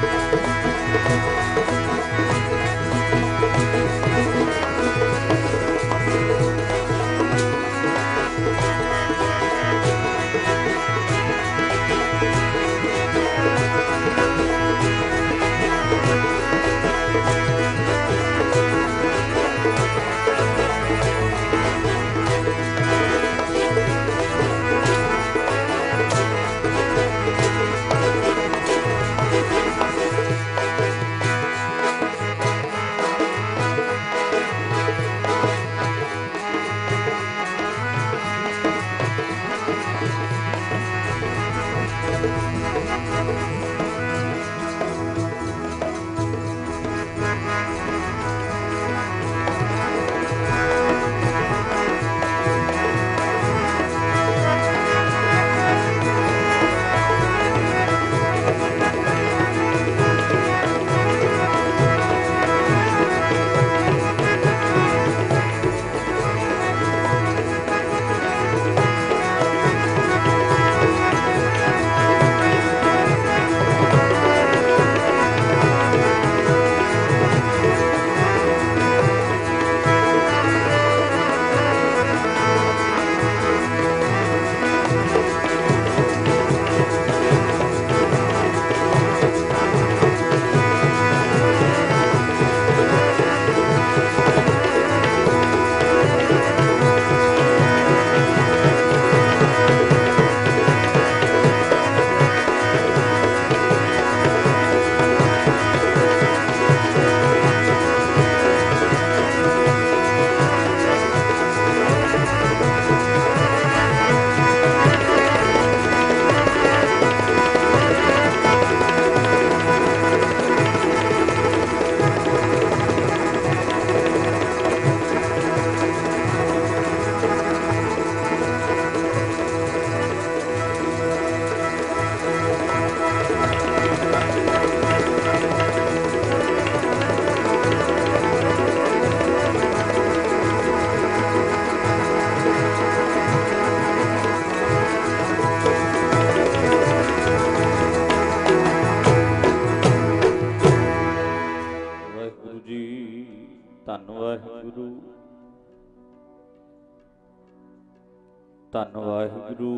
ਧੰਨ ਵਾਹਿਗੁਰੂ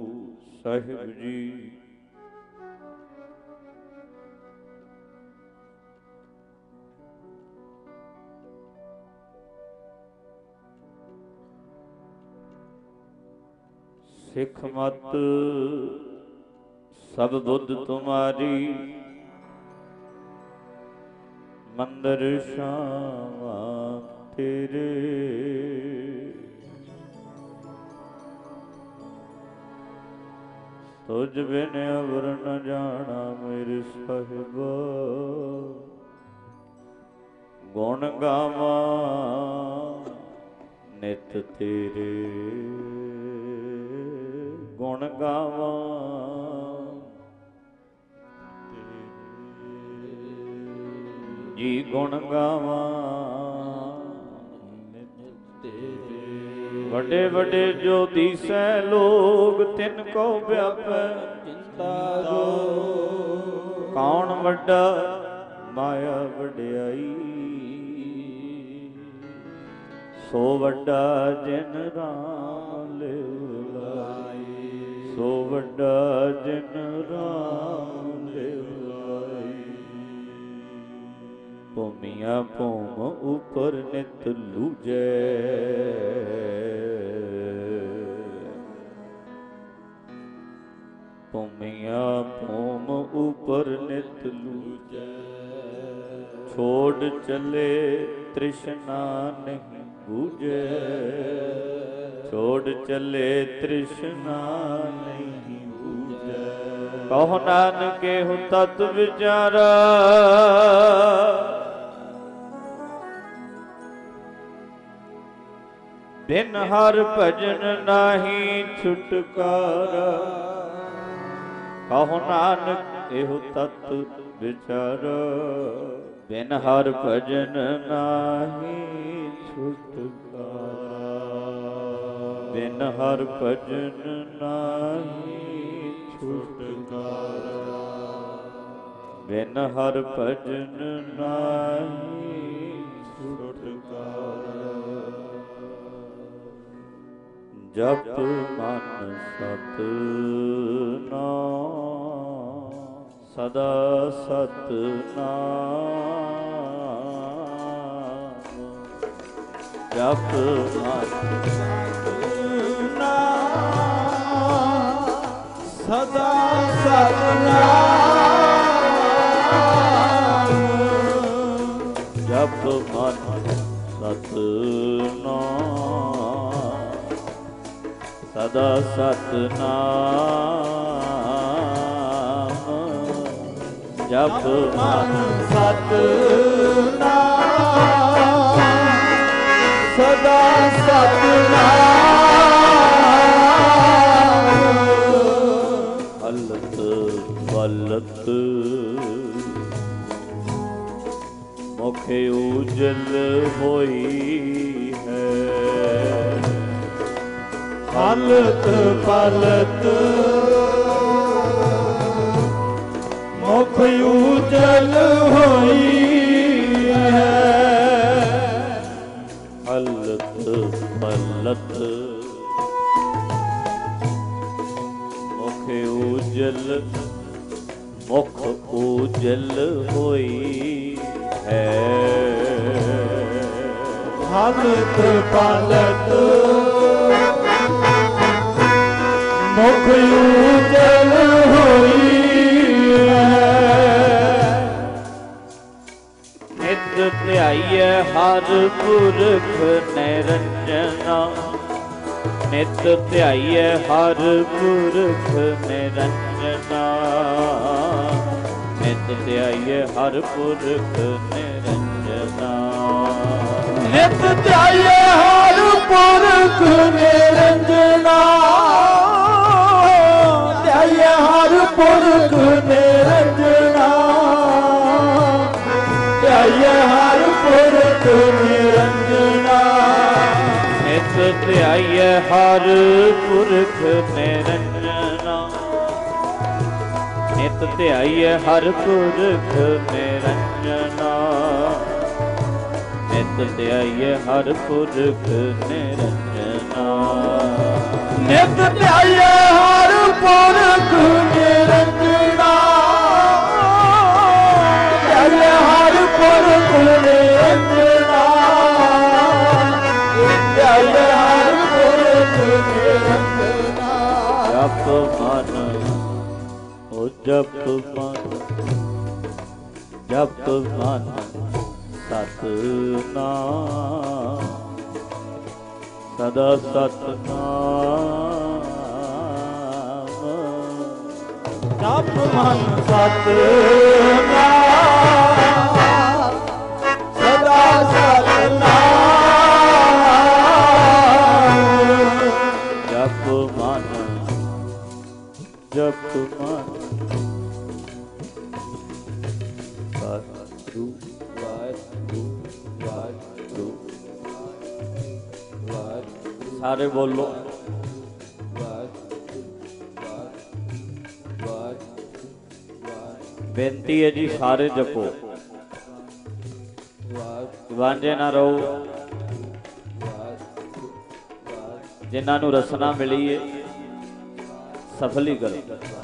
ਸਾਹਿਬ ਜੀ। ਸਿੱਖ ਮਤ ਸਭ ਬੁੱਧ ਤੁਮਾਰੀ, ਮੰਦਰ ਸ਼ਾਵਾ ਤੇਰੇ। ਤੁਝ ਬਿਨ ਅਵਰ ਨ ਜਾਣਾ ਮੇਰੇ ਸਾਹਿਬਾ, ਗੁਣ ਗਾਵਾਂ ਨਿਤ ਤੇਰੇ। ਗੁਣ ਗਾਵਾਂ ਜੀ, ਗੁਣ ਗਾਵਾਂ ਨਿਤ ਤੇਰੇ। ਵੱਡੇ ਵੱਡੇ ਜੋ ਦੀਸੈ ਲੋਗ, ਤਿਨ ਕੋ ਵਿਆਪੈ ਚਿੰਤਾ ਰੋ। ਕੌਣ ਵੱਡਾ ਮਾਇਆ ਵਡਿਆਈ, ਸੋ ਵੱਡਾ ਜਿਨ ਰਾਮ ਲਿਵ ਲਾਈ। ਸੋ ਵੱਡਾ ਜਿਨ ਰਾਮ ਲਿਵ ਲਾਈ। ਭੂਮੀਆਂ ਭੂਮ ਉਪਰ ਨਿਤ ਲੂਜੈ, ਭੂਮੀਆਂ ਭੂਮ ਉਪਰ ਨਿਤ ਲੂਜੈ। ਛੋੜ ਚਲੇ ਤ੍ਰਿਸ਼ਨਾ ਨਹੀਂ ਬੂਝੈ, ਛੋੜ ਚਲੇ ਤ੍ਰਿਸ਼ਨਾ ਨਹੀਂ ਬੂਝੈ। ਕਹੋ ਨਾਨਕ ਇਹੋ ਤਤ ਵਿਚਾਰਾ, ਬਿਨ ਹਰਿ ਭਜਨ ਨਾਹੀ ਛੁਟਕਾਰਾ। ਕਹੋ ਨਾਨਕ ਇਹੋ ਤਤ ਵਿਚਾਰਾ, ਬਿਨ ਹਰਿ ਭਜਨ ਨਾਹੀ ਛੁਟਕਾਰਾ। ਬਿਨ ਹਰਿ ਭਜਨ ਨਾਹੀ ਛੁਟਕਾਰਾ। ਬਿਨ ਹਰ ਭਜਨ ਨਾਹੀ ਛੁਟਕਾਰਾ। ਜਪ ਮਨ ਸਤਿਨਾਮ ਸਦਾ ਸਤਿਨਾਮ। ਜਪ ਮਨ ਸਤਿਨਾਮ ਸਦਾ ਸਤਿਨਾਮ। ਜਪ ਮਨ ਸਤਿਨਾਮ ਸਦਾ ਸਤਿਨਾਮ। ਜਪ ਮਨ ਸਤਿਨਾਮ ਸਦਾ ਸਤਿਨਾਮ। ਹਲਤ ਬਲਤ ਮੁਖ ਉਜਲ ਹੋਈ ਹੈ। ਹਲਤ ਪਲਤ ਮੁਖ ਉਜਲ ਹੋਈ ਹੈ। ਹਲਤ ਪਲਤ ਮੁਖ ਉਜਲ ਮੁਖ ਉਜਲ ਹੋਈ ਹੈ। ਹਲਤ ਪਲਤ ਮੁਖ ਉਜਲ ਹੋਈ ਹੈ। ਨਿਤ ਧਿਆਈਐ ਹਰ ਪੁਰਖ ਨਿਰੰਜਨਾ। ਨਿਤ ਧਿਆਈਐ ਹਰ ਪੁਰਖ ਨਿਰੰਜਨਾ। ਨਿਤ ਧਿਆਈਐ ਹਰ ਪੁਰਖ ਨਿਰੰਜਨਾ। ਨਿਤ ਧਿਆਈਐ ਹਰ ਪੁਰਖ ਨਿਰੰਜਨਾ। ਧਿਆਈਐ ਹਰ ਪੁਰਖ ਨਿਰੰਜਨਾ। ਧਿਆਈਐ ਹਰ ਪੁਰਖ ਨਿਰੰਜਨਾ। ਨਿਤ ਧਿਆਈਐ ਹਰ ਪੁਰਖ ਨਿਰੰਜਨਾ। ਨਿਤ ਧਿਆਈਐ ਹਰ ਪੁਰਖ ਨਿਰੰਜਨਾ। ਨਿਤ ਧਿਆਈਐ ਹਰ ਪੁਰਖ ਨਿਰੰਜਨਾ। ਨਿਤ ਧਿਆਈਐ ਹਰ ਪੁਰਖ ਨਿਰੰਜਨਾ। ਧਿਆਈਐ ਹਰ ਪੁਰਖ ਨਿਰੰਜਨਾ। ਧਿਆਈਐ ਹਰ ਪੁਰਖ ਨਿਰੰਜਨਾ। ਜਪ ਮਨ ਓ ਜਪ ਮਨ ਜਪ ਮਨ ਸਤਿਨਾਮ ਸਦਾ ਸਤਿਨਾਮ। ਜਪ ਮਨ ਸਤਿਨਾਮ ਸਦਾ ਸਤਿਨਾਮ। ਜਪ ਮਨ ਜਪ ਮਨ ਵਾਹਿਗੁਰੂ ਵਾਹਿਗੁਰੂ ਵਾਹਿਗੁਰੂ ਵਾਹਿਗੁਰੂ। ਸਾਰੇ ਬੋਲੋ ਬੇਨਤੀ ਹੈ ਜੀ, ਸਾਰੇ ਜਪੋ, ਵਾਂਝੇ ਨਾ ਰਹੋ। ਜਿਨ੍ਹਾਂ ਨੂੰ ਰਸਨਾ ਮਿਲੀ ਹੈ ਸਫਲ ਹੀ ਕਰੋ।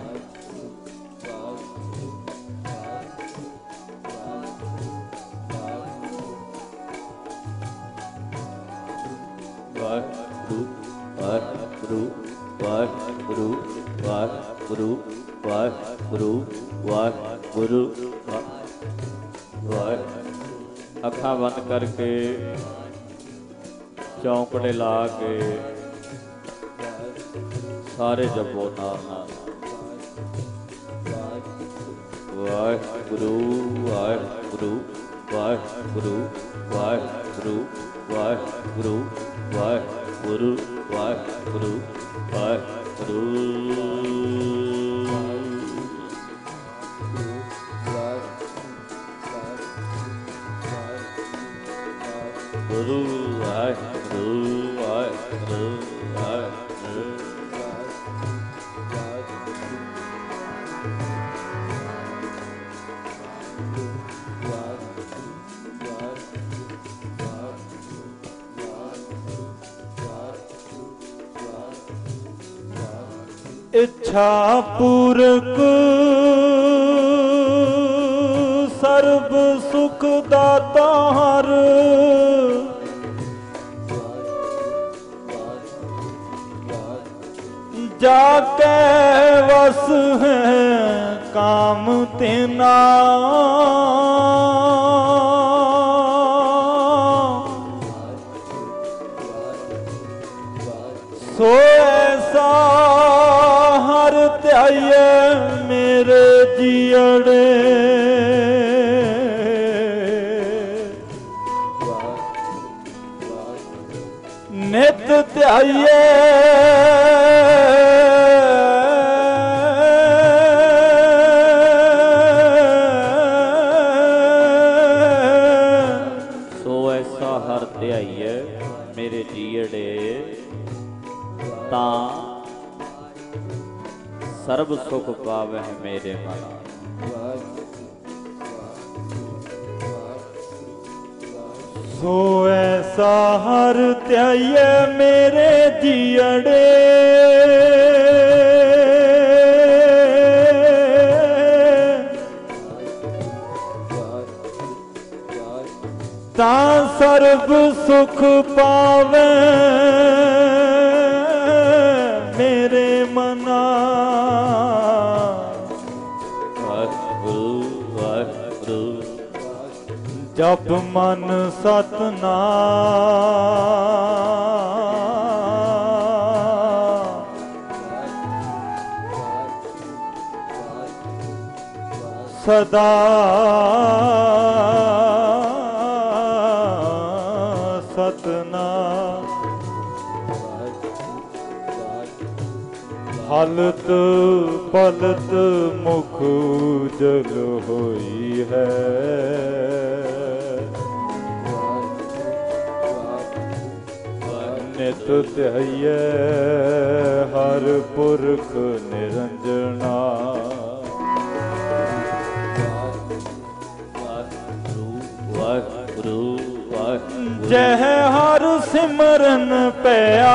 ਵਾਹਿਗੁਰੂ ਵਾਹਿਗੁਰੂ ਵਾਹਿਗੁਰੂ ਵਾਹਿਗੁਰੂ ਵਾਹਿਗੁਰੂ ਵਾਹਿਗੁਰੂ ਵਾਹਿਗੁਰੂ। ਅੱਖਾਂ ਬੰਦ ਕਰਕੇ ਚੌਂਕੜੇ ਲਾ ਕੇ ਸਾਰੇ ਜਪੋ ਨਾਲ ਨਾਲ। ਵਾਹਿਗੁਰੂ ਵਾਹਿਗੁਰੂ ਵਾਹਿਗੁਰੂ ਵਾਹਿਗੁਰੂ ਵਾਹਿਗੁਰੂ ਵਾਹਿਗੁਰੂ ਵਾਹਿਗੁਰੂ ਵਾਹਿਗੁਰੂ। ਗੁਰੂ ਵਾਹਿਗੁਰੂ ਵਾਹਿਗੁਰੂ ਵਾਹਿਗੁਰੂ। इच्छा पूरक सर्व सुख दाता हर, जाके वस है काम तेना, सो ऐसा हर ध्याये मेरे जियड़े, नित ध्याये मेरे जीड़े, तां सर्ब सुख पावे मेरे मना। सो ऐसा हर ध्याये मेरे जीड़े, तां सर्ब सुख पावे मेरे मना। वाहिगुरु वाहिगुरु जप मन सतनाम, सदा सतनाम। हलत पलत मुख जल होई है, नित ध्याये हर पुरख निरंजना। जह हर सिमरन पया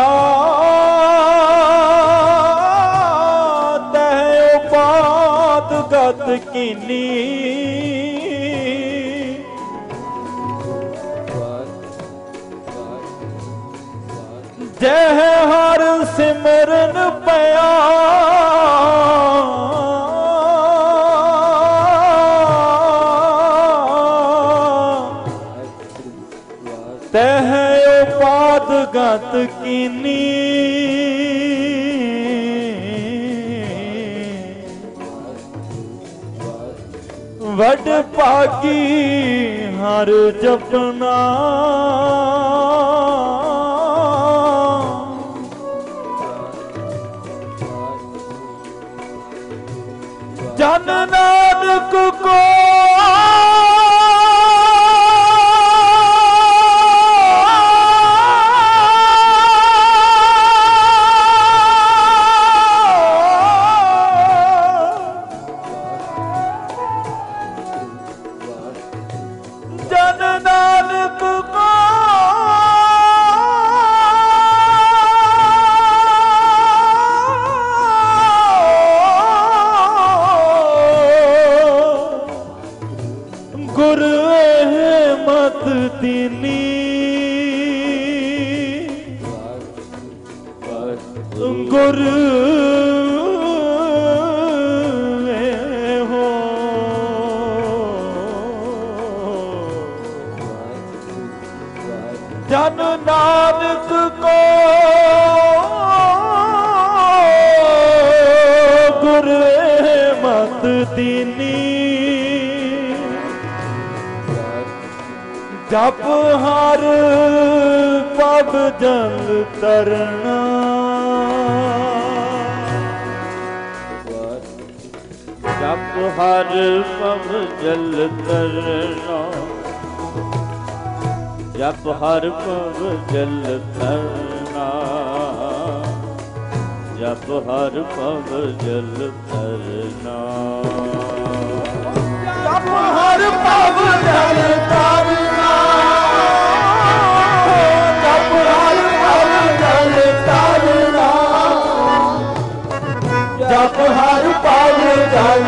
तह उपाद गत कीनी, जह हर सिमरन पया तह उपाद गत कीनी। वड भागी हर जपना, जन नानक को गुर मत दीनी, गुर हो जन नानक को गुर मत दीनी। जप हर पब जल तरना, जप हर पब जल तरना, जप हर पब जल तरना, जप हर पब जल तरना, जप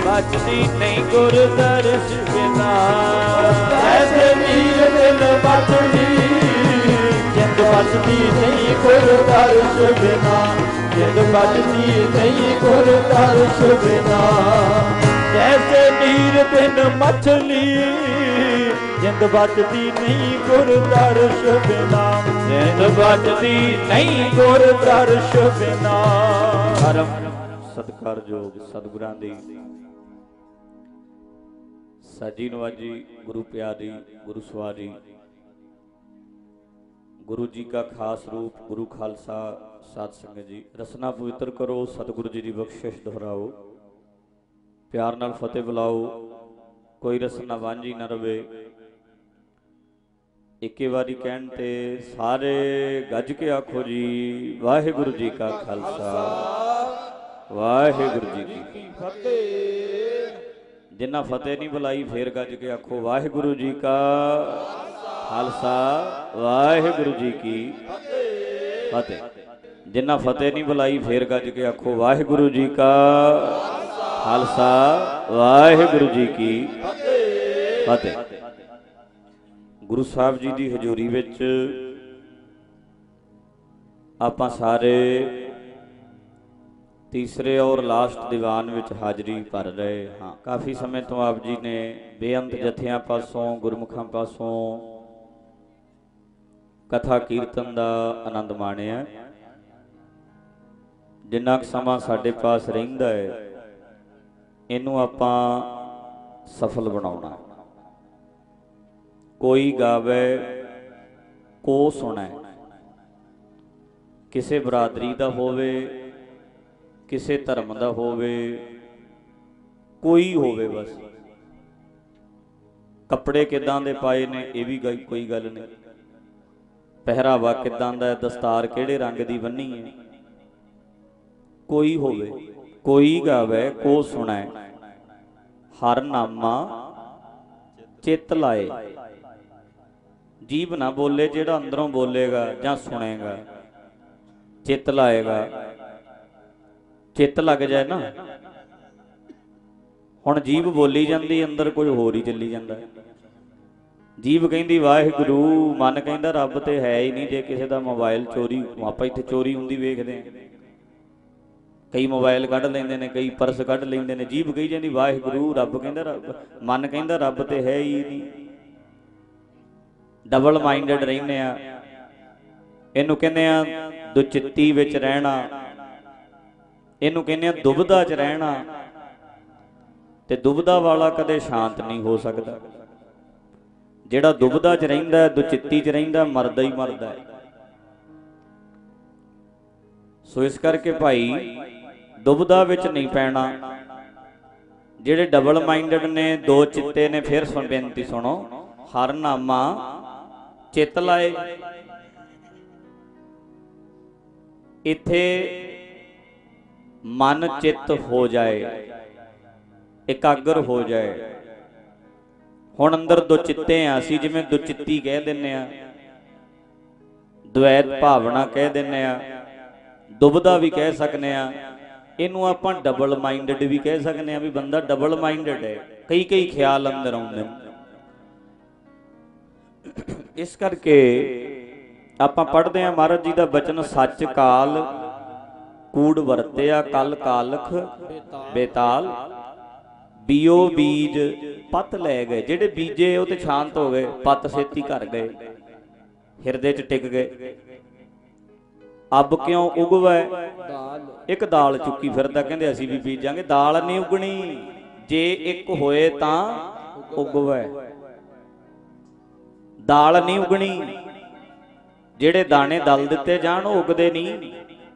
ਬਚਦੀ ਨਹੀਂ ਗੁਰ ਦਰਸ਼ ਬਿਨਾ। ਐਸੇ ਨੀਰ ਦਿਲ ਬਚਦੀ ਜਿੰਦ ਬਚਦੀ ਨਹੀਂ ਗੁਰ ਦਰਸ਼ ਬਿਨਾ। ਜਿੰਦ ਬਚਦੀ ਨਹੀਂ ਗੁਰ ਦਰਸ਼ ਬਿਨਾ। ਜੈਸੇ ਨੀਰ ਬਿਨ ਮਛਲੀ ਜਿੰਦ ਬਚਦੀ ਨਹੀਂ ਗੁਰ ਦਰਸ਼ ਬਿਨਾ। ਜਿੰਦ ਬਚਦੀ ਨਹੀਂ ਗੁਰ ਦਰਸ਼ ਬਿਨਾ। ਪਰਮ ਸਤਿਕਾਰਯੋਗ ਸਤਿਗੁਰਾਂ ਦੀ ਸਾਜੀ ਨਵਾਜੀ ਗੁਰੂ ਪਿਆਰੀ ਗੁਰੂ ਸਵਾਰੀ ਗੁਰੂ ਜੀ का खास रूप गुरु खालसा साध संगत जी। रसना पवित्र करो सतगुरु जी की बख्शिश दोहराओ प्यार नाल फतेह बुलाओ कोई रसना वांझी ना रवे। इक्के वारी कहण ते सारे गज के आखो जी वाहिगुरु जी का खालसा वाहिगुरु जी की फतेह। जिन्ना फतेह नहीं बुलाई फिर गज के आखो वाहिगुरु जी का खालसा वाहिगुरु जी की फतेह। जिन्ना फतेह नहीं बुलाई फिर गज के आखो वाहिगुरु जी का खालसा वाहिगुरु जी की फतेह। गुरु साहब जी की हजूरी विच आपां सारे तीसरे और लास्ट दीवान विच हाजरी भर रहे हाँ। काफ़ी समय तो आप जी ने बेअंत जथियां पासों गुरमुखां पासों कथा कीर्तन का आनंद माणिया। जिन्ना क समा साडे पास रहिंदा है इनू आपां सफल बनाउणा। कोई गावे को सुने किसे बरादरी दा होवे किसे धर्म दा होवे कोई होवे बस कपड़े किदां दे पाए ने ये भी कोई गल नहीं। पहरावा किदां दा दस्तार किहड़े रंग दी बन्नी है कोई होवे कोई गावे को सुने हर नामा चित लाए। जीभ ना बोले जेड़ा अंदरों बोलेगा जां सुनेगा चित लाएगा। चित लग जाए ना हुण जीभ बोली जाती अंदर कुछ होर ही चली जाता। जीभ कहती वाहिगुरू मन कहता रब तो है ही नहीं। जे किसी का मोबाइल चोरी आप इत्थे चोरी हुंदी वेखदे हैं कई मोबाइल कढ़ लेंदे ने कई परस कढ़ लेंदे ने। जीभ कही जाती वाहिगुरू रब कहता रब मन कहता रब तो है ही नहीं। डबल माइंडेड रहने इनू कहने दुचित्ती विच रहना इनू कहने दुबदा च रहना। ते दुबदा वाला कदे शांत नहीं हो सकता। जिहड़ा दुबदा च रहिंदा है दुचित्ती च रहिंदा मरदा ही मरदा है। सो इस करके भाई दुबदा विच नहीं पैना। जिहड़े डबल माइंडेड ने दो चित्ते ने फिर सुन बेनती सुनो हर नामा चित लाए। इत्थे मन चित हो जाए एकाग्र हो जाए। हुण अंदर दो चित्ते आ असीं जिवें दुचित्ती कह दिंने आ द्वैत भावना कह दिंने आ दुबदा भी कह सकने आ। इनू आपां डबल माइंडेड भी कह सकने आ भी बंदा डबल माइंडेड है। कई कई ख्याल अंदर आउंदे इस करके आपां पढ़दे आ महाराज जी दा बचन सच काल कूड़ वरत्या कल कालख बेताल बीओ बीज पत लै गए। जेडे बीजे वो तो शांत हो गए पत छेती घर गए हिरदे च टिक गए। अब क्यों उगवै एक दाल चुकी फिरदा कहंदे असीं भी बीजांगे। दाल नहीं उगनी जे एक होए तां उगवै। दाल नहीं उगनी जेडे दाने दल दिते जाण उगदे नहीं।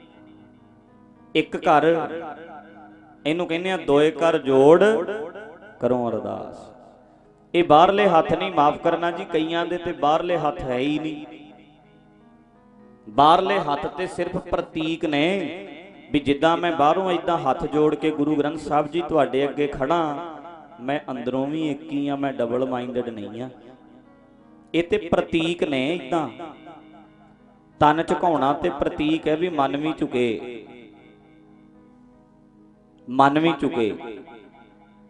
एक घर इनू कहने दोए घर जोड़ करो अरदास। ये बाहरले हथ नहीं माफ करना जी कईयां दे ते बाहरले हथ है ही नहीं। बाहरले हथ ते सिर्फ प्रतीक ने भी जिद्दां मैं बाहरों इदां हथ जोड़ के गुरु ग्रंथ साहब जी तुहाडे अगे खड़ा मैं अंदरों भी एक ही हाँ मैं डबल माइंडेड नहीं हाँ। ये ते प्रतीक ने इदां तन झुकाउणा ते प्रतीक है भी मन भी झुके मन भी झुके।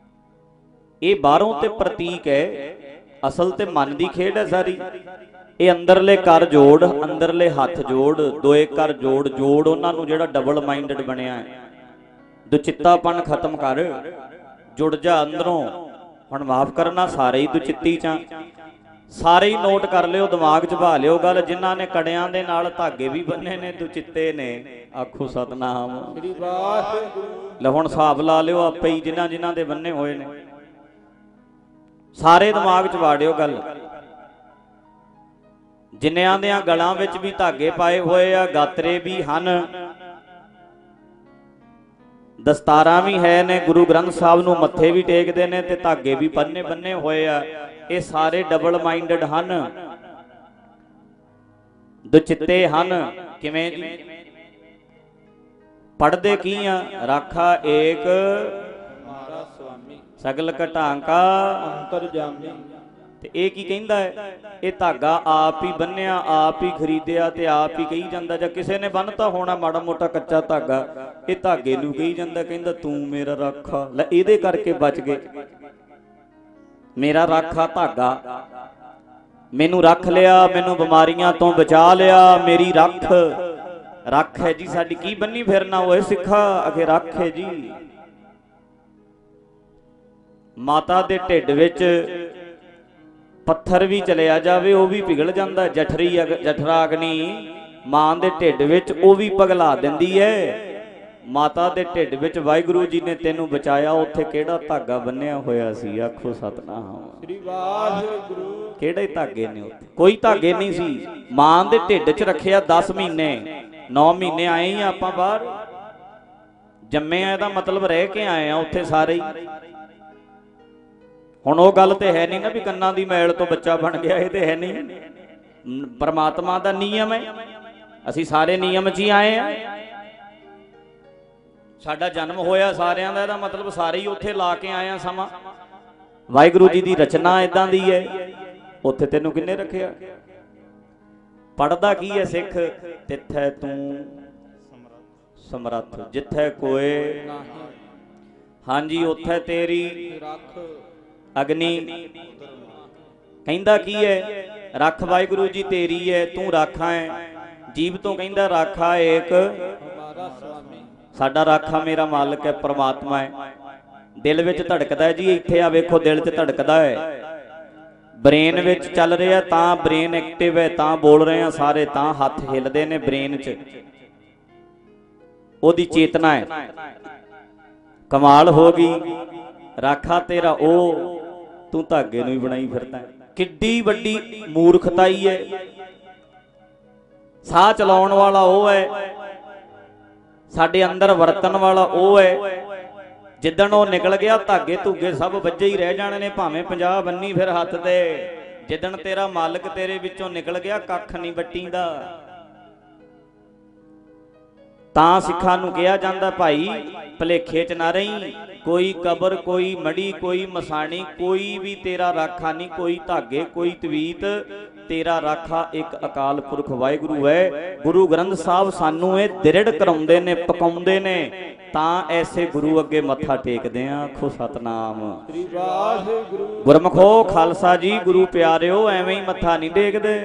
ਇਹ ਬਾਹਰੋਂ ਤੇ ਪ੍ਰਤੀਕ ਹੈ, ਅਸਲ ਤੇ ਮਨ ਦੀ ਖੇਡ ਹੈ ਸਾਰੀ। ਇਹ ਅੰਦਰਲੇ ਕਰ ਜੋੜ, ਅੰਦਰਲੇ ਹੱਥ ਜੋੜ, ਦੋਏ ਕਰ ਜੋੜ ਜੋੜ ਉਹਨਾਂ ਨੂੰ ਜਿਹੜਾ ਡਬਲ ਮਾਈਂਡਡ ਬਣਿਆ ਹੈ। ਦੁਚਿੱਤਾਪਨ ਖਤਮ ਕਰ, ਜੁੜ ਜਾ ਅੰਦਰੋਂ। ਹੁਣ ਮਾਫ ਕਰਨਾ, ਸਾਰੇ ਹੀ ਦੁਚਿੱਤੀ ਚ, ਸਾਰੇ ਹੀ ਨੋਟ ਕਰ ਲਿਓ, ਦਿਮਾਗ 'ਚ ਭਾ ਲਿਓ ਗੱਲ। ਜਿਨ੍ਹਾਂ ਨੇ ਕੜਿਆਂ ਦੇ ਨਾਲ ਧਾਗੇ ਵੀ ਬੰਨੇ ਨੇ ਦੁਚਿੱਤੇ ਨੇ, ਆਖੋ ਸਤਨਾਮ ਸ੍ਰੀ ਵਾਹਿਗੁਰੂ। ਲੈ ਹੁਣ ਹਿਸਾਬ ਲਾ ਲਿਓ ਆਪੇ ਹੀ, ਜਿਨ੍ਹਾਂ ਜਿਨ੍ਹਾਂ ਦੇ ਬੰਨੇ ਹੋਏ ਨੇ ਸਾਰੇ ਦਿਮਾਗ 'ਚ ਵਾੜਿਓ ਗੱਲ। ਜਿਨ੍ਹਾਂ ਦਿਆਂ ਗਲਾਂ ਵਿੱਚ ਵੀ ਧਾਗੇ ਪਾਏ ਹੋਏ ਆ, ਗਾਤਰੇ ਵੀ ਹਨ, ਦਸਤਾਰਾਂ ਵੀ ਹੈ ਨੇ, ਗੁਰੂ ਗ੍ਰੰਥ ਸਾਹਿਬ ਨੂੰ ਮੱਥੇ ਵੀ ਟੇਕਦੇ ਨੇ ਤੇ ਧਾਗੇ ਵੀ ਬੰਨੇ ਹੋਏ ਆ। ਇਹ ਸਾਰੇ ਡਬਲ ਮਾਈਂਡਡ ਹਨ, ਦੁਚਿੱਤੇ ਹਨ। ਕਿਵੇਂ ਜੀ? ਪੜ੍ਹਦੇ ਕੀ ਆ? ਰਾਖਾ ਏਕ ਮਾਰਾ ਸੁਆਮੀ, ਸਗਲ ਘਟਾਂਕਾ ਅੰਤਰਜਾਮੀ। ਤੇ ਇਹ ਕੀ ਕਹਿੰਦਾ ਹੈ? ਇਹ ਧਾਗਾ ਆਪ ਹੀ ਬੰਨਿਆ, ਆਪ ਹੀ ਖਰੀਦਿਆ ਤੇ ਆਪ ਹੀ ਕਹੀ ਜਾਂਦਾ। ਜਾਂ ਕਿਸੇ ਨੇ ਬੰਨਤਾ ਹੋਣਾ ਮਾੜਾ ਮੋਟਾ ਕੱਚਾ ਧਾਗਾ, ਇਹ ਧਾਗੇ ਨੂੰ ਕਹੀ ਜਾਂਦਾ, ਕਹਿੰਦਾ ਤੂੰ ਮੇਰਾ ਰਾਖਾ। ਲੈ ਇਹਦੇ ਕਰਕੇ ਬਚ ਗਏ। ਮੇਰਾ ਰਾਖਾ ਧਾਗਾ, ਮੈਨੂੰ ਰੱਖ ਲਿਆ, ਮੈਨੂੰ ਬਿਮਾਰੀਆਂ ਤੋਂ ਬਚਾ ਲਿਆ, ਮੇਰੀ ਰੱਖ। ਰੱਖ ਹੈ ਜੀ ਸਾਡੀ, ਕੀ ਬੰਨੀ ਫਿਰਨਾ ਓਏ ਸਿੱਖਾ, ਅਖੇ ਰੱਖ ਹੈ ਜੀ। ਮਾਤਾ ਦੇ ਢਿੱਡ ਵਿੱਚ ਪੱਥਰ ਵੀ ਚਲਿਆ ਜਾਵੇ ਉਹ ਵੀ ਪਿਘਲ ਜਾਂਦਾ। ਜਠਰਾ ਅਗਨੀ ਮਾਂ ਦੇ ਢਿੱਡ ਵਿੱਚ ਉਹ ਵੀ ਪਿਘਲਾ ਦਿੰਦੀ ਹੈ। ਮਾਤਾ ਦੇ ਢਿੱਡ ਵਿੱਚ ਵਾਹਿਗੁਰੂ ਜੀ ਨੇ ਤੈਨੂੰ ਬਚਾਇਆ, ਉੱਥੇ ਕਿਹੜਾ ਧਾਗਾ ਬੰਨਿਆ ਹੋਇਆ ਸੀ? ਆਖੋ ਸਤਨਾਮ ਸ੍ਰੀ ਵਾਹਿਗੁਰੂ। ਕਿਹੜੇ ਧਾਗੇ ਨੇ ਉੱਥੇ? ਕੋਈ ਧਾਗੇ ਨਹੀਂ ਸੀ। ਮਾਂ ਦੇ ਢਿੱਡ 'ਚ ਰੱਖਿਆ 10 ਮਹੀਨੇ 9 ਮਹੀਨੇ ਆਏ ਹੀ ਆਪਾਂ ਬਾਹਰ, ਜੰਮੇ ਆ, ਇਹਦਾ ਮਤਲਬ ਰਹਿ ਕੇ ਆਏ ਆ ਉੱਥੇ ਸਾਰੇ ਹੀ। ਹੁਣ ਉਹ ਗੱਲ ਤੇ ਹੈ ਨਹੀਂ ਨਾ ਵੀ ਕੰਨਾਂ ਦੀ ਮੈਲ ਤੋਂ ਬੱਚਾ ਬਣ ਗਿਆ, ਇਹ ਤੇ ਹੈ ਨਹੀਂ। ਪਰਮਾਤਮਾ ਦਾ ਨਿਯਮ ਹੈ, ਅਸੀਂ ਸਾਰੇ ਨਿਯਮ 'ਚ ਹੀ ਆਏ ਆ। ਸਾਡਾ ਜਨਮ ਹੋਇਆ ਸਾਰਿਆਂ ਦਾ, ਇਹਦਾ ਮਤਲਬ ਸਾਰੇ ਹੀ ਉੱਥੇ ਲਾ ਕੇ ਆਏ ਆ ਸਮਾਂ। ਵਾਹਿਗੁਰੂ ਜੀ ਦੀ ਰਚਨਾ ਇਦਾਂ ਦੀ ਹੈ, ਉੱਥੇ ਤੈਨੂੰ ਕਿੰਨੇ ਰੱਖਿਆ? ਪੜਦਾ ਕੀ ਹੈ ਸਿੱਖ? ਤਿੱਥੈ ਤੂੰ ਸਮਰੱਥ, ਜਿੱਥੈ ਕੋਏ ਹਾਂਜੀ ਉੱਥੇ ਤੇਰੀ ਰੱਖ ਅਗਨੀ। ਕਹਿੰਦਾ ਕੀ ਹੈ? ਰੱਖ ਵਾਹਿਗੁਰੂ ਜੀ ਤੇਰੀ ਹੈ, ਤੂੰ ਰਾਖਾ ਹੈ। ਜੀਵ ਤੋਂ ਕਹਿੰਦਾ ਰਾਖਾ ਏਕ ਮਾਰਾ ਸੁਆਮੀ, ਸਾਡਾ ਰਾਖਾ ਮੇਰਾ ਮਾਲਕ ਹੈ, ਪਰਮਾਤਮਾ ਹੈ। ਦਿਲ ਵਿੱਚ ਧੜਕਦਾ ਹੈ ਜੀ, ਇੱਥੇ ਆ ਵੇਖੋ ਦਿਲ 'ਚ ਧੜਕਦਾ ਹੈ, ਬ੍ਰੇਨ ਵਿੱਚ ਚੱਲ ਰਿਹਾ, ਤਾਂ ਬ੍ਰੇਨ ਐਕਟਿਵ ਹੈ, ਤਾਂ ਬੋਲ ਰਹੇ ਆ ਸਾਰੇ, ਤਾਂ ਹੱਥ ਹਿੱਲਦੇ ਨੇ ਬ੍ਰੇਨ 'ਚ, ਉਹਦੀ ਚੇਤਨਾ ਹੈ। ਕਮਾਲ ਹੋ ਗਈ। ਰਾਖਾ ਤੇਰਾ ਉਹ, ਤੂੰ ਧਾਗੇ ਨੂੰ ਹੀ ਬਣਾਈ ਫਿਰਦਾ। ਕਿੱਡੀ ਵੱਡੀ ਮੂਰਖਤਾਈ ਹੈ। ਸਾਹ ਚਲਾਉਣ ਵਾਲਾ ਉਹ ਹੈ, ਸਾਡੇ ਅੰਦਰ ਵਰਤਣ ਵਾਲਾ ਉਹ ਹੈ। ਜਿੱਦਣ ਉਹ ਨਿਕਲ ਗਿਆ ਧਾਗੇ ਧੁੱਗੇ ਸਭ ਵੱਜੇ ਹੀ ਰਹਿ ਜਾਣੇ ਨੇ, ਭਾਵੇਂ 50 ਬੰਨੀ ਫਿਰ ਹੱਥ ਤੇ। ਜਿੱਦਣ ਤੇਰਾ ਮਾਲਕ ਤੇਰੇ ਵਿੱਚੋਂ ਨਿਕਲ ਗਿਆ ਕੱਖ ਨਹੀਂ ਵੱਟੀਂਦਾ। ਤਾਂ ਸਿੱਖਾਂ ਨੂੰ ਕਿਹਾ ਜਾਂਦਾ ਭਾਈ ਭਲੇਖੇ 'ਚ ਨਾ ਰਹੀ, ਕੋਈ ਕਬਰ, ਕੋਈ ਮੜੀ, ਕੋਈ ਮਸਾਣੀ, ਕੋਈ ਵੀ ਤੇਰਾ ਰਾਖਾ ਨਹੀਂ, ਕੋਈ ਧਾਗੇ, ਕੋਈ ਤਵੀਤ, ਤੇਰਾ ਰਾਖਾ ਇੱਕ ਅਕਾਲ ਪੁਰਖ ਵਾਹਿਗੁਰੂ ਹੈ। ਗੁਰੂ ਗ੍ਰੰਥ ਸਾਹਿਬ ਸਾਨੂੰ ਇਹ ਦ੍ਰਿੜ ਕਰਾਉਂਦੇ ਨੇ, ਪਕਾਉਂਦੇ ਨੇ, ਤਾਂ ਐਸੇ ਗੁਰੂ ਅੱਗੇ ਮੱਥਾ ਟੇਕਦੇ ਆ। ਆਖੋ ਸਤਨਾਮ ਸ੍ਰੀ ਵਾਹਿਗੁਰੂ। ਗੁਰਮਖੋ ਖਾਲਸਾ ਜੀ, ਗੁਰੂ ਪਿਆਰਿਓ, ਐਵੇਂ ਹੀ ਮੱਥਾ ਨਹੀਂ ਟੇਕਦੇ।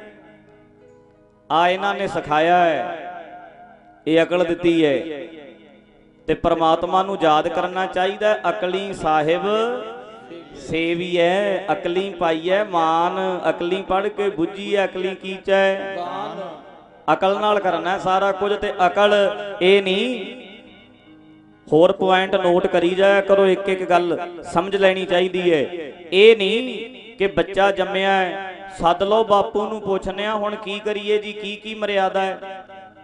ਆ ਇਹਨਾਂ ਨੇ ਸਿਖਾਇਆ ਹੈ, ਇਹ ਅਕਲ ਦਿੱਤੀ ਹੈ, ਤੇ ਪਰਮਾਤਮਾ ਨੂੰ ਯਾਦ ਕਰਨਾ ਚਾਹੀਦਾ। ਅਕਲੀ ਸਾਹਿਬ ਸੇਵੀਐ, ਅਕਲੀ ਪਾਈਐ ਮਾਨ, ਅਕਲੀ ਪੜ੍ਹ ਕੇ ਬੁੱਝੀਐ, ਅਕਲੀ ਕੀਚੈ ਗਾਨ। ਅਕਲ ਨਾਲ ਕਰਨਾ ਸਾਰਾ ਕੁਝ, ਤੇ ਅਕਲ ਇਹ ਨਹੀਂ। ਹੋਰ ਪੁਆਇੰਟ ਨੋਟ ਕਰੀ ਜਾਇਆ ਕਰੋ, ਇੱਕ ਇੱਕ ਗੱਲ ਸਮਝ ਲੈਣੀ ਚਾਹੀਦੀ ਹੈ। ਇਹ ਨਹੀਂ ਕਿ ਬੱਚਾ ਜੰਮਿਆ ਸੱਦ ਲਓ ਬਾਪੂ ਨੂੰ, ਪੁੱਛਨੇ ਆ ਹੁਣ ਕੀ ਕਰੀਏ ਜੀ, ਕੀ ਕੀ ਮਰਿਆਦਾ ਹੈ।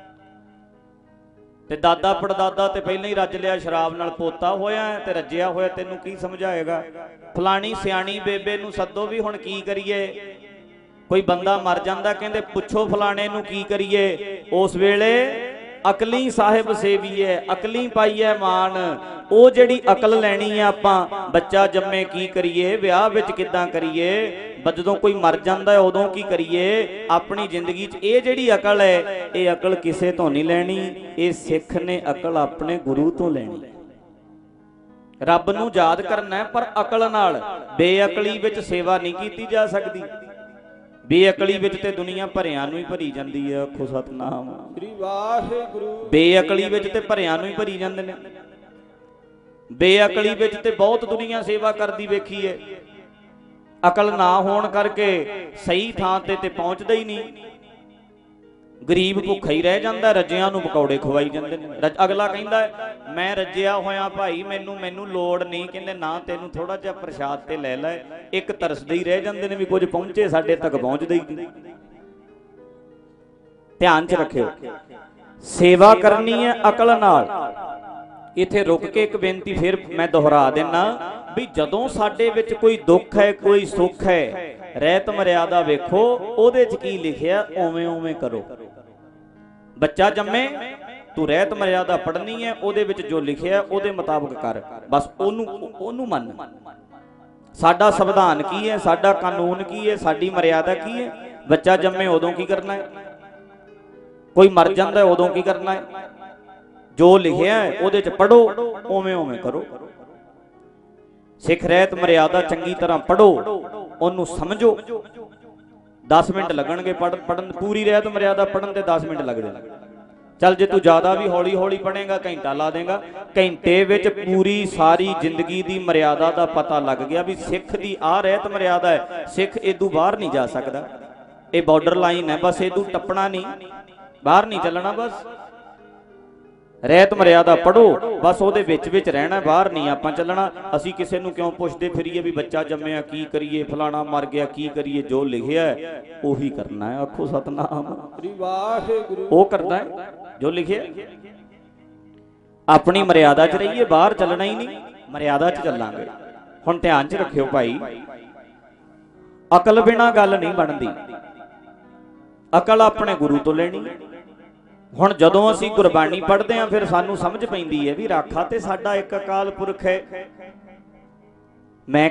ਤੇ ਦਾਦਾ ਪੜਦਾਦਾ ਤੇ ਪਹਿਲਾਂ ਹੀ ਰੱਜ ਲਿਆ ਸ਼ਰਾਬ ਨਾਲ, ਪੋਤਾ ਹੋਇਆ ਤੇ ਰੱਜਿਆ ਹੋਇਆ, ਤੈਨੂੰ ਕੀ ਸਮਝਾਏਗਾ। ਫਲਾਣੀ ਸਿਆਣੀ ਬੇਬੇ ਨੂੰ ਸੱਦੋ ਵੀ ਹੁਣ ਕੀ ਕਰੀਏ। ਕੋਈ ਬੰਦਾ ਮਰ ਜਾਂਦਾ, ਕਹਿੰਦੇ ਪੁੱਛੋ ਫਲਾਣੇ ਨੂੰ ਕੀ ਕਰੀਏ। ਉਸ ਵੇਲੇ ਅਕਲੀ ਸਾਹਿਬ ਸੇਵੀਏ, ਅਕਲੀ ਪਾਈਏ ਮਾਨ। ਉਹ ਜਿਹੜੀ ਅਕਲ ਲੈਣੀ ਆ ਆਪਾਂ, ਬੱਚਾ ਜੰਮੇ ਕੀ ਕਰੀਏ, ਵਿਆਹ ਵਿੱਚ ਕਿੱਦਾਂ ਕਰੀਏ, ਜਦੋਂ ਕੋਈ ਮਰ ਜਾਂਦਾ ਉਦੋਂ ਕੀ ਕਰੀਏ, ਆਪਣੀ ਜ਼ਿੰਦਗੀ 'ਚ ਇਹ ਜਿਹੜੀ ਅਕਲ ਹੈ, ਇਹ ਅਕਲ ਕਿਸੇ ਤੋਂ ਨਹੀਂ ਲੈਣੀ। ਇਹ ਸਿੱਖ ਨੇ ਅਕਲ ਆਪਣੇ ਗੁਰੂ ਤੋਂ ਲੈਣੀ। ਰੱਬ ਨੂੰ ਯਾਦ ਕਰਨਾ ਹੈ ਪਰ ਅਕਲ ਨਾਲ। ਬੇਅਕਲੀ ਵਿੱਚ ਸੇਵਾ ਨਹੀਂ ਕੀਤੀ ਜਾ ਸਕਦੀ। ਬੇਅਕਲੀ ਵਿੱਚ ਤੇ ਦੁਨੀਆ ਭਰਿਆਂ ਨੂੰ ਹੀ ਭਰੀ ਜਾਂਦੀ ਹੈ। ਆਖੋ ਸਤਨਾਮ ਸ੍ਰੀ ਵਾਹਿਗੁਰੂ। ਬੇਅਕਲੀ ਵਿੱਚ ਤੇ ਭਰਿਆਂ ਨੂੰ ਹੀ ਭਰੀ ਜਾਂਦੇ ਨੇ। ਬੇਅਕਲੀ ਵਿੱਚ ਤੇ ਬਹੁਤ ਦੁਨੀਆ ਸੇਵਾ ਕਰਦੀ ਵੇਖੀ ਹੈ। ਅਕਲ ਨਾ ਹੋਣ ਕਰਕੇ ਸਹੀ ਥਾਂ ਤੇ ਪਹੁੰਚਦਾ ਹੀ ਨਹੀਂ। ਗਰੀਬ ਭੁੱਖਾ ਹੀ ਰਹਿ ਜਾਂਦਾ, ਰੱਜਿਆਂ ਨੂੰ ਪਕੌੜੇ ਖਵਾਈ ਜਾਂਦੇ ਨੇ। ਅਗਲਾ ਕਹਿੰਦਾ ਮੈਂ ਰੱਜਿਆ ਹੋਇਆ ਭਾਈ, ਮੈਨੂੰ ਲੋੜ ਨਹੀਂ। ਕਹਿੰਦੇ ਨਾ, ਤੈਨੂੰ ਥੋੜਾ ਜਿਹਾ ਪ੍ਰਸ਼ਾਦ ਤੇ ਲੈ ਲੈ। ਇੱਕ ਤਰਸਦੇ ਹੀ ਰਹਿ ਜਾਂਦੇ ਨੇ ਵੀ ਕੁਝ ਪਹੁੰਚੇ, ਸਾਡੇ ਤੱਕ ਪਹੁੰਚਦਾ ਹੀ ਨਹੀਂ। ਧਿਆਨ 'ਚ ਰੱਖਿਓ, ਸੇਵਾ ਕਰਨੀ ਹੈ ਅਕਲ ਨਾਲ। ਇੱਥੇ ਰੁਕ ਕੇ ਇੱਕ ਬੇਨਤੀ ਫਿਰ ਮੈਂ ਦੁਹਰਾ ਦੇਣਾ ਵੀ ਜਦੋਂ ਸਾਡੇ ਵਿੱਚ ਕੋਈ ਦੁੱਖ ਹੈ, ਕੋਈ ਸੁੱਖ ਹੈ, ਰਹਿਤ ਮਰਿਆਦਾ ਵੇਖੋ ਉਹਦੇ 'ਚ ਕੀ ਲਿਖਿਆ, ਉਵੇਂ ਉਵੇਂ ਕਰੋ। ਬੱਚਾ ਜੰਮੇ, ਤੂੰ ਰਹਿਤ ਮਰਿਆਦਾ ਪੜ੍ਹਨੀ ਹੈ, ਉਹਦੇ ਵਿੱਚ ਜੋ ਲਿਖਿਆ ਉਹਦੇ ਮੁਤਾਬਕ ਕਰ, ਬਸ ਉਹਨੂੰ ਮੰਨ। ਸਾਡਾ ਸੰਵਿਧਾਨ ਕੀ ਹੈ, ਸਾਡਾ ਕਾਨੂੰਨ ਕੀ ਹੈ, ਸਾਡੀ ਮਰਿਆਦਾ ਕੀ ਹੈ। ਬੱਚਾ ਜੰਮੇ ਉਦੋਂ ਕੀ ਕਰਨਾ ਹੈ, ਕੋਈ ਮਰ ਜਾਂਦਾ ਉਦੋਂ ਕੀ ਕਰਨਾ ਹੈ। ਜੋ ਲਿਖਿਆ ਹੈ ਉਹਦੇ 'ਚ ਪੜ੍ਹੋ, ਉਵੇਂ ਉਵੇਂ ਕਰੋ। ਸਿੱਖ ਰਹਿਤ ਮਰਿਆਦਾ ਚੰਗੀ ਤਰ੍ਹਾਂ ਪੜ੍ਹੋ, ਉਹਨੂੰ ਸਮਝੋ। 10 ਮਿੰਟ ਲੱਗਣਗੇ ਪੜ੍ਹਨ, ਪੂਰੀ ਰਹਿਤ ਮਰਿਆਦਾ ਪੜ੍ਹਨ ਤੇ 10 ਮਿੰਟ ਲੱਗਦੇ ਨੇ। ਚੱਲ ਜੇ ਤੂੰ ਜ਼ਿਆਦਾ ਵੀ ਹੌਲੀ ਹੌਲੀ ਪੜ੍ਹੇਗਾ, ਘੰਟਾ ਲਾ ਦੇਗਾ, ਘੰਟੇ ਵਿੱਚ ਪੂਰੀ ਸਾਰੀ ਜ਼ਿੰਦਗੀ ਦੀ ਮਰਿਆਦਾ ਦਾ ਪਤਾ ਲੱਗ ਗਿਆ ਵੀ ਸਿੱਖ ਦੀ ਆਹ ਰਹਿਤ ਮਰਿਆਦਾ ਹੈ। ਸਿੱਖ ਇਦੋਂ ਬਾਹਰ ਨਹੀਂ ਜਾ ਸਕਦਾ, ਇਹ ਬਾਰਡਰ ਲਾਈਨ ਹੈ, ਬਸ ਇਦੋਂ ਟੱਪਣਾ ਨਹੀਂ, ਬਾਹਰ ਨਹੀਂ ਚੱਲਣਾ। ਬਸ ਰਹਿਤ ਮਰਿਆਦਾ ਪੜ੍ਹੋ, ਬਸ ਉਹਦੇ ਵਿੱਚ ਰਹਿਣਾ, ਬਾਹਰ ਨਹੀਂ ਆਪਾਂ ਚੱਲਣਾ। ਅਸੀਂ ਕਿਸੇ ਨੂੰ ਕਿਉਂ ਪੁੱਛਦੇ ਫਿਰੀਏ ਵੀ ਬੱਚਾ ਜੰਮਿਆ ਕੀ ਕਰੀਏ, ਫਲਾਣਾ ਮਰ ਗਿਆ ਕੀ ਕਰੀਏ। ਜੋ ਲਿਖਿਆ ਹੈ ਉਹੀ ਕਰਨਾ ਹੈ। ਆਖੋ ਸਤਨਾਮ ਸ੍ਰੀ ਵਾਹਿਗੁਰੂ। ਉਹ ਕਰਦਾ ਹੈ ਜੋ ਲਿਖਿਆ। ਆਪਣੀ ਮਰਿਆਦਾ 'ਚ ਰਹੀਏ, ਬਾਹਰ ਚੱਲਣਾ ਹੀ ਨਹੀਂ, ਮਰਿਆਦਾ 'ਚ ਚੱਲਾਂਗੇ। ਹੁਣ ਧਿਆਨ 'ਚ ਰੱਖਿਓ ਭਾਈ, ਅਕਲ ਬਿਨਾਂ ਗੱਲ ਨਹੀਂ ਬਣਦੀ। ਅਕਲ ਆਪਣੇ ਗੁਰੂ ਤੋਂ ਲੈਣੀ। ਹੁਣ ਜਦੋਂ ਅਸੀਂ ਗੁਰਬਾਣੀ ਪੜ੍ਹਦੇ ਹਾਂ ਫਿਰ ਸਾਨੂੰ ਸਮਝ ਪੈਂਦੀ ਹੈ ਵੀ ਰਾਖਾ ਤੇ ਸਾਡਾ ਇੱਕ ਅਕਾਲ ਪੁਰਖ ਹੈ। ਮੈਂ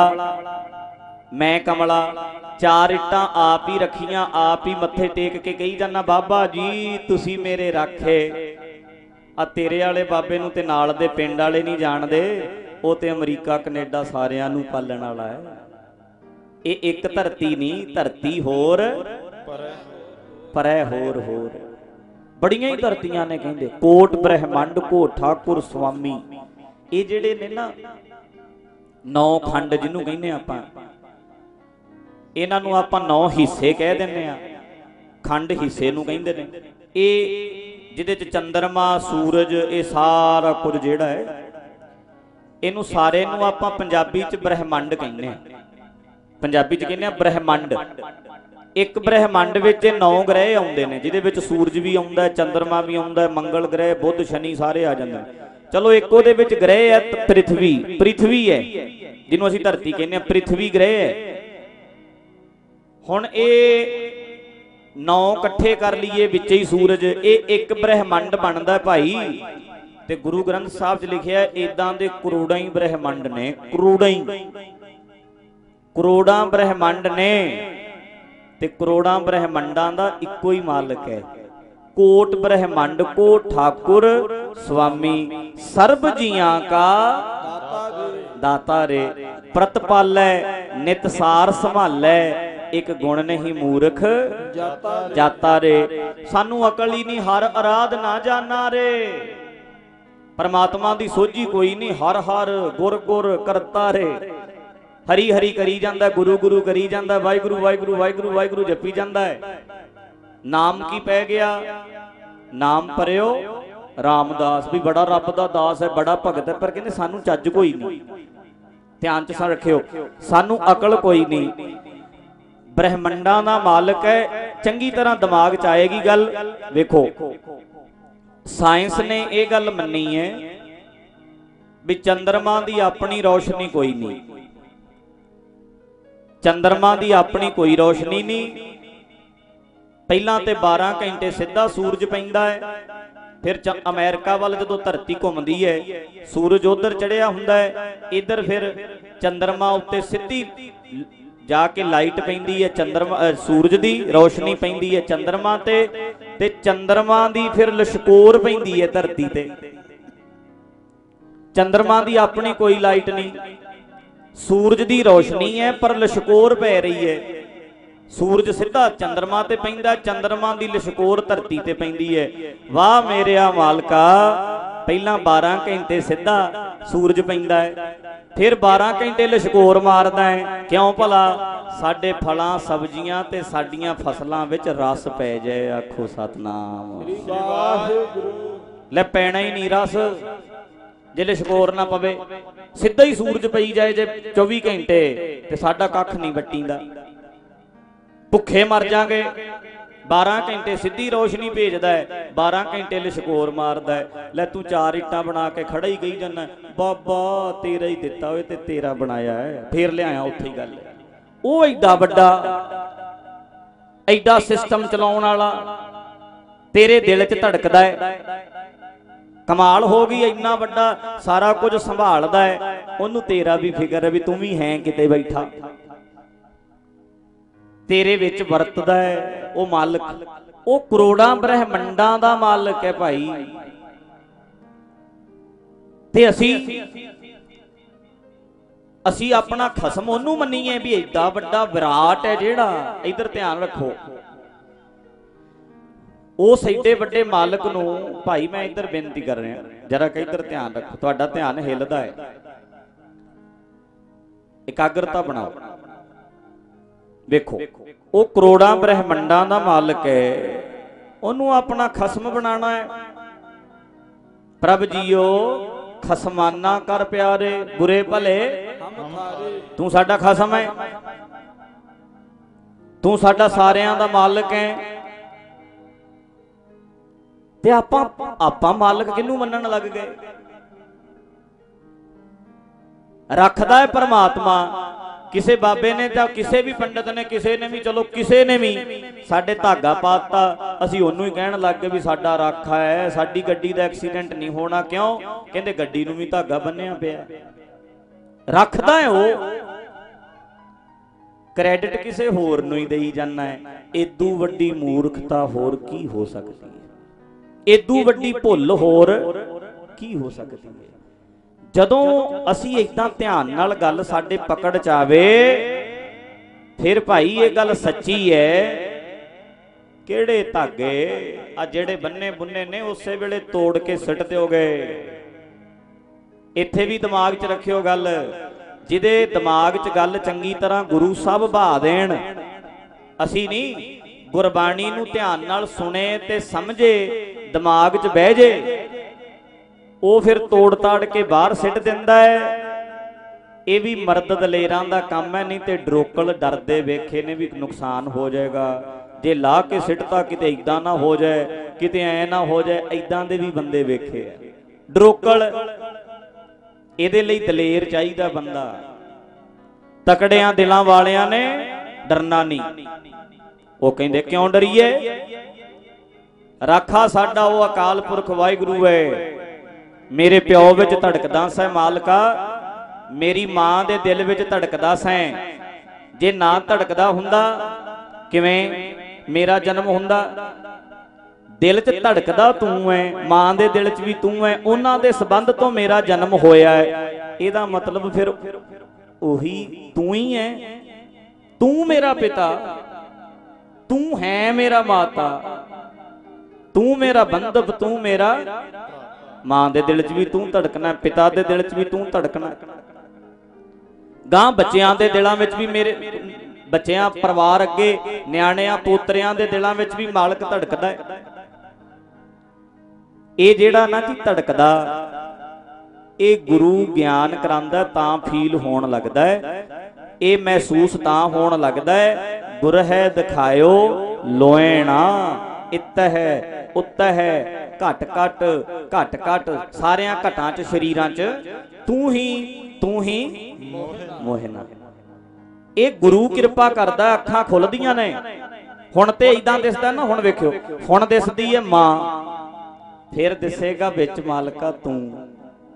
ਕਮਲਾ 4 ਇੱਟਾਂ ਆਪ ਹੀ ਰੱਖੀਆਂ, ਆਪ ਹੀ ਮੱਥੇ ਟੇਕ ਕੇ ਕਹੀ ਜਾਂਦਾ ਬਾਬਾ ਜੀ ਤੁਸੀਂ ਮੇਰੇ ਰਾਖੇ। ਆ ਤੇਰੇ ਵਾਲੇ ਬਾਬੇ ਨੂੰ ਤੇ ਨਾਲ ਦੇ ਪਿੰਡ ਵਾਲੇ ਨਹੀਂ ਜਾਣਦੇ, ਉਹ ਤੇ ਅਮਰੀਕਾ ਕੈਨੇਡਾ ਸਾਰਿਆਂ ਨੂੰ ਪਾਲਣ ਵਾਲਾ ਹੈ। ਇਹ ਇੱਕ ਧਰਤੀ ਨਹੀਂ, ਧਰਤੀ ਹੋਰ ਪਰੈ ਹੋਰ। ਬੜੀਆਂ ਹੀ ਧਰਤੀਆਂ ਨੇ ਕਹਿੰਦੇ। ਕੋਟ ਬ੍ਰਹਿਮੰਡ ਕੋ ਠਾਕੁਰ ਸੁਆਮੀ। ਇਹ ਜਿਹੜੇ ਨੇ ਨਾ 9 ਖੰਡ ਜਿਹਨੂੰ ਕਹਿੰਦੇ ਆਪਾਂ, ਇਹਨਾਂ ਨੂੰ ਆਪਾਂ 9 ਹਿੱਸੇ ਕਹਿ ਦਿੰਦੇ ਆ। ਖੰਡ ਹਿੱਸੇ ਨੂੰ ਕਹਿੰਦੇ ਨੇ। ਇਹ ਜਿਹਦੇ 'ਚ ਚੰਦਰਮਾ, ਸੂਰਜ, ਇਹ ਸਾਰਾ ਕੁਝ ਜਿਹੜਾ ਹੈ, ਇਹਨੂੰ ਸਾਰੇ ਨੂੰ ਆਪਾਂ ਪੰਜਾਬੀ 'ਚ ਬ੍ਰਹਿਮੰਡ ਕਹਿੰਦੇ ਆ। ਪੰਜਾਬੀ 'ਚ ਕਹਿੰਦੇ ਆ ਬ੍ਰਹਿਮੰਡ। ਇੱਕ ਬ੍ਰਹਿਮੰਡ ਵਿੱਚ 9 ਗ੍ਰਹਿ ਆਉਂਦੇ ਨੇ, ਜਿਹਦੇ ਵਿੱਚ ਸੂਰਜ ਵੀ ਆਉਂਦਾ, ਚੰਦਰਮਾ ਵੀ ਆਉਂਦਾ, ਮੰਗਲ ਗ੍ਰਹਿ, ਬੁੱਧ, ਸ਼ਨੀ ਸਾਰੇ ਆ ਜਾਂਦੇ ਨੇ। ਚਲੋ ਇੱਕ ਉਹਦੇ ਵਿੱਚ ਗ੍ਰਹਿ ਹੈ ਪ੍ਰਿਥਵੀ ਹੈ, ਜਿਹਨੂੰ ਅਸੀਂ ਧਰਤੀ ਕਹਿੰਦੇ ਆ, ਪ੍ਰਿਥਵੀ ਗ੍ਰਹਿ ਹੈ। ਹੁਣ ਇਹ 9 ਇਕੱਠੇ ਕਰ ਲਈਏ, ਵਿੱਚ ਹੀ ਸੂਰਜ, ਇਹ ਇੱਕ ਬ੍ਰਹਿਮੰਡ ਬਣਦਾ ਭਾਈ। ਤੇ ਗੁਰੂ ਗ੍ਰੰਥ ਸਾਹਿਬ 'ਚ ਲਿਖਿਆ ਇਦਾਂ ਦੇ ਕਰੋੜਾਂ ਹੀ ਬ੍ਰਹਿਮੰਡ ਨੇ, ਕਰੋੜਾਂ ਬ੍ਰਹਿਮੰਡ ਨੇ। ਤੇ ਕਰੋੜਾਂ ਬ੍ਰਹਿਮੰਡਾਂ ਦਾ ਇੱਕੋ ਹੀ ਮਾਲਕ ਹੈ। ਕੋਟ ਬ੍ਰਹਿਮੰਡ ਕੋ ਠਾਕੁਰ ਸੁਆਮੀ, ਸਰਬ ਜੀਆਂ ਕਾ ਦਾਤਾ ਰੇ। ਪ੍ਰਤਪਾਲੈ ਨਿਤ ਸਾਰ ਸੰਭਾਲੈ, ਇੱਕ ਗੁਣ ਨਹੀਂ ਮੂਰਖ ਜਾਤਾ ਰੇ। ਸਾਨੂੰ ਅਕਲ ਹੀ ਨਹੀਂ, ਹਰ ਅਰਾਧ ਨਾ ਜਾਣਾ ਰੇ। ਪਰਮਾਤਮਾ ਦੀ ਸੋਝੀ ਕੋਈ ਨਹੀਂ, ਹਰ ਹਰ ਗੁਰ ਗੁਰ ਕਰਤਾ ਰੇ। ਹਰੀ ਹਰੀ ਕਰੀ ਜਾਂਦਾ, ਗੁਰੂ ਗੁਰੂ ਕਰੀ ਜਾਂਦਾ, ਵਾਹਿਗੁਰੂ ਵਾਹਿਗੁਰੂ ਵਾਹਿਗੁਰੂ ਵਾਹਿਗੁਰੂ ਜਪੀ ਜਾਂਦਾ ਹੈ। ਨਾਮ ਕੀ ਪੈ ਗਿਆ, ਨਾਮ ਪਰਿਓ ਰਾਮਦਾਸ। ਵੀ ਬੜਾ ਰੱਬ ਦਾ ਦਾਸ ਹੈ, ਬੜਾ ਭਗਤ ਹੈ, ਪਰ ਕਹਿੰਦੇ ਸਾਨੂੰ ਚੱਜ ਕੋਈ ਨਹੀਂ। ਧਿਆਨ 'ਚ ਰੱਖਿਓ, ਸਾਨੂੰ ਅਕਲ ਕੋਈ ਨਹੀਂ। ਬ੍ਰਹਿਮੰਡਾਂ ਦਾ ਮਾਲਕ ਹੈ। ਚੰਗੀ ਤਰ੍ਹਾਂ ਦਿਮਾਗ 'ਚ ਆਏਗੀ ਗੱਲ। ਵੇਖੋ, ਸਾਇੰਸ ਨੇ ਇਹ ਗੱਲ ਮੰਨੀ ਹੈ ਵੀ ਚੰਦਰਮਾ ਦੀ ਆਪਣੀ ਰੌਸ਼ਨੀ ਕੋਈ ਨਹੀਂ। ਚੰਦਰਮਾ ਦੀ ਆਪਣੀ ਕੋਈ ਰੋਸ਼ਨੀ ਨਹੀਂ। ਪਹਿਲਾਂ ਤੇ 12 ਘੰਟੇ ਸਿੱਧਾ ਸੂਰਜ ਪੈਂਦਾ ਹੈ, ਫਿਰ ਅਮਰੀਕਾ ਵੱਲ ਜਦੋਂ ਧਰਤੀ ਘੁੰਮਦੀ ਹੈ, ਸੂਰਜ ਉਧਰ ਚੜਿਆ ਹੁੰਦਾ ਹੈ, ਇਧਰ ਫਿਰ ਚੰਦਰਮਾ ਉੱਤੇ ਸਿੱਧੀ ਜਾ ਕੇ ਲਾਈਟ ਪੈਂਦੀ ਹੈ, ਸੂਰਜ ਦੀ ਰੋਸ਼ਨੀ ਪੈਂਦੀ ਹੈ ਚੰਦਰਮਾ ਤੇ ਚੰਦਰਮਾ ਦੀ ਫਿਰ ਲਸ਼ਕੋਰ ਪੈਂਦੀ ਹੈ ਧਰਤੀ ਤੇ। ਚੰਦਰਮਾ ਦੀ ਆਪਣੀ ਕੋਈ ਲਾਈਟ ਨਹੀਂ, ਸੂਰਜ ਦੀ ਰੋਸ਼ਨੀ ਹੈ ਪਰ ਲਿਸ਼ਕੋਰ ਪੈ ਰਹੀ ਹੈ। ਸੂਰਜ ਸਿੱਧਾ ਚੰਦਰਮਾ ਤੇ ਪੈਂਦਾ, ਚੰਦਰਮਾ ਦੀ ਲਿਸ਼ਕੋਰ ਧਰਤੀ ਤੇ ਪੈਂਦੀ ਹੈ। ਵਾਹ ਮੇਰਿਆ ਮਾਲਕਾ, ਪਹਿਲਾਂ 12 ਘੰਟੇ ਸਿੱਧਾ ਸੂਰਜ ਪੈਂਦਾ ਹੈ, ਫਿਰ 12 ਘੰਟੇ ਲਿਸ਼ਕੋਰ ਮਾਰਦਾ ਹੈ। ਕਿਉਂ ਭਲਾ? ਸਾਡੇ ਫਲਾਂ ਸਬਜ਼ੀਆਂ ਤੇ ਸਾਡੀਆਂ ਫਸਲਾਂ ਵਿੱਚ ਰਸ ਪੈ ਜਾਏ। ਆਖੋ ਸਤਨਾਮ। ਵਾਹਿਗੁਰੂ। ਲੈ ਪੈਣਾ ਹੀ ਨਹੀਂ ਰਸ ਜੇ ਲਿਸ਼ਕੋਰ ਨਾ ਪਵੇ, ਸਿੱਧਾ ਹੀ ਸੂਰਜ ਪਈ ਜਾਏ ਜੇ 24 ਘੰਟੇ ਤੇ ਸਾਡਾ ਕੱਖ ਨਹੀਂ ਵੱਟੀਂਦਾ, ਭੁੱਖੇ ਮਰ ਜਾਗੇ। 12 ਘੰਟੇ ਸਿੱਧੀ ਰੋਸ਼ਨੀ ਭੇਜਦਾ ਹੈ, 12 ਘੰਟੇ ਲਿਸ਼ਕੋਰ ਮਾਰਦਾ ਹੈ। ਲੈ ਤੂੰ 4 ਇੱਟਾਂ ਬਣਾ ਕੇ ਖੜਾ ਹੀ ਕਹੀ ਜਾਂਦਾ ਬਾਬਾ ਤੇਰਾ ਹੀ ਦਿੱਤਾ ਹੋਏ ਤੇ ਤੇਰਾ ਬਣਾਇਆ ਹੈ, ਫੇਰ ਲਿਆਇਆ। ਉੱਥੇ ਹੀ ਗੱਲ ਹੈ। ਉਹ ਐਡਾ ਵੱਡਾ ਐਡਾ ਸਿਸਟਮ ਚਲਾਉਣ ਵਾਲਾ ਤੇਰੇ ਦਿਲ 'ਚ ਧੜਕਦਾ ਹੈ। ਕਮਾਲ ਹੋ ਗਈ, ਇੰਨਾ ਵੱਡਾ ਸਾਰਾ ਕੁਝ ਸੰਭਾਲਦਾ ਹੈ, ਉਹਨੂੰ ਤੇਰਾ ਵੀ ਫਿਕਰ ਹੈ ਵੀ ਤੂੰ ਵੀ ਹੈ ਕਿਤੇ ਬੈਠਾ, ਤੇਰੇ ਵਿੱਚ ਵਰਤਦਾ ਹੈ। ਉਹ ਮਾਲਕ, ਉਹ ਕਰੋੜਾਂ ਬ੍ਰਹਿਮੰਡਾਂ ਦਾ ਮਾਲਕ ਹੈ ਭਾਈ। ਤੇ ਅਸੀਂ ਆਪਣਾ ਖਸਮ ਉਹਨੂੰ ਮੰਨੀਏ ਵੀ ਏਡਾ ਵੱਡਾ ਵਿਰਾਟ ਹੈ ਜਿਹੜਾ। ਇਧਰ ਧਿਆਨ ਰੱਖੋ, ਉਸ ਏਡੇ ਵੱਡੇ ਮਾਲਕ ਨੂੰ ਭਾਈ ਮੈਂ ਇੱਧਰ ਬੇਨਤੀ ਕਰ ਰਿਹਾ, ਜਰਾ ਕਿ ਇੱਧਰ ਧਿਆਨ ਰੱਖੋ, ਤੁਹਾਡਾ ਧਿਆਨ ਹਿੱਲਦਾ ਹੈ, ਇਕਾਗਰਤਾ ਬਣਾਓ। ਵੇਖੋ, ਉਹ ਕਰੋੜਾਂ ਬ੍ਰਹਿਮੰਡਾਂ ਦਾ ਮਾਲਕ ਹੈ, ਉਹਨੂੰ ਆਪਣਾ ਖਸਮ ਬਣਾਉਣਾ ਹੈ। ਪ੍ਰਭ ਜੀਓ ਖਸਮਾਨਾ ਕਰ ਪਿਆਰੇ, ਬੁਰੇ ਭਲੇ ਤੂੰ ਸਾਡਾ ਖਸਮ ਹੈ, ਤੂੰ ਸਾਡਾ ਸਾਰਿਆਂ ਦਾ ਮਾਲਕ ਹੈ। ਤੇ ਆਪਾਂ ਮਾਲਕ ਕਿਹਨੂੰ ਮੰਨਣ ਲੱਗ ਗਏ? ਰੱਖਦਾ ਹੈ ਪਰਮਾਤਮਾ। ਕਿਸੇ ਬਾਬੇ ਨੇ ਜਾਂ ਕਿਸੇ ਵੀ ਪੰਡਤ ਨੇ, ਕਿਸੇ ਨੇ ਵੀ, ਚਲੋ ਕਿਸੇ ਨੇ ਵੀ ਸਾਡੇ ਧਾਗਾ ਪਾਤਾ, ਅਸੀਂ ਉਹਨੂੰ ਹੀ ਕਹਿਣ ਲੱਗ ਗਏ ਵੀ ਸਾਡਾ ਰਾਖਾ ਹੈ, ਸਾਡੀ ਗੱਡੀ ਦਾ ਐਕਸੀਡੈਂਟ ਨਹੀਂ ਹੋਣਾ। ਕਿਉਂ? ਕਹਿੰਦੇ ਗੱਡੀ ਨੂੰ ਵੀ ਧਾਗਾ ਬੰਨਿਆ ਪਿਆ। ਰੱਖਦਾ ਹੈ ਉਹ, ਕ੍ਰੈਡਿਟ ਕਿਸੇ ਹੋਰ ਨੂੰ ਹੀ ਦੇਈ ਜਾਂਦਾ ਹੈ। ਏਦੂ ਵੱਡੀ ਮੂਰਖਤਾ ਹੋਰ ਕੀ ਹੋ ਸਕਦੀ ਹੈ? ਏਦੂ ਵੱਡੀ ਭੁੱਲ ਹੋਰ ਕੀ ਹੋ ਸਕਦੀ ਹੈ? ਜਦੋਂ ਅਸੀਂ ਇਦਾਂ ਧਿਆਨ ਨਾਲ ਗੱਲ ਸਾਡੇ ਪਕੜ ਚ ਆਵੇ, ਫਿਰ ਭਾਈ ਇਹ ਗੱਲ ਸੱਚੀ ਹੈ। ਕਿਹੜੇ ਧਾਗੇ ਆ ਜਿਹੜੇ ਬੰਨੇ ਬੁੰਨੇ ਨੇ ਉਸੇ ਵੇਲੇ ਤੋੜ ਕੇ ਸਿੱਟ ਦਿਓਗੇ। ਇੱਥੇ ਵੀ ਦਿਮਾਗ 'ਚ ਰੱਖਿਓ ਗੱਲ, ਜਿਹਦੇ ਦਿਮਾਗ 'ਚ ਗੱਲ ਚੰਗੀ ਤਰ੍ਹਾਂ ਗੁਰੂ ਸਾਹਿਬ ਬਹਾ ਦੇਣ। ਅਸੀਂ ਨਹੀਂ, ਗੁਰਬਾਣੀ ਨੂੰ ਧਿਆਨ ਨਾਲ ਸੁਣੇ ਤੇ ਸਮਝੇ, ਦਿਮਾਗ 'ਚ ਬਹਿ ਜੇ, ਉਹ ਫਿਰ ਤੋੜ ਤਾੜ ਕੇ ਬਾਹਰ ਸਿੱਟ ਦਿੰਦਾ ਹੈ। ਇਹ ਵੀ ਮਰਦ ਦਲੇਰਾਂ ਦਾ ਕੰਮ ਹੈ, ਨਹੀਂ ਤੇ ਡਰੋਕਲ ਡਰਦੇ ਵੇਖੇ ਨੇ ਵੀ ਨੁਕਸਾਨ ਹੋ ਜਾਏਗਾ, ਜੇ ਲਾ ਕੇ ਸਿੱਟਤਾ ਕਿਤੇ ਇਦਾਂ ਨਾ ਹੋ ਜਾਏ, ਕਿਤੇ ਐ ਨਾ ਹੋ ਜਾਏ, ਇਦਾਂ ਦੇ ਵੀ ਬੰਦੇ ਵੇਖੇ ਆ। ਡਰੋਕਲ, ਇਹਦੇ ਲਈ ਦਲੇਰ ਚਾਹੀਦਾ ਬੰਦਾ। ਤਕੜਿਆਂ ਦਿਲਾਂ ਵਾਲਿਆਂ ਨੇ ਡਰਨਾ ਨਹੀਂ। ਉਹ ਕਹਿੰਦੇ ਕਿਉਂ ਡਰੀਏ? ਰਾਖਾ ਸਾਡਾ ਉਹ ਅਕਾਲ ਪੁਰਖ ਵਾਹਿਗੁਰੂ ਹੈ। ਮੇਰੇ ਪਿਓ ਵਿੱਚ ਧੜਕਦਾ ਸੈਂ ਮਾਲਕਾ, ਮੇਰੀ ਮਾਂ ਦੇ ਦਿਲ ਵਿੱਚ ਧੜਕਦਾ ਸੈਂ। ਜੇ ਨਾ ਧੜਕਦਾ ਹੁੰਦਾ ਕਿਵੇਂ ਮੇਰਾ ਜਨਮ ਹੁੰਦਾ? ਦਿਲ 'ਚ ਧੜਕਦਾ ਤੂੰ ਹੈ, ਮਾਂ ਦੇ ਦਿਲ 'ਚ ਵੀ ਤੂੰ ਹੈ, ਉਹਨਾਂ ਦੇ ਸੰਬੰਧ ਤੋਂ ਮੇਰਾ ਜਨਮ ਹੋਇਆ ਹੈ। ਇਹਦਾ ਮਤਲਬ ਫਿਰ ਉਹੀ ਤੂੰ ਹੀ ਹੈ। ਤੂੰ ਮੇਰਾ ਪਿਤਾ, ਤੂੰ ਹੈ ਮੇਰਾ ਮਾਤਾ, ਤੂੰ ਮੇਰਾ ਬੰਧਵ, ਤੂੰ ਮੇਰਾ। ਮਾਂ ਦੇ ਦਿਲ 'ਚ ਵੀ ਤੂੰ ਧੜਕਣਾ, ਪਿਤਾ ਦੇ ਦਿਲ 'ਚ ਵੀ ਤੂੰ ਧੜਕਣਾ। ਗਾਂ ਬੱਚਿਆਂ ਦੇ ਦਿਲਾਂ ਵਿੱਚ ਵੀ ਮੇਰੇ ਬੱਚਿਆਂ, ਪਰਿਵਾਰ ਅੱਗੇ ਨਿਆਣਿਆਂ ਪੋਤਰਿਆਂ ਦੇ ਦਿਲਾਂ ਵਿੱਚ ਵੀ ਮਾਲਕ ਧੜਕਦਾ ਹੈ। ਇਹ ਜਿਹੜਾ ਨਾ ਜੀ ਧੜਕਦਾ, ਇਹ ਗੁਰੂ ਗਿਆਨ ਕਰਾਂਦਾ ਤਾਂ ਫੀਲ ਹੋਣ ਲੱਗਦਾ ਹੈ, ਇਹ ਮਹਿਸੂਸ ਤਾਂ ਹੋਣ ਲੱਗਦਾ ਹੈ। ਗੁਰ ਹੈ ਦਿਖਾਇਓ ਲੋਇਣਾ, ਇਤ ਹੈ ਉਤ ਹੈ, ਘਟ ਘਟ ਘਟ ਘਟ, ਸਾਰਿਆਂ ਘਟਾਂ 'ਚ ਸਰੀਰਾਂ 'ਚ ਤੂੰ ਹੀ ਮੋਹਿਨਾ। ਇਹ ਗੁਰੂ ਕਿਰਪਾ ਕਰਦਾ, ਅੱਖਾਂ ਖੁੱਲਦੀਆਂ ਨੇ। ਹੁਣ ਤੇ ਇਦਾਂ ਦਿਸਦਾ ਨਾ, ਹੁਣ ਵੇਖਿਓ, ਹੁਣ ਦਿਸਦੀ ਹੈ ਮਾਂ, ਫਿਰ ਦਿਸੇਗਾ ਵਿੱਚ ਮਾਲਕਾ ਤੂੰ।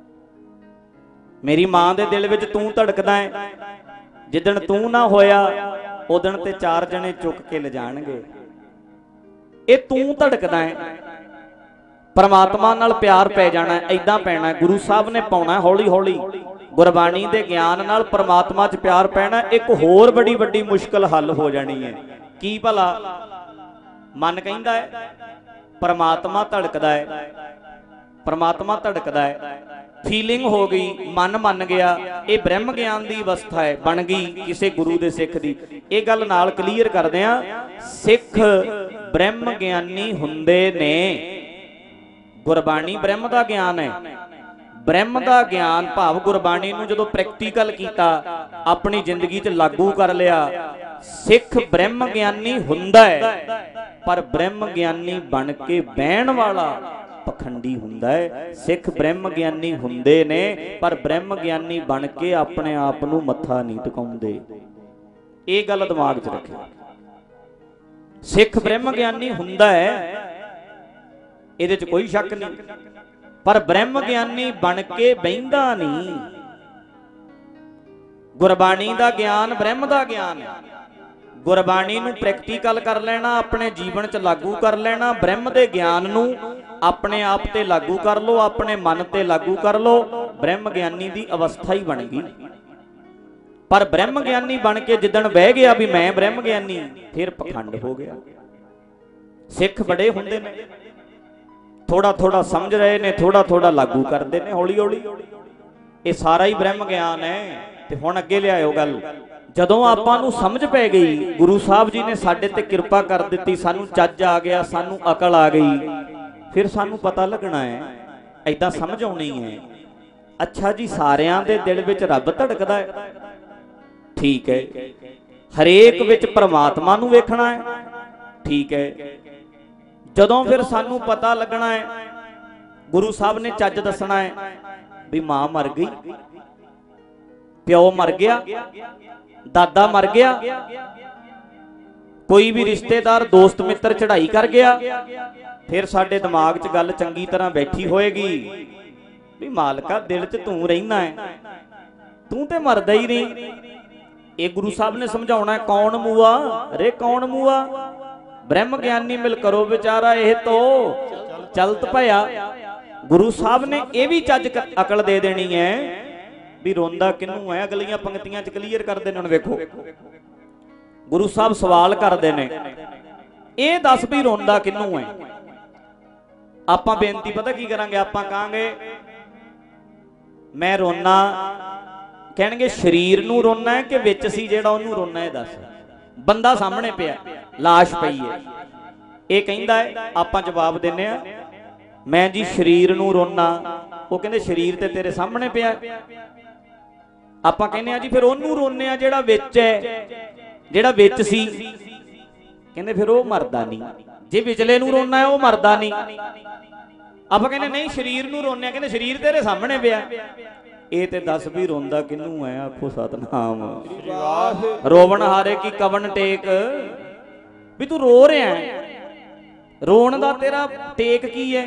ਮੇਰੀ ਮਾਂ ਦੇ ਦਿਲ ਵਿੱਚ ਤੂੰ ਧੜਕਦਾ ਹੈ। ਜਿੱਦਣ ਤੂੰ ਨਾ ਹੋਇਆ ਉਦਣ ਤੇ 4 ਜਣੇ ਚੁੱਕ ਕੇ ਲਿਜਾਣਗੇ। ਇਹ ਤੂੰ ਧੜਕਦਾ ਹੈ। परमात्मा नाल प्यार पै जाना, ऐदां पैना, गुरु साहब ने पाउणा हौली हौली। गुरबाणी दे ज्ञान नाल परमात्मा च प्यार पैना। एक होर बड़ी वड्डी मुश्किल हल हो जानी है। की भला? मन कहंदा है परमात्मा धड़कदा है, परमात्मा धड़कदा है, फीलिंग हो गई, मन मन गया, ये ब्रह्म ज्ञान की अवस्था है, बन गई किसी गुरु दे सिख दी। ये गल नाल क्लीयर करदे आ, सिख ब्रह्म ज्ञानी हुंदे ने। गुरबाणी ब्रह्म दा ज्ञान है। ब्रह्म दा ज्ञान भाव गुरबाणी नूं जदों प्रैक्टिकल कीता, अपनी जिंदगी च लागू कर लिया, सिख ब्रह्म ज्ञानी हुंदा है। पर ब्रह्म ज्ञानी बन के बहण वाला पखंडी हुंदा है। सिख ब्रह्म ज्ञानी हुंदे ने, पर ब्रह्म ज्ञानी बन के अपने आप नूं मत्था नहीं टिकाउंदे। ये गल दिमाग च रखिओ। सिख ब्रह्म ज्ञानी हुंदा है, इहदे च कोई शक नहीं, पर ब्रह्म ज्ञानी बन के बहिंदा नहीं। गुरबाणी दा ज्ञान ब्रह्म दा ज्ञान है। गुरबाणी नूं प्रैक्टिकल कर लेना, अपने जीवन च लागू कर लेना। ब्रह्म दे ज्ञान नूं अपने आप ते लागू कर लो, अपने मन ते लागू कर लो, ब्रह्म ज्ञानी दी अवस्था ही बन गई। पर ब्रह्म ज्ञानी बन के जिदन बह गया भी मैं ब्रह्म ज्ञानी, फिर पखंड हो गया। सिख बड़े हुंदे ने, थोड़ा थोड़ा समझ रहे ने, थोड़ा थोड़ा लागू करते हैं हौली हौली। ये सारा ही ब्रह्म ज्ञान है। ते हुण अगे लियाओ गल। जदों आपां नूं समझ पै गई, गुरु साहब जी ने साडे ते किरपा कर दित्ती, सानू चज आ गया, सानू अकल आ गई, फिर सानू पता लगना है, ऐदां समझ आउणी है। अच्छा जी, सारियां दे दिल विच रब धड़कदा है, ठीक है। हरेक विच परमात्मा नूं वेखना है, ठीक है। जदों फिर सानू पता लगना है, गुरु साहब ने चज दसना है भी मां मर गई, प्यो मर गया, दादा मर गया, कोई भी रिश्तेदार दोस्त मित्र चढ़ाई कर गया, फिर साडे दिमाग च गल चंगी तरह बैठी होएगी भी मालका दिल च तू रहिना है, तू ते मरदा ही नहीं। ये गुरु साहब ने समझाउणा है। कौन मुआ? अरे कौन मुआ? ब्रह्म ज्ञानी मिल करो बेचारा, यह तो चलत पया। गुरु साहब ने यह भी चज अकल दे देनी है भी रोंदा किनू है। अगलियां पंक्तियां च क्लीयर करदे ने। वेखो गुरु साहब सवाल करदे ने, ये दस भी रोंदा किनू है। आपां बेनती पता की करांगे? आपां कहांगे मैं रोना, कहणगे शरीर नूं रोना है कि विच सी जेड़ा ओनू रोना है? दस। बंदा सामने पिया, लाश पई है, ये कहंदा है, आपां जवाब दिंदे आ मैं जी शरीर नूं रोना। वो कहंदे शरीर ते तेरे सामने पिया। आपां कहंदे आ जी फिर ओनू रोने आ जेड़ा विच है, जेड़ा विच सी। कहंदे फिर वो मरदा नहीं, जे विचले नूं रोना है वो मरदा नहीं। आपां कहंदे नहीं शरीर नूं रोने आ, कहंदे शरीर तेरे सामने पिया। ये ते दस भी रोंदा किनू है? आखो सतनाम। रोवन हारे की कवन टेक, भी तू रो रहा है, रोण दा तेरा टेक की है?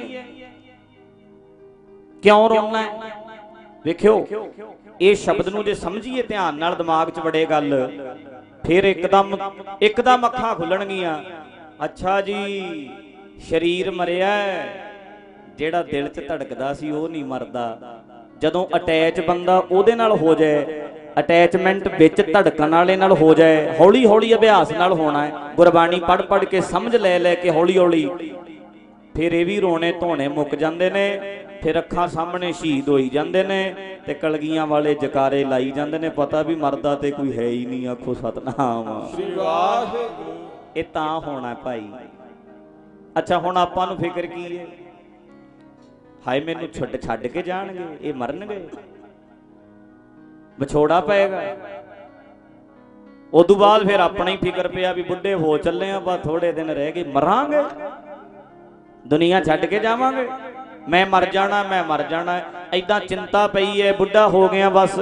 क्यों रोना है? वेखियो ये शब्द नूं जे समझीए ध्यान नाल, दिमाग च वड़े गल, फिर एकदम अखां खुलणगियां। अच्छा जी, शरीर मरिया, जेड़ा दिल च धड़कदा सी वो नहीं मरदा। जदों अटैच बंदा उहदे नाल हो जाए, अटैचमेंट विच धड़कन वाले नाल हो जाए, हौली हौली अभ्यास नाल होना है। गुरबाणी पढ़ पढ़ के समझ ले के हौली हौली फिर ये भी रोने धोने मुक जांदे ने, फिर अखां सामने शहीद होई जांदे ने, ते कलगियां वाले जकारे लाई जांदे ने। पता भी मरदा ते कोई है ही नहीं। आखो सतनाम। ये तां होना भाई। अच्छा हुण आपां नूं फिक्र की है? हाय मैनू छड्ड के जाणगे, ये मरनगे, विछोड़ा पेगा। उदों बाद फिर अपना ही फिक्र पिया भी बुढ़े हो चले हैं, बस थोड़े दिन रह गए, मरांगे, दुनिया छड्ड के जावांगे, मैं मर जाना, मैं मर जाना। ऐदां चिंता पई है, बुढ़ा हो गया बस।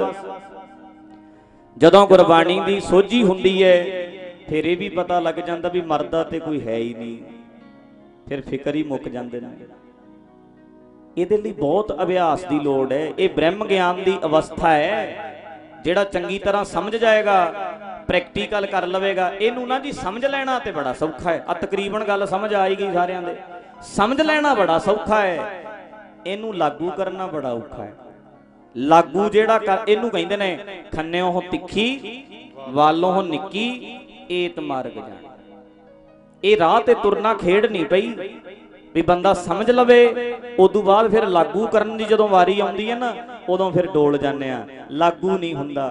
जदों गुरबाणी दी सोझी हुंदी है, फिर ये भी पता लग जाता भी मरदा ते कोई है ही नहीं, फिर फिक्र ही मुक जांदे ने। ਇਹਦੇ ਲਈ ਬਹੁਤ ਅਭਿਆਸ ਦੀ ਲੋੜ ਹੈ। ਇਹ ਬ੍ਰਹਮ ਗਿਆਨ ਦੀ ਅਵਸਥਾ ਹੈ, ਜਿਹੜਾ ਚੰਗੀ ਤਰ੍ਹਾਂ ਸਮਝ ਜਾਏਗਾ, ਪ੍ਰੈਕਟੀਕਲ ਕਰ ਲਵੇਗਾ। ਇਹਨੂੰ ਨਾ ਜੀ ਸਮਝ ਲੈਣਾ ਤੇ ਬੜਾ ਸੌਖਾ ਹੈ। ਆ ਤਕਰੀਬਨ ਗੱਲ ਸਮਝ ਆਈ ਗਈ ਸਾਰਿਆਂ ਦੇ। ਸਮਝ ਲੈਣਾ ਬੜਾ ਸੌਖਾ ਹੈ, ਇਹਨੂੰ ਲਾਗੂ ਕਰਨਾ ਬੜਾ ਔਖਾ ਹੈ। ਲਾਗੂ ਜਿਹੜਾ ਇਹਨੂੰ ਕਹਿੰਦੇ ਨੇ ਖੰਨਿਓ ਤਿੱਖੀ ਵਾਲੋਂ ਨਿੱਕੀ ਏਤ ਮਾਰਗ ਜਾਣੀ। ਇਹ ਰਾਹ ਤੇ ਤੁਰਨਾ ਖੇਡ ਨਹੀਂ ਪਈ ਵੀ ਬੰਦਾ ਸਮਝ ਲਵੇ, ਉਦੋਂ ਬਾਅਦ ਫਿਰ ਲਾਗੂ ਕਰਨ ਦੀ ਜਦੋਂ ਵਾਰੀ ਆਉਂਦੀ ਹੈ ਨਾ, ਉਦੋਂ ਫਿਰ ਡੋਲ ਜਾਂਦੇ ਆ। ਲਾਗੂ ਨਹੀਂ ਹੁੰਦਾ,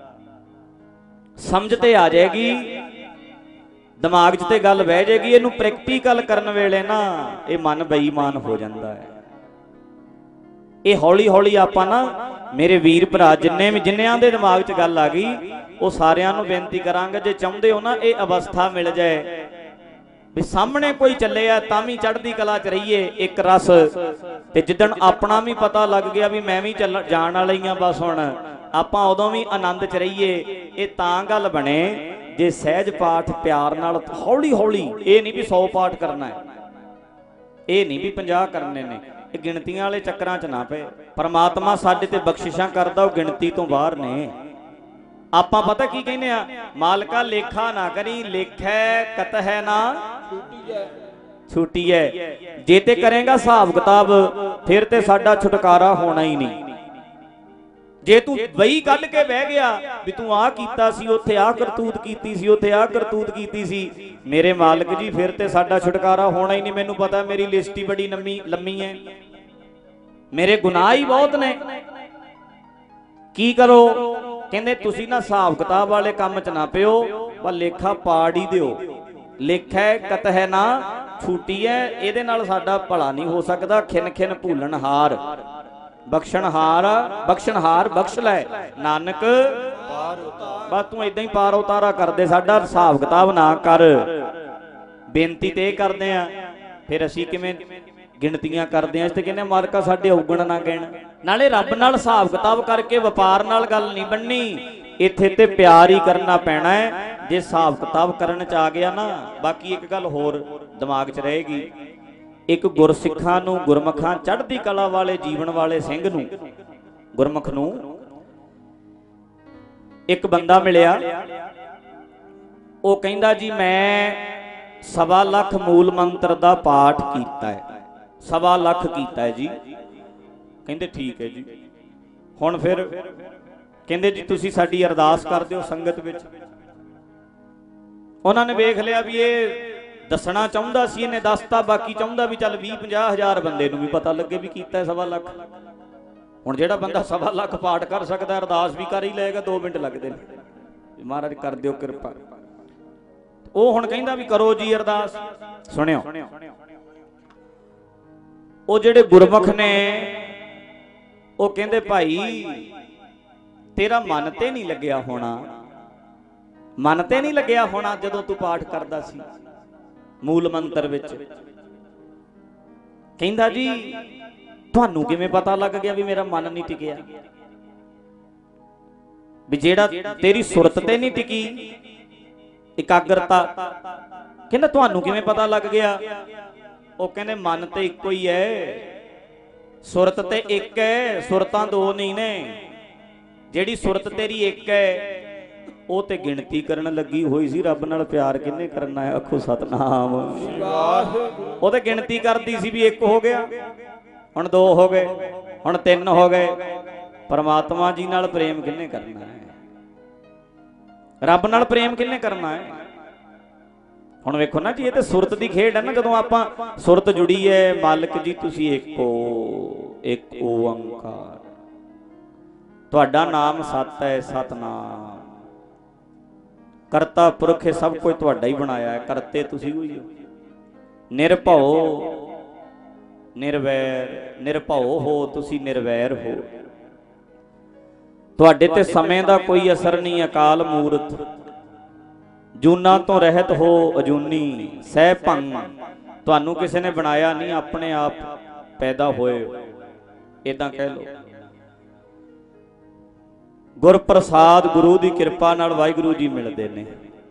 ਸਮਝ ਤੇ ਆ ਜਾਏਗੀ, ਦਿਮਾਗ 'ਚ ਤੇ ਗੱਲ ਬਹਿ ਜਾਏਗੀ। ਇਹਨੂੰ ਪ੍ਰੈਕਟੀਕਲ ਕਰਨ ਵੇਲੇ ਨਾ ਇਹ ਮਨ ਬੇਈਮਾਨ ਹੋ ਜਾਂਦਾ ਹੈ। ਇਹ ਹੌਲੀ ਹੌਲੀ ਆਪਾਂ ਨਾ ਮੇਰੇ ਵੀਰ ਭਰਾ ਜਿੰਨਿਆਂ ਦੇ ਦਿਮਾਗ 'ਚ ਗੱਲ ਆ ਗਈ, ਉਹ ਸਾਰਿਆਂ ਨੂੰ ਬੇਨਤੀ ਕਰਾਂਗੇ, ਜੇ ਚਾਹੁੰਦੇ ਹੋ ਨਾ ਇਹ ਅਵਸਥਾ ਮਿਲ ਜਾਏ ਵੀ ਸਾਹਮਣੇ ਕੋਈ ਚੱਲੇ ਆ ਤਾਂ ਵੀ ਚੜ੍ਹਦੀ ਕਲਾ 'ਚ ਰਹੀਏ ਇੱਕ ਰਸ, ਤੇ ਜਿੱਦਣ ਆਪਣਾ ਵੀ ਪਤਾ ਲੱਗ ਗਿਆ ਵੀ ਮੈਂ ਵੀ ਜਾਣ ਵਾਲਾ ਹੀ ਆ ਬਸ ਹੁਣ, ਆਪਾਂ ਉਦੋਂ ਵੀ ਆਨੰਦ 'ਚ ਰਹੀਏ। ਇਹ ਤਾਂ ਗੱਲ ਬਣੇ ਜੇ ਸਹਿਜ ਪਾਠ ਪਿਆਰ ਨਾਲ ਹੌਲੀ ਹੌਲੀ, ਇਹ ਨਹੀਂ ਵੀ 100 ਪਾਠ ਕਰਨਾ ਹੈ, ਇਹ ਨਹੀਂ ਵੀ 50 ਕਰਨੇ ਨੇ, ਇਹ ਗਿਣਤੀਆਂ ਵਾਲੇ ਚੱਕਰਾਂ 'ਚ ਨਾ ਪਏ। ਪਰਮਾਤਮਾ ਸਾਡੇ ਤੇ ਬਖਸ਼ਿਸ਼ਾਂ ਕਰਦਾ, ਉਹ ਗਿਣਤੀ ਤੋਂ ਬਾਹਰ ਨੇ। ਆਪਾਂ ਪਤਾ ਕੀ ਕਹਿੰਦੇ ਆ, ਮਾਲਕਾ ਲੇਖਾ ਨਾ ਕਰੀ, ਲੇਖੈ ਕਤਹਿ ਨਾ ਛੁੱਟੀ ਹੈ। ਜੇ ਤੇ ਕਰੇਗਾ ਹਿਸਾਬ ਕਿਤਾਬ ਫਿਰ ਤੇ ਸਾਡਾ ਛੁਟਕਾਰਾ ਹੋਣਾ ਹੀ ਨਹੀਂ। ਜੇ ਤੂੰ ਬਈ ਕੱਢ ਕੇ ਬਹਿ ਗਿਆ ਵੀ ਤੂੰ ਆਹ ਕੀਤਾ ਸੀ, ਉੱਥੇ ਆਹ ਕਰਤੂਤ ਕੀਤੀ ਸੀ, ਉੱਥੇ ਆਹ ਕਰਤੂਤ ਕੀਤੀ ਸੀ, ਮੇਰੇ ਮਾਲਕ ਜੀ ਫਿਰ ਤੇ ਸਾਡਾ ਛੁਟਕਾਰਾ ਹੋਣਾ ਹੀ ਨਹੀਂ। ਮੈਨੂੰ ਪਤਾ ਮੇਰੀ ਲਿਸਟ ਹੀ ਬੜੀ ਲੰਮੀ ਹੈ, ਮੇਰੇ ਗੁਨਾਹ ਹੀ ਬਹੁਤ ਨੇ। ਕੀ ਕਰੋ? ਕਹਿੰਦੇ ਤੁਸੀਂ ਨਾ ਹਿਸਾਬ ਕਿਤਾਬ ਵਾਲੇ ਕੰਮ 'ਚ ਨਾ ਪਿਓ, ਪਰ ਲੇਖਾ ਪਾੜ ਹੀ ਦਿਓ। ਲੇਖੈ ਕਤਹਿ ਨਾ ਛੂਟੀ ਹੈ, ਇਹਦੇ ਨਾਲ ਸਾਡਾ ਭਲਾ ਨਹੀਂ ਹੋ ਸਕਦਾ। ਖਿਨ ਖਿਨ ਭੂਲਣਹਾਰ ਬਖਸ਼ਣਹਾਰ ਬਖਸ਼ ਲੈ ਨਾਨਕ ਬਸ ਤੂੰ ਇਦਾਂ ਹੀ ਪਾਰ ਉਤਾਰਾ ਕਰਦੇ, ਸਾਡਾ ਹਿਸਾਬ ਕਿਤਾਬ ਨਾ ਕਰ। ਬੇਨਤੀ ਤੇ ਇਹ ਕਰਦੇ ਆ, ਫਿਰ ਅਸੀਂ ਕਿਵੇਂ ਗਿਣਤੀਆਂ ਕਰਦੇ ਆ? ਇਸ ਤੇ ਕਹਿੰਦੇ ਮਾਲਕਾ ਸਾਡੇ ਔਗਣ ਨਾ ਗਿਣ। ਨਾਲੇ ਰੱਬ ਨਾਲ ਹਿਸਾਬ ਕਿਤਾਬ ਕਰਕੇ ਵਪਾਰ ਨਾਲ ਗੱਲ ਨਹੀਂ ਬਣਨੀ, ਇੱਥੇ ਤੇ ਪਿਆਰ ਹੀ ਕਰਨਾ ਪੈਣਾ ਹੈ। ਜੇ ਹਿਸਾਬ ਕਿਤਾਬ ਕਰਨ 'ਚ ਆ ਗਿਆ ਨਾ, ਬਾਕੀ ਇੱਕ ਗੱਲ ਹੋਰ ਦਿਮਾਗ 'ਚ ਰਹੇਗੀ, ਇੱਕ ਗੁਰਸਿੱਖਾਂ ਨੂੰ, ਗੁਰਮੁਖਾਂ ਚੜ੍ਹਦੀ ਕਲਾ ਵਾਲੇ ਜੀਵਨ ਵਾਲੇ ਸਿੰਘ ਨੂੰ, ਗੁਰਮੁਖ ਨੂੰ ਇੱਕ ਬੰਦਾ ਮਿਲਿਆ, ਉਹ ਕਹਿੰਦਾ ਜੀ ਮੈਂ 1.25 ਲੱਖ ਮੂਲ ਮੰਤਰ ਦਾ ਪਾਠ ਕੀਤਾ ਹੈ। 1.25 ਲੱਖ ਕੀਤਾ ਹੈ ਜੀ। ਕਹਿੰਦੇ ਠੀਕ ਹੈ ਜੀ। ਹੁਣ ਫਿਰ ਕਹਿੰਦੇ ਜੀ ਤੁਸੀਂ ਸਾਡੀ ਅਰਦਾਸ ਕਰ ਦਿਓ ਸੰਗਤ ਵਿੱਚ। ਉਹਨਾਂ ਨੇ ਵੇਖ ਲਿਆ ਵੀ ਇਹ ਦੱਸਣਾ ਚਾਹੁੰਦਾ ਸੀ, ਇਹਨੇ ਦੱਸਤਾ, ਬਾਕੀ ਚਾਹੁੰਦਾ ਵੀ ਚੱਲ 20-50 ਹਜ਼ਾਰ ਬੰਦੇ ਨੂੰ ਵੀ ਪਤਾ ਲੱਗੇ ਵੀ ਕੀਤਾ 1.25 ਲੱਖ। ਹੁਣ ਜਿਹੜਾ ਬੰਦਾ 1.25 ਲੱਖ ਪਾਠ ਕਰ ਸਕਦਾ, ਅਰਦਾਸ ਵੀ ਕਰ ਹੀ ਲਏਗਾ, 2 ਮਿੰਟ ਲੱਗਦੇ ਨੇ। ਮਹਾਰਾਜ ਕਰ ਦਿਓ ਕਿਰਪਾ। ਉਹ ਹੁਣ ਕਹਿੰਦਾ ਵੀ ਕਰੋ ਜੀ ਅਰਦਾਸ। ਸੁਣਿਓ, ਉਹ ਜਿਹੜੇ ਗੁਰਮੁਖ ਨੇ ਉਹ ਕਹਿੰਦੇ ਭਾਈ ਤੇਰਾ ਮਨ ਤੇ ਨਹੀਂ ਲੱਗਿਆ ਹੋਣਾ, ਮਨ ਤੇ ਨਹੀਂ ਲੱਗਿਆ ਹੋਣਾ ਜਦੋਂ ਤੂੰ ਪਾਠ ਕਰਦਾ ਸੀ ਮੂਲ ਮੰਤਰ ਵਿੱਚ। ਕਹਿੰਦਾ ਜੀ ਤੁਹਾਨੂੰ ਕਿਵੇਂ ਪਤਾ ਲੱਗ ਗਿਆ ਵੀ ਮੇਰਾ ਮਨ ਨਹੀਂ ਟਿਕਿਆ, ਵੀ ਜਿਹੜਾ ਤੇਰੀ ਸੁਰਤ ਤੇ ਨਹੀਂ ਟਿਕੀ ਇਕਾਗਰਤਾ? ਕਹਿੰਦਾ ਤੁਹਾਨੂੰ ਕਿਵੇਂ ਪਤਾ ਲੱਗ ਗਿਆ? ਉਹ ਕਹਿੰਦੇ ਮਨ ਤੇ ਇੱਕੋ ਹੀ ਹੈ, ਸੁਰਤ ਤੇ ਇੱਕ ਹੈ, ਸੁਰਤਾਂ 2 ਨਹੀਂ ਨੇ। ਜਿਹੜੀ ਸੁਰਤ ਤੇਰੀ ਇੱਕ ਹੈ ਉਹ ਤੇ ਗਿਣਤੀ ਕਰਨ ਲੱਗੀ ਹੋਈ ਸੀ। ਰੱਬ ਨਾਲ ਪਿਆਰ ਕਿੰਨੇ ਕਰਨਾ ਹੈ? ਆਖੋ ਸਤਨਾਮ। ਉਹ ਤੇ ਗਿਣਤੀ ਕਰਦੀ ਸੀ ਵੀ 1 ਹੋ ਗਿਆ, ਹੁਣ 2 ਹੋ ਗਏ, ਹੁਣ 3 ਹੋ ਗਏ। ਪਰਮਾਤਮਾ ਜੀ ਨਾਲ ਪ੍ਰੇਮ ਕਿੰਨੇ ਕਰਨਾ ਹੈ? ਰੱਬ ਨਾਲ ਪ੍ਰੇਮ ਕਿੰਨੇ ਕਰਨਾ ਹੈ? ਹੁਣ ਵੇਖੋ ਨਾ ਜੀ, ਇਹ ਤੇ ਸੁਰਤ ਦੀ ਖੇਡ ਹੈ ਨਾ। ਜਦੋਂ ਆਪਾਂ ਸੁਰਤ ਜੁੜੀ ਹੈ, ਮਾਲਕ ਜੀ ਤੁਸੀਂ ਇੱਕ ਓੰਕਾਰ, ਤੁਹਾਡਾ ਨਾਮ ਸਤ ਹੈ, ਸਤਨਾਮ। ਕਰਤਾ ਪੁਰਖ ਹੈ, ਸਭ ਕੁਝ ਤੁਹਾਡਾ ਹੀ ਬਣਾਇਆ ਹੈ, ਕਰਤੇ ਤੁਸੀਂ ਹੋਈ ਹੋ। ਨਿਰਭਉ ਨਿਰਵੈਰ, ਨਿਰਭਉ ਹੋ ਤੁਸੀਂ, ਨਿਰਵੈਰ ਹੋ। ਤੁਹਾਡੇ ਤੇ ਸਮੇਂ ਦਾ ਕੋਈ ਅਸਰ ਨਹੀਂ। ਅਕਾਲ ਮੂਰਤ, ਜੂਨਾ ਤੋਂ ਰਹਿਤ ਹੋ ਅਜੂਨੀ, ਸਹਿ ਭੰਗ, ਤੁਹਾਨੂੰ ਕਿਸੇ ਨੇ ਬਣਾਇਆ ਨਹੀਂ, ਆਪਣੇ ਆਪ ਪੈਦਾ ਹੋਏ, ਇਦਾਂ ਕਹਿ ਲਓ। ਗੁਰ ਪ੍ਰਸਾਦ, ਗੁਰੂ ਦੀ ਕਿਰਪਾ ਨਾਲ ਵਾਹਿਗੁਰੂ ਜੀ ਮਿਲਦੇ ਨੇ।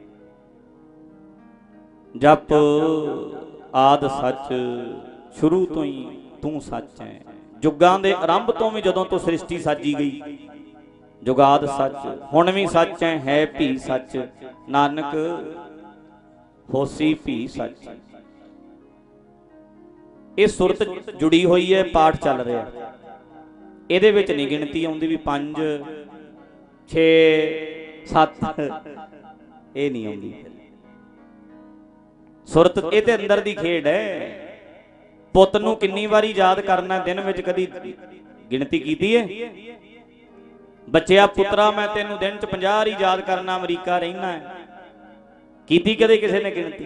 ਜਪ ਆਦ ਸੱਚ, ਸ਼ੁਰੂ ਤੋਂ ਹੀ ਤੂੰ ਸੱਚ ਹੈ। ਜੁਗਾਂ ਦੇ ਆਰੰਭ ਤੋਂ ਵੀ ਜਦੋਂ ਤੋਂ ਸ੍ਰਿਸ਼ਟੀ ਸਾਜੀ ਗਈ, ਜੁਗਾਦ ਸੱਚ, ਹੁਣ ਵੀ ਸੱਚ ਹੈ ਭੀ ਸੱਚ, ਨਾਨਕ ਹੋਸੀ ਭੀ ਸੱਚ। ਇਹ ਸੁਰਤ ਜੁੜੀ ਹੋਈ ਹੈ, ਪਾਠ ਚੱਲ ਰਿਹਾ, ਇਹਦੇ ਵਿੱਚ ਨਹੀਂ ਗਿਣਤੀ ਆਉਂਦੀ ਵੀ 5 6 7 ਇਹ ਨਹੀਂ ਆਉਂਦੀ। ਸੁਰਤ ਇਹਦੇ ਅੰਦਰ ਦੀ ਖੇਡ ਹੈ। ਪੁੱਤ ਨੂੰ ਕਿੰਨੀ ਵਾਰੀ ਯਾਦ ਕਰਨਾ ਦਿਨ ਵਿੱਚ, ਕਦੀ ਗਿਣਤੀ ਕੀਤੀ ਹੈ? ਬੱਚਿਆ ਪੁੱਤਰਾ ਮੈਂ ਤੈਨੂੰ ਦਿਨ ਚ 50 ਵਾਰੀ ਯਾਦ ਕਰਨਾ, ਅਮਰੀਕਾ ਰਹਿਣਾ ਹੈ, ਕੀਤੀ ਕਦੇ ਕਿਸੇ ਨੇ ਗਿਣਤੀ?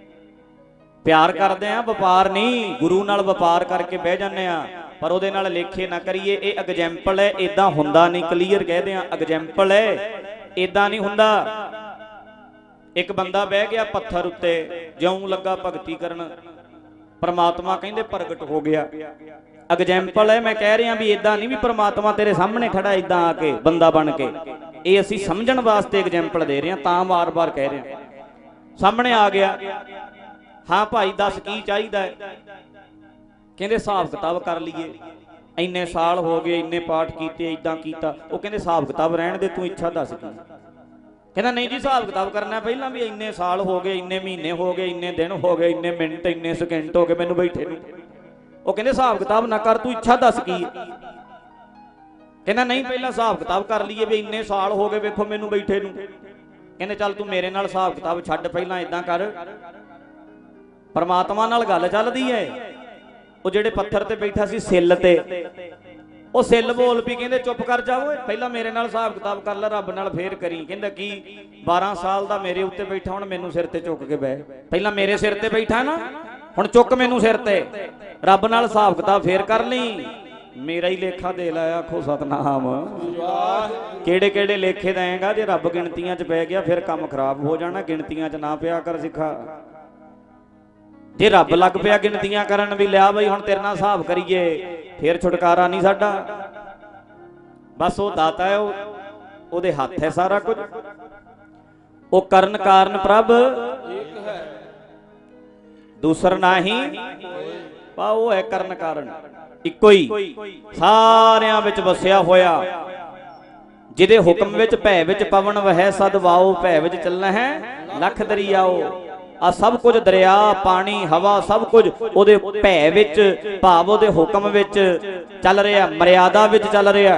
ਪਿਆਰ ਕਰਦੇ ਆ, ਵਪਾਰ ਨਹੀਂ। ਗੁਰੂ ਨਾਲ ਵਪਾਰ ਕਰਕੇ ਬਹਿ ਜਾਂਦੇ ਆ, ਪਰ ਉਹਦੇ ਨਾਲ ਲੇਖੇ ਨਾ ਕਰੀਏ। ਇਹ ਐਗਜ਼ੈਂਪਲ ਹੈ, ਇਦਾਂ ਹੁੰਦਾ ਨਹੀਂ। ਕਲੀਅਰ ਕਹਦੇ ਆ, ਐਗਜ਼ੈਂਪਲ ਹੈ, ਇਦਾਂ ਨਹੀਂ ਹੁੰਦਾ। ਇੱਕ ਬੰਦਾ ਬਹਿ ਗਿਆ ਪੱਥਰ ਉੱਤੇ, ਜਿਉਂ ਲੱਗਾ ਭਗਤੀ ਕਰਨ, ਪਰਮਾਤਮਾ ਕਹਿੰਦੇ ਪ੍ਰਗਟ ਹੋ ਗਿਆ। ਐਗਜ਼ੈਂਪਲ ਹੈ, ਮੈਂ ਕਹਿ ਰਿਹਾ ਵੀ ਇਦਾਂ ਨਹੀਂ ਵੀ ਪਰਮਾਤਮਾ ਤੇਰੇ ਸਾਹਮਣੇ ਖੜਾ ਇਦਾਂ ਆ ਕੇ ਬੰਦਾ ਬਣ ਕੇ। ਇਹ ਅਸੀਂ ਸਮਝਣ ਵਾਸਤੇ ਐਗਜ਼ੈਂਪਲ ਦੇ ਰਹੇ ਹਾਂ, ਤਾਂ ਵਾਰ-ਵਾਰ ਕਹਿ ਰਹੇ ਹਾਂ। ਸਾਹਮਣੇ ਆ ਗਿਆ, ਹਾਂ ਭਾਈ ਦੱਸ ਕੀ ਚਾਹੀਦਾ ਹੈ? ਕਹਿੰਦੇ ਹਿਸਾਬ ਕਿਤਾਬ ਕਰ ਲਈਏ, ਇੰਨੇ ਸਾਲ ਹੋ ਗਏ, ਇੰਨੇ ਪਾਠ ਕੀਤੇ, ਇਦਾਂ ਕੀਤਾ। ਉਹ ਕਹਿੰਦੇ ਹਿਸਾਬ ਕਿਤਾਬ ਰਹਿਣ ਦੇ, ਤੂੰ ਇੱਛਾ ਦੱਸ ਕੀ? ਕਹਿੰਦਾ ਨਹੀਂ ਜੀ ਹਿਸਾਬ ਕਿਤਾਬ ਕਰਨਾ ਪਹਿਲਾਂ ਵੀ, ਇੰਨੇ ਸਾਲ ਹੋ ਗਏ, ਇੰਨੇ ਮਹੀਨੇ ਹੋ ਗਏ, ਇੰਨੇ ਦਿਨ ਹੋ ਗਏ, ਇੰਨੇ ਮਿੰਟ, ਇੰਨੇ ਸਕਿੰਟ ਹੋ ਗਏ ਮੈਨੂੰ ਬੈਠੇ ਨੂੰ। ਉਹ ਕਹਿੰਦੇ ਹਿਸਾਬ ਕਿਤਾਬ ਨਾ ਕਰ, ਤੂੰ ਇੱਛਾ ਦੱਸ ਕੀ? ਕਹਿੰਦਾ ਨਹੀਂ ਪਹਿਲਾਂ ਹਿਸਾਬ ਕਿਤਾਬ ਕਰ ਲਈਏ ਵੀ ਇੰਨੇ ਸਾਲ ਹੋ ਗਏ ਵੇਖੋ ਮੈਨੂੰ ਬੈਠੇ ਨੂੰ। ਕਹਿੰਦੇ ਚੱਲ ਤੂੰ ਮੇਰੇ ਨਾਲ ਹਿਸਾਬ ਕਿਤਾਬ ਛੱਡ, ਪਹਿਲਾਂ ਇਦਾਂ ਕਰ, ਪਰਮਾਤਮਾ ਨਾਲ ਗੱਲ ਚੱਲਦੀ ਹੈ। ਉਹ ਜਿਹੜੇ ਪੱਥਰ ਤੇ ਬੈਠਾ ਸੀ ਸਿੱਲ ਤੇ, ਉਹ ਸਿੱਲ ਬੋਲ ਵੀ ਕਹਿੰਦੇ ਚੁੱਪ ਕਰ ਜਾ ਓਏ, ਪਹਿਲਾਂ ਮੇਰੇ ਨਾਲ ਹਿਸਾਬ ਕਿਤਾਬ ਕਰ ਲੈ, ਰੱਬ ਨਾਲ ਫੇਰ ਕਰੀ। ਕਹਿੰਦਾ ਕੀ 12 ਸਾਲ ਦਾ ਮੇਰੇ ਉੱਤੇ ਬੈਠਾ, ਹੁਣ ਮੈਨੂੰ ਸਿਰ ਤੇ ਚੁੱਕ ਕੇ ਬਹਿ। ਪਹਿਲਾਂ ਮੇਰੇ ਸਿਰ ਤੇ ਬੈਠਾ ਨਾ, ਹੁਣ ਚੁੱਕ ਮੈਨੂੰ ਸਿਰ ਤੇ, ਰੱਬ ਨਾਲ ਹਿਸਾਬ ਕਿਤਾਬ ਫੇਰ ਕਰ ਲਈ। ਮੇਰਾ ਹੀ ਲੇਖਾ ਦੇ ਲੈ, ਆਖੋ ਸਤਨਾਮ। ਕਿਹੜੇ ਕਿਹੜੇ ਲੇਖੇ ਦੇਂਗਾ? ਜੇ ਰੱਬ ਗਿਣਤੀਆਂ 'ਚ ਪੈ ਗਿਆ ਫਿਰ ਕੰਮ ਖਰਾਬ ਹੋ ਜਾਣਾ। ਗਿਣਤੀਆਂ 'ਚ ਨਾ ਪਿਆ ਕਰ ਸਿੱਖਾ। ਜੇ ਰੱਬ ਲੱਗ ਪਿਆ ਗਿਣਤੀਆਂ ਕਰਨ ਵੀ ਲਿਆ ਬਈ ਹੁਣ ਤੇਰੇ ਨਾਲ ਹਿਸਾਬ ਕਰੀਏ, ਫਿਰ ਛੁਟਕਾਰਾ ਨਹੀਂ ਸਾਡਾ। ਬਸ ਉਹ ਦਾਤਾ ਹੈ, ਉਹਦੇ ਹੱਥ ਹੈ ਸਾਰਾ ਕੁਝ। ਉਹ ਕਰਨ ਕਾਰਨ ਪ੍ਰਭ ਇੱਕ ਹੈ, ਦੂਸਰ ਨਾਹੀ ਪਾ। ਉਹ ਹੈ ਕਰਨ ਕਾਰਨ, ਇੱਕੋ ਹੀ, ਸਾਰਿਆਂ ਵਿੱਚ ਵਸਿਆ ਹੋਇਆ। ਜਿਹਦੇ ਹੁਕਮ ਵਿੱਚ ਭੈ ਵਿੱਚ ਪਵਨ ਵਹੈ ਸਦ ਵਾਓ, ਭੈ ਵਿੱਚ ਚੱਲਣਾ ਹੈ ਲੱਖ ਦਰਿਆਓ। ਆ ਸਭ ਕੁਝ ਦਰਿਆ, ਪਾਣੀ, ਹਵਾ, ਸਭ ਕੁਝ ਉਹਦੇ ਭੈ ਵਿੱਚ, ਭਾਵ ਉਹਦੇ ਹੁਕਮ ਵਿੱਚ ਚੱਲ ਰਿਹਾ, ਮਰਿਆਦਾ ਵਿੱਚ ਚੱਲ ਰਿਹਾ।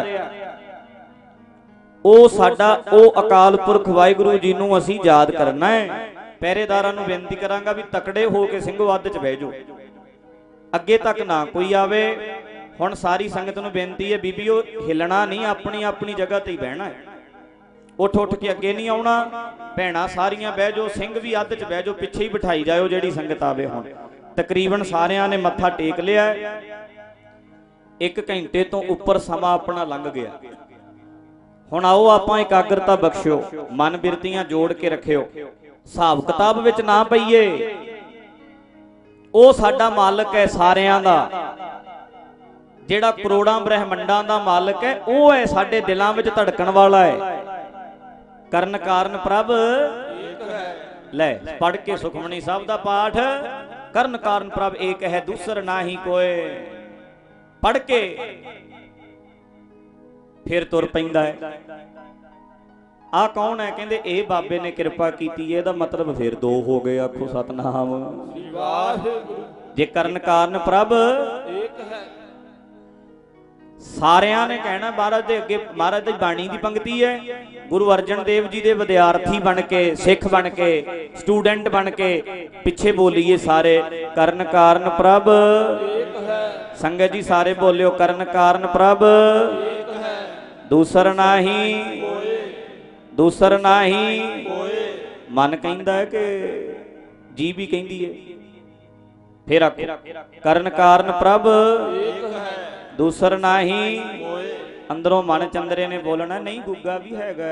ਉਹ ਸਾਡਾ ਉਹ ਅਕਾਲ ਪੁਰਖ ਵਾਹਿਗੁਰੂ ਜੀ ਨੂੰ ਅਸੀਂ ਯਾਦ ਕਰਨਾ ਹੈ। ਪਹਿਰੇਦਾਰਾਂ ਨੂੰ ਬੇਨਤੀ ਕਰਾਂਗਾ ਵੀ ਤਕੜੇ ਹੋ ਕੇ ਸਿੰਘੋ ਅੱਧ 'ਚ ਬਹਿ ਜਾਓ, ਅੱਗੇ ਤੱਕ ਨਾ ਕੋਈ ਆਵੇ। ਹੁਣ ਸਾਰੀ ਸੰਗਤ ਨੂੰ ਬੇਨਤੀ ਹੈ, ਬੀਬੀਓ ਹਿੱਲਣਾ ਨਹੀਂ, ਆਪਣੀ ਆਪਣੀ ਜਗ੍ਹਾ ਤੇ ਹੀ ਬਹਿਣਾ ਹੈ। ਉੱਠ ਉੱਠ ਕੇ ਅੱਗੇ ਨਹੀਂ ਆਉਣਾ। ਭੈਣਾਂ ਸਾਰੀਆਂ ਬਹਿ ਜਾਓ, ਸਿੰਘ ਵੀ ਅੱਧ 'ਚ ਬਹਿ ਜਾਓ, ਪਿੱਛੇ ਹੀ ਬਿਠਾਈ ਜਾਓ ਜਿਹੜੀ ਸੰਗਤ ਆਵੇ। ਹੁਣ ਤਕਰੀਬਨ ਸਾਰਿਆਂ ਨੇ ਮੱਥਾ ਟੇਕ ਲਿਆ। 1 ਘੰਟੇ ਤੋਂ ਉੱਪਰ ਸਮਾਂ ਆਪਣਾ ਲੰਘ ਗਿਆ। ਹੁਣ ਆਓ ਆਪਾਂ ਇਕਾਗਰਤਾ ਬਖਸ਼ਿਓ, ਮਨ ਬਿਰਤੀਆਂ ਜੋੜ ਕੇ ਰੱਖਿਓ, ਹਿਸਾਬ ਕਿਤਾਬ ਵਿੱਚ ਨਾ ਪਈਏ। ਉਹ ਸਾਡਾ ਮਾਲਕ ਹੈ ਸਾਰਿਆਂ ਦਾ, ਜਿਹੜਾ ਕਰੋੜਾਂ ਬ੍ਰਹਿਮੰਡਾਂ ਦਾ ਮਾਲਕ ਹੈ। ਉਹ ਹੈ ਸਾਡੇ ਦਿਲਾਂ ਵਿੱਚ ਧੜਕਣ ਵਾਲਾ ਹੈ। ਕਰਨ ਕਾਰਨ ਪ੍ਰਭ ਇੱਕ ਹੈ। ਲੈ ਪੜ੍ਹ ਕੇ ਸੁਖਮਨੀ ਸਾਹਿਬ ਦਾ ਪਾਠ, ਕਰਨ ਕਾਰਨ ਪ੍ਰਭ ਏਕ ਹੈ, ਦੂਸਰ ਨਾਹੀ ਕੋਏ। ਪੜ੍ਹ ਕੇ ਫਿਰ ਤੁਰ ਪੈਂਦਾ ਹੈ। ਆਹ ਕੌਣ ਹੈ? ਕਹਿੰਦੇ ਇਹ ਬਾਬੇ ਨੇ ਕਿਰਪਾ ਕੀਤੀ ਹੈ। ਇਹਦਾ ਮਤਲਬ ਫਿਰ 2 ਹੋ ਗਏ, ਆਖੋ ਸਤਨਾਮ। ਵਾਹਿਗੁਰੂ ਜੇ ਕਰਨ ਕਾਰਨ ਪ੍ਰਭ ਇੱਕ ਹੈ। ਸਾਰਿਆਂ ਨੇ ਕਹਿਣਾ ਮਹਾਰਾਜ ਦੇ ਅੱਗੇ, ਮਹਾਰਾਜ ਦੀ ਬਾਣੀ ਦੀ ਪੰਕਤੀ ਹੈ। ਗੁਰੂ ਅਰਜਨ ਦੇਵ ਜੀ ਦੇ ਵਿਦਿਆਰਥੀ ਬਣ ਕੇ, ਸਿੱਖ ਬਣ ਕੇ, ਸਟੂਡੈਂਟ ਬਣ ਕੇ ਪਿੱਛੇ ਬੋਲੀਏ ਸਾਰੇ, ਕਰਨ ਕਾਰਨ ਪ੍ਰਭ ਇੱਕ ਹੈ। ਸੰਗਤ ਜੀ ਸਾਰੇ ਬੋਲਿਓ, ਕਰਨ ਕਾਰਨ ਪ੍ਰਭ ਇੱਕ ਹੈ। ਦੂਸਰ ਨਾਹੀ, ਦੂਸਰ ਨਾਹੀ। ਮਨ ਕਹਿੰਦਾ ਹੈ ਕਿ ਜੀ ਵੀ ਕਹਿੰਦੀ ਹੈ। ਫਿਰ ਆਖੋ, ਕਰਨ ਕਾਰਨ ਪ੍ਰਭ ਇੱਕ ਹੈ। ਦੂਸਰ ਨਾਹੀ। ਅੰਦਰੋਂ ਮਨ ਚੰਦਰੇ ਨੇ ਬੋਲਣਾ, ਨਹੀਂ ਗੁੱਗਾ ਵੀ ਹੈਗਾ।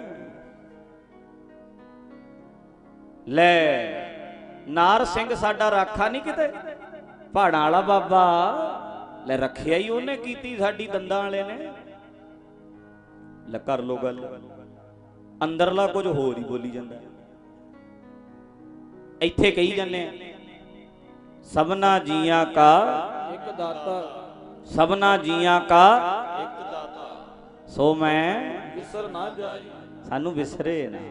ਲੈ ਨਾਰ ਸਿੰਘ ਸਾਡਾ ਰਾਖਾ ਨਹੀਂ ਕਿਤੇ, ਪਹਾੜਾਂ ਵਾਲਾ ਬਾਬਾ। ਲੈ ਰੱਖਿਆ ਹੀ ਉਹਨੇ ਕੀਤੀ ਸਾਡੀ ਦੰਦਾਂ ਵਾਲੇ ਨੇ। ਲੈ ਕਰ ਲੋ ਗੱਲ, ਅੰਦਰਲਾ ਕੁਝ ਹੋਰ ਹੀ ਬੋਲੀ ਜਾਂਦਾ। ਇੱਥੇ ਕਹੀ ਜਾਂਦੇ ਸਭਨਾ ਜੀਆਂ ਕਾ ਇੱਕ ਦਾਤਾ, ਸਭਨਾ ਜੀਆਂ ਕਾ ਇੱਕ ਦਾਤਾ, ਸੋ ਮੈਂ ਵਿਸਰ ਨਾ ਜਾਈ। ਸਾਨੂੰ ਵਿਸਰੇ ਨਾ।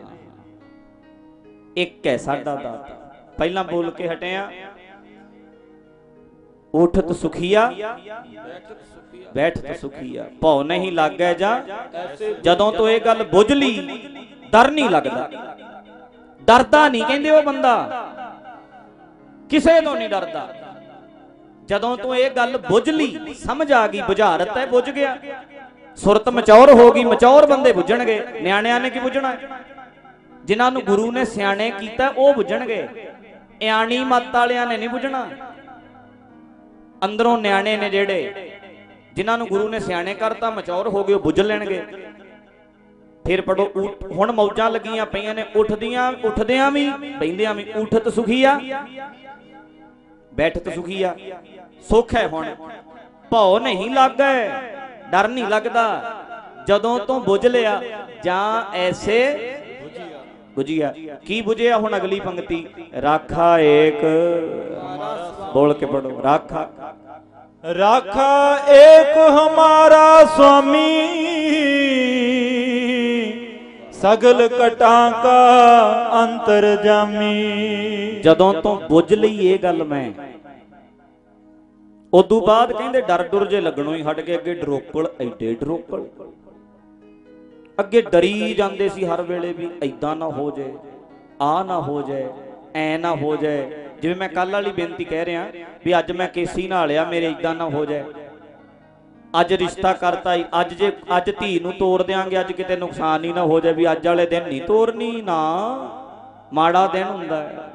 ਇੱਕ ਹੈ ਸਾਡਾ ਦਾਤਾ। ਪਹਿਲਾਂ ਬੋਲ ਕੇ ਹਟਿਆ, ਉਠਤ ਸੁਖੀਆ ਬੈਠਤ ਸੁਖੀਆ ਬੈਠਤ ਸੁਖੀਆ। ਭਉ ਨਹੀਂ ਲੱਗੈ ਜਾਂ ਐਸੇ ਜਦੋਂ ਤੋਂ ਇਹ ਗੱਲ ਬੁੱਝ ਲਈ ਡਰ ਨਹੀਂ ਲੱਗਦਾ। ਡਰਦਾ ਨਹੀਂ ਕਹਿੰਦੇ ਉਹ ਬੰਦਾ, ਕਿਸੇ ਤੋਂ ਨਹੀਂ ਡਰਦਾ। ਜਦੋਂ ਤੋਂ ਇਹ ਗੱਲ ਬੁੱਝ ਲਈ, ਸਮਝ ਆ ਗਈ, ਬੁਝਾਰਤ ਹੈ, ਬੁੱਝ ਗਿਆ। ਸੁਰਤ ਮਚੌਰ ਹੋ ਗਈ, ਮਚੌਰ ਬੰਦੇ ਬੁੱਝਣਗੇ। ਨਿਆਣਿਆਂ ਨੇ ਕੀ ਬੁੱਝਣਾ? ਜਿਨ੍ਹਾਂ ਨੂੰ ਗੁਰੂ ਨੇ ਸਿਆਣੇ ਕੀਤਾ ਉਹ ਬੁੱਝਣਗੇ। ਇਆਣੀ ਮੱਤ ਵਾਲਿਆਂ ਨੇ ਨਹੀਂ ਬੁੱਝਣਾ। ਅੰਦਰੋਂ ਨਿਆਣੇ ਨੇ ਜਿਹੜੇ, ਜਿਨ੍ਹਾਂ ਨੂੰ ਗੁਰੂ ਨੇ ਸਿਆਣੇ ਕਰਤਾ, ਮਚੌਰ ਹੋ ਗਏ, ਉਹ ਬੁੱਝ ਲੈਣਗੇ। ਫਿਰ ਪੜੋ, ਹੁਣ ਮੌਜਾਂ ਲੱਗੀਆਂ ਪਈਆਂ ਨੇ, ਉੱਠਦਿਆਂ ਵੀ ਬਹਿੰਦਿਆਂ ਵੀ। ਉਠਤ ਸੁਖੀਆ ਬੈਠਤ ਸੁਖੀਆ। ਸੁੱਖ ਹੈ ਹੁਣ, ਭਉ ਨਹੀਂ ਲੱਗੈ, ਡਰ ਨਹੀਂ ਲੱਗਦਾ। ਜਦੋਂ ਤੋਂ ਬੁੱਝ ਲਿਆ ਜਾਂ ਐਸੇ ਬੁਝਿਆ। ਕੀ ਬੁਝਿਆ? ਹੁਣ ਅਗਲੀ ਪੰਕਤੀ, ਰਾਖਾ ਏਕ, ਬੋਲ ਕੇ ਪੜੋ, ਰਾਖਾ राखा एक हमारा स्वामी, सगल कटां का अंतरजामी। ਜਦੋਂ ਤੋਂ ਬੁੱਝ ਲਈ ਇਹ ਗੱਲ ਮੈਂ, ਉਦੋਂ ਬਾਅਦ ਕਹਿੰਦੇ ਡਰ ਡੁਰ ਜੇ ਲੱਗਣੋਂ ਹੀ ਹਟ ਗਏ। ਅੱਗੇ ਡਰੋਕਲ, ਐਡੇ ਡਰੋਕਲ, ਅੱਗੇ ਡਰੀ ਜਾਂਦੇ ਸੀ ਹਰ ਵੇਲੇ ਵੀ ਐਦਾਂ ਨਾ ਹੋ ਜਾਏ, ਆ ਨਾ ਹੋ ਜਾਏ, ਐ ਨਾ ਹੋ ਜਾਏ। ਜਿਵੇਂ ਮੈਂ ਕੱਲ ਵਾਲੀ ਬੇਨਤੀ ਕਹਿ ਰਿਹਾ ਵੀ ਅੱਜ ਮੈਂ ਕੇਸੀ ਨਾਲ ਆ, ਮੇਰੇ ਇਦਾਂ ਨਾ ਹੋ ਜਾਏ। ਅੱਜ ਰਿਸ਼ਤਾ ਕਰਤਾ, ਅੱਜ ਧੀ ਨੂੰ ਤੋੜ ਦਿਆਂਗੇ, ਅੱਜ ਕਿਤੇ ਨੁਕਸਾਨ ਹੀ ਨਾ ਹੋ ਜਾਏ। ਵੀ ਅੱਜ ਵਾਲੇ ਦਿਨ ਨਹੀਂ ਤੋੜਨੀ, ਨਾ ਮਾੜਾ ਦਿਨ ਹੁੰਦਾ ਹੈ।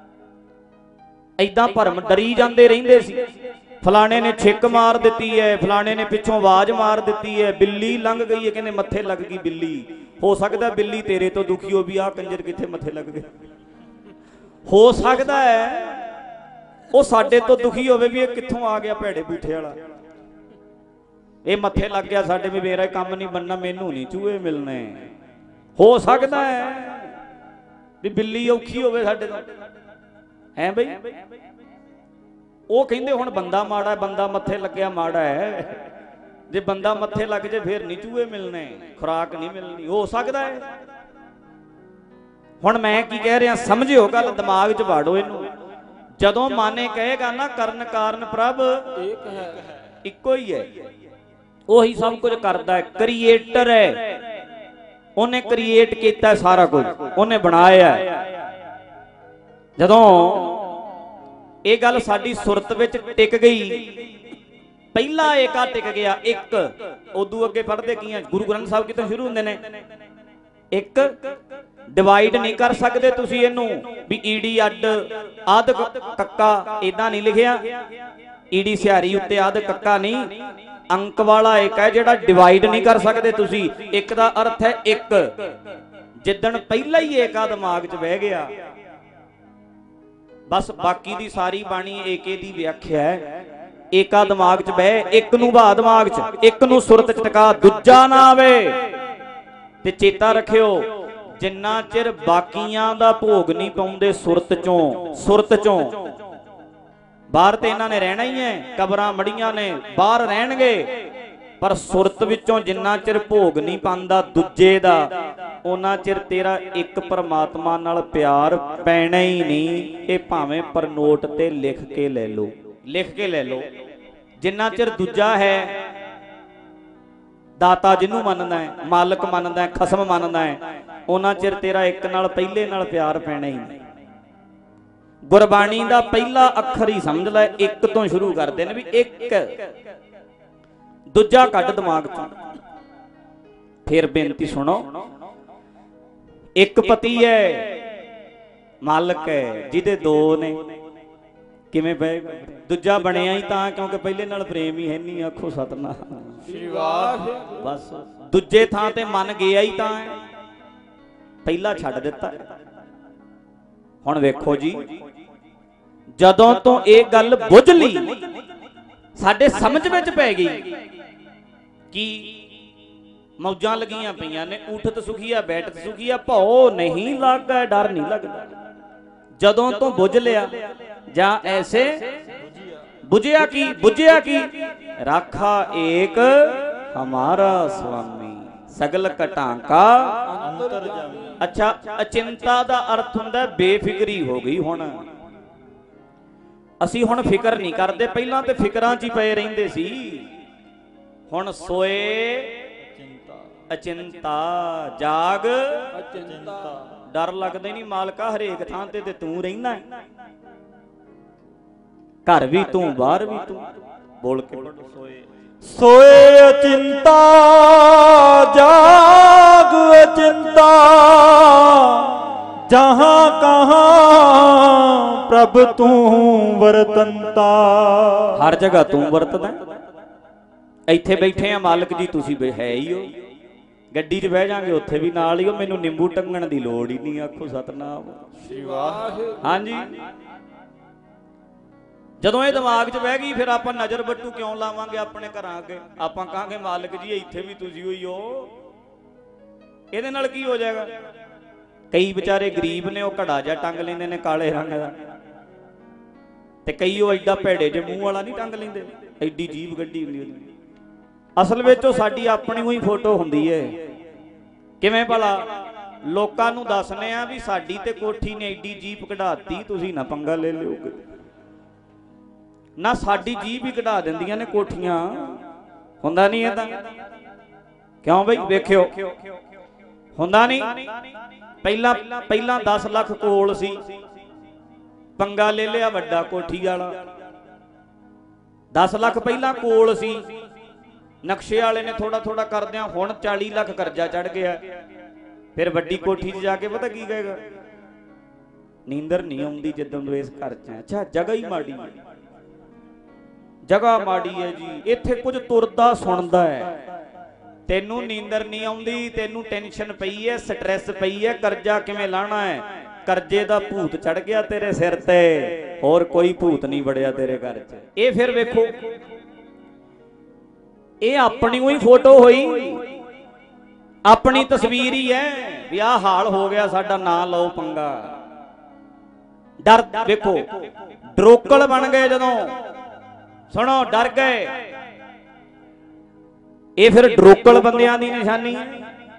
ਐਦਾਂ ਭਰਮ ਡਰੀ ਜਾਂਦੇ ਰਹਿੰਦੇ ਸੀ। ਫਲਾਣੇ ਨੇ ਛਿੱਕ ਮਾਰ ਦਿੱਤੀ ਹੈ, ਫਲਾਣੇ ਨੇ ਪਿੱਛੋਂ ਆਵਾਜ਼ ਮਾਰ ਦਿੱਤੀ ਹੈ, ਬਿੱਲੀ ਲੰਘ ਗਈ ਹੈ, ਕਹਿੰਦੇ ਮੱਥੇ ਲੱਗ ਗਈ ਬਿੱਲੀ। ਹੋ ਸਕਦਾ ਬਿੱਲੀ ਤੇਰੇ ਤੋਂ ਦੁਖੀ ਹੋ ਵੀ ਆਹ ਕੰਜਰ ਕਿੱਥੇ ਮੱਥੇ ਲੱਗ ਗਏ। ਹੋ ਸਕਦਾ ਹੈ ਉਹ ਸਾਡੇ ਤੋਂ ਦੁਖੀ ਹੋਵੇ ਵੀ ਇਹ ਕਿੱਥੋਂ ਆ ਗਿਆ ਭੈੜੇ ਬੂਠੇ ਵਾਲਾ, ਇਹ ਮੱਥੇ ਲੱਗ ਗਿਆ ਸਾਡੇ ਵੀ, ਮੇਰਾ ਕੰਮ ਨਹੀਂ ਬਣਨਾ, ਮੈਨੂੰ ਨਹੀਂ ਚੂਹੇ ਮਿਲਣੇ। ਹੋ ਸਕਦਾ ਹੈ ਵੀ ਬਿੱਲੀ ਔਖੀ ਹੋਵੇ ਸਾਡੇ ਤੋਂ, ਹੈ ਬਈ। ਉਹ ਕਹਿੰਦੇ ਹੁਣ ਬੰਦਾ ਮਾੜਾ, ਬੰਦਾ ਮੱਥੇ ਲੱਗਿਆ ਮਾੜਾ ਹੈ। ਜੇ ਬੰਦਾ ਮੱਥੇ ਲੱਗ ਜੇ ਫਿਰ ਨਹੀਂ ਚੂਹੇ ਮਿਲਣੇ, ਖੁਰਾਕ ਨਹੀਂ ਮਿਲਣੀ। ਹੋ ਸਕਦਾ ਹੈ। ਹੁਣ ਮੈਂ ਕੀ ਕਹਿ ਰਿਹਾ ਸਮਝਿਓ ਗੱਲ, ਦਿਮਾਗ 'ਚ ਵਾੜੋ ਇਹਨੂੰ। ਜਦੋਂ ਮਾਨੇ ਕਹੇਗਾ ਨਾ ਕਰਨ ਕਾਰਨ ਪ੍ਰਭ ਇੱਕ ਹੈ, ਇੱਕੋ ਹੀ ਹੈ, ਉਹੀ ਸਭ ਕੁਝ ਕਰਦਾ ਹੈ, ਕ੍ਰੀਏਟਰ ਹੈ। ਉਹਨੇ ਕ੍ਰੀਏਟ ਕੀਤਾ ਸਾਰਾ ਕੁਝ, ਉਹਨੇ ਬਣਾਇਆ। ਜਦੋਂ ਇਹ ਗੱਲ ਸਾਡੀ ਸੁਰਤ ਵਿੱਚ ਟਿਕ ਗਈ, ਪਹਿਲਾ ਏਕਾ ਟਿਕ ਗਿਆ, ਇੱਕ। ਉਦੋਂ ਅੱਗੇ ਪੜ੍ਹਦੇ ਕੀ ਆ? ਗੁਰੂ ਗ੍ਰੰਥ ਸਾਹਿਬ ਕਿਤੋਂ ਸ਼ੁਰੂ ਹੁੰਦੇ ਨੇ? ਇੱਕ। ਡਿਵਾਈਡ ਨਹੀਂ ਕਰ ਸਕਦੇ ਤੁਸੀਂ ਇਹਨੂੰ ਵੀ ਈੜੀ ਅੱਡ ਆਦ ਕੱਕਾ, ਇਦਾਂ ਨਹੀਂ ਲਿਖਿਆ। ਈੜੀ ਸਿਹਾਰੀ ਉੱਤੇ ਆਦ ਕੱਕਾ ਨਹੀਂ, ਅੰਕ ਵਾਲਾ ਇੱਕ ਹੈ ਜਿਹੜਾ ਡਿਵਾਈਡ ਨਹੀਂ ਕਰ ਸਕਦੇ ਤੁਸੀਂ। ਇੱਕ ਦਾ ਅਰਥ ਹੈ ਇੱਕ। ਜਿੱਦਣ ਪਹਿਲਾ ਹੀ ਏਕਾ ਦਿਮਾਗ 'ਚ ਬਹਿ ਗਿਆ, ਬਸ ਬਾਕੀ ਦੀ ਸਾਰੀ ਬਾਣੀ ਏਕੇ ਦੀ ਵਿਆਖਿਆ ਹੈ। ਏਕਾ ਦਿਮਾਗ 'ਚ ਬਹਿ, ਇੱਕ ਨੂੰ ਬਾ ਦਿਮਾਗ 'ਚ, ਇੱਕ ਨੂੰ ਸੁਰਤ 'ਚ ਟਿਕਾ, ਦੂਜਾ ਨਾ ਆਵੇ। ਤੇ ਚੇਤਾ ਰੱਖਿਓ, ਜਿੰਨਾ ਚਿਰ ਬਾਕੀਆਂ ਦਾ ਭੋਗ ਨਹੀਂ ਪਾਉਂਦੇ ਸੁਰਤ 'ਚੋਂ ਬਾਹਰ ਤੇ ਇਹਨਾਂ ਨੇ ਰਹਿਣਾ ਹੀ ਹੈ, ਕਬਰਾਂ ਮੜੀਆਂ ਨੇ ਬਾਹਰ ਰਹਿਣਗੇ, ਪਰ ਸੁਰਤ ਵਿੱਚੋਂ ਜਿੰਨਾ ਚਿਰ ਭੋਗ ਨਹੀਂ ਪਾਉਂਦਾ ਦੂਜੇ ਦਾ, ਉਹਨਾਂ ਚਿਰ ਤੇਰਾ ਇੱਕ ਪਰਮਾਤਮਾ ਨਾਲ ਪਿਆਰ ਪੈਣਾ ਹੀ ਨਹੀਂ। ਇਹ ਭਾਵੇਂ ਪਰਨੋਟ ਤੇ ਲਿਖ ਕੇ ਲੈ ਲਓ, ਲਿਖ ਕੇ ਲੈ ਲਓ। ਜਿੰਨਾ ਚਿਰ ਦੂਜਾ ਹੈ, ਦਾਤਾ ਜਿਹਨੂੰ ਮੰਨਦਾ ਹੈ, ਮਾਲਕ ਮੰਨਦਾ ਹੈ, ਖਸਮ ਮੰਨਦਾ ਹੈ, ਉਹਨਾਂ ਚਿਰ ਤੇਰਾ ਇੱਕ ਨਾਲ ਪਹਿਲੇ ਨਾਲ ਪਿਆਰ ਪੈਣਾ ਹੀ ਨਹੀਂ। ਗੁਰਬਾਣੀ ਦਾ ਪਹਿਲਾ ਅੱਖਰ ਹੀ ਸਮਝ ਲੈ, ਇੱਕ ਤੋਂ ਸ਼ੁਰੂ ਕਰਦੇ ਨੇ ਵੀ ਇੱਕ, ਦੂਜਾ ਕੱਢ ਦਿਮਾਗ ਚੋਂ। ਫਿਰ ਬੇਨਤੀ ਸੁਣੋ, ਇੱਕ ਪਤੀ ਹੈ, ਮਾਲਕ ਹੈ, ਜਿਹਦੇ ਦੋ ਨੇ, ਕਿਵੇਂ ਪਏ? ਦੂਜਾ ਬਣਿਆ ਹੀ ਤਾਂ ਕਿਉਂਕਿ ਪਹਿਲੇ ਨਾਲ ਪ੍ਰੇਮ ਹੀ ਹੈ ਨਹੀਂ। ਆਖੋ ਸਤਨਾਮ ਸ੍ਰੀ ਵਾਹਿਗੁਰੂ। ਬਸ ਦੂਜੇ ਥਾਂ ਤੇ ਮਨ ਗਿਆ ਹੀ ਤਾਂ ਹੈ, ਪਹਿਲਾ ਛੱਡ ਦਿੱਤਾ। ਹੁਣ ਵੇਖੋ ਜੀ, ਜਦੋਂ ਤੋਂ ਇਹ ਗੱਲ ਬੁੱਝ ਲਈ, ਸਾਡੇ ਸਮਝ ਵਿੱਚ ਪੈ ਗਈ ਕਿ ਮੌਜਾਂ ਲੱਗੀਆਂ ਪਈਆਂ ਨੇ, ਉਠਤ ਸੁਖੀਆ ਬੈਠਤ ਸੁਖੀਆ, ਭਉ ਨਹੀਂ ਲੱਗਦਾ, ਡਰ ਨਹੀਂ ਲੱਗਦਾ। ਜਦੋਂ ਤੋਂ ਬੁੱਝ ਲਿਆ ਜਾਂ ਐਸੇ ਬੁਝਿਆ ਕੀ ਰਾਖਾ ਏਕ ਹਮਾਰਾ ਸੁਆਮੀ, ਸਗਲ ਘਟਾਂ ਕਾ अंतरजामी। ਅੱਛਾ, ਅਚਿੰਤਾ ਦਾ ਅਰਥ ਹੁੰਦਾ ਬੇਫਿਕਰੀ ਹੋ ਗਈ। ਹੁਣ ਅਸੀਂ ਹੁਣ ਫਿਕਰ ਨਹੀਂ ਕਰਦੇ, ਪਹਿਲਾਂ ਤੇ ਫਿਕਰਾਂ 'ਚ ਹੀ ਪਏ ਰਹਿੰਦੇ ਸੀ। ਹੁਣ ਸੋਏ ਅਚਿੰਤਾ, ਜਾਗ ਅਚਿੰਤਾ। ਡਰ ਲੱਗਦਾ ਨਹੀਂ ਮਾਲਕਾ, ਹਰੇਕ ਥਾਂ ਤੇ ਤੂੰ ਰਹਿਣਾ ਹੈ, ਘਰ ਵੀ ਤੂੰ ਬਾਹਰ ਵੀ ਤੂੰ। ਬੋਲ ਕੇ ਸੋਏ ਸੋਏ ਅਚਿੰਤਾ ਜਾਗ ਅਚਿੰਤਾ, ਜਹਾਂ ਕਹਾਂ ਪ੍ਰਭ ਤੂੰ ਵਰਤੰਤਾ। ਹਰ ਜਗ੍ਹਾ ਤੂੰ ਵਰਤਦਾ। ਇੱਥੇ ਬੈਠੇ ਆ ਮਾਲਕ ਜੀ, ਤੁਸੀਂ ਹੈ ਹੀ ਹੋ। ਗੱਡੀ 'ਚ ਬਹਿ ਜਾਾਂਗੇ ਉੱਥੇ ਵੀ ਨਾਲ ਹੀ ਹੋ, ਮੈਨੂੰ ਨਿੰਬੂ ਟੰਗਣ ਦੀ ਲੋੜ ਹੀ ਨਹੀਂ। ਆਖੋ ਸਤਨਾਮ ਸ੍ਰੀ ਵਾਹਿਗੁਰੂ। ਹਾਂਜੀ, ਜਦੋਂ ਇਹ ਦਿਮਾਗ 'ਚ ਬਹਿ ਗਈ ਫਿਰ ਆਪਾਂ ਨਜ਼ਰ ਬੱਟੂ ਕਿਉਂ ਲਾਵਾਂਗੇ ਆਪਣੇ ਘਰਾਂ ਅੱਗੇ? ਆਪਾਂ ਕਹਾਂਗੇ ਮਾਲਕ ਜੀ ਇੱਥੇ ਵੀ ਤੁਸੀਂ ਹੋਈ ਹੋ। ਇਹਦੇ ਨਾਲ ਕੀ ਹੋ ਜਾਏਗਾ? ਕਈ ਵਿਚਾਰੇ ਗਰੀਬ ਨੇ, ਉਹ ਘੜਾ ਜਿਹਾ ਟੰਗ ਲੈਂਦੇ ਨੇ ਕਾਲੇ ਰੰਗ ਦਾ, ਤੇ ਕਈ ਉਹ ਐਡਾ ਭੇੜੇ ਜਿਹੇ ਮੂੰਹ ਵਾਲਾ ਨਹੀਂ ਟੰਗ ਲੈਂਦੇ, ਐਡੀ ਜੀਭ ਗੱਡੀ ਹੁੰਦੀ ਉਹਦੀ। ਅਸਲ ਵਿੱਚ ਉਹ ਸਾਡੀ ਆਪਣੀ ਹੋਈ ਫੋਟੋ ਹੁੰਦੀ ਏ। ਕਿਵੇਂ ਭਲਾ? ਲੋਕਾਂ ਨੂੰ ਦੱਸਨੇ ਆ ਵੀ ਸਾਡੀ ਤੇ ਕੋਠੀ ਨੇ ਐਡੀ ਜੀਪ ਕਢਾਤੀ, ਤੁਸੀਂ ਨਾ ਪੰਗਾ ਲੈ ਲਿਓਗੇ ਨਾ। ਸਾਡੀ ਜੀਪ ਹੀ ਕਢਾ ਦਿੰਦੀਆਂ ਨੇ ਕੋਠੀਆਂ, ਹੁੰਦਾ ਨਹੀਂ ਏਦਾਂ? ਕਿਉਂ ਬਈ? ਵੇਖਿਓ, ਹੁੰਦਾ ਨਹੀਂ? ਪਹਿਲਾਂ 10 ਲੱਖ ਕੋਲ ਸੀ, ਪੰਗਾ ਲੈ ਲਿਆ ਵੱਡਾ ਕੋਠੀ ਵਾਲਾ। 10 ਲੱਖ ਪਹਿਲਾਂ ਕੋਲ ਸੀ, ਨਕਸ਼ੇ ਵਾਲੇ ਨੇ ਥੋੜਾ ਥੋੜਾ ਕਰਦਿਆਂ ਹੁਣ 40 ਲੱਖ ਕਰਜ਼ਾ ਚੜ ਗਿਆ। ਫਿਰ ਵੱਡੀ ਕੋਠੀ 'ਚ ਜਾ ਕੇ ਪਤਾ ਕੀ ਕਹੇਗਾ? ਨੀਂਦਰ ਨਹੀਂ ਆਉਂਦੀ ਜਦੋਂ ਤੋਂ ਇਸ ਘਰ 'ਚ। ਅੱਛਾ, ਜਗ੍ਹਾ ਹੀ ਮਾੜੀ ਹੈ, ਜਗ੍ਹਾ ਮਾੜੀ ਹੈ ਜੀ। ਇੱਥੇ ਕੁਝ ਤੁਰਦਾ ਸੁਣਦਾ ਹੈ, ਤੈਨੂੰ ਨੀਂਦਰ ਨਹੀਂ ਆਉਂਦੀ, ਤੈਨੂੰ ਟੈਨਸ਼ਨ ਪਈ ਹੈ, ਸਟ੍ਰੈਸ ਪਈ ਹੈ, ਕਰਜ਼ਾ ਕਿਵੇਂ ਲਾਣਾ ਹੈ। ਕਰਜ਼ੇ ਦਾ ਭੂਤ ਚੜ ਗਿਆ ਤੇਰੇ ਸਿਰ ਤੇ, ਹੋਰ ਕੋਈ ਭੂਤ ਨਹੀਂ ਵੜਿਆ ਤੇਰੇ ਘਰ 'ਚ। ਇਹ ਫਿਰ ਵੇਖੋ, ਇਹ ਆਪਣੀ ਹੀ ਫੋਟੋ ਹੋਈ, ਆਪਣੀ ਤਸਵੀਰ ਹੀ ਹੈ ਵੀ ਆਹ ਹਾਲ ਹੋ ਗਿਆ ਸਾਡਾ, ਨਾ ਲਓ ਪੰਗਾ। ਡਰ ਵੇਖੋ, ਡਰੋਕਲ ਬਣ ਗਏ ਜਦੋਂ, ਸੁਣੋ, ਡਰ ਗਏ। ਇਹ ਫਿਰ ਡਰੋਕਲ ਬੰਦਿਆਂ ਦੀ ਨਿਸ਼ਾਨੀ ਹੈ।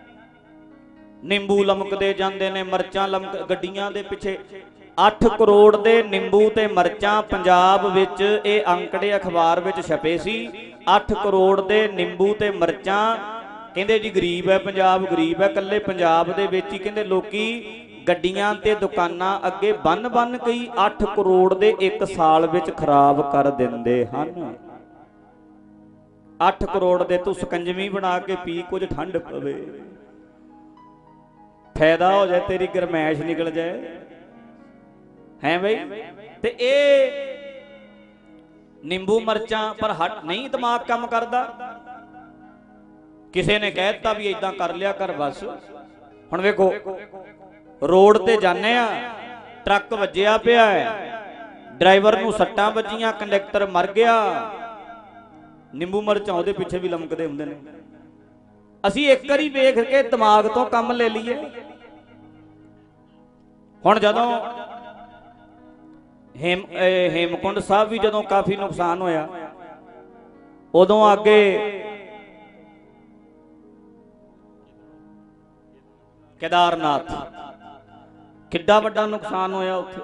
ਨਿੰਬੂ ਲਮਕਦੇ ਜਾਂਦੇ ਨੇ, ਮਿਰਚਾਂ ਗੱਡੀਆਂ ਦੇ ਪਿੱਛੇ। 8 ਕਰੋੜ ਦੇ ਨਿੰਬੂ ਤੇ ਮਿਰਚਾਂ ਪੰਜਾਬ ਵਿੱਚ, ਇਹ ਅੰਕੜੇ ਅਖਬਾਰ ਵਿੱਚ ਛਪੇ ਸੀ। 8 ਕਰੋੜ ਦੇ ਨਿੰਬੂ ਤੇ ਮਿਰਚਾਂ। ਕਹਿੰਦੇ ਜੀ ਗਰੀਬ ਹੈ ਪੰਜਾਬ, ਗਰੀਬ ਹੈ। ਇਕੱਲੇ ਪੰਜਾਬ ਦੇ ਵਿੱਚ ਹੀ ਕਹਿੰਦੇ ਲੋਕੀ ਗੱਡੀਆਂ ਤੇ ਦੁਕਾਨਾਂ ਅੱਗੇ ਬੰਨ ਕਈ 8 ਕਰੋੜ ਦੇ 1 ਸਾਲ ਵਿੱਚ ਖਰਾਬ ਕਰ ਦਿੰਦੇ ਹਨ। 8 ਕਰੋੜ ਦੇ ਤੂੰ ਸਕੰਜਵੀ ਬਣਾ ਕੇ ਪੀ, ਕੁਝ ਠੰਡ ਪਵੇ, ਫਾਇਦਾ ਹੋ ਜਾਏ, ਤੇਰੀ ਗਰਮੈਸ਼ ਨਿਕਲ ਜਾਏ, ਹੈ ਬਈ। ਤੇ ਇਹ ਨਿੰਬੂ ਮਿਰਚਾਂ ਪਰ ਹਟ ਨਹੀਂ, ਦਿਮਾਗ ਕੰਮ ਕਰਦਾ। ਕਿਸੇ ਨੇ ਕਹਿ ਦਿੱਤਾ ਵੀ ਇਦਾਂ ਕਰ ਲਿਆ ਕਰ ਬਸ। ਹੁਣ ਵੇਖੋ, ਰੋਡ ਤੇ ਜਾਂਦੇ ਆ, ਟਰੱਕ ਵੱਜਿਆ ਪਿਆ ਹੈ, ਡਰਾਈਵਰ ਨੂੰ ਸੱਟਾਂ ਵੱਜੀਆਂ, ਕੰਡਕਟਰ ਮਰ ਗਿਆ, ਨਿੰਬੂ ਮਿਰਚਾਂ ਉਹਦੇ ਪਿੱਛੇ ਵੀ ਲਮਕਦੇ ਹੁੰਦੇ ਨੇ। ਅਸੀਂ ਇੱਕ ਵਾਰੀ ਵੇਖ ਕੇ ਦਿਮਾਗ ਤੋਂ ਕੰਮ ਲੈ ਲਈਏ। ਹੁਣ ਜਦੋਂ ਹੇਮਕੁੰਡ ਸਾਹਿਬ ਵੀ ਜਦੋਂ ਕਾਫੀ ਨੁਕਸਾਨ ਹੋਇਆ, ਉਦੋਂ ਅੱਗੇ ਕੇਦਾਰਨਾਥ, ਕਿੱਡਾ ਵੱਡਾ ਨੁਕਸਾਨ ਹੋਇਆ ਉੱਥੇ।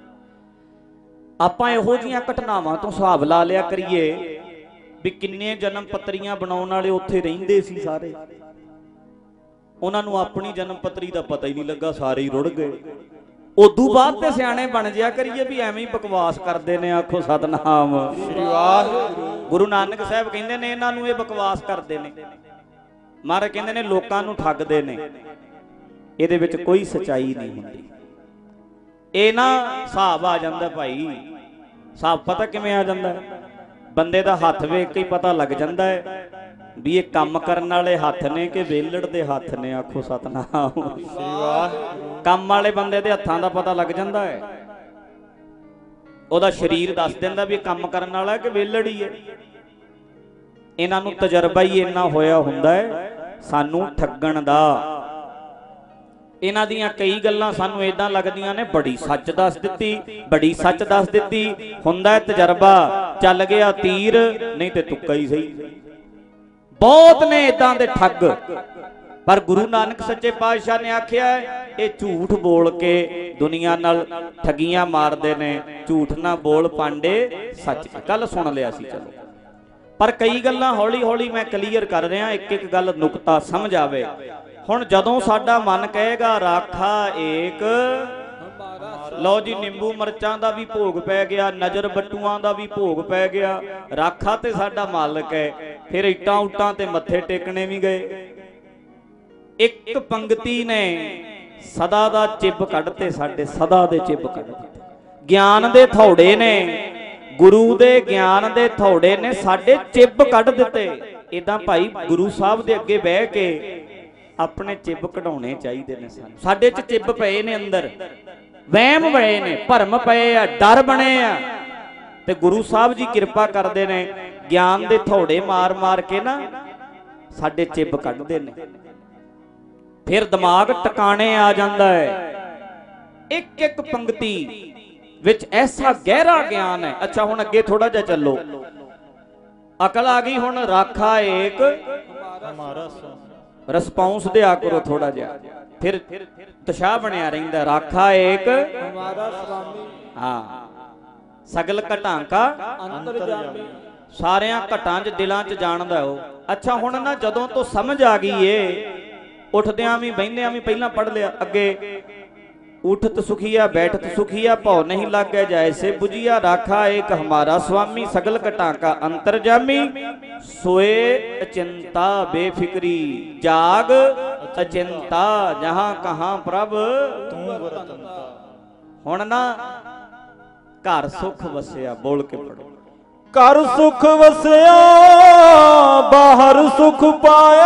ਆਪਾਂ ਇਹੋ ਜਿਹੀਆਂ ਘਟਨਾਵਾਂ ਤੋਂ ਹਿਸਾਬ ਲਾ ਲਿਆ ਕਰੀਏ ਵੀ ਕਿੰਨੇ ਜਨਮ ਪੱਤਰੀਆਂ ਬਣਾਉਣ ਵਾਲੇ ਉੱਥੇ ਰਹਿੰਦੇ ਸੀ ਸਾਰੇ, ਉਹਨਾਂ ਨੂੰ ਆਪਣੀ ਜਨਮ ਪੱਤਰੀ ਦਾ ਪਤਾ ਹੀ ਨਹੀਂ ਲੱਗਾ, ਸਾਰੇ ਹੀ ਰੁੜ ਗਏ। ਉਦੋਂ ਬਾਅਦ ਤੇ ਸਿਆਣੇ ਬਣ ਜਿਆ ਕਰੀਏ ਵੀ ਐਵੇਂ ਹੀ ਬਕਵਾਸ ਕਰਦੇ ਨੇ। ਆਖੋ ਸਤਨਾਮ ਸ੍ਰੀ ਵਾਹਿਗੁਰੂ। ਗੁਰੂ ਨਾਨਕ ਸਾਹਿਬ ਕਹਿੰਦੇ ਨੇ ਇਹਨਾਂ ਨੂੰ ਇਹ ਬਕਵਾਸ ਕਰਦੇ ਨੇ। ਮਹਾਰਾਜ ਕਹਿੰਦੇ ਨੇ ਲੋਕਾਂ ਨੂੰ ਠੱਗਦੇ ਨੇ, ਇਹਦੇ ਵਿੱਚ ਕੋਈ ਸਚਾਈ ਨਹੀਂ ਹੁੰਦੀ। ਇਹ ਨਾ ਹਿਸਾਬ ਆ ਜਾਂਦਾ ਭਾਈ। ਹਿਸਾਬ ਪਤਾ ਕਿਵੇਂ ਆ ਜਾਂਦਾ? ਬੰਦੇ ਦਾ ਹੱਥ ਵੇਖ ਕੇ ਹੀ ਪਤਾ ਲੱਗ ਜਾਂਦਾ ਹੈ ਵੀ ਇਹ ਕੰਮ ਕਰਨ ਵਾਲੇ ਹੱਥ ਨੇ ਕਿ ਵੇਲੜ ਦੇ ਹੱਥ ਨੇ। ਆਖੋ ਸਤਨਾਮ। ਕੰਮ ਵਾਲੇ ਬੰਦੇ ਦੇ ਹੱਥਾਂ ਦਾ ਪਤਾ ਲੱਗ ਜਾਂਦਾ ਹੈ, ਉਹਦਾ ਸਰੀਰ ਦੱਸ ਦਿੰਦਾ ਵੀ ਇਹ ਕੰਮ ਕਰਨ ਵਾਲਾ ਕਿ ਵੇਲੜ ਹੀ ਹੈ। ਇਹਨਾਂ ਨੂੰ ਤਜਰਬਾ ਹੀ ਇੰਨਾ ਹੋਇਆ ਹੁੰਦਾ ਹੈ ਸਾਨੂੰ ਠੱਗਣ ਦਾ। ਇਹਨਾਂ ਦੀਆਂ ਕਈ ਗੱਲਾਂ ਸਾਨੂੰ ਇਦਾਂ ਲੱਗਦੀਆਂ ਨੇ ਬੜੀ ਸੱਚ ਦੱਸ ਦਿੱਤੀ, ਬੜੀ ਸੱਚ ਦੱਸ ਦਿੱਤੀ। ਹੁੰਦਾ ਤਜਰਬਾ, ਚੱਲ ਗਿਆ ਤੀਰ, ਨਹੀਂ ਤੇ ਤੁੱਕਾ ਹੀ ਸਹੀ। ਬਹੁਤ ਨੇ ਇਦਾਂ ਦੇ ਠੱਗ, ਪਰ ਗੁਰੂ ਨਾਨਕ ਸੱਚੇ ਪਾਤਸ਼ਾਹ ਨੇ ਆਖਿਆ ਇਹ ਝੂਠ ਬੋਲ ਕੇ ਦੁਨੀਆ ਨਾਲ ਠੱਗੀਆਂ ਮਾਰਦੇ ਨੇ। ਝੂਠ ਨਾ ਬੋਲ ਪਾਂਡੇ ਸੱਚ। ਕੱਲ ਸੁਣ ਲਿਆ ਸੀ, ਚਲੋ। ਪਰ ਕਈ ਗੱਲਾਂ ਹੌਲੀ ਹੌਲੀ ਮੈਂ ਕਲੀਅਰ ਕਰ ਰਿਹਾ, ਇੱਕ ਇੱਕ ਗੱਲ ਨੁਕਤਾ ਸਮਝ ਆਵੇ। ਹੁਣ ਜਦੋਂ ਸਾਡਾ ਮਨ ਕਹੇਗਾ ਰਾਖਾ ਏਕ, ਲਓ ਜੀ ਨਿੰਬੂ ਮਿਰਚਾਂ ਦਾ ਵੀ ਭੋਗ ਪੈ ਗਿਆ, ਨਜ਼ਰ ਬੱਟੂਆਂ ਦਾ ਵੀ ਭੋਗ ਪੈ ਗਿਆ। ਰਾਖਾ ਤੇ ਸਾਡਾ ਮਾਲਕ ਹੈ। ਫਿਰ ਇੱਟਾਂ ਉੱਟਾਂ ਤੇ ਮੱਥੇ ਟੇਕਣੇ ਵੀ ਗਏ। ਇੱਕ ਪੰਕਤੀ ਨੇ ਸਦਾ ਦਾ ਚਿੱਬ ਕੱਢਤੇ, ਸਾਡੇ ਸਦਾ ਦੇ ਚਿੱਬ ਕੱਢ ਦਿੱਤੇ। ਗਿਆਨ ਦੇ ਥੌੜੇ ਨੇ, ਗੁਰੂ ਦੇ ਗਿਆਨ ਦੇ ਥੌੜੇ ਨੇ ਸਾਡੇ ਚਿੱਬ ਕੱਢ ਦਿੱਤੇ। ਇਦਾਂ ਭਾਈ ਗੁਰੂ ਸਾਹਿਬ ਦੇ ਅੱਗੇ ਬਹਿ ਕੇ ਆਪਣੇ ਚਿੱਬ ਕਢਾਉਣੇ ਚਾਹੀਦੇ ਨੇ ਸਾਨੂੰ। ਸਾਡੇ 'ਚ ਚਿੱਬ ਪਏ ਨੇ, ਅੰਦਰ ਵਹਿਮ ਪਏ ਨੇ, ਭਰਮ ਪਏ ਆ, ਡਰ ਬਣੇ ਆ, ਤੇ ਗੁਰੂ ਸਾਹਿਬ ਜੀ ਕਿਰਪਾ ਕਰਦੇ ਨੇ, ਗਿਆਨ ਦੇ ਥੌੜੇ ਮਾਰ ਮਾਰ ਕੇ ਨਾ ਸਾਡੇ ਚਿੱਬ ਕੱਢਦੇ ਨੇ। ਫਿਰ ਦਿਮਾਗ ਟਿਕਾਣੇ ਆ ਜਾਂਦਾ ਹੈ। ਇੱਕ ਇੱਕ ਪੰਕਤੀ ਵਿੱਚ ਐਸਾ ਗਹਿਰਾ ਗਿਆਨ ਹੈ। ਅੱਛਾ ਹੁਣ ਅੱਗੇ ਥੋੜਾ ਜਿਹਾ ਚੱਲੋ, ਅਕਲ ਆ ਗਈ। ਹੁਣ ਰਾਖਾ ਏਕ ਹਮਾਰਾ ਰਿਸਪੌਂਸ ਦਿਆ ਕਰੋ ਥੋੜਾ ਜਿਹਾ, ਫਿਰ ਉਤਸ਼ਾਹ ਬਣਿਆ ਰਹਿੰਦਾ। ਰਾਖਾ ਏਕ ਹਮਾਰਾ ਸੁਆਮੀ, ਹਾਂ ਸਗਲ ਘਟਾਂ ਕਾ ਅੰਤਰਜਾਮੀ, ਸਾਰਿਆਂ ਘਟਾਂ 'ਚ ਦਿਲਾਂ 'ਚ ਜਾਣਦਾ ਉਹ। ਅੱਛਾ ਹੁਣ ਨਾ ਜਦੋਂ ਤੋਂ ਸਮਝ ਆ ਗਈ ਏ, ਉੱਠਦਿਆਂ ਵੀ ਬਹਿੰਦਿਆਂ ਵੀ, ਪਹਿਲਾਂ ਪੜ੍ਹ ਲਿਆ ਅੱਗੇ, ਉਠਤ ਸੁਖੀਆ ਬੈਠਤ ਸੁਖੀਆ, ਭਉ ਨਹੀਂ ਲਾਗੈ ਜੈਸੇ ਬੁਝੀਆ, ਰਾਖਾ ਏਕ ਹਮਾਰਾ ਸੁਆਮੀ, ਸਗਲ ਘਟਾਂ ਕਾ ਅੰਤਰਜਾਮੀ, ਸੋਏ ਅਚਿੰਤਾ ਬੇਫਿਕਰੀ, ਜਾਗ ਅਚਿੰਤਾ, ਜਹਾਂ ਕਹਾਂ ਪ੍ਰਭ ਤੂੰ ਵਰਤੰਤਾ। ਹੁਣ ਨਾ ਘਰ ਸੁਖ ਵਸਿਆ, ਬੋਲ ਕੇ ਪੜੋ। ਘਰ ਸੁਖ ਵਸਿਆ ਬਾਹਰ ਸੁਖ ਪਾਇਆ,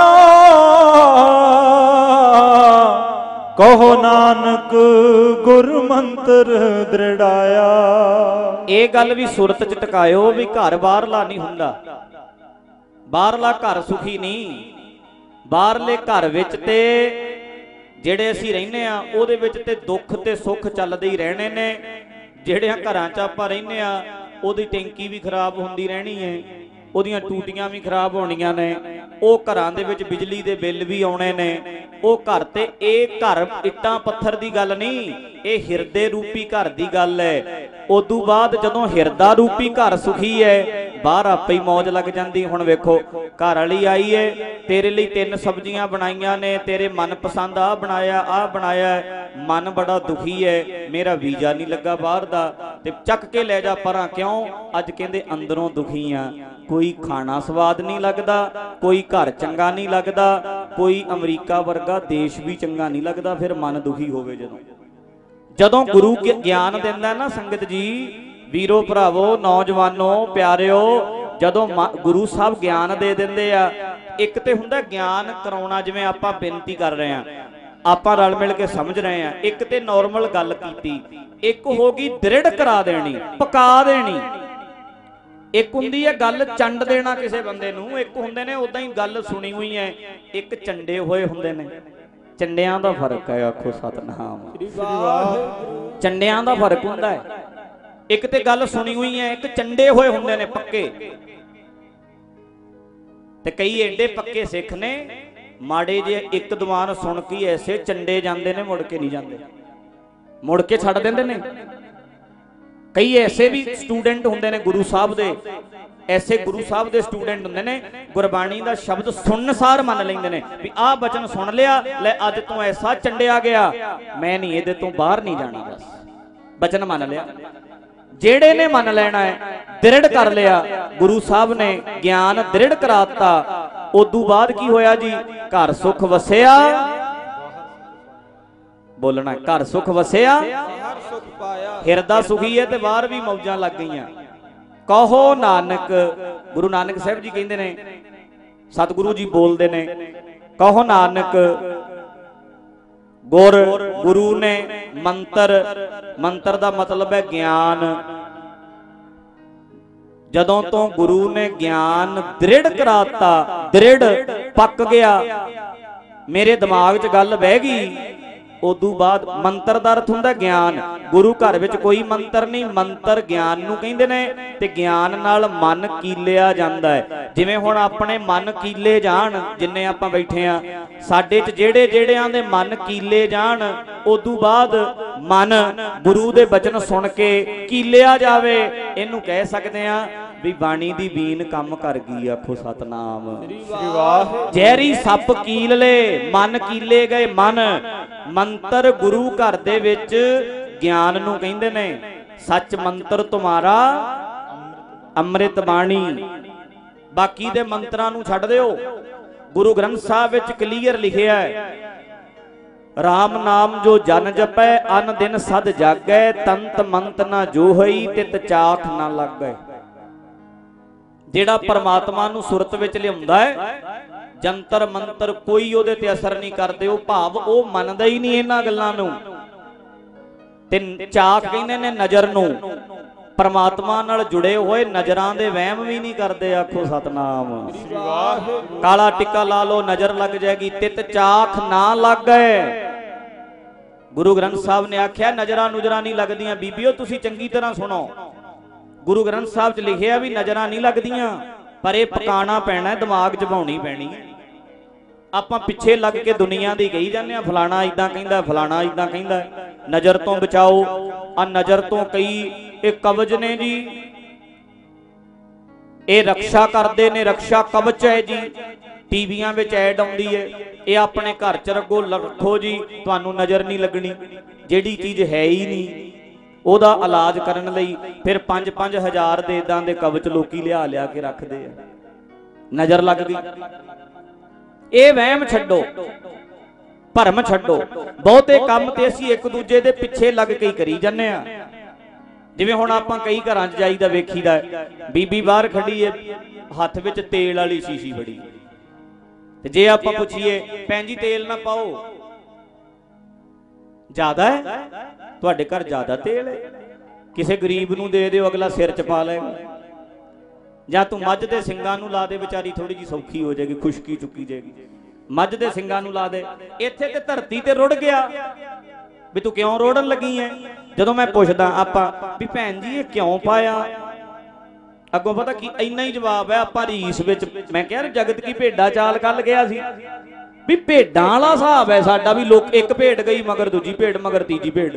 ਕਹੋ ਨਾਨਕ ਗੁਰ ਮੰਤਰ ਦ੍ਰਿੜਾਇਆ। ਇਹ ਗੱਲ ਵੀ ਸੁਰਤ 'ਚ ਟਿਕਾਇਓ ਵੀ ਘਰ ਬਾਹਰਲਾ ਨਹੀਂ ਹੁੰਦਾ। ਬਾਹਰਲਾ ਘਰ ਸੁਖੀ ਨਹੀਂ। ਬਾਹਰਲੇ ਘਰ ਵਿੱਚ ਤੇ ਜਿਹੜੇ ਅਸੀਂ ਰਹਿੰਦੇ ਆ ਉਹਦੇ ਵਿੱਚ ਤੇ ਦੁੱਖ ਤੇ ਸੁੱਖ ਚੱਲਦੇ ਹੀ ਰਹਿਣੇ ਨੇ। ਜਿਹੜਿਆਂ ਘਰਾਂ 'ਚ ਆਪਾਂ ਰਹਿੰਦੇ ਆ ਉਹਦੀ ਟੈਂਕੀ ਵੀ ਖਰਾਬ ਹੁੰਦੀ ਰਹਿਣੀ ਹੈ, ਉਹਦੀਆਂ ਟੂਟੀਆਂ ਵੀ ਖਰਾਬ ਹੋਣੀਆਂ ਨੇ, ਉਹ ਘਰਾਂ ਦੇ ਵਿੱਚ ਬਿਜਲੀ ਦੇ ਬਿੱਲ ਵੀ ਆਉਣੇ ਨੇ। ਉਹ ਘਰ ਤੇ ਇਹ ਘਰ ਇੱਟਾਂ ਪੱਥਰ ਦੀ ਗੱਲ ਨਹੀਂ, ਇਹ ਹਿਰਦੇ ਰੂਪੀ ਘਰ ਦੀ ਗੱਲ ਹੈ। ਉਦੋਂ ਬਾਅਦ ਜਦੋਂ ਹਿਰਦਾ ਰੂਪੀ ਘਰ ਸੁਖੀ ਹੈ, ਬਾਹਰ ਆਪੇ ਹੀ ਮੌਜ ਲੱਗ ਜਾਂਦੀ। ਹੁਣ ਵੇਖੋ ਘਰ ਵਾਲੀ ਆਈ ਏ, ਤੇਰੇ ਲਈ 3 ਸਬਜ਼ੀਆਂ ਬਣਾਈਆਂ ਨੇ, ਤੇਰੇ ਮਨਪਸੰਦ ਆ ਬਣਾਇਆ, ਆ ਬਣਾਇਆ, ਮਨ ਬੜਾ ਦੁਖੀ ਹੈ, ਮੇਰਾ ਵੀਜ਼ਾ ਨਹੀਂ ਲੱਗਾ ਬਾਹਰ ਦਾ, ਤੇ ਚੱਕ ਕੇ ਲੈ ਜਾ ਪਰਾਂ। ਕਿਉਂ? ਅੱਜ ਕਹਿੰਦੇ ਅੰਦਰੋਂ ਦੁਖੀ ਆ, ਕੋਈ ਖਾਣਾ ਸਵਾਦ ਨਹੀਂ ਲੱਗਦਾ, ਕੋਈ ਘਰ ਚੰਗਾ ਨਹੀਂ ਲੱਗਦਾ, ਕੋਈ ਅਮਰੀਕਾ ਵਰਗਾ ਦੇਸ਼ ਵੀ ਚੰਗਾ ਨਹੀਂ ਲੱਗਦਾ। ਫਿਰ ਮਨ ਦੁਖੀ ਹੋਵੇ ਜਦੋਂ ਗੁਰੂ ਗਿਆਨ ਦਿੰਦਾ ਨਾ ਸੰਗਤ ਜੀ, ਵੀਰੋ ਭਰਾਵੋ ਨੌਜਵਾਨੋ ਪਿਆਰਿਓ, ਜਦੋਂ ਗੁਰੂ ਸਾਹਿਬ ਗਿਆਨ ਦੇ ਦਿੰਦੇ ਆ, ਇੱਕ ਤੇ ਹੁੰਦਾ ਗਿਆਨ ਕਰਾਉਣਾ, ਜਿਵੇਂ ਆਪਾਂ ਬੇਨਤੀ ਕਰ ਰਹੇ ਆ, ਆਪਾਂ ਰਲ ਮਿਲ ਕੇ ਸਮਝ ਰਹੇ ਆ, ਇੱਕ ਤੇ ਨਾਰਮਲ ਗੱਲ ਕੀਤੀ, ਇੱਕ ਹੋ ਗਈ ਦ੍ਰਿੜ ਕਰਾ ਦੇਣੀ, ਪਕਾ ਦੇਣੀ। ਇੱਕ ਹੁੰਦੀ ਹੈ ਗੱਲ ਚੰਡ ਦੇਣਾ ਕਿਸੇ ਬੰਦੇ ਨੂੰ, ਇੱਕ ਹੁੰਦੇ ਨੇ ਉਦਾਂ ਹੀ ਗੱਲ ਸੁਣੀ ਹੋਈ ਹੈ, ਇੱਕ ਚੰਡੇ ਹੋਏ ਹੁੰਦੇ ਨੇ। ਚੰਡਿਆਂ ਦਾ ਫਰਕ ਹੈ, ਆਖੋ ਸਤਨਾਮ। ਚੰਡਿਆਂ ਦਾ ਫਰਕ ਹੁੰਦਾ ਹੈ। ਇੱਕ ਤੇ ਗੱਲ ਸੁਣੀ ਹੋਈ ਹੈ, ਇੱਕ ਚੰਡੇ ਹੋਏ ਹੁੰਦੇ ਨੇ ਪੱਕੇ। ਤੇ ਕਈ ਐਡੇ ਪੱਕੇ ਸਿੱਖ ਨੇ, ਮਾੜੇ ਜੇ ਇੱਕ ਦੀਵਾਨ ਸੁਣ ਕੇ ਐਸੇ ਚੰਡੇ ਜਾਂਦੇ ਨੇ, ਮੁੜ ਕੇ ਨਹੀਂ ਜਾਂਦੇ, ਮੁੜ ਕੇ ਛੱਡ ਦਿੰਦੇ ਨੇ। ਕਈ ਐਸੇ ਵੀ ਸਟੂਡੈਂਟ ਹੁੰਦੇ ਨੇ ਗੁਰੂ ਸਾਹਿਬ ਦੇ, ਐਸੇ ਗੁਰੂ ਸਾਹਿਬ ਦੇ ਸਟੂਡੈਂਟ ਹੁੰਦੇ ਨੇ, ਗੁਰਬਾਣੀ ਦਾ ਸ਼ਬਦ ਸੁਣਨ ਸਾਰ ਮੰਨ ਲੈਂਦੇ ਨੇ ਵੀ ਆਹ ਬਚਨ ਸੁਣ ਲਿਆ, ਲੈ ਅੱਜ ਤੋਂ ਐਸਾ ਚੰਡਿਆ ਗਿਆ, ਮੈਂ ਨਹੀਂ ਇਹਦੇ ਤੋਂ ਬਾਹਰ ਨਹੀਂ ਜਾਣਾ, ਬਸ ਬਚਨ ਮੰਨ ਲਿਆ। ਜਿਹੜੇ ਨੇ ਮੰਨ ਲੈਣਾ ਹੈ, ਦ੍ਰਿੜ ਕਰ ਲਿਆ, ਗੁਰੂ ਸਾਹਿਬ ਨੇ ਗਿਆਨ ਦ੍ਰਿੜ ਕਰਾਤਾ। ਉਦੋਂ ਬਾਅਦ ਕੀ ਹੋਇਆ ਜੀ? ਘਰ ਸੁਖ ਵਸਿਆ, ਬੋਲਣਾ, ਘਰ ਸੁਖ ਵਸਿਆ, ਸੁਖ ਪਾਇਆ, ਹਿਰਦਾ ਸੁਖੀ ਹੈ ਤੇ ਬਾਹਰ ਵੀ ਮੌਜਾਂ ਲੱਗ ਗਈਆਂ। ਕਹੋ ਨਾਨਕ, ਗੁਰੂ ਨਾਨਕ ਸਾਹਿਬ ਜੀ ਕਹਿੰਦੇ ਨੇ, ਸਤਿਗੁਰੂ ਜੀ ਬੋਲਦੇ ਨੇ, ਕਹੋ ਨਾਨਕ ਗੁਰੂ ਨੇ ਮੰਤਰ ਦਾ ਮਤਲਬ ਹੈ ਗਿਆਨ। ਜਦੋਂ ਤੋਂ ਗੁਰੂ ਨੇ ਗਿਆਨ ਦ੍ਰਿੜ ਕਰਾਤਾ, ਦ੍ਰਿੜ ਪੱਕ ਗਿਆ, ਮੇਰੇ ਦਿਮਾਗ 'ਚ ਗੱਲ ਬਹਿ ਗਈ, ਉਦੋਂ ਬਾਅਦ ਮੰਤਰ ਦਾ ਅਰਥ ਹੁੰਦਾ ਗਿਆਨ। ਗੁਰੂ ਘਰ ਵਿੱਚ ਕੋਈ ਮੰਤਰ ਨਹੀਂ, ਮੰਤਰ ਗਿਆਨ ਨੂੰ ਕਹਿੰਦੇ ਨੇ, ਤੇ ਗਿਆਨ ਨਾਲ ਮਨ ਕੀਲਿਆ ਜਾਂਦਾ ਹੈ। ਜਿਵੇਂ ਹੁਣ ਆਪਣੇ ਮਨ ਕੀਲੇ ਜਾਣ, ਜਿੰਨੇ ਆਪਾਂ ਬੈਠੇ ਆ, ਸਾਡੇ 'ਚ ਜਿਹੜਿਆਂ ਦੇ ਮਨ ਕੀਲੇ ਜਾਣ, ਉਦੋਂ ਬਾਅਦ ਮਨ ਗੁਰੂ ਦੇ ਬਚਨ ਸੁਣ ਕੇ ਕੀਲਿਆ ਜਾਵੇ। ਇਹਨੂੰ ਕਹਿ ਸਕਦੇ ਆ ਵੀ ਬਾਣੀ ਦੀ ਬੀਨ ਕੰਮ ਕਰ ਗਈ। ਆਖੋ ਸਤਨਾਮ। ਜ਼ਹਿਰੀ ਸੱਪ ਕੀਲ ਲੇ, ਮਨ ਕੀਲੇ ਗਏ ਮਨ। ਮੰਤਰ ਗੁਰੂ ਘਰ ਦੇ ਵਿੱਚ ਗਿਆਨ ਨੂੰ ਕਹਿੰਦੇ ਨੇ। ਸੱਚ ਮੰਤਰ ਤੁਮਾਰਾ ਅੰਮ੍ਰਿਤ ਬਾਣੀ। ਬਾਕੀ ਦੇ ਮੰਤਰਾਂ ਨੂੰ ਛੱਡ ਦਿਓ। ਗੁਰੂ ਗ੍ਰੰਥ ਸਾਹਿਬ ਵਿੱਚ ਕਲੀਅਰ ਲਿਖਿਆ ਹੈ, ਰਾਮ ਨਾਮ ਜੋ ਜਨ ਜਪੈ, ਅਨ ਦਿਨ ਸਦ ਜਾਗੈ, ਤੰਤ ਮੰਤ ਨਾ ਜੋ ਹੋਈ, ਤਿਤ ਚਾਖ ਨਾ ਲੱਗੈ। ਜਿਹੜਾ ਪਰਮਾਤਮਾ ਨੂੰ ਸੁਰਤ ਵਿੱਚ ਲਿਆਉਂਦਾ ਹੈ, ਜੰਤਰ ਮੰਤਰ ਕੋਈ ਉਹਦੇ ਤੇ ਅਸਰ ਨਹੀਂ ਕਰਦੇ। ਉਹ ਭਾਵ ਉਹ ਮੰਨਦਾ ਹੀ ਨਹੀਂ ਇਹਨਾਂ ਗੱਲਾਂ ਨੂੰ। ਤੇ ਚਾਖ ਕਹਿੰਦੇ ਨੇ ਨਜ਼ਰ ਨੂੰ। ਪਰਮਾਤਮਾ ਨਾਲ ਜੁੜੇ ਹੋਏ ਨਜ਼ਰਾਂ ਦੇ ਵਹਿਮ ਵੀ ਨਹੀਂ ਕਰਦੇ। ਆਖੋ ਸਤਨਾਮ। ਕਾਲਾ ਟਿੱਕਾ ਲਾ ਲੋ, ਨਜ਼ਰ ਲੱਗ ਜਾਏਗੀ। ਤਿਤ ਚਾਖ ਨਾ ਲੱਗੈ। ਗੁਰੂ ਗ੍ਰੰਥ ਸਾਹਿਬ ਨੇ ਆਖਿਆ ਨਜ਼ਰਾਂ ਨੁਜ਼ਰਾਂ ਨਹੀਂ ਲੱਗਦੀਆਂ। ਬੀਬੀਓ ਤੁਸੀਂ ਚੰਗੀ ਤਰ੍ਹਾਂ ਸੁਣੋ, ਗੁਰੂ ਗ੍ਰੰਥ ਸਾਹਿਬ 'ਚ ਲਿਖਿਆ ਵੀ ਨਜ਼ਰਾਂ ਨਹੀਂ ਲੱਗਦੀਆਂ, ਪਰ ਇਹ ਪਕਾਣਾ ਪੈਣਾ, ਦਿਮਾਗ 'ਚ ਪਾਉਣੀ ਪੈਣੀ। ਆਪਾਂ ਪਿੱਛੇ ਲੱਗ ਕੇ ਦੁਨੀਆ ਦੀ ਕਹੀ ਜਾਂਦੇ ਆ, ਫਲਾਣਾ ਇਦਾਂ ਕਹਿੰਦਾ, ਫਲਾਣਾ ਇਦਾਂ ਕਹਿੰਦਾ। ਨਜ਼ਰ ਤੋਂ ਬਚਾਓ। ਆ ਨਜ਼ਰ ਤੋਂ ਕਈ ਇਹ ਕਵਚ ਨੇ ਜੀ, ਇਹ ਰਕਸ਼ਾ ਕਰਦੇ ਨੇ, ਰਕਸ਼ਾ ਕਵਚ ਹੈ ਜੀ। ਟੀਵੀਆਂ ਵਿੱਚ ਐਡ ਆਉਂਦੀ ਹੈ, ਇਹ ਆਪਣੇ ਘਰ 'ਚ ਰੱਖੋ ਜੀ, ਤੁਹਾਨੂੰ ਨਜ਼ਰ ਨਹੀਂ ਲੱਗਣੀ। ਜਿਹੜੀ ਚੀਜ਼ ਹੈ ਹੀ ਨਹੀਂ, ਉਹਦਾ ਇਲਾਜ ਕਰਨ ਲਈ ਫਿਰ 5-5 ਹਜ਼ਾਰ ਦੇ ਇਦਾਂ ਦੇ ਕਵਚ ਲੋਕੀ ਲਿਆ ਕੇ ਰੱਖਦੇ ਆ। ਨਜ਼ਰ ਲੱਗ ਗਈ। ਇਹ ਵਹਿਮ ਛੱਡੋ, ਭਰਮ ਛੱਡੋ। ਬਹੁਤੇ ਕੰਮ ਤੇ ਅਸੀਂ ਇੱਕ ਦੂਜੇ ਦੇ ਪਿੱਛੇ ਲੱਗ ਕੇ ਹੀ ਕਰੀ ਜਾਂਦੇ ਆ। ਜਿਵੇਂ ਹੁਣ ਆਪਾਂ ਕਈ ਘਰਾਂ 'ਚ ਜਾਈਦਾ, ਵੇਖੀਦਾ ਬੀਬੀ ਬਾਹਰ ਖੜੀ ਹੈ, ਹੱਥ ਵਿੱਚ ਤੇਲ ਵਾਲੀ ਸ਼ੀਸ਼ੀ ਫੜੀ, ਤੇ ਜੇ ਆਪਾਂ ਪੁੱਛੀਏ ਭੈਣ ਜੀ ਤੇਲ ਨਾ ਪਾਓ, ਜ਼ਿਆਦਾ ਹੈ ਤੁਹਾਡੇ ਘਰ, ਜ਼ਿਆਦਾ ਤੇਲ ਹੈ, ਕਿਸੇ ਗਰੀਬ ਨੂੰ ਦੇ ਦਿਓ, ਅਗਲਾ ਸਿਰ 'ਚ ਪਾ ਲਏਗਾ। ਜਾਂ ਤੂੰ ਮੱਝ ਦੇ ਸਿੰਗਾਂ ਨੂੰ ਲਾ ਦੇ, ਵਿਚਾਰੀ ਥੋੜੀ ਜੀ ਸੌਖੀ ਹੋ ਜਾਏਗੀ, ਖੁਸ਼ਕੀ ਚੁੱਕੀ ਜਾਏਗੀ। ਮੱਝ ਦੇ ਸਿੰਗਾਂ ਨੂੰ ਲਾ ਦੇ। ਇੱਥੇ ਤੇ ਧਰਤੀ ਤੇ ਰੁੜ ਗਿਆ ਵੀ ਤੂੰ ਕਿਉਂ ਰੋੜਨ ਲੱਗੀ ਐ। ਜਦੋਂ ਮੈਂ ਪੁੱਛਦਾ ਆਪਾਂ ਵੀ ਭੈਣ ਜੀ ਇਹ ਕਿਉਂ ਪਾਇਆ, ਅੱਗੋਂ ਪਤਾ ਕੀ ਇੰਨਾ ਹੀ ਜਵਾਬ ਹੈ ਆਪਾਂ ਰੀਸ ਵਿੱਚ। ਮੈਂ ਕਿਹਾ ਜਗਤ ਕੀ ਭੇਡਾਂ ਚਾਲ ਕੱਲ ਗਿਆ ਸੀ ਵੀ ਭੇਡਾਂ ਵਾਲਾ ਹਿਸਾਬ ਹੈ ਸਾਡਾ, ਵੀ ਲੋਕ ਇੱਕ ਭੇਡ ਗਈ ਮਗਰ ਦੂਜੀ ਭੇਡ ਮਗਰ ਤੀਜੀ ਭੇਡ।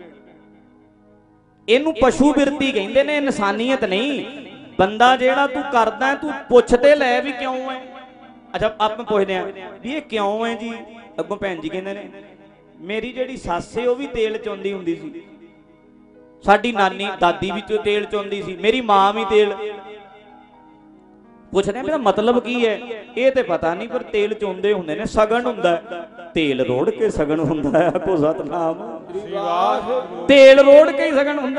ਇਹਨੂੰ ਪਸ਼ੂ ਬਿਰਤੀ ਕਹਿੰਦੇ ਨੇ, ਇਨਸਾਨੀਅਤ ਨਹੀਂ। ਬੰਦਾ ਜਿਹੜਾ ਤੂੰ ਕਰਦਾ ਤੂੰ ਪੁੱਛ ਤੇ ਲੈ ਵੀ ਕਿਉਂ ਹੈ। ਅੱਛਾ ਆਪਾਂ ਪੁੱਛਦੇ ਆ ਵੀ ਇਹ ਕਿਉਂ ਹੈ ਜੀ, ਅੱਗੋਂ ਭੈਣ ਜੀ ਕਹਿੰਦੇ ਨੇ ਮੇਰੀ ਜਿਹੜੀ ਸੱਸ ਹੈ ਉਹ ਵੀ ਤੇਲ ਚੋਂਦੀ ਹੁੰਦੀ ਸੀ, ਸਾਡੀ ਨਾਨੀ ਦਾਦੀ ਵੀ ਤੇਲ ਚੋਂਦੀ ਸੀ, ਮੇਰੀ ਮਾਂ ਵੀ ਤੇਲ। ਪੁੱਛਦੇ ਆ ਮੇਰਾ ਮਤਲਬ ਕੀ ਹੈ, ਇਹ ਤੇ ਪਤਾ ਨਹੀਂ ਪਰ ਤੇਲ ਚੋਂਦੇ ਹੁੰਦੇ ਨੇ, ਸਗਨ ਹੁੰਦਾ, ਤੇਲ ਰੋੜ ਕੇ ਸਗਨ ਹੁੰਦਾ ਹੈ। ਆਖੋ ਸਤਨਾਮ। ਤੇਲ ਰੋੜ ਕੇ ਹੀ ਸਗਨ ਹੁੰਦਾ।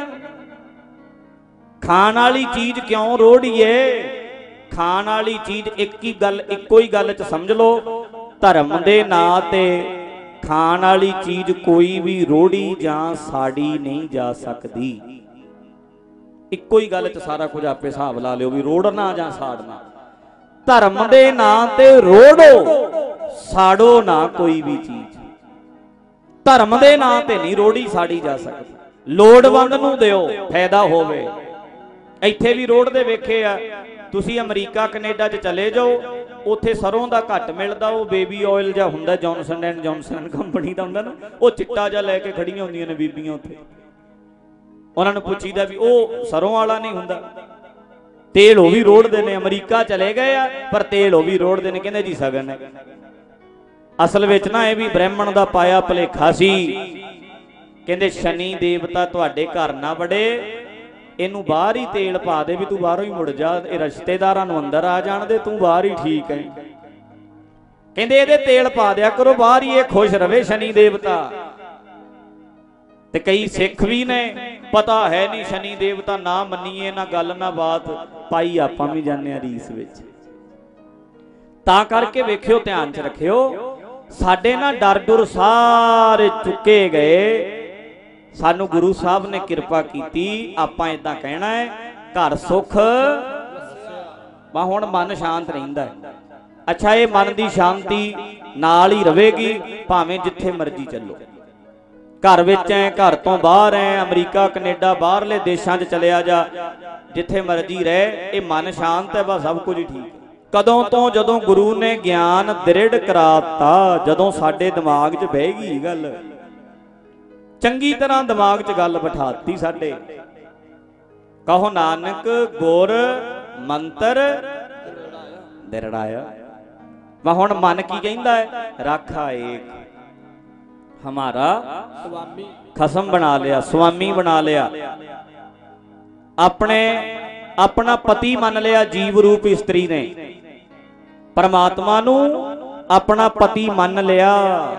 ਖਾਣ ਵਾਲੀ ਚੀਜ਼ ਕਿਉਂ ਰੋੜੀਏ? ਖਾਣ ਵਾਲੀ ਚੀਜ਼ ਇੱਕੋ ਹੀ ਗੱਲ 'ਚ ਸਮਝ ਲਓ, ਧਰਮ ਦੇ ਨਾਂ ਤੇ ਖਾਣ ਵਾਲੀ ਚੀਜ਼ ਕੋਈ ਵੀ ਰੋੜੀ ਜਾਂ ਸਾੜੀ ਨਹੀਂ ਜਾ ਸਕਦੀ। ਇੱਕੋ ਹੀ ਗੱਲ 'ਚ ਸਾਰਾ ਕੁਝ ਆਪੇ ਹਿਸਾਬ ਲਾ ਲਿਓ ਵੀ ਰੋੜਨਾ ਜਾਂ ਸਾੜਨਾ। ਧਰਮ ਦੇ ਨਾਂ ਤੇ ਰੋੜੋ, ਸਾੜੋ ਨਾ ਕੋਈ ਵੀ ਚੀਜ਼। ਧਰਮ ਦੇ ਨਾਂ ਤੇ ਨਹੀਂ ਰੋੜੀ ਸਾੜੀ ਜਾ ਸਕਦੀ। ਲੋੜਵੰਦ ਨੂੰ ਦਿਓ, ਫਾਇਦਾ ਹੋਵੇ। ਇੱਥੇ ਵੀ ਰੋੜਦੇ ਵੇਖੇ ਆ ਤੁਸੀਂ, ਅਮਰੀਕਾ ਕੈਨੇਡਾ 'ਚ ਚਲੇ ਜਾਓ, ਉੱਥੇ ਸਰੋਂ ਦਾ ਘੱਟ ਮਿਲਦਾ, ਉਹ ਬੇਬੀ ਆਇਲ ਜਿਹਾ ਹੁੰਦਾ, ਜੌਨਸਨ ਐਂਡ ਜੌਨਸਨ ਕੰਪਨੀ ਦਾ ਹੁੰਦਾ ਨਾ, ਉਹ ਚਿੱਟਾ ਜਿਹਾ ਲੈ ਕੇ ਖੜੀਆਂ ਹੁੰਦੀਆਂ ਨੇ ਬੀਬੀਆਂ ਉੱਥੇ। ਉਹਨਾਂ ਨੂੰ ਪੁੱਛੀਦਾ ਵੀ ਉਹ ਸਰੋਂ ਵਾਲਾ ਨਹੀਂ ਹੁੰਦਾ, ਤੇਲ ਉਹ ਵੀ ਰੋੜਦੇ ਨੇ। ਅਮਰੀਕਾ ਚਲੇ ਗਏ ਆ ਪਰ ਤੇਲ ਉਹ ਵੀ ਰੋੜਦੇ ਨੇ, ਕਹਿੰਦੇ ਜੀ ਸਗਨ ਹੈ। ਅਸਲ ਵਿੱਚ ਨਾ ਇਹ ਵੀ ਬ੍ਰਾਹਮਣ ਦਾ ਪਾਇਆ ਭੁਲੇਖਾ ਸੀ। ਕਹਿੰਦੇ ਸ਼ਨੀ ਦੇਵਤਾ ਤੁਹਾਡੇ ਘਰ ਨਾ ਵੜੇ, ਇਹਨੂੰ ਬਾਹਰ ਹੀ ਤੇਲ ਪਾ ਦੇ ਵੀ ਤੂੰ ਬਾਹਰੋਂ ਹੀ ਮੁੜ ਜਾ, ਇਹ ਰਿਸ਼ਤੇਦਾਰਾਂ ਨੂੰ ਅੰਦਰ ਆ ਜਾਣ ਦੇ, ਤੂੰ ਬਾਹਰ ਹੀ ਠੀਕ ਹੈ। ਕਹਿੰਦੇ ਇਹਦੇ ਤੇਲ ਪਾ ਦਿਆ ਕਰੋ ਬਾਹਰ ਹੀ, ਇਹ ਖੁਸ਼ ਰਵੇ ਸ਼ਨੀ ਦੇਵਤਾ। ਤੇ ਕਈ ਸਿੱਖ ਵੀ ਨੇ ਪਤਾ ਹੈ ਨਹੀਂ ਸ਼ਨੀ ਦੇਵਤਾ, ਨਾ ਮੰਨੀਏ ਨਾ ਗੱਲ ਨਾ ਬਾਤ, ਪਾਈ ਆਪਾਂ ਵੀ ਜਾਂਦੇ ਆ ਰੀਸ ਵਿੱਚ। ਤਾਂ ਕਰਕੇ ਵੇਖਿਓ, ਧਿਆਨ 'ਚ ਰੱਖਿਓ, ਸਾਡੇ ਨਾਲ ਡਰ ਡੁਰ ਸਾਰੇ ਚੁੱਕੇ ਗਏ। ਸਾਨੂੰ ਗੁਰੂ ਸਾਹਿਬ ਨੇ ਕਿਰਪਾ ਕੀਤੀ। ਆਪਾਂ ਇਦਾਂ ਕਹਿਣਾ ਹੈ ਘਰ ਸੁਖ ਵਾ, ਹੁਣ ਮਨ ਸ਼ਾਂਤ ਰਹਿੰਦਾ ਹੈ। ਅੱਛਾ ਇਹ ਮਨ ਦੀ ਸ਼ਾਂਤੀ ਨਾਲ ਹੀ ਰਹੇਗੀ ਭਾਵੇਂ ਜਿੱਥੇ ਮਰਜ਼ੀ ਚੱਲੋ। ਘਰ ਵਿੱਚ ਐ, ਘਰ ਤੋਂ ਬਾਹਰ ਐ, ਅਮਰੀਕਾ ਕੈਨੇਡਾ ਬਾਹਰਲੇ ਦੇਸ਼ਾਂ 'ਚ ਚਲਿਆ ਜਾ, ਜਿੱਥੇ ਮਰਜ਼ੀ ਰਹਿ, ਇਹ ਮਨ ਸ਼ਾਂਤ ਹੈ, ਬਸ ਸਭ ਕੁਝ ਠੀਕ। ਕਦੋਂ ਤੋਂ? ਜਦੋਂ ਗੁਰੂ ਨੇ ਗਿਆਨ ਦ੍ਰਿੜ ਕਰਾਤਾ, ਜਦੋਂ ਸਾਡੇ ਦਿਮਾਗ 'ਚ ਬਹਿ ਗਈ ਗੱਲ, ਚੰਗੀ ਤਰ੍ਹਾਂ ਦਿਮਾਗ 'ਚ ਗੱਲ ਬਿਠਾਤੀ ਸਾਡੇ। ਕਹੋ ਨਾਨਕ ਗੁਰ ਮੰਤਰ ਦ੍ਰਿੜਾਇਆ। ਵਾ ਹੁਣ ਮਨ ਕੀ ਕਹਿੰਦਾ ਹੈ? ਰਾਖਾ ਏਕ ਹਮਾਰਾ ਸੁਆਮੀ ਖਸਮ ਬਣਾ ਲਿਆ, ਸੁਆਮੀ ਬਣਾ ਲਿਆ, ਆਪਣਾ ਪਤੀ ਮੰਨ ਲਿਆ। ਜੀਵ ਰੂਪ ਇਸਤਰੀ ਨੇ ਪਰਮਾਤਮਾ ਨੂੰ ਆਪਣਾ ਪਤੀ ਮੰਨ ਲਿਆ।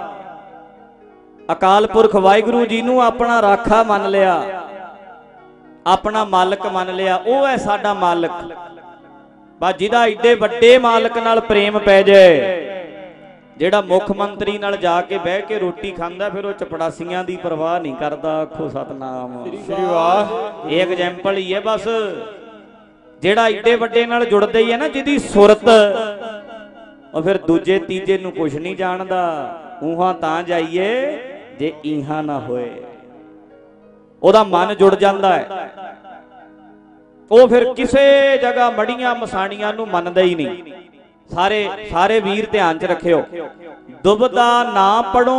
ਅਕਾਲ ਪੁਰਖ ਵਾਹਿਗੁਰੂ ਜੀ ਨੂੰ ਆਪਣਾ ਰਾਖਾ ਮੰਨ ਲਿਆ, ਆਪਣਾ ਮਾਲਕ ਮੰਨ ਲਿਆ। ਉਹ ਹੈ ਸਾਡਾ ਮਾਲਕ। ਬਸ ਜਿਹਦਾ ਏਡੇ ਵੱਡੇ ਮਾਲਕ ਨਾਲ ਪ੍ਰੇਮ ਪੈ ਜਾਏ, ਜਿਹੜਾ ਮੁੱਖ ਮੰਤਰੀ ਨਾਲ ਜਾ ਕੇ ਬਹਿ ਕੇ ਰੋਟੀ ਖਾਂਦਾ, ਫਿਰ ਉਹ ਚਪੜਾਸੀਆਂ ਦੀ ਪਰਵਾਹ ਨਹੀਂ ਕਰਦਾ। ਆਖੋ ਸਤਨਾਮ ਸ੍ਰੀ ਵਾਹਿਗੁਰੂ। ਇਹ ਐਗਜ਼ਾਮਪਲ ਹੀ ਹੈ ਬਸ। ਜਿਹੜਾ ਏਡੇ ਵੱਡੇ ਨਾਲ ਜੁੜਦਾ ਹੀ ਹੈ ਨਾ, ਜਿਹਦੀ ਸੁਰਤ, ਉਹ ਫਿਰ ਦੂਜੇ ਤੀਜੇ ਨੂੰ ਕੁਛ ਨਹੀਂ ਜਾਣਦਾ। ਊਹਾਂ ਤਾਂ ਜਾਈਏ ਜੇ ਈਹਾਂ ਨਾ ਹੋਏ। ਉਹਦਾ ਮਨ ਜੁੜ ਜਾਂਦਾ ਹੈ, ਉਹ ਫਿਰ ਕਿਸੇ ਜਗ੍ਹਾ ਮੜੀਆਂ ਮਸਾਣੀਆਂ ਨੂੰ ਮੰਨਦਾ ਹੀ ਨਹੀਂ। ਸਾਰੇ ਵੀਰ ਧਿਆਨ 'ਚ ਰੱਖਿਓ, ਦੁਬਦਾ ਨਾ ਪੜੋ,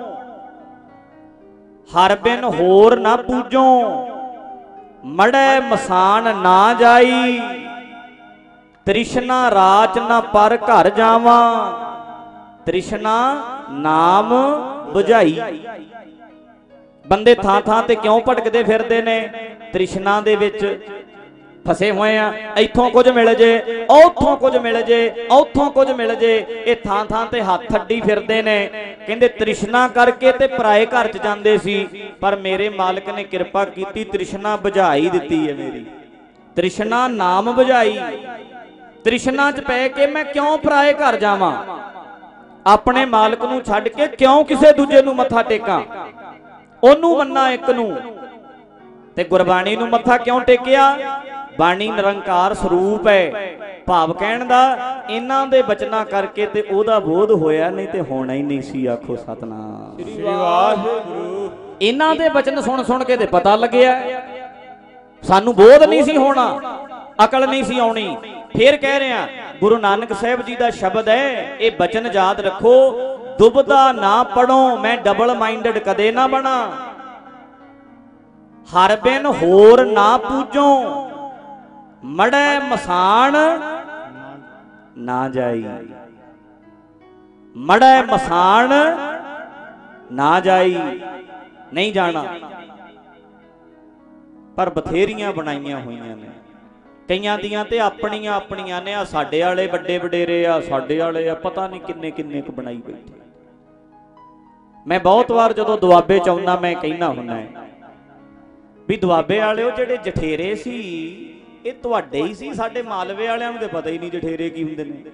ਹਰ ਬਿਨ ਹੋਰ ਨਾ ਪੂਜੋ, ਮੜੈ ਮਸਾਨ ਨਾ ਜਾਈ, ਤ੍ਰਿਸ਼ਨਾ ਰਾਚ ਨਾ ਪਰ ਘਰ ਜਾਵਾਂ, ਤ੍ਰਿਸ਼ਨਾ ਨਾਮ ਬੁਝਾਈ। ਬੰਦੇ ਥਾਂ ਥਾਂ ਤੇ ਕਿਉਂ ਭਟਕਦੇ ਫਿਰਦੇ ਨੇ? ਤ੍ਰਿਸ਼ਨਾ ਦੇ ਵਿੱਚ ਫਸੇ ਹੋਏ ਆ। ਇੱਥੋਂ ਕੁਝ ਮਿਲ ਜੇ, ਉੱਥੋਂ ਕੁਝ ਮਿਲ ਜੇ, ਉੱਥੋਂ ਕੁਝ ਮਿਲ ਜੇ। ਇਹ ਥਾਂ ਥਾਂ ਤੇ ਹੱਥ ਅੱਡੀ ਫਿਰਦੇ ਨੇ। ਕਹਿੰਦੇ ਤ੍ਰਿਸ਼ਨਾ ਕਰਕੇ ਤੇ ਪਰਾਏ ਘਰ 'ਚ ਜਾਂਦੇ ਸੀ, ਪਰ ਮੇਰੇ ਮਾਲਕ ਨੇ ਕਿਰਪਾ ਕੀਤੀ, ਤ੍ਰਿਸ਼ਨਾ ਬੁਝਾਈ ਦਿੱਤੀ ਹੈ ਮੇਰੀ। ਤ੍ਰਿਸ਼ਨਾ ਨਾਮ ਬੁਝਾਈ। ਤ੍ਰਿਸ਼ਨਾ 'ਚ ਪੈ ਕੇ ਮੈਂ ਕਿਉਂ ਪਰਾਏ ਘਰ ਜਾਵਾਂ? ਆਪਣੇ ਮਾਲਕ ਨੂੰ ਛੱਡ ਕੇ ਕਿਉਂ ਕਿਸੇ ਦੂਜੇ ਨੂੰ ਮੱਥਾ ਟੇਕਾਂ? ਉਹਨੂੰ ਮੰਨਾ ਇੱਕ ਨੂੰ। ਤੇ ਗੁਰਬਾਣੀ ਨੂੰ ਮੱਥਾ ਕਿਉਂ ਟੇਕਿਆ? ਬਾਣੀ ਨਿਰੰਕਾਰ ਸਰੂਪ ਹੈ। ਭਾਵ ਕਹਿਣ ਦਾ, ਇਹਨਾਂ ਦੇ ਬਚਨਾਂ ਕਰਕੇ ਤੇ ਉਹਦਾ ਬੋਧ ਹੋਇਆ, ਨਹੀਂ ਤੇ ਹੋਣਾ ਹੀ ਨਹੀਂ ਸੀ। ਆਖੋ ਸਤਨਾਮ ਸ੍ਰੀ ਵਾਹਿਗੁਰੂ। ਇਹਨਾਂ ਦੇ ਬਚਨ ਸੁਣ ਸੁਣ ਕੇ ਤੇ ਪਤਾ ਲੱਗਿਆ, ਸਾਨੂੰ ਬੋਧ ਨਹੀਂ ਸੀ ਹੋਣਾ, ਅਕਲ ਨਹੀਂ ਸੀ ਆਉਣੀ। ਫੇਰ ਕਹਿ ਰਿਹਾ, ਗੁਰੂ ਨਾਨਕ ਸਾਹਿਬ ਜੀ ਦਾ ਸ਼ਬਦ ਹੈ, ਇਹ ਬਚਨ ਯਾਦ ਰੱਖੋ, ਦੁਬਦਾ ਨਾ ਪੜੋ, ਮੈਂ ਡਬਲ ਮਾਈਂਡਡ ਕਦੇ ਨਾ ਬਣਾ, ਹਰ ਬਿਨ ਹੋਰ ਨਾ ਪੂਜੋ, ਮੜੈ ਮਸਾਨ ਨਾ ਜਾਈ, ਮੜੈ ਮਸਾਨ ਨਾ ਜਾਈ। ਨਹੀਂ ਜਾਣਾ। ਪਰ ਬਥੇਰੀਆਂ ਬਣਾਈਆਂ ਹੋਈਆਂ ਨੇ, ਕਈਆਂ ਦੀਆਂ ਤੇ ਆਪਣੀਆਂ ਨੇ। ਆ ਸਾਡੇ ਵਾਲੇ ਵੱਡੇ ਵਡੇਰੇ ਆ, ਸਾਡੇ ਵਾਲੇ ਆ, ਪਤਾ ਨਹੀਂ ਕਿੰਨੇ ਕਿੰਨੇ ਕੁ ਬਣਾਈ ਬੈਠੇ। ਮੈਂ ਬਹੁਤ ਵਾਰ ਜਦੋਂ ਦੁਆਬੇ ਚ ਆਉਣਾ, ਮੈਂ ਕਹਿਣਾ ਹੁੰਦਾ ਵੀ ਦੁਆਬੇ ਵਾਲਿਓ, ਜਿਹੜੇ ਜਠੇਰੇ ਸੀ ਇਹ ਤੁਹਾਡੇ ਹੀ ਸੀ, ਸਾਡੇ ਮਾਲਵੇ ਵਾਲਿਆਂ ਨੂੰ ਤੇ ਪਤਾ ਹੀ ਨਹੀਂ ਜਠੇਰੇ ਕੀ ਹੁੰਦੇ ਨੇ।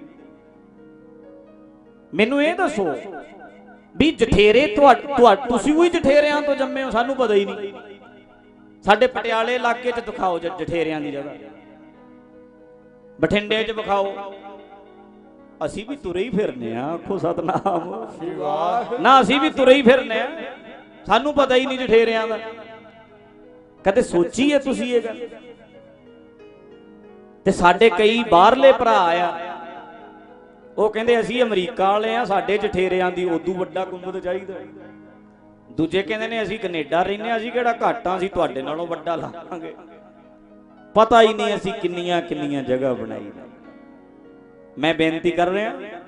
ਮੈਨੂੰ ਇਹ ਦੱਸੋ ਵੀ ਜਠੇਰੇ ਤੁਸੀਂ ਵੀ ਜਠੇਰਿਆਂ ਤੋਂ ਜੰਮੇ ਹੋ? ਸਾਨੂੰ ਪਤਾ ਹੀ ਨਹੀਂ। ਸਾਡੇ ਪਟਿਆਲੇ ਇਲਾਕੇ 'ਚ ਦਿਖਾਓ ਜਠੇਰਿਆਂ ਦੀ ਜਗ੍ਹਾ, ਬਠਿੰਡੇ 'ਚ ਵਿਖਾਓ। ਅਸੀਂ ਵੀ ਤੁਰੇ ਹੀ ਫਿਰਨੇ ਆ। ਆਖੋ ਸਤਨਾਮ ਨਾ, ਅਸੀਂ ਵੀ ਤੁਰੇ ਹੀ ਫਿਰਨੇ ਆ, ਸਾਨੂੰ ਪਤਾ ਹੀ ਨਹੀਂ ਜਠੇਰਿਆਂ ਦਾ। ਕਦੇ ਸੋਚੀ ਹੈ ਤੁਸੀਂ ਇਹ ਗੱਲ? ਤੇ ਸਾਡੇ ਕਈ ਬਾਹਰਲੇ ਭਰਾ ਆ, ਉਹ ਕਹਿੰਦੇ ਅਸੀਂ ਅਮਰੀਕਾ ਵਾਲੇ ਆ, ਸਾਡੇ ਜਠੇਰਿਆਂ ਦੀ ਉਦੋਂ ਵੱਡਾ ਗੁੰਬਦ ਚਾਹੀਦਾ। ਦੂਜੇ ਕਹਿੰਦੇ ਨੇ ਅਸੀਂ ਕੈਨੇਡਾ ਰਹਿੰਦੇ ਆ, ਅਸੀਂ ਕਿਹੜਾ ਘੱਟ ਆ, ਅਸੀਂ ਤੁਹਾਡੇ ਨਾਲੋਂ ਵੱਡਾ ਲਾਵਾਂਗੇ। ਪਤਾ ਹੀ ਨਹੀਂ ਅਸੀਂ ਕਿੰਨੀਆਂ ਕਿੰਨੀਆਂ ਜਗ੍ਹਾ ਬਣਾਈ। ਮੈਂ ਬੇਨਤੀ ਕਰ ਰਿਹਾ,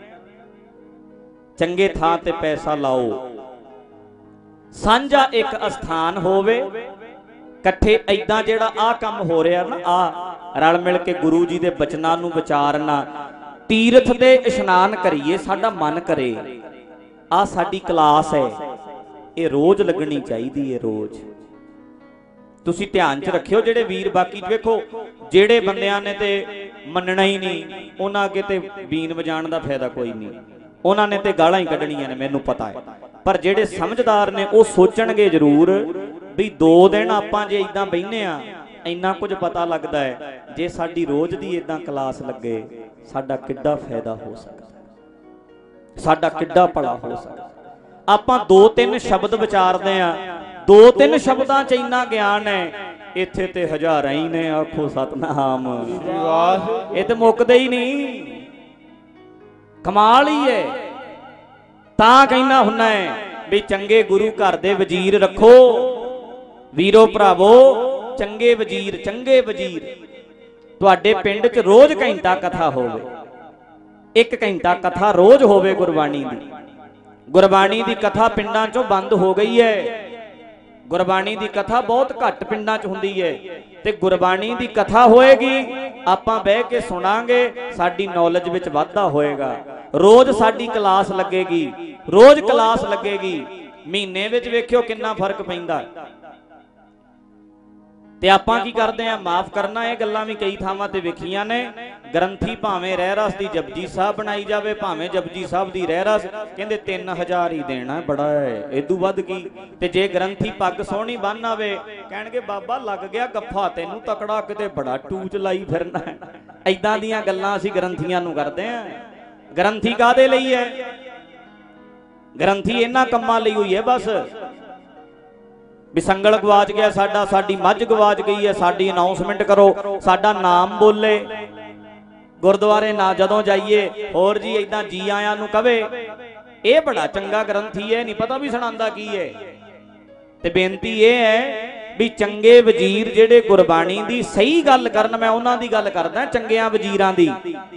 ਚੰਗੇ ਥਾਂ ਤੇ ਪੈਸਾ ਲਾਓ, ਸਾਂਝਾ ਇੱਕ ਅਸਥਾਨ ਹੋਵੇ, ਇਕੱਠੇ ਐਦਾਂ ਜਿਹੜਾ ਆਹ ਕੰਮ ਹੋ ਰਿਹਾ ਨਾ, ਆ ਰਲ ਮਿਲ ਕੇ ਗੁਰੂ ਜੀ ਦੇ ਬਚਨਾਂ ਨੂੰ ਵਿਚਾਰਨਾ, ਤੀਰਥ ਦੇ ਇਸ਼ਨਾਨ ਕਰੀਏ, ਸਾਡਾ ਮਨ ਕਰੇ। ਆ ਸਾਡੀ ਕਲਾਸ ਹੈ, ਇਹ ਰੋਜ਼ ਲੱਗਣੀ ਚਾਹੀਦੀ ਹੈ, ਰੋਜ਼। ਤੁਸੀਂ ਧਿਆਨ 'ਚ ਰੱਖਿਓ ਜਿਹੜੇ ਵੀਰ। ਬਾਕੀ ਵੇਖੋ, ਜਿਹੜੇ ਬੰਦਿਆਂ ਨੇ ਤੇ ਮੰਨਣਾ ਹੀ ਨਹੀਂ, ਉਹਨਾਂ ਅੱਗੇ ਤੇ ਬੀਨ ਵਜਾਉਣ ਦਾ ਫਾਇਦਾ ਕੋਈ ਨਹੀਂ, ਉਹਨਾਂ ਨੇ ਤੇ ਗਾਲਾਂ ਹੀ ਕੱਢਣੀਆਂ ਨੇ, ਮੈਨੂੰ ਪਤਾ ਹੈ। ਪਰ ਜਿਹੜੇ ਸਮਝਦਾਰ ਨੇ ਉਹ ਸੋਚਣਗੇ ਜ਼ਰੂਰ ਵੀ 2 ਦਿਨ ਆਪਾਂ ਜੇ ਇਦਾਂ ਬਹਿਨੇ ਆ, ਇੰਨਾ ਕੁਝ ਪਤਾ ਲੱਗਦਾ ਹੈ। ਜੇ ਸਾਡੀ ਰੋਜ਼ ਦੀ ਇਦਾਂ ਕਲਾਸ ਲੱਗੇ, ਸਾਡਾ ਕਿੱਡਾ ਫਾਇਦਾ ਹੋ ਸਕਦਾ, ਸਾਡਾ ਕਿੱਡਾ ਭਲਾ ਹੋ ਸਕਦਾ। ਆਪਾਂ 2-3 ਸ਼ਬਦ ਵਿਚਾਰਦੇ ਆ, 2-3 ਸ਼ਬਦਾਂ ਚ ਇੰਨਾ ਗਿਆਨ ਹੈ। ਇੱਥੇ ਤੇ ਹਜ਼ਾਰਾਂ ਹੀ ਨੇ, ਆਖੋ ਸਤਨਾਮ। ਇਹ ਤੇ ਮੁੱਕਦੇ ਹੀ ਨਹੀਂ, ਕਮਾਲ ਹੀ ਹੈ। ਤਾਂ ਕਹਿਣਾ ਹੁੰਨਾ ਹੈ ਵੀ ਚੰਗੇ ਗੁਰੂ ਘਰ ਦੇ ਵਜ਼ੀਰ ਰੱਖੋ ਵੀਰੋ ਭਰਾਵੋ, ਚੰਗੇ ਵਜ਼ੀਰ, ਚੰਗੇ ਵਜ਼ੀਰ। ਤੁਹਾਡੇ ਪਿੰਡ 'ਚ ਰੋਜ਼ ਘੰਟਾ ਕਥਾ ਹੋਵੇ, 1 ਘੰਟਾ ਕਥਾ ਰੋਜ਼ ਹੋਵੇ ਗੁਰਬਾਣੀ ਦੀ। ਗੁਰਬਾਣੀ ਦੀ ਕਥਾ ਪਿੰਡਾਂ 'ਚੋਂ ਬੰਦ ਹੋ ਗਈ ਹੈ। ਗੁਰਬਾਣੀ ਦੀ ਕਥਾ ਬਹੁਤ ਘੱਟ ਪਿੰਡਾਂ 'ਚ ਹੁੰਦੀ ਹੈ, ਤੇ ਗੁਰਬਾਣੀ ਦੀ ਕਥਾ ਹੋਏਗੀ, ਆਪਾਂ ਬਹਿ ਕੇ ਸੁਣਾਂਗੇ, ਸਾਡੀ ਨੌਲੇਜ ਵਿੱਚ ਵਾਧਾ ਹੋਏਗਾ। ਰੋਜ਼ ਸਾਡੀ ਕਲਾਸ ਲੱਗੇਗੀ, ਰੋਜ਼ ਕਲਾਸ ਲੱਗੇਗੀ। ਮਹੀਨੇ ਵਿੱਚ ਵੇਖਿਓ ਕਿੰਨਾ ਫਰਕ ਪੈਂਦਾ। ਤੇ ਆਪਾਂ ਕੀ ਕਰਦੇ ਆ, ਮਾਫ ਕਰਨਾ, ਇਹ ਗੱਲਾਂ ਵੀ ਕਈ ਥਾਵਾਂ ਤੇ ਵੇਖੀਆਂ ਨੇ। ਗ੍ਰੰਥੀ ਭਾਵੇਂ ਰਹਿਰਸ ਦੀ ਜਪਜੀ ਸਾਹਿਬ ਬਣਾਈ ਜਾਵੇ, ਭਾਵੇਂ ਜਪਜੀ ਸਾਹਿਬ ਦੀ ਰਹਿਰਸ, ਕਹਿੰਦੇ 3000 ਹੀ ਦੇਣਾ, ਬੜਾ ਹੈ, ਇਦੋਂ ਵੱਧ ਕੀ। ਤੇ ਜੇ ਗ੍ਰੰਥੀ ਪੱਗ ਸੋਹਣੀ ਬੰਨ ਆਵੇ, ਕਹਿਣਗੇ ਬਾਬਾ ਲੱਗ ਗਿਆ ਗੱਫਾ ਤੈਨੂੰ ਤਕੜਾ, ਕਿਤੇ ਬੜਾ ਟੂਚ ਲਾਈ ਫਿਰਨਾ। ਐਦਾਂ ਦੀਆਂ ਗੱਲਾਂ ਅਸੀਂ ਗ੍ਰੰਥੀਆਂ ਨੂੰ ਕਰਦੇ ਆ। ਗ੍ਰੰਥੀ ਕਾਹਦੇ ਲਈ ਹੈ? ਗ੍ਰੰਥੀ ਇਹਨਾਂ ਕੰਮਾਂ ਲਈ ਹੋਈ ਹੈ ਬਸ, ਵੀ ਸੰਗਲ ਗਵਾਚ ਗਿਆ ਸਾਡਾ, ਸਾਡੀ ਮੱਝ ਗਵਾਚ ਗਈ ਹੈ, ਸਾਡੀ ਅਨਾਉਂਸਮੈਂਟ ਕਰੋ, ਸਾਡਾ ਨਾਮ ਬੋਲੇ ਗੁਰਦੁਆਰੇ ਨਾ ਜਦੋਂ ਜਾਈਏ, ਹੋਰ ਜੀ ਇਦਾਂ ਜੀ ਆਇਆਂ ਨੂੰ ਕਵੇ। ਇਹ ਬੜਾ ਚੰਗਾ ਗ੍ਰੰਥੀ ਹੈ, ਨਹੀਂ ਪਤਾ ਵੀ ਸੁਣਾਉਂਦਾ ਕੀ ਹੈ। ਤੇ ਬੇਨਤੀ ਇਹ ਹੈ ਵੀ ਚੰਗੇ ਵਜ਼ੀਰ ਜਿਹੜੇ ਗੁਰਬਾਣੀ ਦੀ ਸਹੀ ਗੱਲ ਕਰਨ, ਮੈਂ ਉਹਨਾਂ ਦੀ ਗੱਲ ਕਰਦਾ, ਚੰਗਿਆਂ ਵਜ਼ੀਰਾਂ ਦੀ।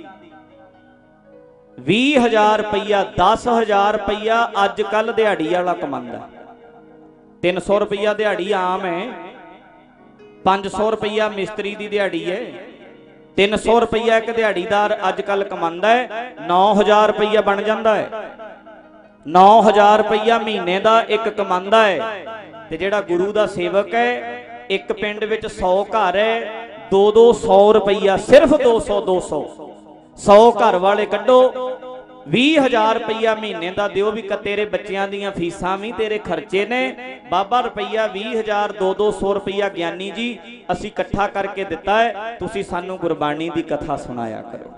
20,000 ਰੁਪਈਆ 10,000 ਰੁਪਈਆ ਅੱਜ ਕੱਲ ਦਿਹਾੜੀ ਵਾਲਾ ਕਮਾਉਂਦਾ। 300 ਰੁਪਈਆ ਦਿਹਾੜੀ ਆਮ ਹੈ, 500 ਰੁਪਈਆ ਮਿਸਤਰੀ ਦੀ ਦਿਹਾੜੀ ਹੈ, 300 ਰੁਪਈਆ ਇੱਕ ਦਿਹਾੜੀਦਾਰ ਅੱਜ ਕੱਲ ਕਮਾਉਂਦਾ ਹੈ। 9,000 ਰੁਪਈਆ ਬਣ ਜਾਂਦਾ ਹੈ, 9,000 ਰੁਪਈਆ ਮਹੀਨੇ ਦਾ ਇੱਕ ਕਮਾਉਂਦਾ ਹੈ। ਤੇ ਜਿਹੜਾ ਗੁਰੂ ਦਾ ਸੇਵਕ ਹੈ, ਇੱਕ ਪਿੰਡ ਵਿੱਚ 100 ਘਰ ਹੈ, 200 ਰੁਪਈਆ, ਸਿਰਫ 200 100 ਘਰ ਵਾਲੇ ਕੱਢੋ, 20,000 ਰੁਪਈਆ ਮਹੀਨੇ ਦਾ ਦਿਓ, ਵੀ ਤੇਰੇ ਬੱਚਿਆਂ ਦੀਆਂ ਫੀਸਾਂ ਵੀ ਤੇਰੇ ਖਰਚੇ ਨੇ। ਬਾਬਾ ਰੁਪਈਆ 20,000 200 ਰੁਪਈਆ ਗਿਆਨੀ ਜੀ ਅਸੀਂ ਇਕੱਠਾ ਕਰਕੇ ਦਿੱਤਾ ਹੈ, ਤੁਸੀਂ ਸਾਨੂੰ ਗੁਰਬਾਣੀ ਦੀ ਕਥਾ ਸੁਣਾਇਆ ਕਰੋ।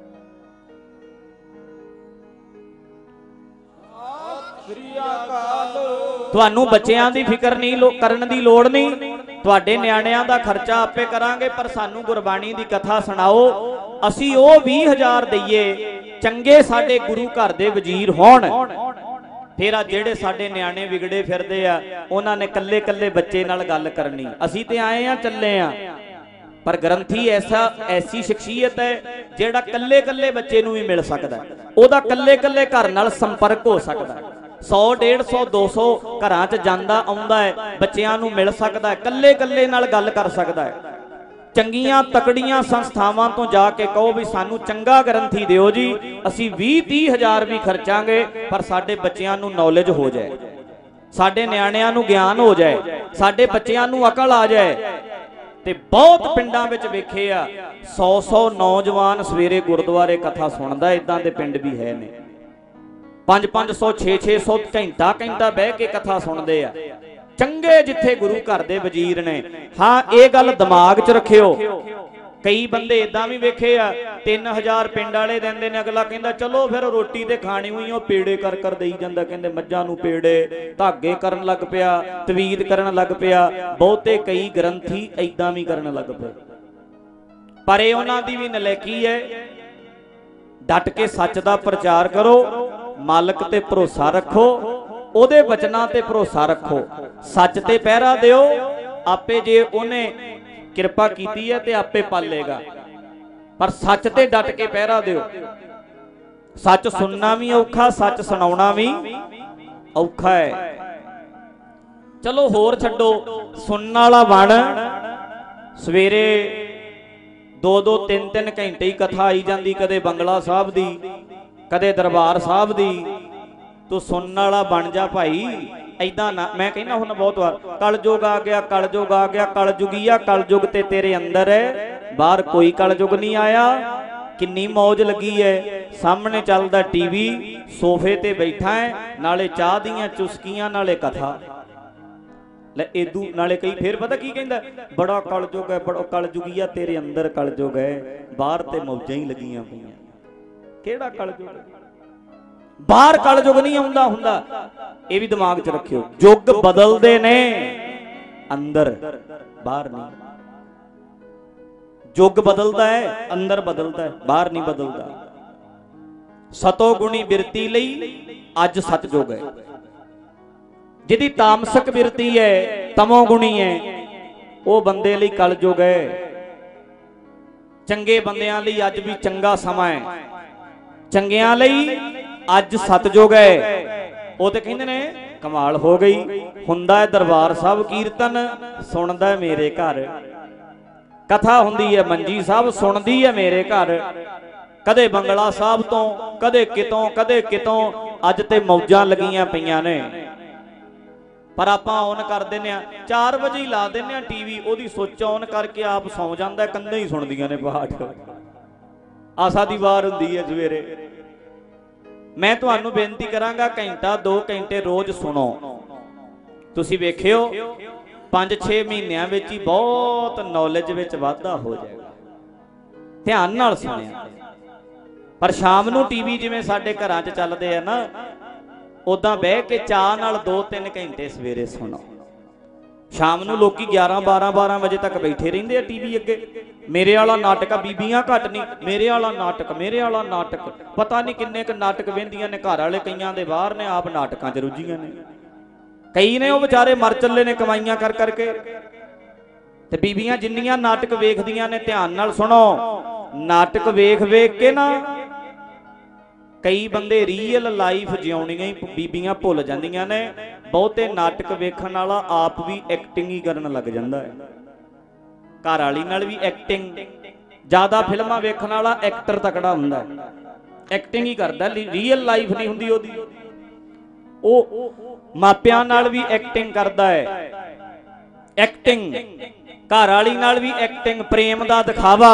ਤੁਹਾਨੂੰ ਬੱਚਿਆਂ ਦੀ ਫਿਕਰ ਨਹੀਂ ਕਰਨ ਦੀ ਲੋੜ ਨਹੀਂ, ਤੁਹਾਡੇ ਨਿਆਣਿਆਂ ਦਾ ਖਰਚਾ ਆਪੇ ਕਰਾਂਗੇ, ਪਰ ਸਾਨੂੰ ਗੁਰਬਾਣੀ ਦੀ ਕਥਾ ਸੁਣਾਓ। ਅਸੀਂ ਉਹ 20,000 ਦਈਏ, ਚੰਗੇ ਸਾਡੇ ਗੁਰੂ ਘਰ ਦੇ ਵਜ਼ੀਰ ਹੋਣ। ਫਿਰ ਆ ਜਿਹੜੇ ਸਾਡੇ ਨਿਆਣੇ ਵਿਗੜੇ ਫਿਰਦੇ ਆ, ਉਹਨਾਂ ਨੇ ਕੱਲੇ ਕੱਲੇ ਬੱਚੇ ਨਾਲ ਗੱਲ ਕਰਨੀ। ਅਸੀਂ ਤੇ ਆਏ ਆ, ਚੱਲੇ ਆ, ਪਰ ਗ੍ਰੰਥੀ ਐਸੀ ਸ਼ਖਸੀਅਤ ਹੈ ਜਿਹੜਾ ਕੱਲੇ ਕੱਲੇ ਬੱਚੇ ਨੂੰ ਵੀ ਮਿਲ ਸਕਦਾ, ਉਹਦਾ ਕੱਲੇ ਕੱਲੇ ਘਰ ਨਾਲ ਸੰਪਰਕ ਹੋ ਸਕਦਾ। 100 150 200 ਘਰਾਂ 'ਚ ਜਾਂਦਾ ਆਉਂਦਾ ਹੈ, ਬੱਚਿਆਂ ਨੂੰ ਮਿਲ ਸਕਦਾ ਹੈ, ਕੱਲੇ ਕੱਲੇ ਨਾਲ ਗੱਲ ਕਰ ਸਕਦਾ ਹੈ। ਚੰਗੀਆਂ ਤਕੜੀਆਂ ਸੰਸਥਾਵਾਂ ਤੋਂ ਜਾ ਕੇ ਕਹੋ ਵੀ ਸਾਨੂੰ ਚੰਗਾ ਗ੍ਰੰਥੀ ਦਿਓ ਜੀ, ਅਸੀਂ 20-30 ਹਜ਼ਾਰ ਵੀ ਖਰਚਾਂਗੇ, ਪਰ ਸਾਡੇ ਬੱਚਿਆਂ ਨੂੰ ਨੌਲੇਜ ਹੋ ਜਾਏ, ਸਾਡੇ ਨਿਆਣਿਆਂ ਨੂੰ ਗਿਆਨ ਹੋ ਜਾਏ, ਸਾਡੇ ਬੱਚਿਆਂ ਨੂੰ ਅਕਲ ਆ ਜਾਏ। ਤੇ ਬਹੁਤ ਪਿੰਡਾਂ ਵਿੱਚ ਵੇਖੇ ਆ, 100-100 ਨੌਜਵਾਨ ਸਵੇਰੇ ਗੁਰਦੁਆਰੇ ਕਥਾ ਸੁਣਦਾ, ਇਦਾਂ ਦੇ ਪਿੰਡ ਵੀ ਹੈ ਨੇ। 500-500 600 ਘੰਟਾ ਬਹਿ ਕੇ ਕਥਾ ਸੁਣਦੇ ਆ, ਚੰਗੇ ਜਿੱਥੇ ਗੁਰੂ ਘਰ ਦੇ ਵਜ਼ੀਰ ਨੇ। ਹਾਂ, ਇਹ ਗੱਲ ਦਿਮਾਗ 'ਚ ਰੱਖਿਓ, ਕਈ ਬੰਦੇ ਇਦਾਂ ਵੀ ਵੇਖੇ ਆ, 3000 ਪਿੰਡ ਵਾਲੇ ਦਿੰਦੇ ਨੇ, ਅਗਲਾ ਕਹਿੰਦਾ ਚਲੋ ਫਿਰ ਰੋਟੀ ਤੇ ਖਾਣੀ ਹੋਈ, ਉਹ ਪੇੜੇ ਕਰ ਦੇਈ ਜਾਂਦਾ, ਕਹਿੰਦੇ ਮੱਝਾਂ ਨੂੰ ਪੇੜੇ, ਧਾਗੇ ਕਰਨ ਲੱਗ ਪਿਆ, ਤਵੀਤ ਕਰਨ ਲੱਗ ਪਿਆ। ਬਹੁਤੇ ਕਈ ਗ੍ਰੰਥੀ ਇਦਾਂ ਵੀ ਕਰਨ ਲੱਗ ਪਏ, ਪਰ ਇਹ ਉਹਨਾਂ ਦੀ ਵੀ ਨਲਾਇਕੀ ਹੈ। ਡਟ ਕੇ ਸੱਚ ਦਾ ਪ੍ਰਚਾਰ ਕਰੋ, ਮਾਲਕ ਤੇ ਭਰੋਸਾ ਰੱਖੋ, ਉਹਦੇ ਵਚਨਾਂ ਤੇ ਭਰੋਸਾ ਰੱਖੋ, ਸੱਚ ਤੇ ਪਹਿਰਾ ਦਿਓ, ਆਪੇ ਜੇ ਉਹਨੇ ਕਿਰਪਾ ਕੀਤੀ ਹੈ ਤੇ ਆਪੇ ਪਾਲੇਗਾ। ਪਰ ਸੱਚ ਤੇ ਡਟ ਕੇ ਪਹਿਰਾ ਦਿਓ। ਸੱਚ ਸੁਣਨਾ ਵੀ ਔਖਾ, ਸੱਚ ਸੁਣਾਉਣਾ ਵੀ ਔਖਾ ਹੈ। ਚਲੋ ਹੋਰ ਛੱਡੋ, ਸੁਣਨ ਵਾਲਾ ਬਣ। ਸਵੇਰੇ 2-2 3-3 ਘੰਟੇ ਹੀ ਕਥਾ ਆਈ ਜਾਂਦੀ, ਕਦੇ ਬੰਗਲਾ ਸਾਹਿਬ ਦੀ, ਕਦੇ ਦਰਬਾਰ ਸਾਹਿਬ ਦੀ। ਤੂੰ ਸੁਣਨ ਵਾਲਾ ਬਣ ਜਾ ਭਾਈ। ਐਦਾਂ ਨਾ, ਮੈਂ ਕਹਿੰਦਾ ਹੁਣ ਬਹੁਤ ਵਾਰ, ਕਲਯੁਗ ਆ ਗਿਆ, ਕਲਯੁਗ ਆ ਗਿਆ, ਕਲਯੁਗੀਆ, ਕਲਯੁਗ ਤੇ ਤੇਰੇ ਅੰਦਰ ਹੈ, ਬਾਹਰ ਕੋਈ ਕਲਯੁਗ ਨਹੀਂ ਆਇਆ। ਕਿੰਨੀ ਮੌਜ ਲੱਗੀ ਹੈ, ਸਾਹਮਣੇ ਚੱਲਦਾ ਟੀਵੀ, ਸੋਫੇ ਤੇ ਬੈਠਾ ਹੈ, ਨਾਲੇ ਚਾਹ ਦੀਆਂ ਚੁਸਕੀਆਂ, ਨਾਲੇ ਕਥਾ। ਲੈ ਇਦੂ ਨਾਲੇ ਕਈ ਫੇਰ ਪਤਾ ਕੀ ਕਹਿੰਦਾ, ਬੜਾ ਕਲਯੁਗ ਹੈ, ਬੜਾ ਕਲਯੁਗੀਆ, ਤੇਰੇ ਅੰਦਰ ਕਲਯੁਗ ਹੈ, ਬਾਹਰ ਤੇ ਮੌਜਾਂ ਹੀ ਲੱਗੀਆਂ ਪਈਆਂ। ਕਿਹੜਾ ਕਲਯੁਗ? ਬਾਹਰ ਕਲਯੁਗ ਨਹੀਂ ਆਉਂਦਾ ਹੁੰਦਾ, ਇਹ ਵੀ ਦਿਮਾਗ 'ਚ ਰੱਖਿਓ। ਯੁੱਗ ਬਦਲਦੇ ਨੇ, ਅੰਦਰ ਬਾਹਰ ਨਹੀਂ। ਯੁੱਗ ਬਦਲਦਾ ਹੈ, ਅੰਦਰ ਬਦਲਦਾ ਹੈ, ਬਾਹਰ ਨਹੀਂ ਬਦਲਦਾ। ਸਤੋ ਗੁਣੀ ਬਿਰਤੀ ਲਈ ਅੱਜ ਸਤਜੁਗ ਹੈ, ਜਿਹਦੀ ਤਾਮਸਿਕ ਬਿਰਤੀ ਹੈ, ਤਮੋ ਗੁਣੀ ਹੈ, ਉਹ ਬੰਦੇ ਲਈ ਕਲਯੁਗ ਹੈ। ਚੰਗੇ ਬੰਦਿਆਂ ਲਈ ਅੱਜ ਵੀ ਚੰਗਾ ਸਮਾਂ ਹੈ, ਚੰਗਿਆਂ ਲਈ ਅੱਜ ਸਤਜੁਗ ਹੈ। ਉਹ ਤੇ ਕਹਿੰਦੇ ਨੇ ਕਮਾਲ ਹੋ ਗਈ, ਹੁੰਦਾ ਹੈ ਦਰਬਾਰ ਸਾਹਿਬ ਕੀਰਤਨ, ਸੁਣਦਾ ਹੈ ਮੇਰੇ ਘਰ, ਕਥਾ ਹੁੰਦੀ ਹੈ ਮੰਜੀ ਸਾਹਿਬ, ਸੁਣਦੀ ਹੈ ਮੇਰੇ ਘਰ। ਕਦੇ ਬੰਗਲਾ ਸਾਹਿਬ ਤੋਂ, ਕਦੇ ਕਿਤੋਂ, ਕਦੇ ਕਿਤੋਂ, ਅੱਜ ਤੇ ਮੌਜਾਂ ਲੱਗੀਆਂ ਪਈਆਂ ਨੇ। ਪਰ ਆਪਾਂ ਔਨ ਕਰ ਦਿੰਦੇ ਆ, 4 ਵਜੇ ਹੀ ਲਾ ਦਿੰਦੇ ਆ ਟੀਵੀ, ਉਹਦੀ ਸੁੱਚ ਔਨ ਕਰਕੇ ਆਪ ਸੌਂ ਜਾਂਦਾ, ਕੰਧਾਂ ਹੀ ਸੁਣਦੀਆਂ ਨੇ ਪਾਠ। ਆਸਾ ਦੀ ਵਾਰ ਹੁੰਦੀ ਹੈ ਸਵੇਰੇ। ਮੈਂ ਤੁਹਾਨੂੰ ਬੇਨਤੀ ਕਰਾਂਗਾ, ਘੰਟਾ 2 ਘੰਟੇ ਰੋਜ਼ ਸੁਣੋ। ਤੁਸੀਂ ਵੇਖਿਓ 5-6 ਮਹੀਨਿਆਂ ਵਿੱਚ ਹੀ ਬਹੁਤ ਨੌਲੇਜ ਵਿੱਚ ਵਾਧਾ ਹੋ ਜਾਏਗਾ। ਧਿਆਨ ਨਾਲ ਸੁਣਿਆ। ਪਰ ਸ਼ਾਮ ਨੂੰ ਟੀਵੀ ਜਿਵੇਂ ਸਾਡੇ ਘਰਾਂ 'ਚ ਚੱਲਦੇ ਆ ਨਾ, ਉਦਾਂ ਬਹਿ ਕੇ ਚਾਹ ਨਾਲ 2-3 ਘੰਟੇ ਸਵੇਰੇ ਸੁਣੋ। ਸ਼ਾਮ ਨੂੰ ਲੋਕੀ 11-12 ਵਜੇ ਤੱਕ ਬੈਠੇ ਰਹਿੰਦੇ ਆ ਟੀਵੀ ਅੱਗੇ। ਮੇਰੇ ਵਾਲਾ ਨਾਟਕ ਆ, ਬੀਬੀਆਂ ਘੱਟ ਨਹੀਂ, ਮੇਰੇ ਵਾਲਾ ਨਾਟਕ, ਮੇਰੇ ਵਾਲਾ ਨਾਟਕ, ਪਤਾ ਨਹੀਂ ਕਿੰਨੇ ਕੁ ਨਾਟਕ ਵੇਂਦੀਆਂ ਨੇ। ਘਰ ਵਾਲੇ ਕਈਆਂ ਦੇ ਬਾਹਰ ਨੇ, ਆਪ ਨਾਟਕਾਂ 'ਚ ਰੁੱਝੀਆਂ ਨੇ। ਕਈ ਨੇ ਉਹ ਵਿਚਾਰੇ ਮਰ ਚੱਲੇ ਨੇ ਕਮਾਈਆਂ ਕਰ ਕਰਕੇ। ਤੇ ਬੀਬੀਆਂ ਜਿੰਨੀਆਂ ਨਾਟਕ ਵੇਖਦੀਆਂ ਨੇ, ਧਿਆਨ ਨਾਲ ਸੁਣੋ, ਨਾਟਕ ਵੇਖ ਵੇਖ ਕੇ ਨਾ ਕਈ ਬੰਦੇ ਰੀਅਲ ਲਾਈਫ ਜਿਉਣੀਆਂ ਹੀ ਬੀਬੀਆਂ ਭੁੱਲ ਜਾਂਦੀਆਂ ਨੇ। ਬਹੁਤੇ ਨਾਟਕ ਵੇਖਣ ਵਾਲਾ ਆਪ ਵੀ ਐਕਟਿੰਗ ਹੀ ਕਰਨ ਲੱਗ ਜਾਂਦਾ ਹੈ। ਘਰ ਵਾਲੀ ਨਾਲ ਵੀ ਐਕਟਿੰਗ, ਜ਼ਿਆਦਾ ਫਿਲਮਾਂ ਵੇਖਣ ਵਾਲਾ ਐਕਟਰ ਤਕੜਾ ਹੁੰਦਾ ਹੈ, ਐਕਟਿੰਗ ਹੀ ਕਰਦਾ, ਰੀਅਲ ਲਾਈਫ ਨਹੀਂ ਹੁੰਦੀ ਉਹਦੀ। ਉਹ ਮਾਪਿਆਂ ਨਾਲ ਵੀ ਐਕਟਿੰਗ ਕਰਦਾ ਹੈ, ਐਕਟਿੰਗ, ਘਰ ਵਾਲੀ ਨਾਲ ਵੀ ਐਕਟਿੰਗ, ਪ੍ਰੇਮ ਦਾ ਦਿਖਾਵਾ।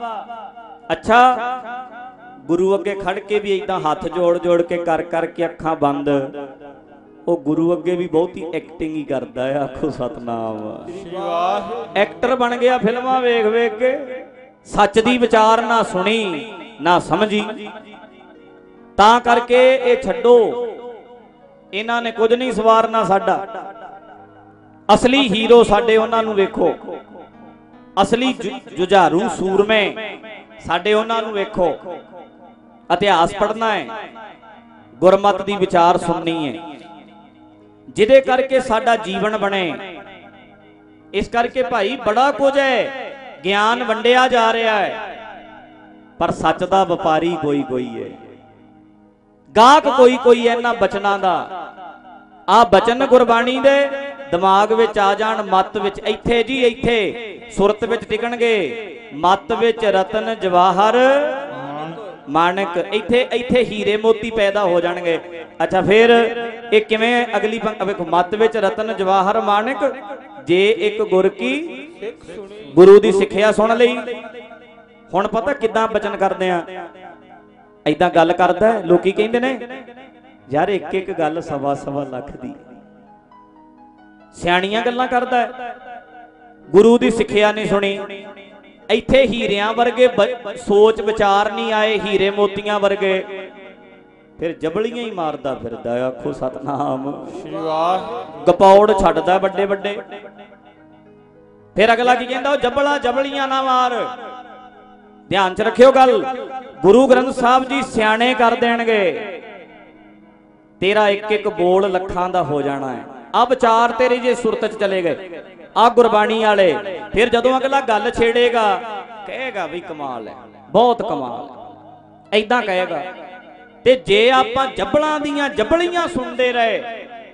ਅੱਛਾ, ਗੁਰੂ ਅੱਗੇ ਖੜ ਕੇ ਵੀ ਇਦਾਂ ਹੱਥ ਜੋੜ ਜੋੜ ਕੇ ਕਰ ਕਰਕੇ ਅੱਖਾਂ ਬੰਦ, ਉਹ ਗੁਰੂ ਅੱਗੇ ਵੀ ਬਹੁਤੀ ਐਕਟਿੰਗ ਹੀ ਕਰਦਾ ਹੈ। ਆਖੋ ਸਤਨਾਮ। ਐਕਟਰ ਬਣ ਗਿਆ ਫਿਲਮਾਂ ਵੇਖ ਵੇਖ ਕੇ, ਸੱਚ ਦੀ ਵਿਚਾਰ ਨਾ ਸੁਣੀ ਨਾ ਸਮਝੀ। ਤਾਂ ਕਰਕੇ ਇਹ ਛੱਡੋ, ਇਹਨਾਂ ਨੇ ਕੁਝ ਨਹੀਂ ਸਵਾਰਨਾ ਸਾਡਾ। ਅਸਲੀ ਹੀਰੋ ਸਾਡੇ ਉਹਨਾਂ ਨੂੰ ਵੇਖੋ, ਅਸਲੀ ਜੁਝਾਰੂ ਸੂਰਮੇ ਸਾਡੇ ਉਹਨਾਂ ਨੂੰ ਵੇਖੋ। ਇਤਿਹਾਸ ਪੜ੍ਹਨਾ ਹੈ, ਗੁਰਮਤਿ ਦੀ ਵਿਚਾਰ ਸੁਣਨੀ ਹੈ, ਜਿਹਦੇ ਕਰਕੇ ਸਾਡਾ ਜੀਵਨ ਬਣੇ। ਇਸ ਕਰਕੇ ਭਾਈ ਬੜਾ ਕੁਝ ਹੈ, ਗਿਆਨ ਵੰਡਿਆ ਜਾ ਰਿਹਾ ਹੈ, ਪਰ ਸੱਚ ਦਾ ਵਪਾਰੀ ਕੋਈ ਕੋਈ ਹੈ, ਗਾਹਕ ਕੋਈ ਕੋਈ ਹੈ ਇਹਨਾਂ ਬਚਨਾਂ ਦਾ। ਆਹ ਬਚਨ ਗੁਰਬਾਣੀ ਦੇ ਦਿਮਾਗ ਵਿੱਚ ਆ ਜਾਣ, ਮੱਤ ਵਿੱਚ, ਇੱਥੇ ਜੀ ਇੱਥੇ ਸੁਰਤ ਵਿੱਚ ਟਿਕਣਗੇ। ਮੱਤ ਵਿੱਚ ਰਤਨ ਜਵਾਹਰ ਮਾਣਕ, ਇੱਥੇ ਇੱਥੇ ਹੀਰੇ ਮੋਤੀ ਪੈਦਾ ਹੋ ਜਾਣਗੇ। ਅੱਛਾ, ਫਿਰ ਇਹ ਕਿਵੇਂ? ਅਗਲੀ ਵੇਖੋ, ਮੱਤ ਵਿੱਚ ਰਤਨ ਜਵਾਹਰ ਮਾਣਕ, ਜੇ ਇੱਕ ਗੁਰ ਕੀ ਗੁਰੂ ਦੀ ਸਿੱਖਿਆ ਸੁਣ ਲਈ। ਹੁਣ ਪਤਾ ਕਿੱਦਾਂ ਬਚਨ ਕਰਦੇ ਆ? ਏਦਾਂ ਗੱਲ ਕਰਦਾ, ਲੋਕੀ ਕਹਿੰਦੇ ਨੇ ਯਾਰ ਇੱਕ ਇੱਕ ਗੱਲ 1.25 ਲੱਖ ਦੀ, ਸਿਆਣੀਆਂ ਗੱਲਾਂ ਕਰਦਾ, ਗੁਰੂ ਦੀ ਸਿੱਖਿਆ ਨਹੀਂ ਸੁਣੀ। ਇੱਥੇ ਹੀਰਿਆਂ ਵਰਗੇ ਸੋਚ ਵਿਚਾਰ ਨਹੀਂ ਆਏ, ਹੀਰੇ ਮੋਤੀਆਂ ਵਰਗੇ, ਫਿਰ ਜਬਲੀਆਂ ਹੀ ਮਾਰਦਾ ਫਿਰਦਾ। ਆਖੋ ਸਤਨਾਮ। ਗਪੌੜ ਛੱਡਦਾ ਵੱਡੇ ਵੱਡੇ। ਫਿਰ ਅਗਲਾ ਕੀ ਕਹਿੰਦਾ? ਉਹ ਜਬਲਾ ਜਬਲੀਆਂ ਨਾ ਮਾਰ। ਧਿਆਨ ਚ ਰੱਖਿਓ ਗੱਲ, ਗੁਰੂ ਗ੍ਰੰਥ ਸਾਹਿਬ ਜੀ ਸਿਆਣੇ ਕਰ ਦੇਣਗੇ। ਤੇਰਾ ਇੱਕ ਇੱਕ ਬੋਲ ਲੱਖਾਂ ਦਾ ਹੋ ਜਾਣਾ ਹੈ। ਆ ਵਿਚਾਰ ਤੇਰੇ ਜੇ ਸੁਰਤ ਚ ਚਲੇ ਗਏ, ਆ ਗੁਰਬਾਣੀ ਵਾਲੇ। ਫਿਰ ਜਦੋਂ ਅਗਲਾ ਗੱਲ ਛੇੜੇਗਾ, ਕਹੇਗਾ ਵੀ ਕਮਾਲ ਹੈ, ਬਹੁਤ ਕਮਾਲ, ਐਦਾਂ ਕਹੇਗਾ। ਤੇ ਜੇ ਆਪਾਂ ਜੱਬਲਾਂ ਦੀਆਂ ਜੱਬਲੀਆਂ ਸੁਣਦੇ ਰਹੇ,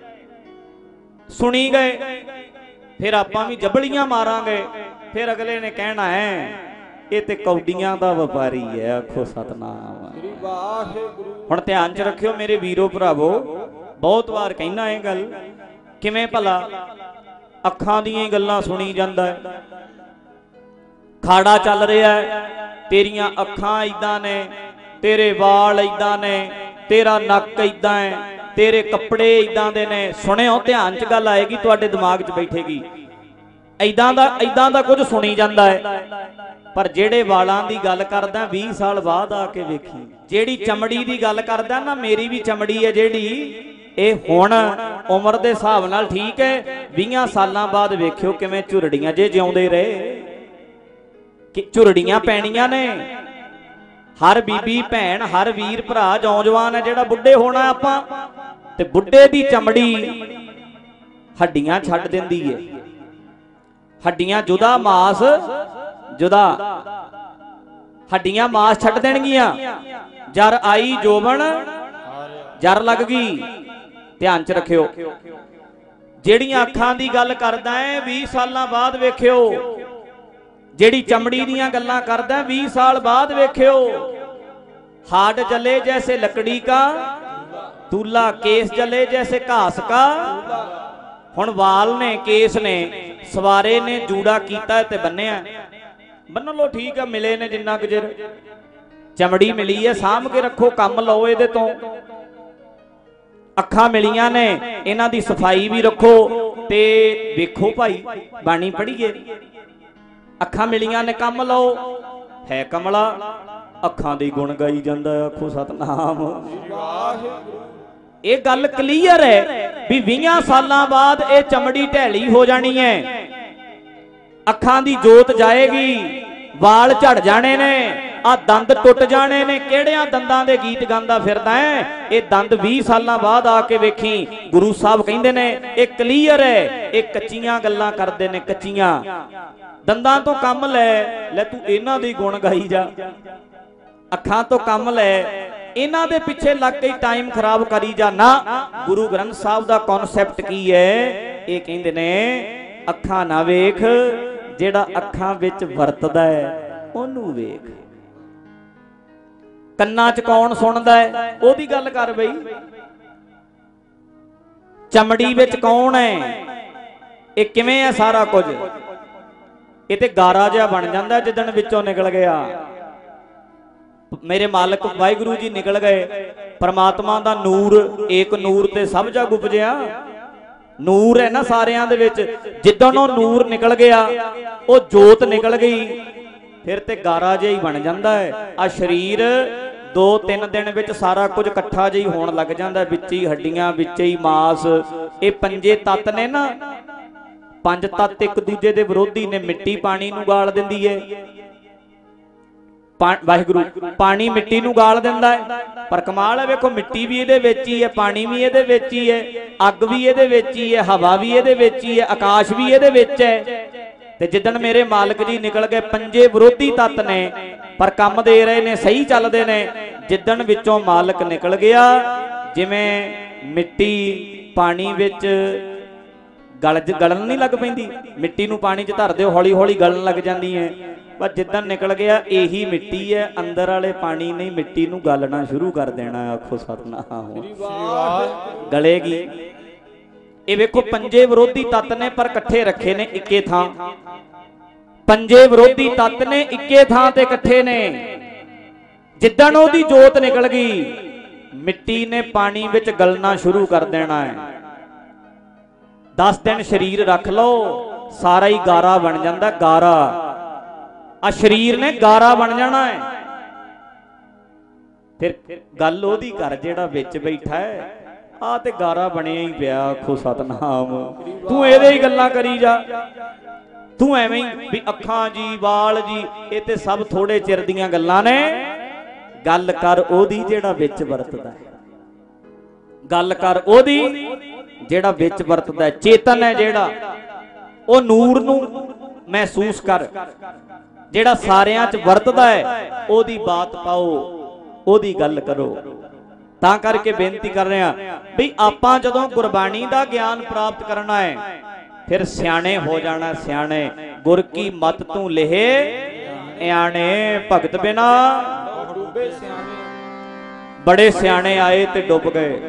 ਸੁਣੀ ਗਏ, ਫਿਰ ਆਪਾਂ ਵੀ ਜੱਬਲੀਆਂ ਮਾਰਾਂਗੇ। ਫਿਰ ਅਗਲੇ ਨੇ ਕਹਿਣਾ ਹੈ ਇਹ ਤੇ ਕੌਡੀਆਂ ਦਾ ਵਪਾਰੀ ਹੈ। ਆਖੋ ਸਤਨਾਮ। ਹੁਣ ਧਿਆਨ ਚ ਰੱਖਿਓ ਮੇਰੇ ਵੀਰੋ ਭਰਾਵੋ, ਬਹੁਤ ਵਾਰ ਕਹਿਣਾ ਇਹ ਗੱਲ। ਕਿਵੇਂ ਭਲਾ? ਅੱਖਾਂ ਦੀਆਂ ਹੀ ਗੱਲਾਂ ਸੁਣੀ ਜਾਂਦਾ ਹੈ। ਖਾੜਾ ਚੱਲ ਰਿਹਾ ਹੈ, ਤੇਰੀਆਂ ਅੱਖਾਂ ਏਦਾਂ ਨੇ, ਤੇਰੇ ਵਾਲ ਏਦਾਂ ਨੇ, ਤੇਰਾ ਨੱਕ ਏਦਾਂ ਹੈ, ਤੇਰੇ ਕੱਪੜੇ ਏਦਾਂ ਦੇ ਨੇ। ਸੁਣਿਓ, ਧਿਆਨ ਚ ਗੱਲ ਆਏਗੀ, ਤੁਹਾਡੇ ਦਿਮਾਗ 'ਚ ਬੈਠੇਗੀ। ਏਦਾਂ ਦਾ ਕੁਝ ਸੁਣੀ ਜਾਂਦਾ ਹੈ। ਪਰ ਜਿਹੜੇ ਵਾਲਾਂ ਦੀ ਗੱਲ ਕਰਦਾ 20 ਸਾਲ ਬਾਅਦ ਆ ਕੇ ਵੇਖੀ। ਜਿਹੜੀ ਚਮੜੀ ਦੀ ਗੱਲ ਕਰਦਾ ਨਾ, ਮੇਰੀ ਵੀ ਚਮੜੀ ਹੈ ਜਿਹੜੀ, ਇਹ ਹੁਣ ਉਮਰ ਦੇ ਹਿਸਾਬ ਨਾਲ ਠੀਕ ਹੈ, 20 ਸਾਲਾਂ ਬਾਅਦ ਵੇਖਿਓ ਕਿਵੇਂ ਝੁਰੜੀਆਂ ਜੇ ਜਿਉਂਦੇ ਰਹੇ, ਕਿ ਝੁਰੜੀਆਂ ਪੈਣੀਆਂ ਨੇ। ਹਰ ਬੀਬੀ ਭੈਣ, ਹਰ ਵੀਰ ਭਰਾ ਨੌਜਵਾਨ ਹੈ ਜਿਹੜਾ ਬੁੱਢੇ ਹੋਣਾ ਆਪਾਂ, ਤੇ ਬੁੱਢੇ ਦੀ ਚਮੜੀ ਹੱਡੀਆਂ ਛੱਡ ਦਿੰਦੀ ਹੈ। ਹੱਡੀਆਂ ਜੁਦਾ, ਮਾਸ ਜੁਦਾ। ਹੱਡੀਆਂ ਮਾਸ ਛੱਡ ਦੇਣਗੀਆਂ। ਜਰ ਆਈ ਜੋਬਨ ਜਰ ਲੱਗ ਗਈ। ਧਿਆਨ ਚ ਰੱਖਿਓ। ਜਿਹੜੀਆਂ ਅੱਖਾਂ ਦੀ ਗੱਲ ਕਰਦਾ ਹੈ 20 ਸਾਲਾਂ ਬਾਅਦ ਵੇਖਿਓ। ਜਿਹੜੀ ਚਮੜੀ ਦੀਆਂ ਗੱਲਾਂ ਕਰਦਾ 20 ਸਾਲ ਬਾਅਦ ਵੇਖਿਓ। हाड जले जैसे लकड़ी का दूल्हा, केस जले जैसे घास का। हुण वाल ने, केस ने, सवारे ने जूड़ा कीता ते बन्निया, बन लो ठीक है, मिले ने जिन्ना कुछ चिर, चमड़ी मिली है, साम के रखो, कम लो इहदे तों। अखां मिलियां ने, इन्हां दी सफाई भी रखो ते वेखो भाई बाणी पढ़ीए। अखां मिलियां ने, कम लो। है कमला, ਅੱਖਾਂ ਦੇ ਗੁਣ ਗਾਈ ਜਾਂਦਾ, ਆਖੋ ਸਤਨਾਮ। ਇਹ ਗੱਲ ਕਲੀਅਰ ਹੈ ਵੀ 20 ਸਾਲਾਂ ਬਾਅਦ ਇਹ ਚਮੜੀ ਢੈਲੀ ਹੋ ਜਾਣੀ ਹੈ, ਅੱਖਾਂ ਦੀ ਜੋਤ ਜਾਏਗੀ, ਵਾਲ ਝੜ ਜਾਣੇ ਨੇ, ਆ ਦੰਦ ਟੁੱਟ ਜਾਣੇ ਨੇ। ਕਿਹੜਿਆਂ ਦੰਦਾਂ ਦੇ ਗੀਤ ਗਾਉਂਦਾ ਫਿਰਦਾ ਹੈ? ਇਹ ਦੰਦ 20 ਸਾਲਾਂ ਬਾਅਦ ਆ ਕੇ ਵੇਖੀ। ਗੁਰੂ ਸਾਹਿਬ ਕਹਿੰਦੇ ਨੇ ਇਹ ਕਲੀਅਰ ਹੈ, ਇਹ ਕੱਚੀਆਂ ਗੱਲਾਂ ਕਰਦੇ ਨੇ, ਕੱਚੀਆਂ। ਦੰਦਾਂ ਤੋਂ ਕੰਮ ਲੈ ਤੂੰ ਇਹਨਾਂ ਦੇ ਗੁਣ ਗਾਈ ਜਾ, ਅੱਖਾਂ ਤੋਂ ਕੰਮ ਲੈ, ਇਹਨਾਂ ਦੇ ਪਿੱਛੇ ਲੱਗ ਕੇ ਟਾਈਮ ਖਰਾਬ ਕਰੀ ਜਾ ਨਾ। ਗੁਰੂ ਗ੍ਰੰਥ ਸਾਹਿਬ ਦਾ ਕਨਸੈਪਟ ਕੀ ਹੈ? ਇਹ ਕਹਿੰਦੇ ਨੇ ਅੱਖਾਂ ਨਾ ਵੇਖ, ਜਿਹੜਾ ਅੱਖਾਂ ਵਿੱਚ ਵਰਤਦਾ ਹੈ ਉਹਨੂੰ ਵੇਖ। ਕੰਨਾਂ 'ਚ ਕੌਣ ਸੁਣਦਾ ਹੈ ਉਹਦੀ ਗੱਲ ਕਰ ਬਈ। ਚਮੜੀ ਵਿੱਚ ਕੌਣ ਹੈ, ਇਹ ਕਿਵੇਂ ਹੈ ਸਾਰਾ ਕੁਝ? ਇਹ ਤੇ ਗਾਰਾ ਜਿਹਾ ਬਣ ਜਾਂਦਾ ਜਿੱਦਣ ਵਿੱਚੋਂ ਨਿਕਲ ਗਿਆ। ਮੇਰੇ ਮਾਲਕ ਵਾਹਿਗੁਰੂ ਜੀ ਨਿਕਲ ਗਏ, ਪਰਮਾਤਮਾ ਦਾ ਨੂਰ, ਏਕ ਨੂਰ ਤੇ ਸਭ ਜਗ ਉਪਜਿਆ। ਨੂਰ ਹੈ ਨਾ ਸਾਰਿਆਂ ਦੇ ਵਿੱਚ, ਜਿੱਦਣ ਉਹ ਨੂਰ ਨਿਕਲ ਗਿਆ, ਉਹ ਜੋਤ ਨਿਕਲ ਗਈ, ਫਿਰ ਤੇ ਗਾਰਾ ਜਿਹਾ ਹੀ ਬਣ ਜਾਂਦਾ ਹੈ। ਆ ਸਰੀਰ 2-3 ਦਿਨ ਵਿੱਚ ਸਾਰਾ ਕੁਝ ਇਕੱਠਾ ਜਿਹਾ ਹੋਣ ਲੱਗ ਜਾਂਦਾ, ਵਿੱਚ ਹੀ ਹੱਡੀਆਂ, ਵਿੱਚ ਹੀ ਮਾਸ। ਇਹ ਪੰਜੇ ਤੱਤ ਨੇ ਨਾ, 5 ਤੱਤ ਇੱਕ ਦੂਜੇ ਦੇ ਵਿਰੋਧੀ ਨੇ। ਮਿੱਟੀ ਪਾਣੀ ਨੂੰ ਗਾਲ ਦਿੰਦੀ ਹੈ, ਵਾਹਿਗੁਰੂ ਪਾਣੀ ਮਿੱਟੀ ਨੂੰ ਗਾਲ ਦਿੰਦਾ ਹੈ, ਪਰ ਕਮਾਲ ਹੈ ਵੇਖੋ, ਮਿੱਟੀ ਵੀ ਇਹਦੇ ਵਿੱਚ ਹੀ ਹੈ, ਪਾਣੀ ਵੀ ਇਹਦੇ ਵਿੱਚ ਹੀ ਹੈ, ਅੱਗ ਵੀ ਇਹਦੇ ਵਿੱਚ ਹੀ ਹੈ, ਹਵਾ ਵੀ ਇਹਦੇ ਵਿੱਚ ਹੀ ਹੈ, ਆਕਾਸ਼ ਵੀ ਇਹਦੇ ਵਿੱਚ ਹੈ। ਤੇ ਜਿੱਦਣ ਮੇਰੇ ਮਾਲਕ ਜੀ ਨਿਕਲ ਗਏ, ਪੰਜੇ ਵਿਰੋਧੀ ਤੱਤ ਨੇ ਪਰ ਕੰਮ ਦੇ ਰਹੇ ਨੇ, ਸਹੀ ਚੱਲਦੇ ਨੇ। ਜਿੱਦਣ ਵਿੱਚੋਂ ਮਾਲਕ ਨਿਕਲ ਗਿਆ, ਜਿਵੇਂ ਮਿੱਟੀ ਪਾਣੀ ਵਿੱਚ ਗਲਣ ਨਹੀਂ ਲੱਗ ਪੈਂਦੀ, ਮਿੱਟੀ ਨੂੰ ਪਾਣੀ 'ਚ ਧਰ ਦਿਓ, ਹੌਲੀ ਹੌਲੀ ਗਲਣ ਲੱਗ ਜਾਂਦੀ ਹੈ। ਪਰ ਜਿੱਦਣ ਨਿਕਲ ਗਿਆ, ਇਹੀ ਮਿੱਟੀ ਹੈ, ਅੰਦਰ ਵਾਲੇ ਪਾਣੀ ਨੇ ਮਿੱਟੀ ਨੂੰ ਗਾਲਣਾ ਸ਼ੁਰੂ ਕਰ ਦੇਣਾ। ਆਖੋ ਸਤਨਾਮ। ਗਲੇਗੀ। ਇਹ ਵੇਖੋ ਪੰਜੇ ਵਿਰੋਧੀ ਤੱਤ ਨੇ ਪਰ ਇਕੱਠੇ ਰੱਖੇ ਨੇ ਇੱਕੇ ਥਾਂ। ਪੰਜੇ ਵਿਰੋਧੀ ਤੱਤ ਨੇ ਇੱਕੇ ਥਾਂ ਤੇ ਇਕੱਠੇ ਨੇ। ਜਿੱਦਣ ਉਹਦੀ ਜੋਤ ਨਿਕਲ ਗਈ, ਮਿੱਟੀ ਨੇ ਪਾਣੀ ਵਿੱਚ ਗਲਣਾ ਸ਼ੁਰੂ ਕਰ ਦੇਣਾ ਹੈ। 10 ਦਿਨ ਸਰੀਰ ਰੱਖ ਲਓ, ਸਾਰਾ ਹੀ ਗਾਰਾ ਬਣ ਜਾਂਦਾ, ਗਾਰਾ। ਆ ਸਰੀਰ ਨੇ ਗਾਰਾ ਬਣ ਜਾਣਾ ਹੈ। ਫਿਰ ਗੱਲ ਉਹਦੀ ਕਰ ਜਿਹੜਾ ਵਿੱਚ ਬੈਠਾ ਹੈ, ਆ ਤੇ ਗਾਰਾ ਬਣਿਆ ਹੀ ਪਿਆ। ਆਖੋ ਸਤਨਾਮ। ਤੂੰ ਇਹਦੇ ਹੀ ਗੱਲਾਂ ਕਰੀ ਜਾ, ਤੂੰ ਐਵੇਂ ਹੀ ਵੀ ਅੱਖਾਂ ਜੀ, ਵਾਲ ਜੀ, ਇਹ ਤੇ ਸਭ ਥੋੜੇ ਚਿਰ ਦੀਆਂ ਗੱਲਾਂ ਨੇ। ਗੱਲ ਕਰ ਉਹਦੀ ਜਿਹੜਾ ਵਿੱਚ ਵਰਤਦਾ ਹੈ, ਗੱਲ ਕਰ ਉਹਦੀ ਜਿਹੜਾ ਵਿੱਚ ਵਰਤਦਾ। ਚੇਤਨ ਹੈ ਜਿਹੜਾ, ਉਹ ਨੂਰ ਨੂੰ ਮਹਿਸੂਸ ਕਰ, ਜਿਹੜਾ ਸਾਰਿਆਂ 'ਚ ਵਰਤਦਾ ਹੈ, ਉਹਦੀ ਬਾਤ ਪਾਓ, ਉਹਦੀ ਗੱਲ ਕਰੋ। ਤਾਂ ਕਰਕੇ ਬੇਨਤੀ ਕਰ ਰਹੇ ਹਾਂ ਵੀ ਆਪਾਂ ਜਦੋਂ ਗੁਰਬਾਣੀ ਦਾ ਗਿਆਨ ਪ੍ਰਾਪਤ ਕਰਨਾ ਹੈ, ਫਿਰ ਸਿਆਣੇ ਹੋ ਜਾਣਾ। ਸਿਆਣੇ ਗੁਰ ਕੀ ਮਤ ਤੂੰ ਲਹੇ ਇਆਣੇ, ਭਗਤ ਬਿਨਾ ਬੜੇ ਸਿਆਣੇ ਆਏ ਤੇ ਡੁੱਬ ਗਏ।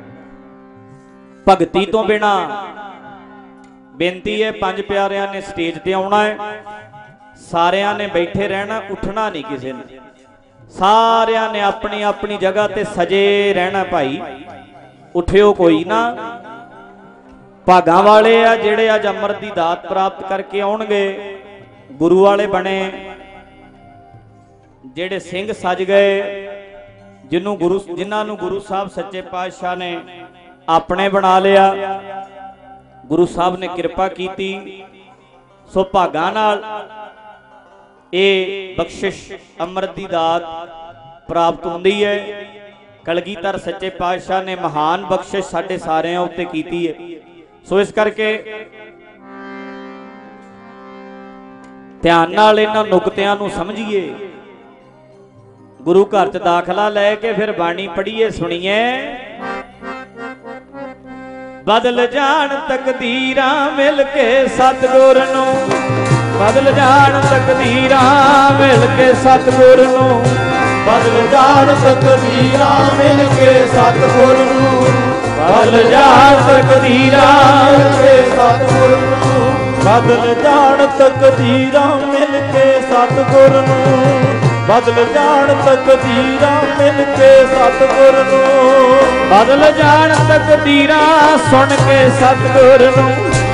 ਭਗਤੀ ਤੋਂ ਬਿਨਾ। ਬੇਨਤੀ ਹੈ, 5 ਪਿਆਰਿਆਂ ਨੇ ਸਟੇਜ ਤੇ ਆਉਣਾ ਹੈ, ਸਾਰਿਆਂ ਨੇ ਬੈਠੇ ਰਹਿਣਾ, ਉੱਠਣਾ ਨਹੀਂ ਕਿਸੇ ਨੇ। ਸਾਰਿਆਂ ਨੇ ਆਪਣੀ ਆਪਣੀ ਜਗ੍ਹਾ ਤੇ ਸਜੇ ਰਹਿਣਾ। ਭਾਈ ਉਠਿਓ ਕੋਈ ਨਾ। ਭਾਗਾਂ ਵਾਲੇ ਆ ਜਿਹੜੇ ਅੱਜ ਅੰਮ੍ਰਿਤ ਦੀ ਦਾਤ ਪ੍ਰਾਪਤ ਕਰਕੇ ਆਉਣਗੇ, ਗੁਰੂ ਵਾਲੇ ਬਣੇ, ਜਿਹੜੇ ਸਿੰਘ ਸਜ ਗਏ, ਜਿਨ੍ਹਾਂ ਨੂੰ ਗੁਰੂ ਸਾਹਿਬ ਸੱਚੇ ਪਾਤਸ਼ਾਹ ਨੇ ਆਪਣੇ ਬਣਾ ਲਿਆ, ਗੁਰੂ ਸਾਹਿਬ ਨੇ ਕਿਰਪਾ ਕੀਤੀ। ਸੋ ਭਾਗਾਂ ਨਾਲ ਇਹ ਬਖਸ਼ਿਸ਼ ਅੰਮ੍ਰਿਤ ਦੀ ਦਾਤ ਪ੍ਰਾਪਤ ਹੁੰਦੀ ਹੈ। ਕਲਗੀਧਰ ਸੱਚੇ ਪਾਤਸ਼ਾਹ ਨੇ ਮਹਾਨ ਬਖਸ਼ਿਸ਼ ਸਾਡੇ ਸਾਰਿਆਂ ਉੱਤੇ ਕੀਤੀ ਹੈ। ਸੋ ਇਸ ਕਰਕੇ ਧਿਆਨ ਨਾਲ ਇਹਨਾਂ ਨੁਕਤਿਆਂ ਨੂੰ ਸਮਝੀਏ। ਗੁਰੂ ਘਰ ਚ ਦਾਖਲਾ ਲੈ ਕੇ ਫਿਰ ਬਾਣੀ ਪੜ੍ਹੀਏ, ਸੁਣੀਏ। ਬਦਲ ਜਾਣ ਤਕਦੀਰਾਂ ਮਿਲ ਕੇ ਸਤਿਗੁਰ ਨੂੰ, ਬਦਲ ਜਾਣ ਤਕਦੀਰਾਂ ਮਿਲ ਕੇ ਸਤਿਗੁਰ ਨੂੰ, ਬਦਲ ਜਾਣ ਤਕਦੀਰਾਂ ਮਿਲ ਕੇ ਸਤਿਗੁਰ ਨੂੰ, ਬਦਲ ਜਾਣ ਤਕਦੀਰਾਂ ਮਿਲ ਕੇ ਸਤਿਗੁਰ ਨੂੰ, ਬਦਲ ਜਾਣ ਤਕਦੀਰਾਂ ਮਿਲ ਕੇ ਸਤਿਗੁਰ ਨੂੰ, ਬਦਲ ਜਾਣ ਤਕਦੀਰਾਂ ਮਿਲ ਕੇ ਸਤਿਗੁਰ ਨੂੰ, ਬਦਲ ਜਾਣ ਤਕਦੀਰਾਂ ਸੁਣ ਕੇ ਸਤਿਗੁਰ ਨੂੰ,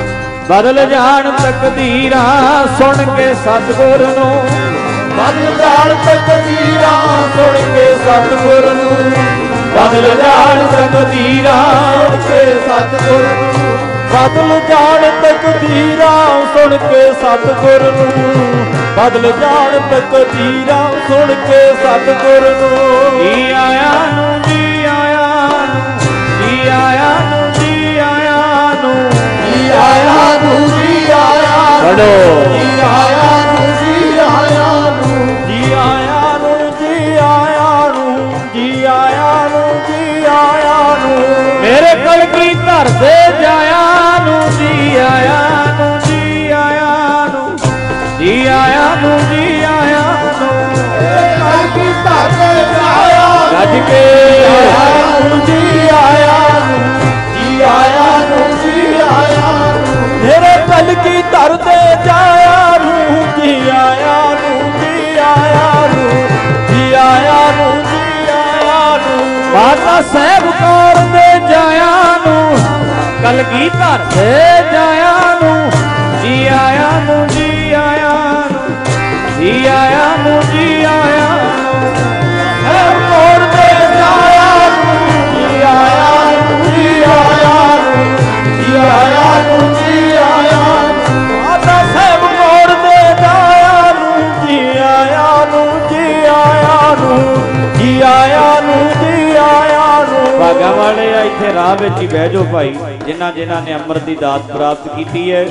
ਬਦਲ ਜਾਣ ਤਕਦੀਰਾਂ ਸੁਣ ਕੇ ਸਤਿਗੁਰ ਨੂੰ, ਬਦਲ ਜਾਣ ਤਕਦੀਰਾਂ ਸੁਣ ਕੇ ਸਤਿਗੁਰ ਨੂੰ, ਬਦਲ ਜਾਣ ਤਕਦੀਰਾਂ ਕੇ ਸਤਿਗੁਰ ਨੂੰ, ਬਦਲ ਜਾਣ ਤਕਦੀਰਾਂ ਸੁਣ ਕੇ ਸਤਿਗੁਰ ਨੂੰ, ਬਦਲ ਜਾਣ ਤਕਦੀਰਾਂ ਸੁਣ ਕੇ ਸਤਿਗੁਰ ਨੂੰ। ਜੀ ਆਇਆ ਨੂੰ, ਜੀ ਆਇਆ ਨੂੰ, ਜੀ ਆਇਆ ਨੂੰ, ਜੀ ਆਇਆ ਨੂੰ, ਜੀ ਆਇਆ ਨੂੰ, ਜੀ ਆਇਆ ਪੜੋ। ਜੀ ਆਇਆ ਨੂੰ, ਜੀ ਆਇਆ ਨੂੰ, ਜੀ ਆਇਆ ਨੂੰ, ਜੀ ਆਇਆ ਨੂੰ, ਜੀ ਆਇਆ ਨੂੰ, ਜੀ ਆਇਆ ਨੂੰ, ਮੇਰੇ ਕਲਗੀਧਰ ਦੇ ਜਾਇਆ ਨੂੰ, ਜੀ ਆਇਆ ਨੂੰ, ਜੀ ਆਇਆ ਨੂੰ, ਜੀ ਆਇਆ ਨੂੰ, ਜੀ ਆਇਆ ਨੂੰ, ਕਲਗੀਧਰ ਦੇ ਜਾਇਆ ਗੱਜ ਕੇ ਆਇਆ ਨੂੰ, ਜੀ ਆਇਆ ਨੂੰ, ਜੀ ਆਇਆ ਨੂੰ, ਜੀ ਆਇਆ ਨੂੰ, ਮੇਰੇ ਕਲਗੀਧਰ ਦੇ ਜਾਇਆ ਨੂੰ, ਜੀ ਆਇਆ ਨੂੰ, ਜੀ ਆਇਆ ਨੂੰ, ਜੀ ਆਇਆ ਨੂੰ, ਜੀ ਆਇਆ ਨੂੰ, ਮਾਤਾ ਸਾਹਿਬ ਕੌਰ ਦੇ ਜਾਇਆ ਨੂੰ, ਕਲਗੀਧਰ ਦੇ ਜਾਇਆ ਨੂੰ, ਜੀ ਆਇਆ ਨੂੰ, ਜੀ ਆਇਆ ਨੂੰ, ਜੀ ਆਇਆ ਨੂੰ, ਜੀ ਆਇਆ ਨੂੰ, ਸਾਹਿਬ ਕੌਰ ਦੇ ਜਾਇਆ ਨੂੰ, ਜੀ ਆਇਆ ਨੂੰ, ਜੀ ਆਇਆ ਨੂੰ, ਜੀ ਆਇਆ ਨੂੰ, ਜੀ ਆਇਆ ਨੂੰ, ਮਾਤਾ ਸਾਹਿਬ ਕੌਰ ਦੇ ਜਾਇਆ ਨੂੰ, ਜੀ ਆਇਆ ਨੂੰ, ਜੀ ਆਇਆ ਨੂੰ, ਜੀ ਆਇਆ ਨੂੰ, ਜੀ ਆਇਆ ਨੂੰ। ਭਾਗਾਂ ਵਾਲੇ ਆ ਇੱਥੇ ਰਾਹ ਵਿੱਚ ਹੀ ਬਹਿ ਜਾਓ ਭਾਈ, ਜਿਨ੍ਹਾਂ ਨੇ ਅੰਮ੍ਰਿਤ ਦੀ ਦਾਤ ਪ੍ਰਾਪਤ ਕੀਤੀ ਹੈ।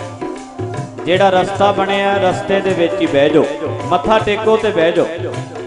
ਜਿਹੜਾ ਰਸਤਾ ਬਣਿਆ ਰਸਤੇ ਦੇ ਵਿੱਚ ਹੀ ਬਹਿ ਜਾਓ, ਮੱਥਾ ਟੇਕੋ ਤੇ ਬਹਿ ਜਾਓ।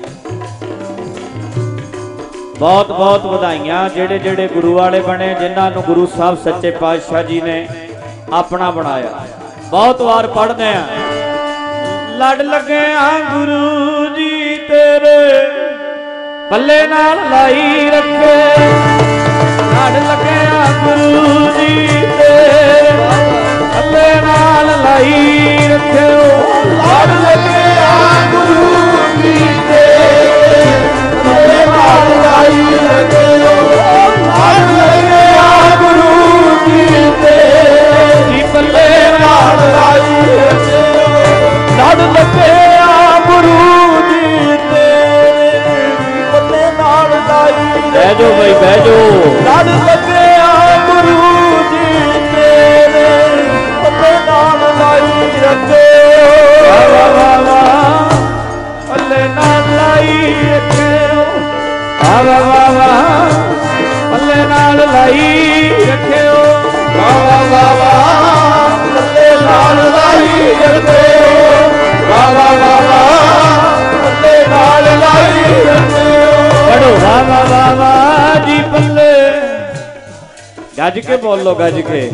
ਬਹੁਤ ਬਹੁਤ ਵਧਾਈਆਂ ਜਿਹੜੇ ਗੁਰੂ ਵਾਲੇ ਬਣੇ, ਜਿਨ੍ਹਾਂ ਨੂੰ ਗੁਰੂ ਸਾਹਿਬ ਸੱਚੇ ਪਾਤਸ਼ਾਹ ਜੀ ਨੇ ਆਪਣਾ ਬਣਾਇਆ। ਬਹੁਤ ਵਾਰ ਪੜ੍ਹਦੇ ਆ, ਲੜ ਲੱਗਿਆ ਗੁਰੂ ਜੀ ਤੇਰੇ ਪੱਲੇ ਨਾਲ ਲਾਈ ਰੱਖੇ, ਲੜ ਲੱਗਿਆ ਗੁਰੂ ਜੀ ਤੇਰੇ ਪੱਲੇ ਨਾਲ ਲਾਈ ਰੱਖਿਓ, ਲੜ ਲੱਗਿਆ ਗੁਰੂ ਜੀ ਤੇਰੇ ਪੱਲੇ ਨਾਲ ਲਾਈ ਰੱਖਿਓ, ਲੜ ਲੱਗਿਆ ਗੁਰੂ ਜੀ ਤੇਰੇ ਪੱਲੇ ਨਾਲ ਲਾਈ ਰੱਖਿਓ, ਲੜ ਲੱਗਿਆ ਗੁਰੂ ਜੀ ਤੇਰੇ ਪੱਲੇ ਨਾਲ ਲਾਈ ਬਹਿ ਜਾਓ ਬਈ, ਬਹਿ ਜਾਓ। ਲੜ ਲੱਗਿਆ ਗੁਰੂ ਜੀ ਤੇਰੇ ਪੱਲੇ ਨਾਲ ਲਾਈ ਰੱਖਿਓ, ਵਾਹ ਵਾਹ ਵਾਹ, ਪੱਲੇ ਨਾਲ ਲਾਈ ਰੱਖਿਓ, ਵਾਹ ਵਾਹ ਵਾਹ, ਪੱਲੇ ਨਾਲ ਲਾਈ ਰੱਖਿਓ, ਵਾਹ ਵਾਹ ਵਾਹ, ਪੱਲੇ ਨਾਲ ਲਾਈ ਰੱਖਿਓ, ਵਾਹ ਵਾਹ ਵਾਹ, ਪੱਲੇ ਨਾਲ ਲਾਈ ਰੱਖਿਓ। ਪੜੋ ਵਾਹ ਵਾਹ ਵਾਹ ਜੀ ਪੱਲੇ, ਗੱਜ ਕੇ ਬੋਲੋ, ਗੱਜ ਕੇ।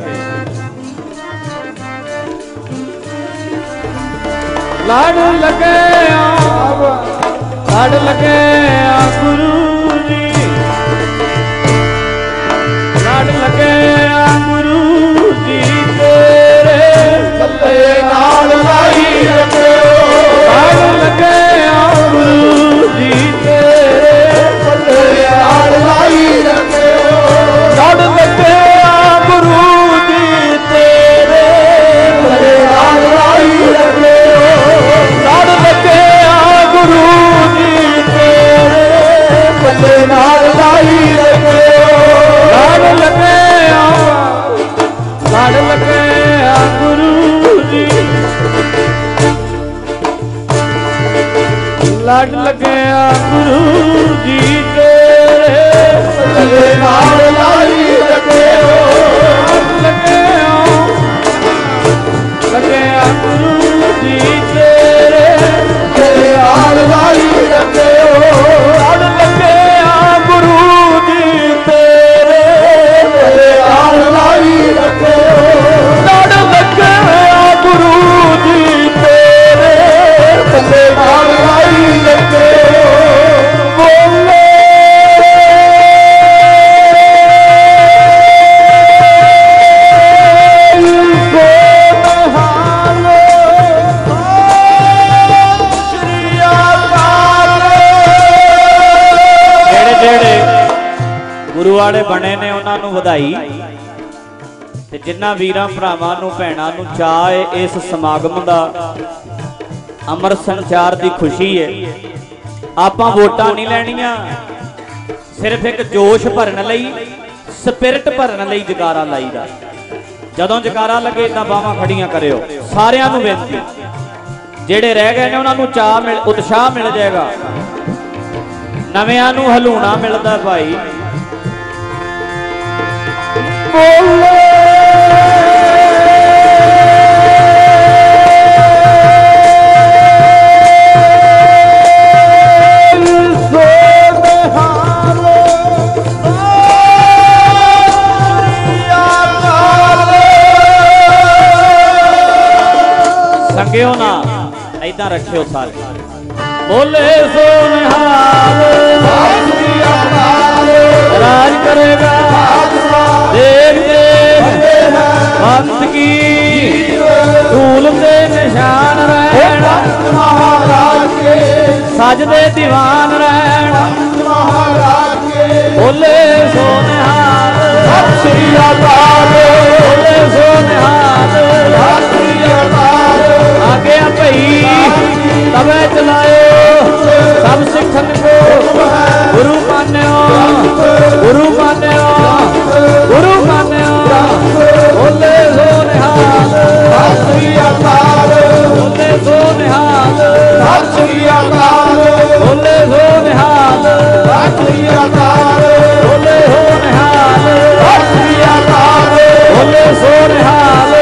ਲੜ ਲੱਗਿਆ, ਲੜ ਲੱਗਿਆ ਗੁਰੂ ਜੀ, ਲੜ ਲੱਗਿਆ ਗੁਰੂ ਜੀ ਤੇਰੇ ਪੱਲੇ ਨਾਲ ਲਾਈ ਰੱਖਿਓ, ਲੜ ਲੱਗਿਆ ਗੁਰੂ ਜੀ ਤੇਰੇ ਪੱਲੇ ਨਾਲ ਲਾਈ ਰੱਖਿਓ, ਲੜ ਲੱਗਿਆ ਗੁਰੂ ਜੀ ਤੇਰੇ ਪੱਲੇ ਨਾਲ ਲਾਈ ਰੱਖਿਓ, ਲੜ ਲੱਗਿਆ ਗੁਰੂ ਜੀ ਲੜ ਲੱਗਿਆ ਗੁਰੂ ਜੀ ਤੇਰੇ ਨਾਲ ਲਾਈ ਲੱਗਿਓ ਲੱਗਿਆ ਗੁਰੂ ਜੀ ਤੇਰੇ ਨਾਲ ਲਾਈ ਲੱਗਿਓ ਲੜ ਲੱਗਿਆ ਗੁਰੂ ਜੀ ਤੇਰੇ ਨਾਲ ਲਾਈ ਲੱਗਿਓ ਲੜ ਲੱਗਿਆ ਗੁਰੂ ਜੀ ਤੇਰੇ ਬੰਦੇ ਨਾਲ ਲਾਈ ਲੱਗਿਓ ਬੋਲੇ ਗੁਰੂ ਵਾਲੇ ਬਣੇ ਨੇ ਉਹਨਾਂ ਨੂੰ ਵਧਾਈ ਤੇ ਜਿਨ੍ਹਾਂ ਵੀਰਾਂ ਭਰਾਵਾਂ ਨੂੰ ਭੈਣਾਂ ਨੂੰ ਚਾਅ ਹੈ ਇਸ ਸਮਾਗਮ ਦਾ ਅਮਰ ਸੰਚਾਰ ਦੀ ਖੁਸ਼ੀ ਹੈ। ਆਪਾਂ ਵੋਟਾਂ ਨਹੀਂ ਲੈਣੀਆਂ, ਸਿਰਫ ਇੱਕ ਜੋਸ਼ ਭਰਨ ਲਈ ਸਪਿਰਿਟ ਭਰਨ ਲਈ ਜਕਾਰਾ ਲਾਈਦਾ। ਜਦੋਂ ਜਕਾਰਾ ਲੱਗੇ ਤਾਂ ਬਾਹਾਂ ਖੜੀਆਂ ਕਰਿਓ। ਸਾਰਿਆਂ ਨੂੰ ਬੇਨਤੀ, ਜਿਹੜੇ ਰਹਿ ਗਏ ਨੇ ਉਹਨਾਂ ਨੂੰ ਚਾਅ ਮਿਲ ਉਤਸ਼ਾਹ ਮਿਲ ਜਾਏਗਾ, ਨਵਿਆਂ ਨੂੰ ਹਲੂਣਾ ਮਿਲਦਾ ਭਾਈ। ਬੋਲੇ ਸੰਗਿਓ ਨਾ ਏਦਾਂ ਰੱਖਿਓ ਸਾਰੇ। ਬੋਲੇ ਸੋ ਨਿਹਾਲ ਰਾਜ ਕਰੇਗਾ ਦੇਵ ਦੇਵ ਬੰਦ ਕੀ ਧੂਲ ਦੇ ਨਿਸ਼ਾਨ ਰਹਿਣ ਮਹਾਰਾਜ ਕੇ ਸਜਦੇ ਦੀਵਾਨ ਰਹਿਣ ਮਹਾਰਾਜ ਕੇ ਬੋਲੇ ਸੋ ਨਿਹਾਲ ਸਤਿ ਸ੍ਰੀ ਅਕਾਲ ਬੋਲੇ ਸੋ ਨਿਹਾਲ ਸਤਿ ਸ੍ਰੀ ਅਕਾਲ ਆਗੇ ਭਈ ਤਵੇ ਚਲਾਇਓ ਸਭ ਸਿੱਖਨ ਕੋ ਗੁਰੂ ਮਾਨਿਓ ਗੁਰੂ ਮਾਨਿਓ ਗੁਰੂ ਮਾਨਿਓ ਬੋਲੇ ਸੋ ਨਿਹਾਲ ਸਤਿ ਸ੍ਰੀ ਅਕਾਲ ਬੋਲੇ ਸੋ ਨਿਹਾਲ ਸਤਿ ਸ੍ਰੀ ਅਕਾਲ ਬੋਲੇ ਸੋ ਨਿਹਾਲ ਸਤਿ ਸ੍ਰੀ ਅਕਾਲ ਬੋਲੇ ਸੋ ਨਿਹਾਲ ਸਤਿ ਸ੍ਰੀ ਅਕਾਲ ਬੋਲੇ ਸੋ ਨਿਹਾਲ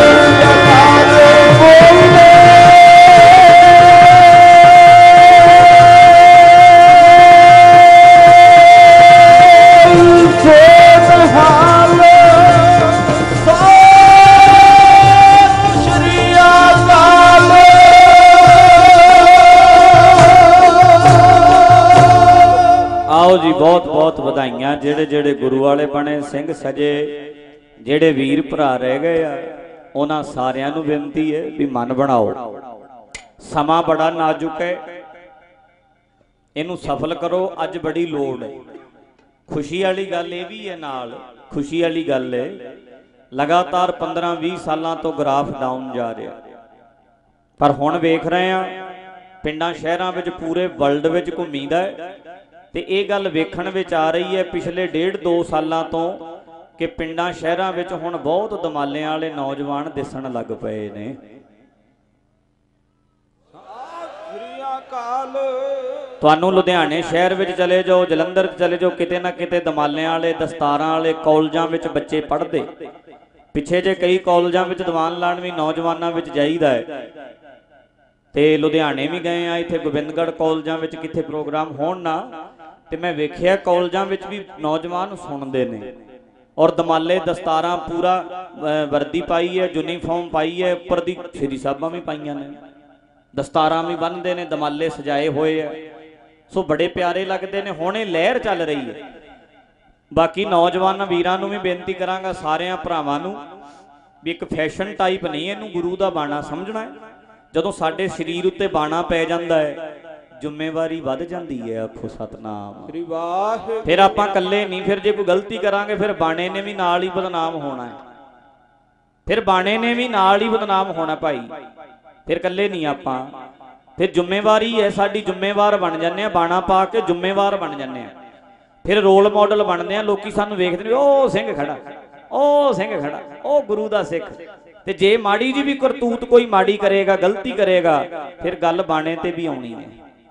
ਜੀ ਬਹੁਤ ਬਹੁਤ ਵਧਾਈਆਂ। ਜਿਹੜੇ ਜਿਹੜੇ ਗੁਰੂ ਵਾਲੇ ਬਣੇ ਸਿੰਘ ਸਜੇ, ਜਿਹੜੇ ਵੀਰ ਭਰਾ ਰਹਿ ਗਏ ਆ, ਉਹਨਾਂ ਸਾਰਿਆਂ ਨੂੰ ਬੇਨਤੀ ਹੈ ਵੀ ਮਨ ਬਣਾਓ। ਸਮਾਂ ਬੜਾ ਨਾਜ਼ੁਕ ਹੈ, ਇਹਨੂੰ ਸਫਲ ਕਰੋ। ਅੱਜ ਬੜੀ ਲੋੜ ਹੈ। ਖੁਸ਼ੀ ਵਾਲੀ ਗੱਲ ਇਹ ਵੀ ਹੈ, ਨਾਲ ਖੁਸ਼ੀ ਵਾਲੀ ਗੱਲ ਹੈ ਲਗਾਤਾਰ 15-20 ਸਾਲਾਂ ਤੋਂ ਗ੍ਰਾਫ ਡਾਊਨ ਜਾ ਰਿਹਾ, ਪਰ ਹੁਣ ਵੇਖ ਰਹੇ ਆ ਪਿੰਡਾਂ ਸ਼ਹਿਰਾਂ ਵਿੱਚ ਪੂਰੇ ਵਰਲਡ ਵਿੱਚ ਘੁੰਮੀਦਾ ਹੈ ਤੇ ਇਹ ਗੱਲ ਵੇਖਣ ਵਿੱਚ ਆ ਰਹੀ ਹੈ ਪਿਛਲੇ 1.5-2 ਸਾਲਾਂ ਤੋਂ ਕਿ ਪਿੰਡਾਂ ਸ਼ਹਿਰਾਂ ਵਿੱਚ ਹੁਣ ਬਹੁਤ ਦਮਾਲਿਆਂ ਵਾਲੇ ਨੌਜਵਾਨ ਦਿਸਣ ਲੱਗ ਪਏ ਨੇ। ਤੁਹਾਨੂੰ ਲੁਧਿਆਣੇ ਸ਼ਹਿਰ ਵਿੱਚ ਚਲੇ ਜਾਓ, ਜਲੰਧਰ ਚਲੇ ਜਾਓ, ਕਿਤੇ ਨਾ ਕਿਤੇ ਦਮਾਲਿਆਂ ਵਾਲੇ ਦਸਤਾਰਾਂ ਵਾਲੇ ਕਾਲਜਾਂ ਵਿੱਚ ਬੱਚੇ ਪੜ੍ਹਦੇ। ਪਿੱਛੇ ਜੇ ਕਈ ਕਾਲਜਾਂ ਵਿੱਚ ਦੀਵਾਨ ਲਾਣ ਵੀ ਨੌਜਵਾਨਾਂ ਵਿੱਚ ਜਾਈਦਾ ਹੈ ਤੇ ਲੁਧਿਆਣੇ ਵੀ ਗਏ ਆ, ਇੱਥੇ ਗੋਬਿੰਦਗੜ੍ਹ ਕਾਲਜਾਂ ਵਿੱਚ ਕਿੱਥੇ ਪ੍ਰੋਗਰਾਮ ਹੋਣ ਨਾ ਤੇ ਮੈਂ ਵੇਖਿਆ ਕਾਲਜਾਂ ਵਿੱਚ ਵੀ ਨੌਜਵਾਨ ਸੁਣਦੇ ਨੇ ਔਰ ਦਮਾਲੇ ਦਸਤਾਰਾਂ ਪੂਰਾ ਵਰਦੀ ਪਾਈ ਹੈ, ਯੂਨੀਫਾਰਮ ਪਾਈ ਹੈ, ਉੱਪਰ ਦੀ ਸ਼੍ਰੀ ਸਾਹਿਬਾਂ ਵੀ ਪਾਈਆਂ ਨੇ, ਦਸਤਾਰਾਂ ਵੀ ਬੰਨ੍ਹਦੇ ਨੇ, ਦਮਾਲੇ ਸਜਾਏ ਹੋਏ ਆ। ਸੋ ਬੜੇ ਪਿਆਰੇ ਲੱਗਦੇ ਨੇ। ਹੁਣ ਇਹ ਲਹਿਰ ਚੱਲ ਰਹੀ ਹੈ। ਬਾਕੀ ਨੌਜਵਾਨ ਵੀਰਾਂ ਨੂੰ ਵੀ ਬੇਨਤੀ ਕਰਾਂਗਾ, ਸਾਰਿਆਂ ਭਰਾਵਾਂ ਨੂੰ, ਵੀ ਇੱਕ ਫੈਸ਼ਨ ਟਾਈਪ ਨਹੀਂ, ਇਹਨੂੰ ਗੁਰੂ ਦਾ ਬਾਣਾ ਸਮਝਣਾ ਹੈ। ਜਦੋਂ ਸਾਡੇ ਸਰੀਰ ਉੱਤੇ ਬਾਣਾ ਪੈ ਜਾਂਦਾ ਹੈ ਜ਼ਿੰਮੇਵਾਰੀ ਵੱਧ ਜਾਂਦੀ ਹੈ। ਆਖੋ ਸਤਨਾਮ ਸ੍ਰੀ ਵਾਹਿਗੁਰੂ। ਫਿਰ ਆਪਾਂ ਇਕੱਲੇ ਨਹੀਂ, ਫਿਰ ਜੇ ਕੋਈ ਗਲਤੀ ਕਰਾਂਗੇ ਫਿਰ ਬਾਣੇ ਨੇ ਵੀ ਨਾਲ ਹੀ ਬਦਨਾਮ ਹੋਣਾ ਹੈ। ਫਿਰ ਬਾਣੇ ਨੇ ਵੀ ਨਾਲ ਹੀ ਬਦਨਾਮ ਹੋਣਾ ਭਾਈ, ਫਿਰ ਇਕੱਲੇ ਨਹੀਂ ਆਪਾਂ। ਫਿਰ ਜ਼ਿੰਮੇਵਾਰੀ ਹੈ ਸਾਡੀ, ਜ਼ਿੰਮੇਵਾਰ ਬਣ ਜਾਂਦੇ ਆ, ਬਾਣਾ ਪਾ ਕੇ ਜ਼ਿੰਮੇਵਾਰ ਬਣ ਜਾਂਦੇ ਆ। ਫਿਰ ਰੋਲ ਮਾਡਲ ਬਣਦੇ ਆ, ਲੋਕੀ ਸਾਨੂੰ ਵੇਖਦੇ ਨੇ, ਉਹ ਸਿੰਘ ਖੜਾ, ਉਹ ਸਿੰਘ ਖੜਾ, ਉਹ ਗੁਰੂ ਦਾ ਸਿੱਖ। ਤੇ ਜੇ ਮਾੜੀ ਜੀ ਵੀ ਕਰਤੂਤ ਕੋਈ ਮਾੜੀ ਕਰੇਗਾ, ਗਲਤੀ ਕਰੇਗਾ, ਫਿਰ ਗੱਲ ਬਾਣੇ ਤੇ ਵੀ ਆਉਣੀ ਹੈ।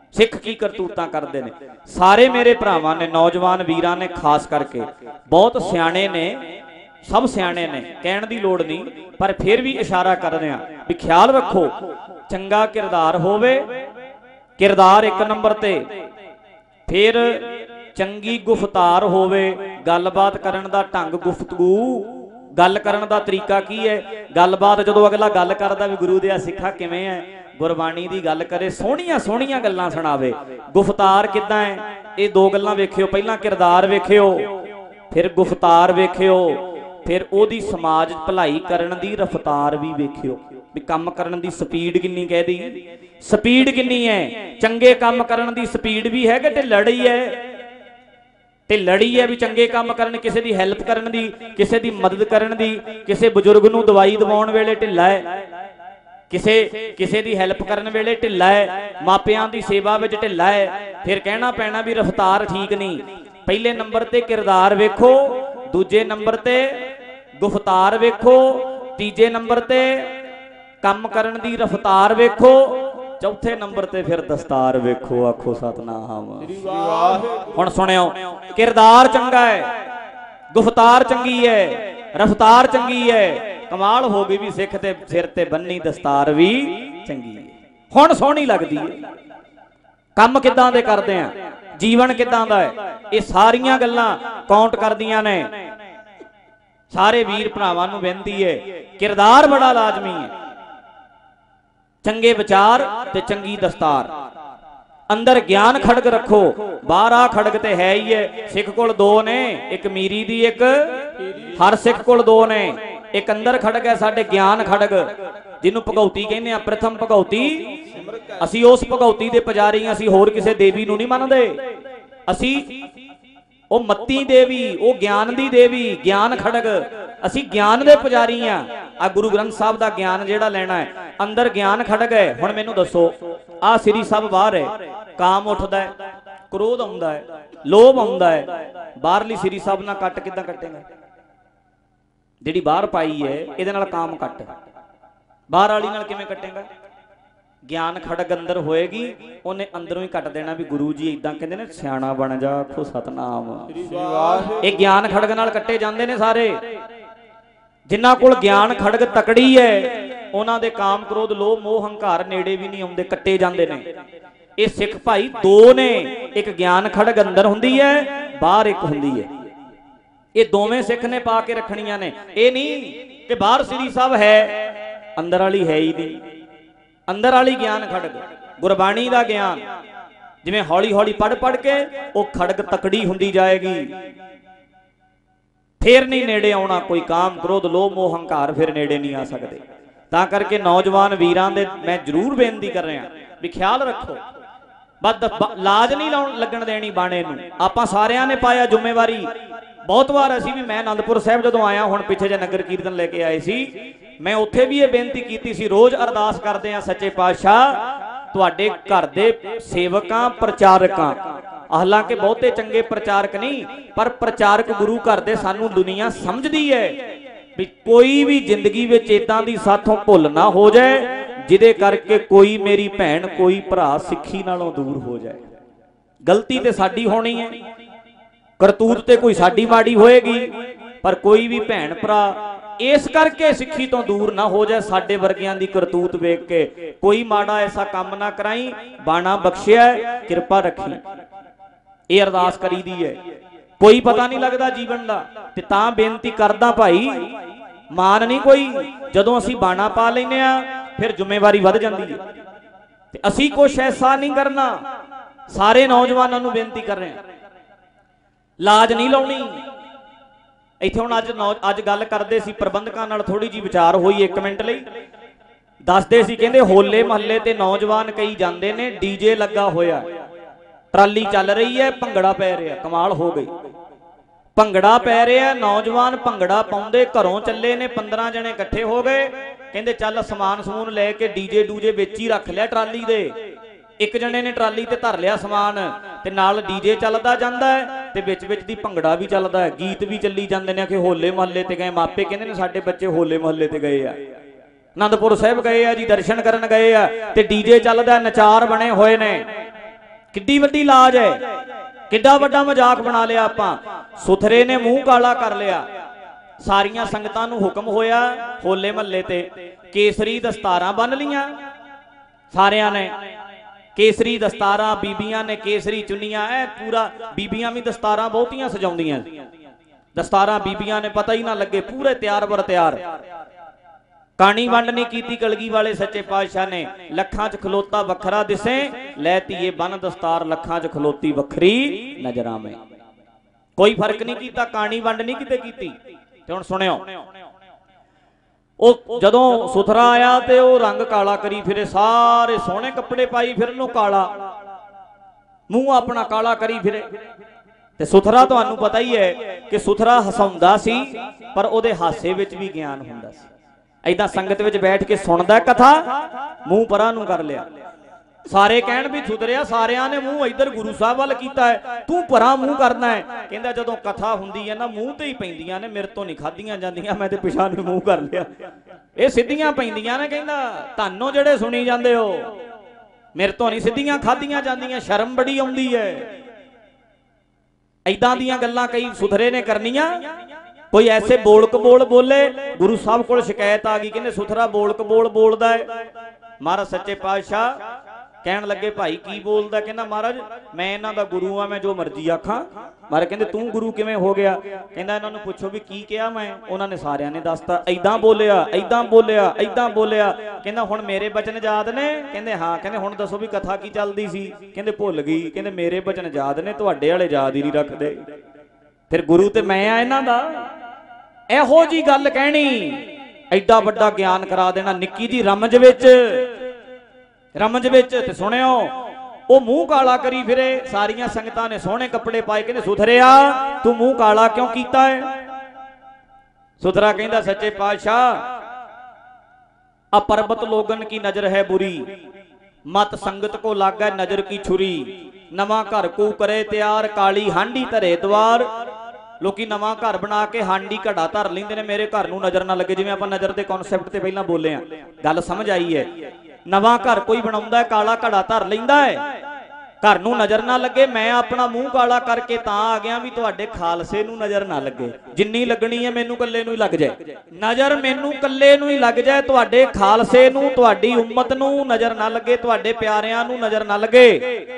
सिख की करतूतां करते हैं। सारे मेरे भरावां ने, नौजवान वीरां ने, खास करके बहुत सियाणे ने, सब सियाणे ने, कहण दी लोड़ नहीं, पर फिर भी इशारा कर रहे हैं भी ख्याल रखो, चंगा किरदार होवे, किरदार एक नंबर ते, फिर चंगी गुफ्तार होवे, गलबात करन दा ढंग, गुफ्तगू गल करन दा तरीका की है, गलबात जदों अगला गल करदा भी गुरु दिया सिखा किवें है, गुरबाणी दी गल करे, सोहणियां सोहणियां गल्लां सुणावे, गुफ्तार किदां है, ये दो गल्लां वेखियो, पहलां किरदार वेखियो, फिर गुफ्तार वेखियो, फिर ओदी समाज भलाई करन दी रफ्तार भी वेखियो, भी काम करन दी स्पीड किन्नी, कह दी स्पीड किन्नी है, चंगे काम करन दी स्पीड भी है कि लड़ी है, ते लड़ी है भी चंगे काम करन, किसी दी हैल्प करन दी, किसी दी मदद करन दी, किसी बजुर्ग नूं दवाई दवाउण वेले ढिल्ला है, किसी दी हैल्प करन वेले ढिल्ला है, मापियां दी सेवा विच ढिल्ला है, फिर कहना पैना भी रफ्तार ठीक नहीं। पहले नंबर ते किरदार वेखो, दूजे नंबर ते गुफ्तार वेखो, तीजे नंबर ते काम करन दी रफ्तार वेखो, चौथे नंबर ते फिर दस्तार वेखो। आखो सतनाम। हुण सुनियो, किरदार चंगा है, गुफ्तार चंगी है, रफ्तार चंगी है, कमाल हो गई भी सिख ते सिर ते बन्नी दस्तार भी चंगी है, हुण सोहनी लगदी है। काम किदां दे करदे आ, जीवन किदां दा है, ये सारियां गल्लां काउंट करदियां ने। सारे वीर भरावां नूं बेनती है, किरदार बड़ा लाजमी है, चंगे विचार ते चंगी दस्तार, अंदर ज्ञान खड़ग रखो, बाहर आ खड़ग ते है ही है। सिख कोल दो ने, एक मीरी दी, एक हर सिख कोल दो ने, एक अंदर खड़ग है साडे ज्ञान खड़ग, जिन्हों भगौती कहने आ, प्रथम भगौती, असी उस भगौती दे पुजारी, असी होर किसी देवी नूं नहीं मनदे, असी ओ मत्ती देवी, ओ ज्ञान दी देवी, ज्ञान खड़ग, असी ज्ञान दे पुजारी आ। आ गुरु ग्रंथ साहब दा ज्ञान जेड़ा लेना है, अंदर ज्ञान खड़ग है। हुण मैनूं दसो, आ श्री साहब बाहर है, काम उठदा है, क्रोध आउंदा है, लोभ आउंदा है, बाहरली श्री साहब नाल कट किदां कटेगा? जिहड़ी बाहर पाई है इहदे नाल काम कट, बाहर वाली नाल किवें कटेगा? ज्ञान खड़ग अंदर होएगी, उन्हें अंदरों ही कट देना भी गुरु जी इदां कहंदे ने, सियाणा बन जा। आखो सतनाम। ये ज्ञान खड़ग नाल कट्टे जांदे ने सारे। जिन्हां कोल ज्ञान खड़ग तकड़ी है, उन्हां दे काम क्रोध लोभ मोह हंकार नेड़े भी नहीं आउंदे, कट्टे जांदे ने। ये सिख भाई दो ने, एक ज्ञान खड़ग अंदर हुंदी है, बाहर एक हुंदी है। ये दोवें सिख ने पा के रखणियां ने। ये नहीं कि बाहर श्री साहब है, अंदर वाली है ही नहीं। अंदर वाली ज्ञान खड़ग, गुरबाणी दा ज्ञान, जिवें हौली हौली पढ़ पढ़ के वो खड़ग तकड़ी हुंदी जाएगी, फिर नहीं नेड़े आउणा कोई काम क्रोध लोभ मोह हंकार, फिर नेड़े नहीं आ सकते। तां करके नौजवान वीरां दे मैं जरूर बेनती कर रहा भी ख्याल रखो, लाज नहीं लगन देनी बाणे नूं। आपां सारियां ने पाया जिम्मेवारी। बहुत बार असी भी, मैं आनंदपुर साहब जदों आया, हुण पिछे जे नगर कीर्तन लेके आए सी, मैं उत्थे भी ये बेनती कीती सी, रोज अरदास करदे आ, सच्चे पातशाह तुहाडे घर दे सेवकां प्रचारकां, हालांकि बहुते चंगे प्रचारक नहीं, पर प्रचारक गुरु घर दे सानू दुनिया समझदी है भी कोई भी जिंदगी विच इदां दी साथों भुल ना हो जाए जिहदे करके कोई मेरी भैन कोई भरा सिੱਖੀ नालों दूर हो जाए। गलती ते साडी होनी है, करतूत ते कोई साडी माड़ी होएगी, पर कोई भी भैन भरा इस करके सिੱਖੀ तो दूर ना हो जाए। साडे वर्गियां दी करतूत वेख के कोई माड़ा ऐसा काम ना कराई, बाणा बख्शिया किरपा रखी, ये अरदास करी दी है। कोई पता नहीं लगता जीवन का, ते तां बेनती करदा भाई, मान नहीं कोई, जदों असी बाणा पा लैने आ फिर जिम्मेवारी वध जांदी है। ते असी कुछ ऐसा नहीं करना। सारे नौजवानों नूं बेनती कर रहे हैं, लाज नहीं लाउणी। इत्थे हुण अज गल करदे सी प्रबंधकां नाल, थोड़ी जी विचार होई 1 मिनट लई, दसदे सी कहंदे होले महल्ले ते नौजवान कई जांदे ने, डीजे लगा होया, ट्राली चल रही है, भंगड़ा पै रहा। कमाल हो गई, भंगड़ा पै रहा, नौजवान भंगड़ा पाउंदे घरों चले ने, 15 जने इकट्ठे हो गए, कहंदे चल समान समून लैके डीजे डूजे विच ही रख लिया ट्राली दे। एक जने ने ट्राली ते धर लिया समान, ते नाल डीजे चलदा जांदा है, ते विच विच दी भंगड़ा भी चलदा है, गीत भी चली जांदे ने कि होले महल्ले ते गए। मापे कहंदे ने साडे बच्चे होले महल्ले ते गए आ, आनंदपुर साहिब गए आ जी, दर्शन करन गए आ, ते डीजे चलदा, नचार बने होए ने। ਕਿੱਡੀ ਵੱਡੀ ਲਾਜ ਹੈ, ਕਿੱਡਾ ਵੱਡਾ ਮਜ਼ਾਕ ਬਣਾ ਲਿਆ ਆਪਾਂ। ਸੁਥਰੇ ਨੇ ਮੂੰਹ ਕਾਲਾ ਕਰ ਲਿਆ। ਸਾਰੀਆਂ ਸੰਗਤਾਂ ਨੂੰ ਹੁਕਮ ਹੋਇਆ ਹੋਲੇ ਮਹੱਲੇ ਤੇ ਕੇਸਰੀ ਦਸਤਾਰਾਂ ਬੰਨ ਲੀਆਂ ਸਾਰਿਆਂ ਨੇ, ਕੇਸਰੀ ਦਸਤਾਰਾਂ, ਬੀਬੀਆਂ ਨੇ ਕੇਸਰੀ ਚੁੰਨੀਆਂ, ਐ ਪੂਰਾ। ਬੀਬੀਆਂ ਵੀ ਦਸਤਾਰਾਂ ਬਹੁਤੀਆਂ ਸਜਾਉਂਦੀਆਂ, ਦਸਤਾਰਾਂ ਬੀਬੀਆਂ ਨੇ ਪਤਾ ਹੀ ਨਾ ਲੱਗੇ, ਪੂਰੇ ਤਿਆਰ ਬਰ ਤਿਆਰ। ਕਾਣੀ ਵੰਡ ਨਹੀਂ ਕੀਤੀ ਕਲਗੀ ਵਾਲੇ ਸੱਚੇ ਪਾਤਸ਼ਾਹ ਨੇ। ਲੱਖਾਂ 'ਚ ਖਲੋਤਾ ਵੱਖਰਾ ਦਿਸੇ, ਲੈ ਧੀਏ ਬੰਨ ਦਸਤਾਰ, ਲੱਖਾਂ 'ਚ ਖਲੋਤੀ ਵੱਖਰੀ ਨਜ਼ਰਾਂ ਮੈਂ। ਕੋਈ ਫਰਕ ਨਹੀਂ ਕੀਤਾ, ਕਾਣੀ ਵੰਡ ਨਹੀਂ ਕਿਤੇ ਕੀਤੀ। ਤੇ ਹੁਣ ਸੁਣਿਓ, ਉਹ ਜਦੋਂ ਸੁਥਰਾ ਆਇਆ ਤੇ ਉਹ ਰੰਗ ਕਾਲਾ ਕਰੀ ਫਿਰੇ, ਸਾਰੇ ਸੋਹਣੇ ਕੱਪੜੇ ਪਾਈ ਫਿਰ ਉਹਨੂੰ ਕਾਲਾ, ਮੂੰਹ ਆਪਣਾ ਕਾਲਾ ਕਰੀ ਫਿਰੇ। ਤੇ ਸੁਥਰਾ ਤੁਹਾਨੂੰ ਪਤਾ ਹੀ ਹੈ ਕਿ ਸੁਥਰਾ ਹਸਾਉਂਦਾ ਸੀ, ਪਰ ਉਹਦੇ ਹਾਸੇ ਵਿੱਚ ਵੀ ਗਿਆਨ ਹੁੰਦਾ ਸੀ। ਐਦਾਂ ਸੰਗਤ ਵਿੱਚ ਬੈਠ ਕੇ ਸੁਣਦਾ ਕਥਾ, ਮੂੰਹ ਪਰਾਂ ਨੂੰ ਕਰ ਲਿਆ। ਸਾਰੇ ਕਹਿਣ ਵੀ ਸੁਧਰਿਆ, ਸਾਰਿਆਂ ਨੇ ਮੂੰਹ ਇੱਧਰ ਗੁਰੂ ਸਾਹਿਬ ਵੱਲ ਕੀਤਾ ਹੈ, ਤੂੰ ਪਰਾਂ ਮੂੰਹ ਕਰਨਾ ਹੈ। ਕਹਿੰਦਾ ਜਦੋਂ ਕਥਾ ਹੁੰਦੀ ਹੈ ਨਾ ਮੂੰਹ ਤੇ ਹੀ ਪੈਂਦੀਆਂ ਨੇ, ਮੇਰੇ ਤੋਂ ਨਹੀਂ ਖਾਧੀਆਂ ਜਾਂਦੀਆਂ, ਮੈਂ ਤੇ ਪਿਛਾਂ ਨੂੰ ਮੂੰਹ ਕਰ ਲਿਆ। ਇਹ ਸਿੱਧੀਆਂ ਪੈਂਦੀਆਂ ਨੇ, ਕਹਿੰਦਾ ਤੁਹਾਨੂੰ ਜਿਹੜੇ ਸੁਣੀ ਜਾਂਦੇ ਹੋ, ਮੇਰੇ ਤੋਂ ਨਹੀਂ ਸਿੱਧੀਆਂ ਖਾਧੀਆਂ ਜਾਂਦੀਆਂ, ਸ਼ਰਮ ਬੜੀ ਆਉਂਦੀ ਹੈ। ਐਦਾਂ ਦੀਆਂ ਗੱਲਾਂ ਕਈ ਸੁਥਰੇ ਨੇ ਕਰਨੀਆਂ। ਕੋਈ ਐਸੇ ਬੋਲ ਕਬੋਲ ਬੋਲੇ, ਗੁਰੂ ਸਾਹਿਬ ਕੋਲ ਸ਼ਿਕਾਇਤ ਆ ਗਈ, ਕਹਿੰਦੇ ਸੁਥਰਾ ਬੋਲ ਕਬੋਲ ਬੋਲਦਾ ਹੈ। ਮਹਾਰਾਜ ਸੱਚੇ ਪਾਤਸ਼ਾਹ ਕਹਿਣ ਲੱਗੇ ਭਾਈ ਕੀ ਬੋਲਦਾ? ਕਹਿੰਦਾ ਮਹਾਰਾਜ ਮੈਂ ਇਹਨਾਂ ਦਾ ਗੁਰੂ ਆ, ਮੈਂ ਜੋ ਮਰਜ਼ੀ ਆਖਾਂ। ਮਹਾਰਾਜ ਕਹਿੰਦੇ ਤੂੰ ਗੁਰੂ ਕਿਵੇਂ ਹੋ ਗਿਆ? ਕਹਿੰਦਾ ਇਹਨਾਂ ਨੂੰ ਪੁੱਛੋ ਵੀ ਕੀ ਕਿਹਾ ਮੈਂ। ਉਹਨਾਂ ਨੇ ਸਾਰਿਆਂ ਨੇ ਦੱਸਤਾ, ਐਦਾਂ ਬੋਲਿਆ, ਐਦਾਂ ਬੋਲਿਆ, ਐਦਾਂ ਬੋਲਿਆ। ਕਹਿੰਦਾ ਹੁਣ ਮੇਰੇ ਬਚਨ ਯਾਦ ਨੇ? ਕਹਿੰਦੇ ਹਾਂ। ਕਹਿੰਦੇ ਹੁਣ ਦੱਸੋ ਵੀ ਕਥਾ ਕੀ ਚੱਲਦੀ ਸੀ? ਕਹਿੰਦੇ ਭੁੱਲ ਗਈ। ਕਹਿੰਦੇ ਮੇਰੇ ਬਚਨ ਯਾਦ ਨੇ, ਤੁਹਾਡੇ ਵਾਲੇ ਯਾਦ ਹੀ ਨਹੀਂ ਰੱਖਦੇ। ਫਿਰ ਗੁਰੂ ਤੇ ਮੈਂ ਆ ਇਹਨਾਂ ਦਾ। ਇਹੋ ਜੀ ਗੱਲ ਕਹਿਣੀ, ਐਡਾ ਵੱਡਾ ਗਿਆਨ ਕਰਾ ਦੇਣਾ ਨਿੱਕੀ ਜੀ ਰਮਜ ਵਿੱਚ, ਰਮਜ ਵਿੱਚ। ਤੇ ਸੁਣਿਓ, ਉਹ ਮੂੰਹ ਕਾਲਾ ਕਰੀ ਫਿਰੇ। ਸਾਰੀਆਂ ਸੰਗਤਾਂ ਨੇ ਸੋਹਣੇ ਕੱਪੜੇ ਪਾਏ, ਕਹਿੰਦੇ ਸੁਥਰਿਆ ਤੂੰ ਮੂੰਹ ਕਾਲਾ ਕਿਉਂ ਕੀਤਾ ਹੈ? ਸੁਥਰਾ ਕਹਿੰਦਾ ਸੱਚੇ ਪਾਤਸ਼ਾਹ अपरबत लोगन की नजर है बुरी, मत संगत को लागे नजर की छुरी। नवा घर को करे तैयार, काली हांडी धरे द्वार। लोकी नवा घर बना के हांडी घड़ा धर लेंदे ने, मेरे घर नूं नजर ना लगे। जिवें आपां नजर दे कॉन्सैप्ट ते पहिलां बोले आ, गल समझ आई है। नवा घर कोई बनाउंदा है, काला घड़ा धर लैंदा है, घर नूं नजर ना लगे। मैं अपना मूँह काला करके तां आ गया भी तुहाडे खालसे नूं नजर ना लगे। जिन्नी लगनी है मैनूं कल्ले नूं ही लग जाए, नजर मैनूं कल्ले नूं ही लग जाए। तुहाडे खालसे नूं, तुहाडी उम्मत नूं नजर ना लगे, तुहाडे प्यारिआं नूं नजर ना लगे।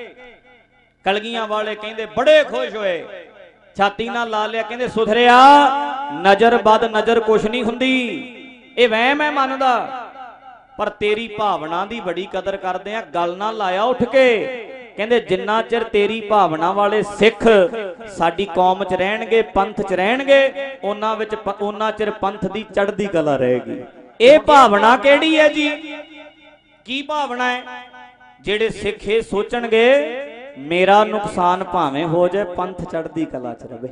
कलगियां वाले कहंदे बड़े खुश होए, छाती नाल ला लिया, कहंदे सुधरिया नजर बद नजर कुछ नहीं हुंदी, ये वहम है मनदा, पर तेरी भावना दी बड़ी कदर करदे आ। गल ना लाया उठ के। कहंदे जिन्ना चिर तेरी भावना वाले सिख साडी कौम च रहणगे, पंथ च रहणगे, उन्ना चिर पंथ दी चढ़दी कला रहेगी। ये भावना केड़ी है जी? की भावना है? जेड़े सिख ये सोचणगे मेरा नुकसान भावें हो जाए, पंथ चढ़दी कला च रहे।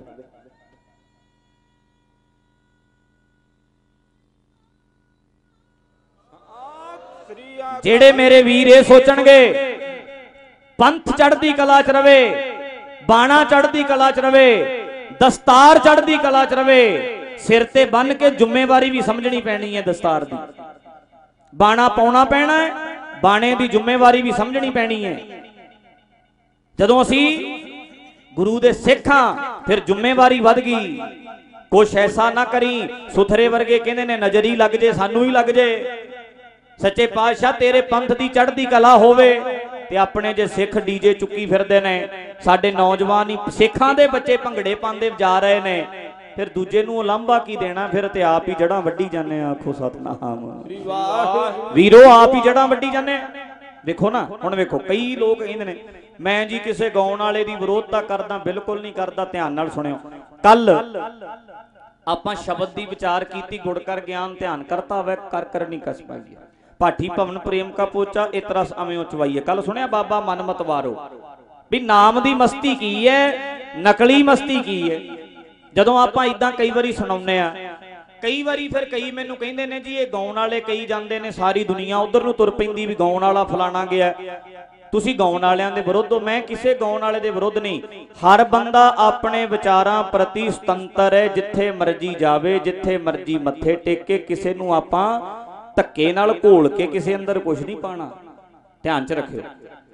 जेड़े मेरे वीर ये सोचणगे पंथ चढ़दी कला च रवे, बाणा चढ़दी कला च रवे, दस्तार चढ़दी कला च रवे, सिर ते बन के जिम्मेवारी भी समझनी पैनी है। दस्तार दी बाणा पाउणा पैना है, बाणे दी जिम्मेवारी भी समझनी पैनी है। जदों असी गुरु दे सिख हां फिर जिम्मेवारी वध गई। कुछ ऐसा ना करी, सुथरे वर्गे कहंदे ने नजर ही लग जे, सानू ही लग जे। सच्चे पातशाह तेरे पंथ दी चढ़दी कला होवे ते अपने जे सिख डीजे चुक्की फिरदे ने, साडे नौजवान ही सिखां दे बच्चे भंगड़े पांदे जा रहे ने, फिर दूजे नूं लांभा की देना, फिर ते आप ही जड़ां वड्डी जाने। आखो सतनाम वीरो, आप ही जड़ां वड्डी जाने। देखो ना हुण वेखो कई लोग कहंदे ने मैं जी किसे गाउण वाले दी विरोधता करदा, बिल्कुल नहीं करदा। ध्यान नाल सुणियो, कल आपां शब्द दी विचार कीती, गुड़ कर ज्ञान ध्यान करता वै कर कर नहीं कस पाई। भाठी भवन प्रेम का पोचा इतरा अवें उचवाइए। कल सुनिया बाबा मन मत वारो भी नाम दी मस्ती की है, नकली मस्ती की है। जदों आपां इदां कई वारी सुणाउने आ, कई वारी फिर कई मैनू कहंदे ने जी ये गाउण वाले कई जांदे ने, सारी दुनिया उधर नूं तुर पैंदी भी गाउण वाला फलाना गया। तुसी गाउण वालियां दे विरुद्ध हो, मैं किसे गाउण वाले दे विरुद्ध नहीं। हर बंदा अपने विचारां प्रति सुतंत्र है, जिथे मर्जी जावे, जिथे मर्जी मत्थे टेके, किसे नूं आपां धक्के नाल घोल के किसी अंदर कुछ नहीं पाना। ध्यान च रखियो,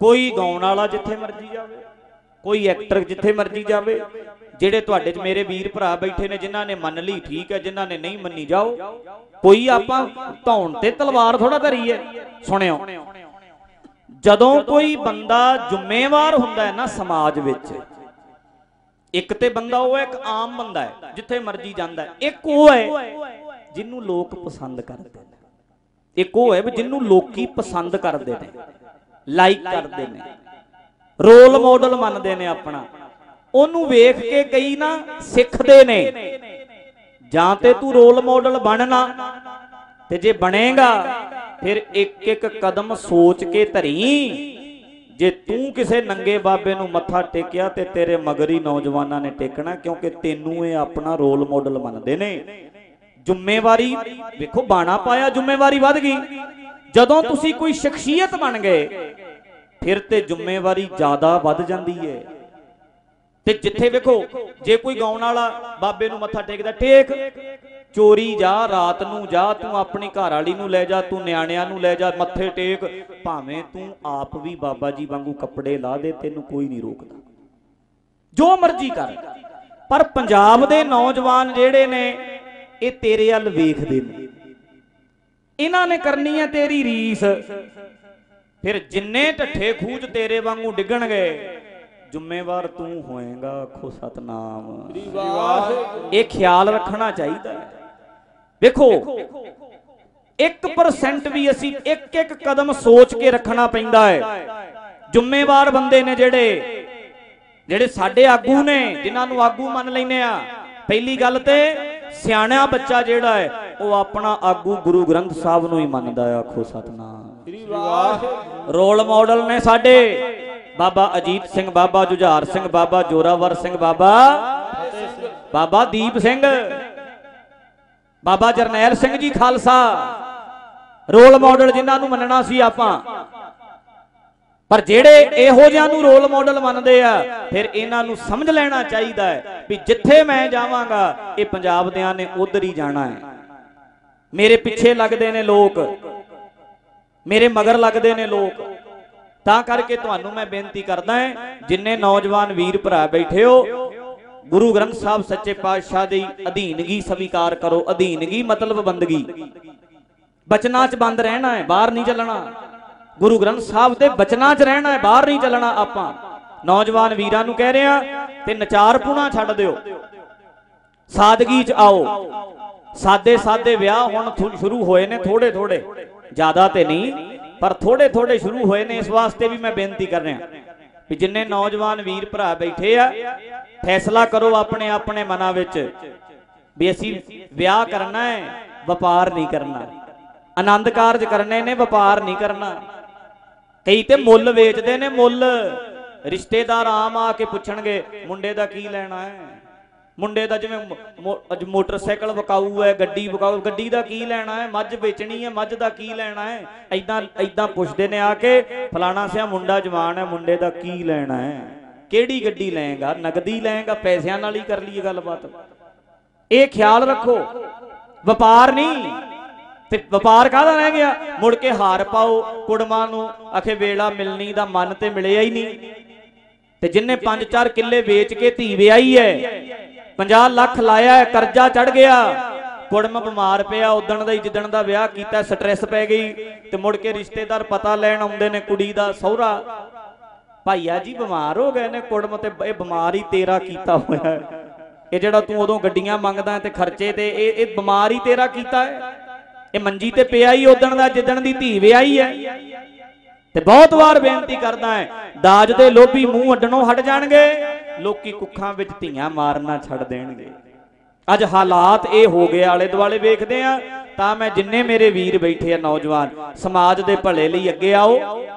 ਕੋਈ ਗਾਉਣ ਵਾਲਾ ਜਿੱਥੇ ਮਰਜੀ ਜਾਵੇ, ਕੋਈ ਐਕਟਰ ਜਿੱਥੇ ਮਰਜੀ ਜਾਵੇ, ਜਿਹੜੇ ਤੁਹਾਡੇ 'ਚ ਮੇਰੇ ਵੀਰ ਭਰਾ ਬੈਠੇ ਨੇ ਜਿਨ੍ਹਾਂ ਨੇ ਮੰਨ ਲਈ ਠੀਕ ਹੈ, ਜਿਨ੍ਹਾਂ ਨੇ ਨਹੀਂ ਮੰਨੀ ਜਾਓ। ਕੋਈ ਆਪਾਂ ਧੌਣ ਤੇ ਤਲਵਾਰ ਥੋੜਾ ਧਰੀ ਹੈ। ਸੁਣਿਓ, ਜਦੋਂ ਕੋਈ ਬੰਦਾ ਜ਼ਿੰਮੇਵਾਰ ਹੁੰਦਾ ਹੈ ਨਾ ਸਮਾਜ ਵਿੱਚ, ਇੱਕ ਤੇ ਬੰਦਾ ਉਹ ਹੈ, ਇੱਕ ਆਮ ਬੰਦਾ ਹੈ ਜਿੱਥੇ ਮਰਜੀ ਜਾਂਦਾ ਹੈ, ਇੱਕ ਉਹ ਹੈ ਜਿਹਨੂੰ ਲੋਕ ਪਸੰਦ ਕਰਦੇ ਨੇ, ਇੱਕ ਉਹ ਹੈ ਵੀ ਜਿਹਨੂੰ ਲੋਕੀ ਪਸੰਦ ਕਰਦੇ ਨੇ, ਲਾਈਕ ਕਰਦੇ ਨੇ, ਰੋਲ ਮਾਡਲ ਮੰਨਦੇ ਨੇ ਆਪਣਾ। ਉਹਨੂੰ ਵੇਖ ਕੇ ਕਈ ਨਾ ਸਿੱਖਦੇ ਨੇ। ਜਾਂ ਤੇ ਤੂੰ ਰੋਲ ਮਾਡਲ ਬਣਨਾ, ਤੇ ਜੇ ਬਣੇਗਾ ਫਿਰ ਇੱਕ ਇੱਕ ਕਦਮ ਸੋਚ ਕੇ ਧਰੀ। ਜੇ ਤੂੰ ਕਿਸੇ ਨੰਗੇ ਬਾਬੇ ਨੂੰ ਮੱਥਾ ਟੇਕਿਆ ਤੇ ਤੇਰੇ ਮਗਰੀ ਨੌਜਵਾਨਾਂ ਨੇ ਟੇਕਣਾ, ਕਿਉਂਕਿ ਤੈਨੂੰ ਇਹ ਆਪਣਾ ਰੋਲ ਮਾਡਲ ਮੰਨਦੇ ਨੇ। ਜ਼ਿੰਮੇਵਾਰੀ ਵੇਖੋ, ਬਾਣਾ ਪਾਇਆ ਜ਼ਿੰਮੇਵਾਰੀ ਵੱਧ ਗਈ। ਜਦੋਂ ਤੁਸੀਂ ਕੋਈ ਸ਼ਖਸੀਅਤ ਬਣ ਗਏ ਫਿਰ ਤੇ ਜ਼ਿੰਮੇਵਾਰੀ ਜ਼ਿਆਦਾ ਵੱਧ ਜਾਂਦੀ ਹੈ। ਤੇ ਜਿੱਥੇ ਵੇਖੋ, ਜੇ ਕੋਈ ਗਾਉਣ ਵਾਲਾ ਬਾਬੇ ਨੂੰ ਮੱਥਾ ਟੇਕਦਾ, ਟੇਕ, ਚੋਰੀ ਜਾ, ਰਾਤ ਨੂੰ ਜਾ, ਤੂੰ ਆਪਣੀ ਘਰ ਵਾਲੀ ਨੂੰ ਲੈ ਜਾ, ਤੂੰ ਨਿਆਣਿਆਂ ਨੂੰ ਲੈ ਜਾ, ਮੱਥੇ ਟੇਕ, ਭਾਵੇਂ ਤੂੰ ਆਪ ਵੀ ਬਾਬਾ ਜੀ ਵਾਂਗੂ ਕੱਪੜੇ ਲਾ ਦੇ, ਤੈਨੂੰ ਕੋਈ ਨਹੀਂ ਰੋਕਦਾ, ਜੋ ਮਰਜ਼ੀ ਕਰ। ਪਰ ਪੰਜਾਬ ਦੇ ਨੌਜਵਾਨ ਜਿਹੜੇ ਨੇ ਇਹ ਤੇਰੇ ਵੱਲ ਵੇਖਦੇ ਨੇ, ਇਹਨਾਂ ਨੇ ਕਰਨੀ ਹੈ ਤੇਰੀ ਰੀਸ। ਫਿਰ ਜਿੰਨੇ ਢੱਠੇ ਖੂਜ ਤੇਰੇ ਵਾਂਗੂ ਡਿੱਗਣਗੇ, ਜ਼ਿੰਮੇਵਾਰ ਤੂੰ ਹੋਏਗਾ। ਆਖੋ ਸਤਨਾਮ। ਇਹ ਖਿਆਲ ਰੱਖਣਾ ਚਾਹੀਦਾ ਹੈ। ਵੇਖੋ, 1% ਵੀ ਅਸੀਂ ਇੱਕ ਇੱਕ ਕਦਮ ਸੋਚ ਕੇ ਰੱਖਣਾ ਪੈਂਦਾ ਹੈ। ਜ਼ਿੰਮੇਵਾਰ ਬੰਦੇ ਨੇ ਜਿਹੜੇ ਸਾਡੇ ਆਗੂ ਨੇ, ਜਿਨ੍ਹਾਂ ਨੂੰ ਆਗੂ ਮੰਨ ਲੈਨੇ ਆ। ਪਹਿਲੀ ਗੱਲ ਤੇ ਸਿਆਣਾ ਬੱਚਾ ਜਿਹੜਾ ਹੈ ਉਹ ਆਪਣਾ ਆਗੂ ਗੁਰੂ ਗ੍ਰੰਥ ਸਾਹਿਬ ਨੂੰ ਹੀ ਮੰਨਦਾ ਹੈ। ਆਖੋ ਸਤਨਾਮ। ਰੋਲ ਮਾਡਲ ਨੇ ਸਾਡੇ ਬਾਬਾ ਅਜੀਤ ਸਿੰਘ, ਬਾਬਾ ਜੁਝਾਰ ਸਿੰਘ, ਬਾਬਾ ਜੋਰਾਵਰ ਸਿੰਘ, ਬਾਬਾ ਦੀਪ ਸਿੰਘ, ਬਾਬਾ ਜਰਨੈਲ ਸਿੰਘ ਜੀ ਖਾਲਸਾ। ਰੋਲ ਮਾਡਲ ਜਿਨ੍ਹਾਂ ਨੂੰ ਮੰਨਣਾ ਸੀ ਆਪਾਂ। ਪਰ ਜਿਹੜੇ ਇਹੋ ਜਿਹਾਂ ਨੂੰ ਰੋਲ ਮਾਡਲ ਮੰਨਦੇ ਆ, ਫਿਰ ਇਹਨਾਂ ਨੂੰ ਸਮਝ ਲੈਣਾ ਚਾਹੀਦਾ ਹੈ ਵੀ ਜਿੱਥੇ ਮੈਂ ਜਾਵਾਂਗਾ ਇਹ ਪੰਜਾਬ ਦਿਆਂ ਨੇ ਉਧਰ ਹੀ ਜਾਣਾ ਹੈ। ਮੇਰੇ ਪਿੱਛੇ ਲੱਗਦੇ ਨੇ ਲੋਕ, ਮੇਰੇ ਮਗਰ ਲੱਗਦੇ ਨੇ ਲੋਕ। ਤਾਂ ਕਰਕੇ ਤੁਹਾਨੂੰ ਮੈਂ ਬੇਨਤੀ ਕਰਦਾ ਹਾਂ, ਜਿੰਨੇ ਨੌਜਵਾਨ ਵੀਰ ਭਰਾ ਬੈਠੇ ਹੋ, ਗੁਰੂ ਗ੍ਰੰਥ ਸਾਹਿਬ ਸੱਚੇ ਪਾਤਸ਼ਾਹ ਦੀ ਅਧੀਨਗੀ ਸਵੀਕਾਰ ਕਰੋ। ਅਧੀਨਗੀ ਮਤਲਬ ਬੰਦਗੀ। ਬਚਨਾਂ 'ਚ ਬੰਦ ਰਹਿਣਾ ਹੈ, ਬਾਹਰ ਨਹੀਂ ਚੱਲਣਾ। ਗੁਰੂ ਗ੍ਰੰਥ ਸਾਹਿਬ ਦੇ ਬਚਨਾਂ 'ਚ ਰਹਿਣਾ ਹੈ, ਬਾਹਰ ਨਹੀਂ ਚੱਲਣਾ। ਆਪਾਂ ਨੌਜਵਾਨ ਵੀਰਾਂ ਨੂੰ ਕਹਿ ਰਹੇ ਆ, ਤੇ ਨਚਾਰਪੁਣਾ ਛੱਡ ਦਿਓ, ਸਾਦਗੀ 'ਚ ਆਓ। ਸਾਦੇ ਸਾਦੇ ਵਿਆਹ ਹੁਣ ਸ਼ੁਰੂ ਹੋਏ ਨੇ, ਥੋੜੇ ਥੋੜੇ, ਜ਼ਿਆਦਾ ਤੇ ਨਹੀਂ, ਪਰ ਥੋੜੇ ਥੋੜੇ ਸ਼ੁਰੂ ਹੋਏ ਨੇ। ਇਸ ਵਾਸਤੇ ਵੀ ਮੈਂ ਬੇਨਤੀ ਕਰ ਰਿਹਾ ਵੀ ਜਿੰਨੇ ਨੌਜਵਾਨ ਵੀਰ ਭਰਾ ਬੈਠੇ ਆ, ਫੈਸਲਾ ਕਰੋ ਆਪਣੇ ਆਪਣੇ ਮਨਾਂ ਵਿੱਚ ਵੀ ਅਸੀਂ ਵਿਆਹ ਕਰਨਾ ਹੈ, ਵਪਾਰ ਨਹੀਂ ਕਰਨਾ। ਆਨੰਦ ਕਾਰਜ ਕਰਨੇ ਨੇ, ਵਪਾਰ ਨਹੀਂ ਕਰਨਾ। ਕਈ ਤੇ ਮੁੱਲ ਵੇਚਦੇ ਨੇ, ਮੁੱਲ। ਰਿਸ਼ਤੇਦਾਰ ਆਮ ਆ ਕੇ ਪੁੱਛਣਗੇ ਮੁੰਡੇ ਦਾ ਕੀ ਲੈਣਾ ਹੈ। ਮੁੰਡੇ ਦਾ ਜਿਵੇਂ ਮੋਟਰਸਾਈਕਲ ਵਿਕਾਊ ਹੈ, ਗੱਡੀ ਵਿਕਾਊ, ਗੱਡੀ ਦਾ ਕੀ ਲੈਣਾ ਹੈ, ਮੱਝ ਵੇਚਣੀ ਹੈ, ਮੱਝ ਦਾ ਕੀ ਲੈਣਾ ਹੈ। ਐਦਾਂ ਪੁੱਛਦੇ ਨੇ ਆ ਕੇ, ਫਲਾਣਾ ਸਿਆ ਮੁੰਡਾ ਜਵਾਨ ਹੈ, ਮੁੰਡੇ ਦਾ ਕੀ ਲੈਣਾ ਹੈ, ਕਿਹੜੀ ਗੱਡੀ ਲਏਗਾ, ਨਗਦੀ ਲਏਗਾ, ਪੈਸਿਆਂ ਨਾਲ ਹੀ ਕਰ ਲਈਏ ਗੱਲਬਾਤ। ਇਹ ਖਿਆਲ ਰੱਖੋ, ਵਪਾਰ ਨਹੀਂ। ਤੇ ਵਪਾਰ ਕਾਹਦਾ ਰਹਿ ਗਿਆ? ਮੁੜ ਕੇ ਹਾਰ ਪਾਓ ਕੁੜਮਾਂ ਨੂੰ, ਆਖੇ ਵੇਲਾ ਮਿਲਣੀ ਦਾ ਮਨ ਤੇ ਮਿਲਿਆ ਹੀ ਨਹੀਂ। ਤੇ ਜਿੰਨੇ 5-4 ਕਿੱਲੇ ਵੇਚ ਕੇ ਧੀ ਵਿਆਹੀ ਹੈ, 50 ਲੱਖ ਲਾਇਆ ਹੈ, ਕਰਜ਼ਾ ਚੜ ਗਿਆ, ਕੁੜਮ ਬਿਮਾਰ ਪਿਆ ਉਦਣ ਦਾ ਹੀ ਜਿੱਦਣ ਦਾ ਵਿਆਹ ਕੀਤਾ, ਸਟ੍ਰੈਸ ਪੈ ਗਈ। ਤੇ ਮੁੜ ਕੇ ਰਿਸ਼ਤੇਦਾਰ ਪਤਾ ਲੈਣ ਆਉਂਦੇ ਨੇ, ਕੁੜੀ ਦਾ ਸਹੁਰਾ, ਭਾਈਆ ਜੀ ਬਿਮਾਰ ਹੋ ਗਏ ਨੇ ਕੁੜਮ, ਤੇ ਇਹ ਬਿਮਾਰ ਹੀ ਤੇਰਾ ਕੀਤਾ ਹੋਇਆ, ਇਹ ਜਿਹੜਾ ਤੂੰ ਉਦੋਂ ਗੱਡੀਆਂ ਮੰਗਦਾ ਤੇ ਖਰਚੇ ਤੇ ਇਹ ਬਿਮਾਰ ਹੀ ਤੇਰਾ ਕੀਤਾ ਹੈ। ਇਹ ਮੰਜੀ ਤੇ ਪਿਆ ਹੀ ਉਦਣ ਦਾ ਜਿੱਦਣ ਦੀ ਧੀ ਵਿਆਹੀ ਹੈ। ਤੇ ਬਹੁਤ ਵਾਰ ਬੇਨਤੀ ਕਰਦਾ ਹੈ, ਦਾਜ ਦੇ ਲੋਭੀ ਮੂੰਹ ਅੱਡਣੋਂ ਹਟ ਜਾਣਗੇ, ਲੋਕੀ ਕੁੱਖਾਂ ਵਿੱਚ ਧੀਆਂ ਮਾਰਨਾ ਛੱਡ ਦੇਣਗੇ। ਅੱਜ ਹਾਲਾਤ ਇਹ ਹੋ ਗਏ, ਆਲੇ ਦੁਆਲੇ ਵੇਖਦੇ ਆ। ਤਾਂ ਮੈਂ ਜਿੰਨੇ ਮੇਰੇ ਵੀਰ ਬੈਠੇ ਆ ਨੌਜਵਾਨ, ਸਮਾਜ ਦੇ ਭਲੇ ਲਈ ਅੱਗੇ ਆਓ।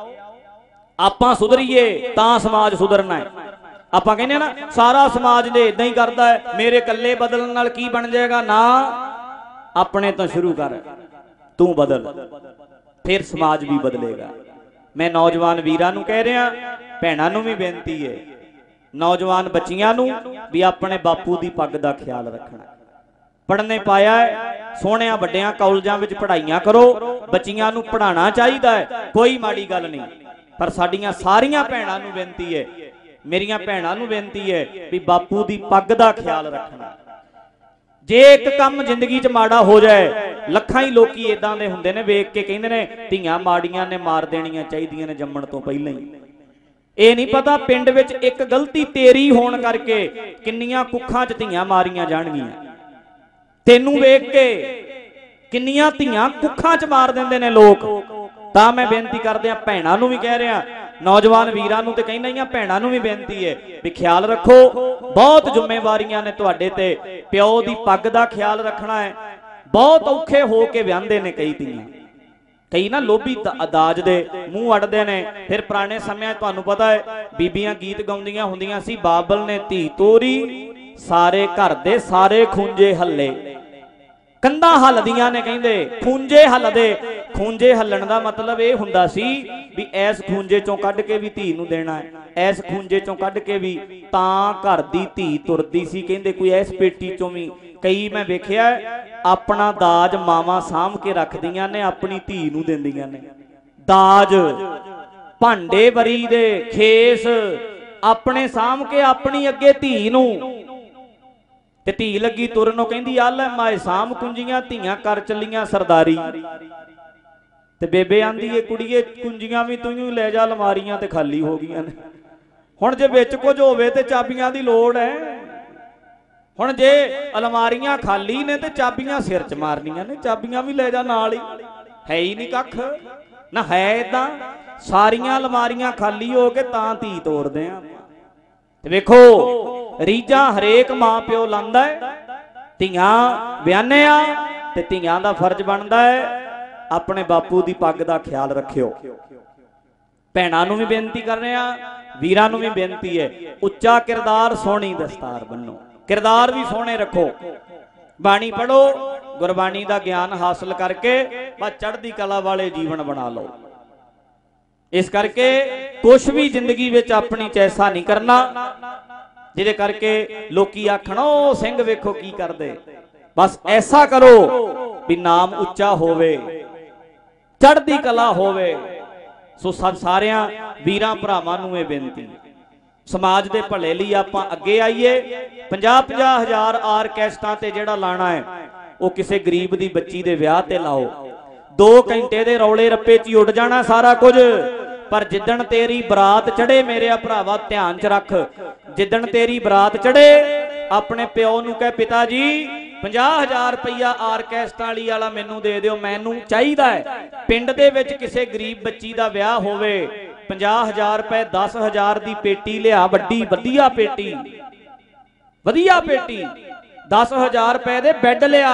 ਆਪਾਂ ਸੁਧਰੀਏ ਤਾਂ ਸਮਾਜ ਸੁਧਰਨਾ ਹੈ। ਆਪਾਂ ਕਹਿੰਦੇ ਨਾ ਸਾਰਾ ਸਮਾਜ ਦੇ ਇਦਾਂ ਹੀ ਕਰਦਾ ਹੈ, ਮੇਰੇ ਇਕੱਲੇ ਬਦਲਣ ਨਾਲ ਕੀ ਬਣ ਜਾਏਗਾ। ਨਾ, ਆਪਣੇ ਤੋਂ ਸ਼ੁਰੂ ਕਰ, ਤੂੰ ਬਦਲ, ਫਿਰ ਸਮਾਜ ਵੀ ਬਦਲੇਗਾ। ਮੈਂ ਨੌਜਵਾਨ ਵੀਰਾਂ ਨੂੰ ਕਹਿ ਰਿਹਾ, ਭੈਣਾਂ ਨੂੰ ਵੀ ਬੇਨਤੀ ਹੈ, ਨੌਜਵਾਨ ਬੱਚੀਆਂ ਨੂੰ ਵੀ ਆਪਣੇ ਬਾਪੂ ਦੀ ਪੱਗ ਦਾ ਖਿਆਲ ਰੱਖਣਾ। ਪੜ੍ਹਨੇ ਪਾਇਆ ਹੈ, ਸੋਹਣਿਆਂ ਵੱਡਿਆਂ ਕਾਲਜਾਂ ਵਿੱਚ ਪੜ੍ਹਾਈਆਂ ਕਰੋ, ਬੱਚੀਆਂ ਨੂੰ ਪੜ੍ਹਾਉਣਾ ਚਾਹੀਦਾ ਹੈ, ਕੋਈ ਮਾੜੀ ਗੱਲ ਨਹੀਂ। पर साडियां सारियां भैणां नूं बेनती है, मेरियां भैणां नूं बेनती है भी बापू दी पग दा ख्याल रखना। जे एक काम जिंदगी च माड़ा हो जाए, लखां ही लोकी इदां दे हुंदे ने वेख के कहिंदे ने धीआं माड़ियां ने मार देणियां चाहीदियां ने जम्मण तो पहिलां ही। ਇਹ नहीं पता पिंड विच एक गलती तेरी होण करके किन्नियां कुखां च धीआं मारियां जाणगियां। तैनूं वेख के किन्नियां धीआं कुखां च मार दिंदे ने लोग। तां मैं बेनती करदिआं भैणां नूं भी कह रिहा, नौजवान वीरां नूं ते कहना ही भैणां नूं भी बेनती है भी ख्याल रखो, बहुत जिम्मेवारियां ने तुहाडे ते। प्यो दी पग दा ख्याल रखना है। बहुत औखे हो के विआहंदे ने कई धीआं, कई ना लोभी दाज दे मूँह अड़दे ने। फिर पुराने समय तुहानूं पता है बीबियां गीत गाउंदियां हुंदियां सी, बाबल ने धी तोरी सारे घर दे सारे खूंजे हल्ले। कंधा हलदियां ने कहिंदे खूंजे हलदे। खूंजे हल्लण दा मतलब ये हुंदा सी भी ऐस खूंजे चों कढ के भी धी नूं देना है, ऐस खूंजे चों कढ के भी तां घर दी धी तुरदी सी। कहिंदे कोई ऐस पेटी चों भी। कई मैं वेखिया अपना दाज मावां सांभ के रखदियां ने, अपनी धी नूं दिंदियां ने। दाज भांडे बरी दे खेस अपने सांभ के अपनी अगे धी नूं, ते धी लगी तुरन कहंदी आ ले माए सांभ कुंजियां, धीआं कर चलियां सरदारी। ते बेबे आंदी है कुड़ीए कुंजियां भी तूं ही ले जा, अलमारियां ते खाली हो गईयां ने। हुण जे विच कुछ होवे ते चाबियां दी लोड़ है। हुण जे अलमारियां खाली ने ते चाबियां सिर च मारनियां ने, चाबियां भी ले जा नाल ही। है ही नहीं कख ना, है इदां सारियां अलमारियां खाली हो के तां धी तोड़दे आ। ते वेखो रीझां हरेक मां प्यो लांदा है, धीआं ब्याने आ ते धीआं दा फर्ज बनदा है अपने बापू दी पग दा ख्याल रखियो। भैणां नूं भी बेनती कर रहे हैं, वीरां नूं भी बेनती है, उच्चा किरदार सोहणी दस्तार बन्नो। किरदार भी सोहने रखो, बाणी पढ़ो, गुरबाणी का ज्ञान हासिल करके बस चढ़दी कला वाले जीवन बना लो। इस करके कुछ भी जिंदगी विच अपनी चैसा नहीं करना जिहदे करके लोकी आखण ओ सिंह वेखो की करदे। बस ऐसा करो भी नाम उच्चा होवे, चढ़दी कला होवे। सो सारियां वीरां भरावां नूं इह बेनती, समाज दे भले लई आपां अगे आईए। 50-50 हज़ार आरकैस्ट्रां ते जिहड़ा लाना है वो किसी गरीब दी बच्ची दे विआह ते लाओ। 2 घंटे दे रौले रप्पे च उड़ जाना सारा कुछ। पर जिदण तेरी बरात चढ़े मेरे भरावा ध्यान च रख, जिदण तेरी बरात चढ़े अपने प्यो नूं कह पिता जी 50,000 रुपया आरकैस्ट्रा वाला मैनू दे दिओ, मैनू चाहिदा है। पिंड दे विच किसी गरीब बच्ची दा विआह होवे, 50,000 रुपए 10,000 दी पेटी लिया, वड्डी वधिया पेटी, वधिया पेटी 10,000 रुपए दे बैड लिया,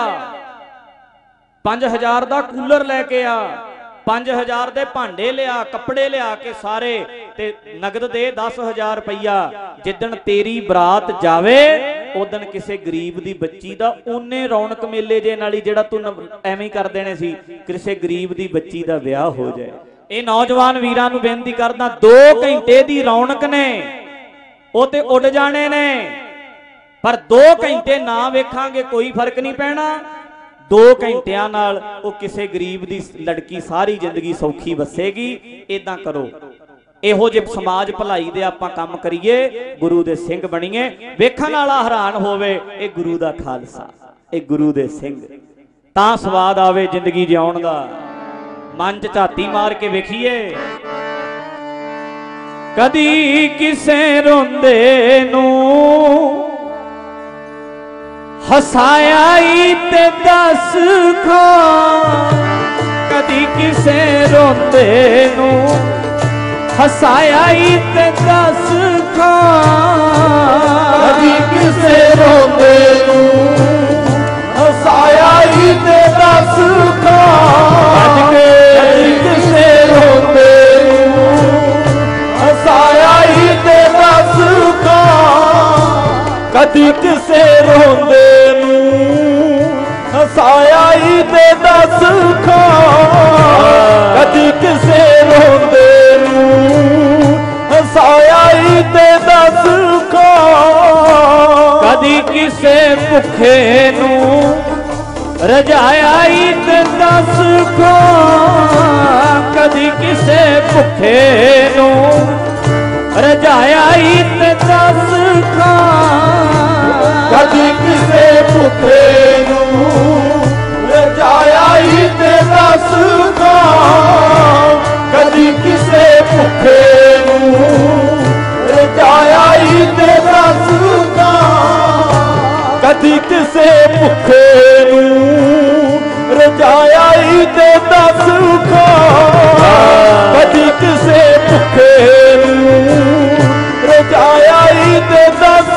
5,000 दा कूलर लैके आ, 5,000 दे भांडे लिया, कपड़े लिया के सारे ते नगद दे 10,000 रुपया। जिदन तेरी बरात जावे उदन किसी गरीब दी बच्ची दा उन्ने रौनक मेले जे नाली जेड़ा तू एवें कर देने सी, किसी गरीब दी बच्ची दा विआह हो जाए। ये नौजवान वीरां नूं बेनती करदा, 2 घंटे दी रौनक ने वो ते उड़ जाने ने, पर 2 घंटे ना वेखांगे कोई फर्क नहीं पैना। 2 घंटियां नाल वो किसी गरीब दी लड़की सारी जिंदगी सौखी वसेगी। इदां करो, इहो जे समाज भलाई दे आपां काम करिए, गुरु दे सिंह बणीए, वेखण वाला हैरान होवे ये गुरु दा खालसा, ये गुरु दे सिंह, तां स्वाद आवे जिंदगी जिउण दा। मन च झाती मार के वेखीए, कदी किसे रोंदे नूं हसाया ते दस खां, कदी किसे रोंदे नूं हसाया ते दस खां, कदी किसे रोंदे नूं हसाया ते दस खां, कदी किसे रोंदे नूं हसाया ते दस खां, कदी किसे रोंदे हसाया ते दस खां, कदी किसे रोंदे हसाया ते दस खां, कदी किसे भुखे नूं रजाया ते दस खां, कदी किसे भुखे नू रजाया ही ते दस खां कदी किसे भुखे नू रजाया ही ते दस खां कदी किसे भुखे नू रजाया ही ते दस खां कदी किसे भुखे नू रजाया ही ते दस खां कदी किसे भुखे नू रजाया ही ते दस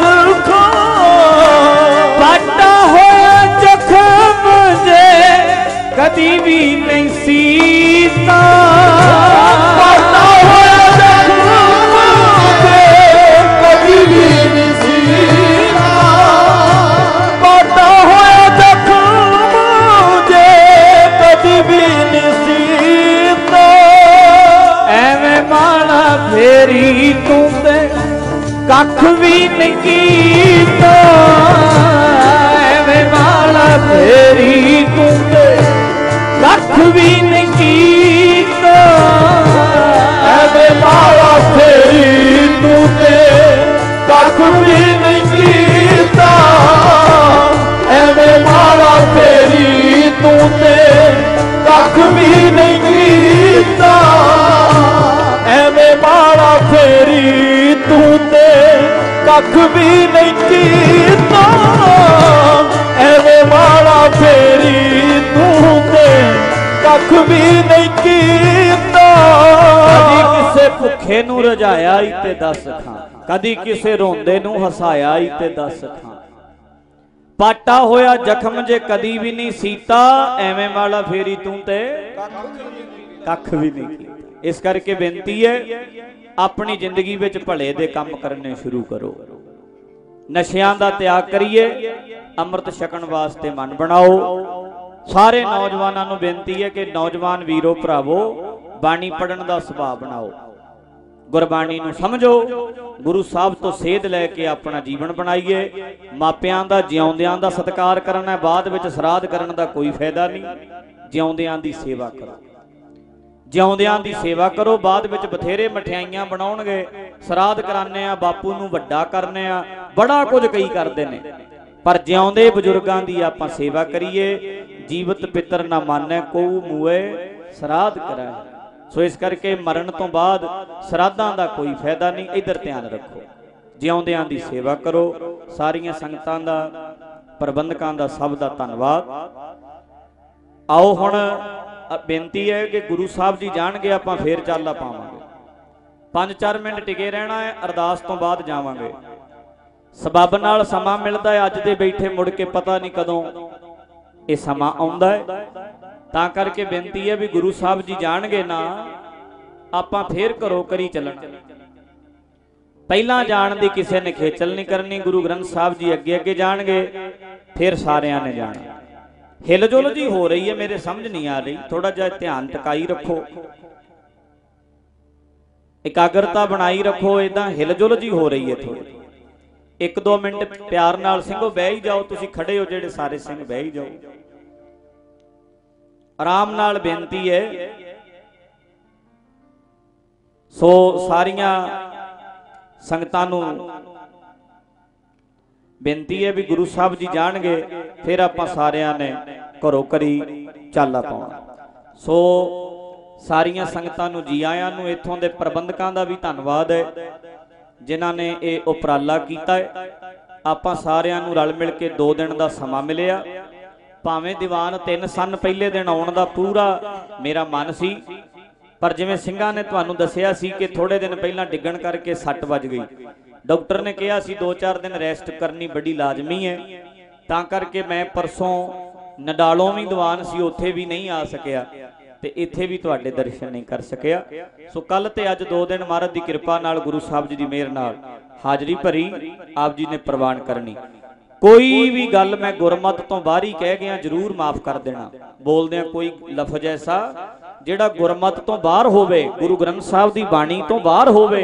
खां पाटा होया जखम जे कदी भी नहीं सीता पाटा होया जखम जे कदी भी नहीं सीता पाटा होया जखम जे कदी भी नहीं सीता एवें माला फेरी तू ते कख भी नहीं कीता एवें माला फेरी तू ते कख भी नहीं कीता एवें माला फेरी तू ते कख भी नहीं कीता एवें माला फेरी तू ते कख भी नहीं कीता एवें माला फेरी तू ते कख भी नहीं कीता एवें माला फेरी तू ते कख भी नहीं कीता कदी किसे भुखे नू रजाया ही ते दस खां कदी किसे रोंदे नू हसाया ही ते दस खां पाटा होया जखम जे कदी भी नहीं सीता एवें माला फेरी तू ते कख भी नहीं कीता इस करके बेनती है अपनी जिंदगी विच भले दे काम करने शुरू करो नशियां दा त्याग करिए अमृत छकण वास्ते मन बनाओ सारे नौजवानों नूं बेनती है कि नौजवान वीरो भरावो बाणी पढ़न दा सुभाव बनाओ गुरबाणी नूं समझो गुरु साहब तो सेध लैके अपना जीवन बनाइए मापियां दा जिउंदियां दा सत्कार करना बाद विच श्राद्ध करन दा कोई फायदा नहीं जिउंदियां दी सेवा करो जिउंदियां दी सेवा करो बाद विच बथेरे मठियाइयां बनाउणगे श्राद्ध कराने आ बापू नूं वड्डा करने आ बड़ा कुछ कई करदे ने पर जिउंदे बजुर्गां दी आपां सेवा करिए जीवत पितर ना माने कोऊ मूए श्राद्ध कराए सो इस करके मरण तो बाद श्राद्धां दा कोई फायदा नहीं इधर ध्यान रखो जिउंदियां दी सेवा करो सारियां संगतां दा प्रबंधकां दा सब दा धन्नवाद आओ हुण बेनती है कि गुरु साहब जी जाणगे आपां फेर चाला पावांगे 5-4 मिनट टिके रहना है अरदास तो बाद जावांगे सबब नाल समा मिलदा है अज दे बैठे मुड़ के पता नहीं कदों ये समा आउंदा है तां करके बेनती है भी गुरु साहब जी जाणगे ना आपां फेर घरों करी चलना पहला जाण दी किसी ने खेचल नहीं करनी गुरु ग्रंथ साहब जी अगे अगे जाणगे फिर सारियां ने जाना हिलजुल जी हो रही है मेरे समझ नहीं आ रही थोड़ा जा ध्यान टकाई रखो एकाग्रता बनाई रखो इदां हिलजुल जी हो रही है थोड़ी 1-2 मिनट प्यार नाल ਸਿੰਘੋ ਬਹਿ ही जाओ तुसी खड़े हो जेड़े सारे सिंह बह ही जाओ आराम नाल बेनती है सो सारियां संगतां नूं बेनती है भी गुरु साहब जी जाणगे फिर आपां सारियां ने घरों करी चाला पाउणा सो सारियां संगतां नूं जी आयां नूं इत्थों दे प्रबंधकां दा भी धन्नवाद है जिन्हां ने ये उपराला कीता है आपां सारियां नूं रल मिल के 2 दिन दा समा मिलिया भावें दीवान 3 सन पहले दिन आउण दा पूरा मेरा मन सी पर जिवें ਸਿੰਘਾਂ ने तुहानूं दस्सिया सी कि थोड़े दिन पहलां डिग्गण करके सट वज गई डॉक्टर ने कहा सी 2-4 दिन रेस्ट करनी बड़ी लाजमी है तां करके मैं परसों नडालों भी दीवान सी उत्थे भी नहीं आ सकिया ते इत्थे भी तुहाडे दर्शन नहीं कर सकिया सो कल ते अज 2 दिन महाराज की कृपा नाल गुरु साहब जी की मेहर नाल हाजरी भरी आप जी ने प्रवान करनी कोई भी गल मैं गुरमत तो बाहर ही कह गया जरूर माफ कर देना बोलदे कोई लफज ऐसा जिहड़ा गुरमत तो बाहर होवे गुरु ग्रंथ साहब की बाणी तो बाहर होवे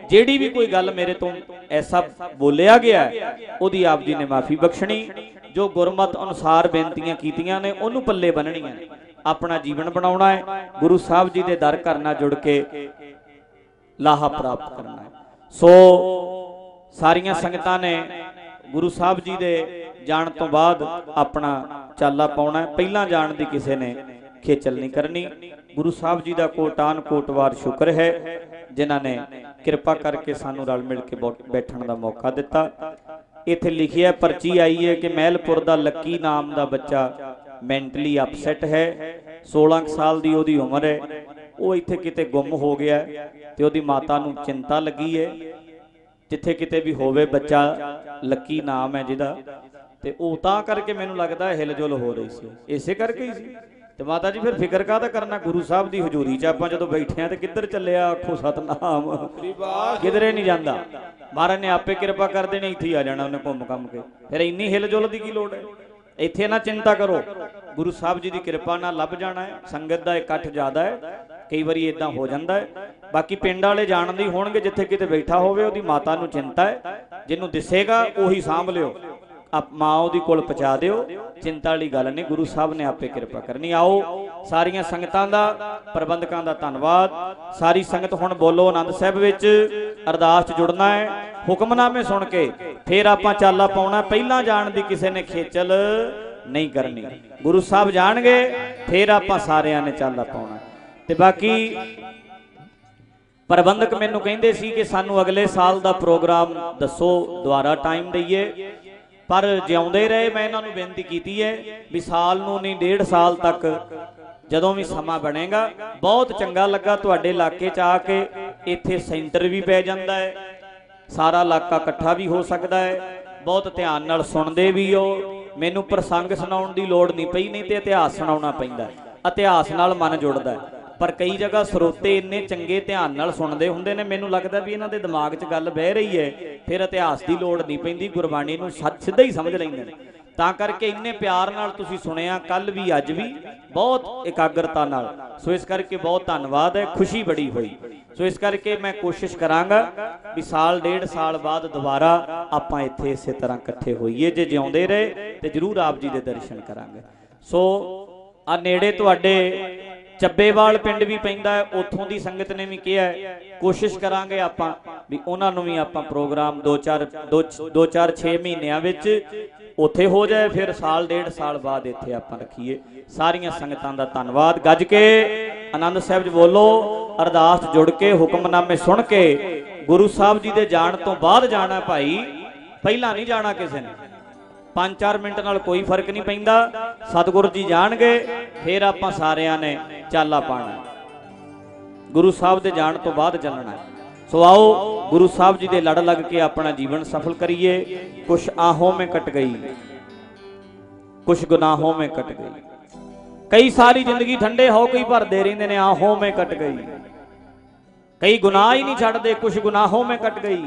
ਜਿਹੜੀ ਵੀ ਕੋਈ ਗੱਲ ਮੇਰੇ ਤੋਂ ਐਸਾ ਬੋਲਿਆ ਗਿਆ ਉਹਦੀ ਆਪ ਜੀ ਨੇ ਮਾਫੀ ਬਖਸ਼ਣੀ। ਜੋ ਗੁਰਮਤ ਅਨੁਸਾਰ ਬੇਨਤੀਆਂ ਕੀਤੀਆਂ ਨੇ ਉਹਨੂੰ ਪੱਲੇ ਬੰਨਣੀਆਂ, ਆਪਣਾ ਜੀਵਨ ਬਣਾਉਣਾ ਹੈ, ਗੁਰੂ ਸਾਹਿਬ ਜੀ ਦੇ ਦਰ ਘਰ ਨਾਲ ਜੁੜ ਕੇ ਲਾਹਾ ਪ੍ਰਾਪਤ ਕਰਨਾ ਹੈ। ਸੋ ਸਾਰੀਆਂ ਸੰਗਤਾਂ ਨੇ ਗੁਰੂ ਸਾਹਿਬ ਜੀ ਦੇ ਜਾਣ ਤੋਂ ਬਾਅਦ ਆਪਣਾ ਚਾਲਾ ਪਾਉਣਾ। ਪਹਿਲਾਂ ਜਾਣ ਦੀ ਕਿਸੇ ਨੇ ਖੇਚਲ ਨਹੀਂ ਕਰਨੀ। ਗੁਰੂ ਸਾਹਿਬ ਜੀ ਦਾ ਕੋਟਾਨ ਕੋਟਵਾਰ ਸ਼ੁਕਰ ਹੈ ਜਿਨ੍ਹਾਂ ਨੇ ਕਿਰਪਾ ਕਰਕੇ ਸਾਨੂੰ ਰਲ ਮਿਲ ਕੇ ਬੈਠਣ ਦਾ ਮੌਕਾ ਦਿੱਤਾ। ਇੱਥੇ ਲਿਖਿਆ ਪਰਚੀ ਆਈ ਹੈ ਕਿ ਮਹਿਲਪੁਰ ਦਾ ਲੱਕੀ ਨਾਮ ਦਾ ਬੱਚਾ ਮੈਂਟਲੀ ਅਪਸੈਟ ਹੈ, 16 ਸਾਲ ਦੀ ਉਹਦੀ ਉਮਰ ਹੈ, ਉਹ ਇੱਥੇ ਕਿਤੇ ਗੁੰਮ ਹੋ ਗਿਆ ਤੇ ਉਹਦੀ ਮਾਤਾ ਨੂੰ ਚਿੰਤਾ ਲੱਗੀ ਹੈ। ਜਿੱਥੇ ਕਿਤੇ ਵੀ ਹੋਵੇ ਬੱਚਾ ਲੱਕੀ ਨਾਮ ਹੈ ਜਿਹਦਾ, ਤੇ ਉਹ ਤਾਂ ਕਰਕੇ ਮੈਨੂੰ ਲੱਗਦਾ ਹਿਲਜੁਲ ਹੋ ਰਹੀ ਸੀ, ਇਸੇ ਕਰਕੇ ਹੀ ਸੀ। ਤੇ ਮਾਤਾ ਜੀ ਫਿਰ ਫਿਕਰ ਕਾਹਦਾ ਕਰਨਾ, ਗੁਰੂ ਸਾਹਿਬ ਦੀ ਹਜ਼ੂਰੀ 'ਚ ਆਪਾਂ ਜਦੋਂ ਬੈਠੇ ਆ ਤੇ ਕਿੱਧਰ ਚੱਲਿਆ, ਆਖੋ ਸਤਨਾਮ, ਕਿਧਰੇ ਨਹੀਂ ਜਾਂਦਾ। ਮਹਾਰਾਜ ਨੇ ਆਪੇ ਕਿਰਪਾ ਕਰ ਦੇਣੀ, ਇੱਥੇ ਹੀ ਆ ਜਾਣਾ ਉਹਨੇ ਘੁੰਮ ਘੰਮ ਕੇ। ਫਿਰ ਇੰਨੀ ਹਿਲਜੁਲ ਦੀ ਕੀ ਲੋੜ ਹੈ, ਇੱਥੇ ਨਾ ਚਿੰਤਾ ਕਰੋ, ਗੁਰੂ ਸਾਹਿਬ ਜੀ ਦੀ ਕਿਰਪਾ ਨਾਲ ਲੱਭ ਜਾਣਾ ਹੈ। ਸੰਗਤ ਦਾ ਇਕੱਠ ਜ਼ਿਆਦਾ ਹੈ, ਕਈ ਵਾਰੀ ਇਦਾਂ ਹੋ ਜਾਂਦਾ ਹੈ। ਬਾਕੀ ਪਿੰਡ ਵਾਲੇ ਜਾਣਦੇ ਹੋਣਗੇ, ਜਿੱਥੇ ਕਿਤੇ ਬੈਠਾ ਹੋਵੇ ਉਹਦੀ ਮਾਤਾ ਨੂੰ ਚਿੰਤਾ ਹੈ, ਜਿਹਨੂੰ ਦਿਸੇਗਾ ਉਹੀ ਸਾਂਭ ਲਿਓ, ਮਾਂ ਉਹਦੀ ਕੋਲ ਪਹੁੰਚਾ ਦਿਓ, ਚਿੰਤਾ ਵਾਲੀ ਗੱਲ ਨਹੀਂ, ਗੁਰੂ ਸਾਹਿਬ ਨੇ ਆਪੇ ਕਿਰਪਾ ਕਰਨੀ। ਆਓ ਸਾਰੀਆਂ ਸੰਗਤਾਂ ਦਾ, ਪ੍ਰਬੰਧਕਾਂ ਦਾ ਧੰਨਵਾਦ। ਸਾਰੀ ਸੰਗਤ ਹੁਣ ਬੋਲੋ ਆਨੰਦ ਸਾਹਿਬ ਵਿੱਚ ਅਰਦਾਸ 'ਚ ਜੁੜਨਾ ਹੈ, ਹੁਕਮਨਾਮੇ ਸੁਣ ਕੇ ਫਿਰ ਆਪਾਂ ਚਾਲਾ ਪਾਉਣਾ। ਪਹਿਲਾਂ ਜਾਣ ਦੀ ਕਿਸੇ ਨੇ ਖੇਚਲ ਨਹੀਂ ਕਰਨੀ, ਗੁਰੂ ਸਾਹਿਬ ਜਾਣਗੇ ਫਿਰ ਆਪਾਂ ਸਾਰਿਆਂ ਨੇ ਚਾਲਾ ਪਾਉਣਾ। ਤੇ ਬਾਕੀ ਪ੍ਰਬੰਧਕ ਮੈਨੂੰ ਕਹਿੰਦੇ ਸੀ ਕਿ ਸਾਨੂੰ ਅਗਲੇ ਸਾਲ ਦਾ ਪ੍ਰੋਗਰਾਮ ਦੱਸੋ, ਦੁਬਾਰਾ ਟਾਈਮ ਦਈਏ, ਪਰ ਜਿਉਂਦੇ ਰਹੇ ਮੈਂ ਇਹਨਾਂ ਨੂੰ ਬੇਨਤੀ ਕੀਤੀ ਹੈ ਵੀ ਸਾਲ ਨੂੰ ਨਹੀਂ 1.5 ਸਾਲ ਤੱਕ ਜਦੋਂ ਵੀ ਸਮਾਂ ਬਣੇਗਾ। ਬਹੁਤ ਚੰਗਾ ਲੱਗਾ ਤੁਹਾਡੇ ਇਲਾਕੇ 'ਚ ਆ ਕੇ, ਇੱਥੇ ਸੈਂਟਰ ਵੀ ਪੈ ਜਾਂਦਾ ਹੈ, ਸਾਰਾ ਇਲਾਕਾ ਇਕੱਠਾ ਵੀ ਹੋ ਸਕਦਾ ਹੈ, ਬਹੁਤ ਧਿਆਨ ਨਾਲ ਸੁਣਦੇ ਵੀ ਹੋ। ਮੈਨੂੰ ਪ੍ਰਸੰਗ ਸੁਣਾਉਣ ਦੀ ਲੋੜ ਨਹੀਂ ਪਈ, ਨਹੀਂ ਤੇ ਇਤਿਹਾਸ ਸੁਣਾਉਣਾ ਪੈਂਦਾ, ਇਤਿਹਾਸ ਨਾਲ ਮਨ ਜੁੜਦਾ। ਪਰ ਕਈ ਜਗ੍ਹਾ ਸਰੋਤੇ ਇੰਨੇ ਚੰਗੇ ਧਿਆਨ ਨਾਲ ਸੁਣਦੇ ਹੁੰਦੇ ਨੇ, ਮੈਨੂੰ ਲੱਗਦਾ ਵੀ ਇਹਨਾਂ ਦੇ ਦਿਮਾਗ 'ਚ ਗੱਲ ਬਹਿ ਰਹੀ ਹੈ, ਫਿਰ ਇਤਿਹਾਸ ਦੀ ਲੋੜ ਨਹੀਂ ਪੈਂਦੀ, ਗੁਰਬਾਣੀ ਨੂੰ ਸਿੱਧਾ ਹੀ ਸਮਝ ਲੈਂਦੇ ਨੇ। ਤਾਂ ਕਰਕੇ ਇੰਨੇ ਪਿਆਰ ਨਾਲ ਤੁਸੀਂ ਸੁਣਿਆ, ਕੱਲ ਵੀ ਅੱਜ ਵੀ ਬਹੁਤ ਇਕਾਗਰਤਾ ਨਾਲ। ਸੋ ਇਸ ਕਰਕੇ ਬਹੁਤ ਧੰਨਵਾਦ ਹੈ, ਖੁਸ਼ੀ ਬੜੀ ਹੋਈ। ਸੋ ਇਸ ਕਰਕੇ ਮੈਂ ਕੋਸ਼ਿਸ਼ ਕਰਾਂਗਾ ਵੀ ਸਾਲ 1.5 ਸਾਲ ਬਾਅਦ ਦੁਬਾਰਾ ਆਪਾਂ ਇੱਥੇ ਇਸੇ ਤਰ੍ਹਾਂ ਇਕੱਠੇ ਹੋਈਏ। ਜੇ ਜਿਉਂਦੇ ਰਹੇ ਤੇ ਜ਼ਰੂਰ ਆਪ ਜੀ ਦੇ ਦਰਸ਼ਨ ਕਰਾਂਗੇ। ਸੋ ਆ ਨੇੜੇ ਤੁਹਾਡੇ ਚੱਬੇਵਾਲ ਪਿੰਡ ਵੀ ਪੈਂਦਾ ਹੈ, ਉੱਥੋਂ ਦੀ ਸੰਗਤ ਨੇ ਵੀ ਕਿਹਾ ਕੋਸ਼ਿਸ਼ ਕਰਾਂਗੇ ਆਪਾਂ ਵੀ ਉਹਨਾਂ ਨੂੰ ਵੀ ਆਪਾਂ ਪ੍ਰੋਗਰਾਮ 2-4-6 ਮਹੀਨਿਆਂ ਵਿੱਚ ਉੱਥੇ ਹੋ ਜਾਏ, ਫਿਰ ਸਾਲ 1.5 ਸਾਲ ਬਾਅਦ ਇੱਥੇ ਆਪਾਂ ਰੱਖੀਏ। ਸਾਰੀਆਂ ਸੰਗਤਾਂ ਦਾ ਧੰਨਵਾਦ। ਗੱਜ ਕੇ ਆਨੰਦ ਸਾਹਿਬ 'ਚ ਬੋਲੋ, ਅਰਦਾਸ 'ਚ ਜੁੜ ਕੇ, ਹੁਕਮਨਾਮੇ ਸੁਣ ਕੇ। ਗੁਰੂ ਸਾਹਿਬ ਜੀ ਦੇ ਜਾਣ ਤੋਂ ਬਾਅਦ ਜਾਣਾ ਭਾਈ, ਪਹਿਲਾਂ ਨਹੀਂ ਜਾਣਾ ਕਿਸੇ ਨੇ। 5-4 ਮਿੰਟ ਨਾਲ ਕੋਈ ਫਰਕ ਨਹੀਂ ਪੈਂਦਾ, ਸਤਿਗੁਰੂ ਜੀ ਜਾਣਗੇ ਫਿਰ ਆਪਾਂ ਸਾਰਿਆਂ ਨੇ ਚਾਲਾ ਪਾਣਾ, ਗੁਰੂ ਸਾਹਿਬ ਦੇ ਜਾਣ ਤੋਂ ਬਾਅਦ ਚੱਲਣਾ। ਸੋ ਆਓ ਗੁਰੂ ਸਾਹਿਬ ਜੀ ਦੇ ਲੜ ਲੱਗ ਕੇ ਆਪਣਾ ਜੀਵਨ ਸਫਲ ਕਰੀਏ। ਕੁਛ ਆਹੋਂ में कट गई, कुछ गुनाहों में कट गई। कई सारी जिंदगी ठंडे हो कई भरदे रहिंदे ने, आहों में कट गई। कई गुनाह ही नहीं छड्डदे, कुछ गुनाहों में कट गई,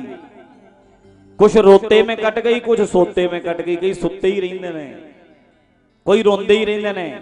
कुछ रोते में कट गई, कुछ सोते में कट गई। कई सुत्ते ही रहिंदे ने, कोई रोंदे ही रहिंदे ने।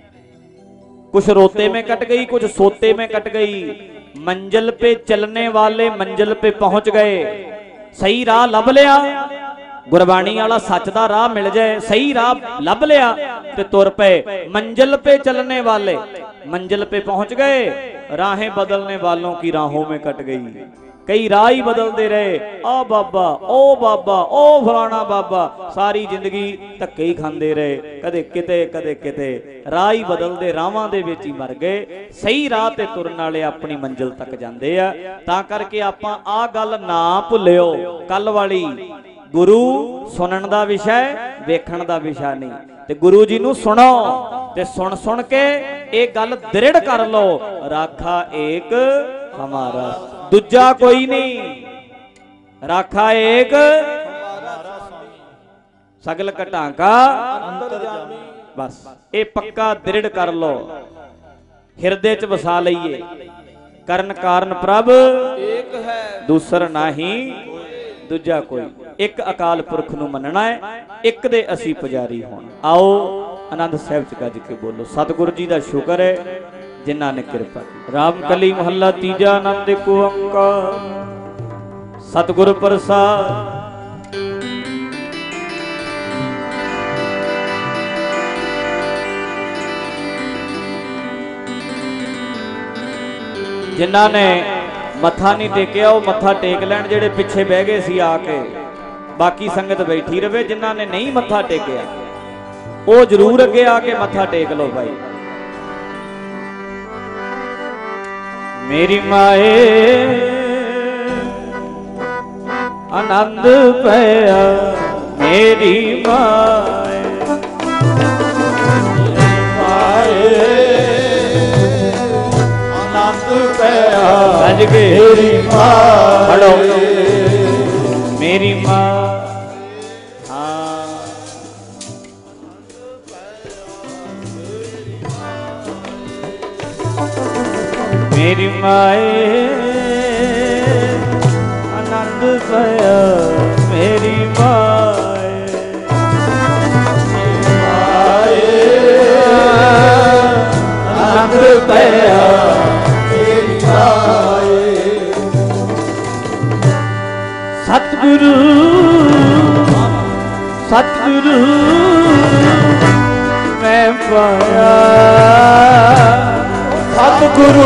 कुछ रोते में कट गई, कुछ सोते में कट गई। मंजिल पे चलने वाले मंजिल पे पहुंच गए। सही राह लभ लिया, गुरबाणी वाला सच दा राह मिल जाए, सही राह लभ लिया ते तुर पे। मंजिल पे चलने वाले मंजिल पे पहुंच गए, राहें बदलने वालों की राहों में कट गई। कई राह ही बदलते रहे, आ बाबा ओ फलाना बाबा, सारी जिंदगी धक्के ही खांदे रहे, कदे किते राह ही बदलते, राहां दे विच ही मर गए। सही राह ते तुरन वाले अपनी मंजिल तक जांदे आ। तां करके आपां आ गल ना भुल्लिओ, कल वाली गुरु सुनन दा विषय, वेखण दा विषय नहीं। ते गुरु जी नूं सुनो ते सुन के एक गल दृढ़ कर लो, राखा एक हमारा दूजा कोई नहीं, राखा एक सगल घटांका बस। ये पक्का दृढ़ कर लो, हिरदे च वसा लईए। करन कारण प्रभ एक है, दूसर नाही दूजा कोई। एक अकाल पुरख नूं मनना है, एक दे असी पुजारी होना। आओ आनंद साहिब च गज के बोलो, सतगुरु जी दा शुक्र है जिन्हां ने कृपा की। राम कली महला तीजा, आनंद एक ओंकार। सतगुरु प्रसाद। जिन्हां ने मत्था नहीं टेकिया वो मत्था टेक लैण, जेड़े पिछे बह गए सी आके, बाकी संगत बैठी रहे। जिन्हां ने नहीं मत्था टेकिया वो जरूर अगे आके मत्था टेक लो भाई। मेरी माए आनंद पया, मेरी माए गज के मेरी माँ, मेरी माँ, हाँ मेरी माए आनंद पया, मेरी माए आनंद पया, सतगुरु सतगुरु मैं पाया, सतगुरु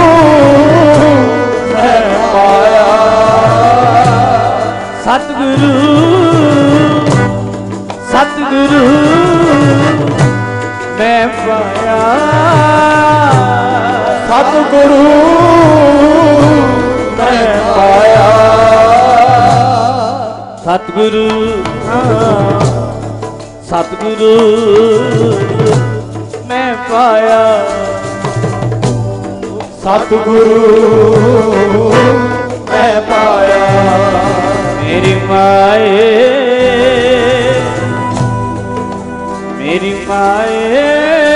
मैं पाया, सतगुरु सतगुरु मैं पाया, सतगुरु मैं पाया, सतगुरु सतगुरु मैं पाया, सतगुरु मैं पाया। मेरी माए मेरी माए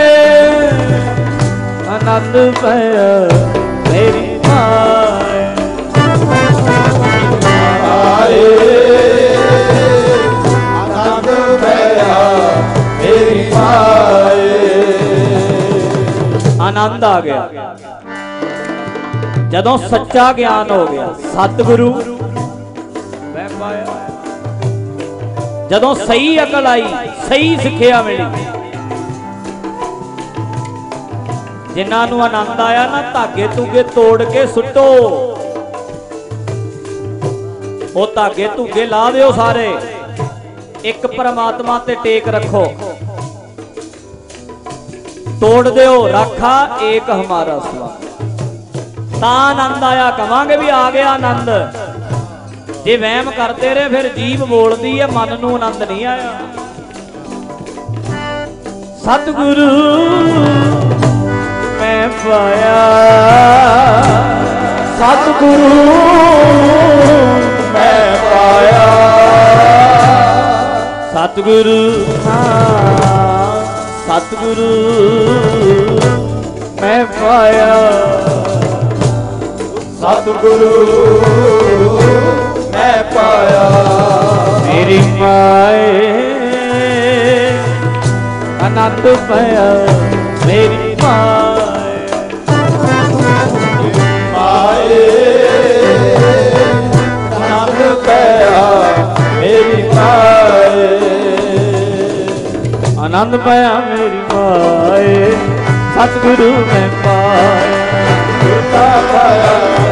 आनंद पाया, मेरी माए आनंद पाया, मेरी माए। आनंद आ गया जदों सच्चा ज्ञान हो गया। सतगुरु मैं पाया, जदों सही अकल आई, सही सिक्ख्या मिली। जिन्हां नूं आनंद आया ना, धागे धुगे तोड़ के सुटो, वो धागे धुगे ला दिओ सारे, एक परमात्मा ते टेक रखो, तोड़ दिओ राखा एक हमारा स्वामी। ता आनंद आया, कवांगे भी आ गया आनंद। जे वहम करते रहे फिर जीभ बोलती है, मन नूं आनंद नहीं आया। सतगुरु मैं पाया, सतगुरु मैं पाया, सतगुरु सतगुरु मैं पाया, सतगुरु मैं पाया। मेरी माए आनंद पाया, मेरी माए माए आनंद पाया, मेरी माए आनंद पाया, मेरी माए सतगुरु मैं पाया, पाया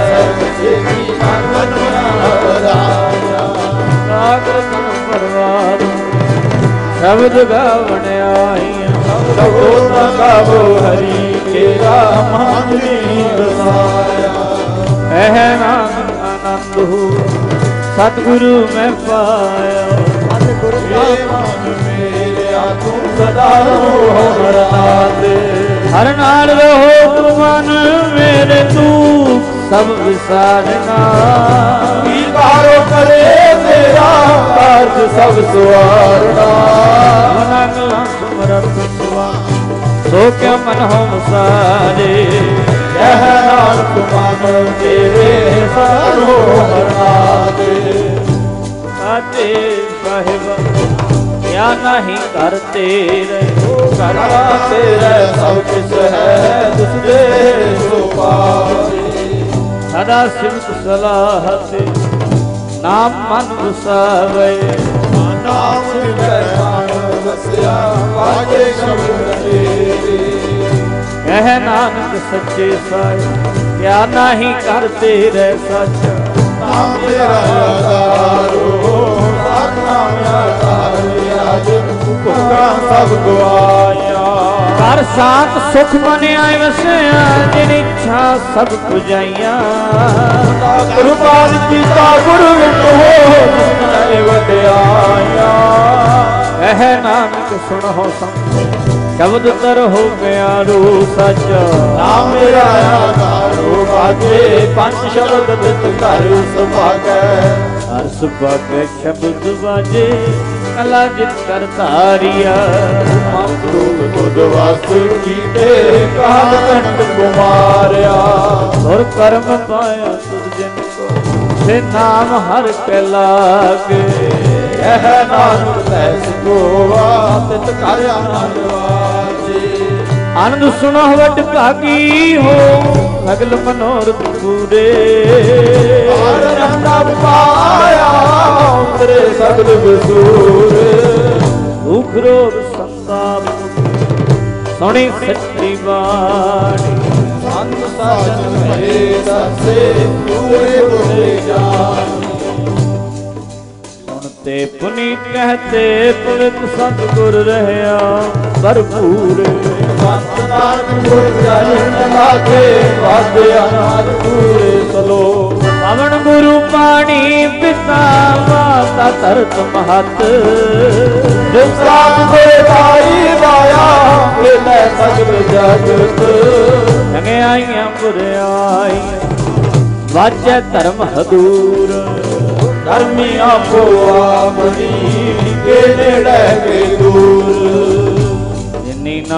शब्द गावण आईया, गावो हरि केरा माधुरी बसाया। एह नाम आनंद हो सतगुरु मैं पाया, सतगुरु मेरे तू सदा हर नाथ, हर नाल रहो तू मन मेरे, तू सब विसारना। विकारो करे तेरा कार्य सब सुवारना। मनगला सुमरत सुवा सो क्या मन हो मुसारे, यह नानक मन तेरे सारो हरनाथ। साचे साहिब क्या नहीं करते करना तेरा सब कुछ है, तुझे सो पाए। सदा सिमत सलाह से ਨਾਮ ਮਨ ਵਸਾਵੇ ਨਾਮ ਜਿਵੇਂ ਮਨ ਵਸਿਆ ਵਾਜੇ ਸ਼ਬਦ ਤੇਰੇ ਕਹਿ ਨਾਨਕ ਸੱਚੇ ਸਾਹਿਬ ਕਿਆ ਨਹੀਂ ਕਰਤੇ ਰਹਿ ਸੱਚ ਨਾਮ ਤੇਰਾ ਆਧਾਰੋ ਨਾਮ ਆਧਾਰ ਅਜ ਭੁੱਖਾਂ ਸਭ ਗਵਾਇਆ ਕਰ ਸਾਤ ਸੁਖ ਮਨਿਆ ਵਸਿਆ ਜਿਨ ਇੱਛਾ ਸਭ ਪੁਜਾਈਆਂ ਕੁਰਬਾਨ ਕੀਤਾ ਗੁਰੂ ਹੋ ਜਿਸਨੇ ਵਡਿਆਇਆ ਕਹਿ ਨਾਨਕ ਸੁਣੋ ਸੰਤ ਸ਼ਬਦ ਤਰ ਹੋ ਪਿਆਰੂ ਸੱਚ ਨਾਮ ਮੇਰਾ ਆਧਾਰੋ ਬਾਜੇ ਪੰਜ ਸ਼ਬਦ ਬਿਤ ਘਰ ਸੁਭਾਗੈ ਹਰ ਸੁਭਾਗੈ ਸ਼ਬਦ ਬਾਜੇ ਕਲਾ ਜਿਤ ਕਰ ਧਾਰਿਆ ਮਨ ਰੂਪ ਤੁਧ ਵਸ ਕੀਤੇ ਕਾਲ ਕੰਟ ਕੁਮਾਰਿਆ ਸੁਰ ਕਰਮ ਪਾਇਆ ਤੁਧ ਜਿਨ ਕੋ ਸੇ ਨਾਮ ਹਰ ਕੇ ਲਾਗੇ ਇਹ ਨਾਨਕ ਤੈਸ ਕੋਆ ਤਿਤ ਕਰ ਆਨੰਦ ਵਾਜੇ ਆਨੰਦ ਸੁਣੋ ਵੱਡ ਭਾਗੀ ਹੋ ਸਗਲ ਮਨੋਰਥ ਪੂਰੇ ਆਨੰਦ ਪਾਇਆ ਤੇਰੇ ਸਗਲ ਬਸੂਰ ਦੁਖ ਰੋਗ ਸੰਤਾਪ ਸੁਣੀ ਸੱਚੀ ਬਾਣੀ ਸੰਤ ਸਾਜਨ ਭਏ ਦਸੇ ਪੂਰੇ ਬੋਲੇ ਜਾਣੀ ਸੁਣਤੇ ਪੁਨੀਤ ਕਹਤੇ ਪਵਿੱਤ ਸਤਿਗੁਰ ਰਹਿਆ ਭਰਪੂਰ ਸੰਤ ਨਾਨਕ ਗੁਰ ਚਰਨ ਲਾਗੇ ਵਾਦੇ ਅਨਾਦ ਪੂਰੇ ਸਲੋ ਪਵਨ ਗੁਰੂ ਪਾਣੀ ਪਿਤਾ ਮਾਤਾ ਧਰਤ ਮਹਤ ਜਿਸ ਸਾਥ ਦੇ ਦਾਈ ਮਾਇਆ ਮਿਲੇ ਸਗਲ ਜਗਤ ਚੰਗਿਆਈਆਂ ਬੁਰਿਆਈਆਂ ਵਾਜੈ ਧਰਮ ਹਦੂਰ ਧਰਮੀ ਆਪੋ ਆਪਣੀ ਕੇ ਨੇੜੇ ਕੇ ਦੂਰ ਜਿਨੀ ਨਾ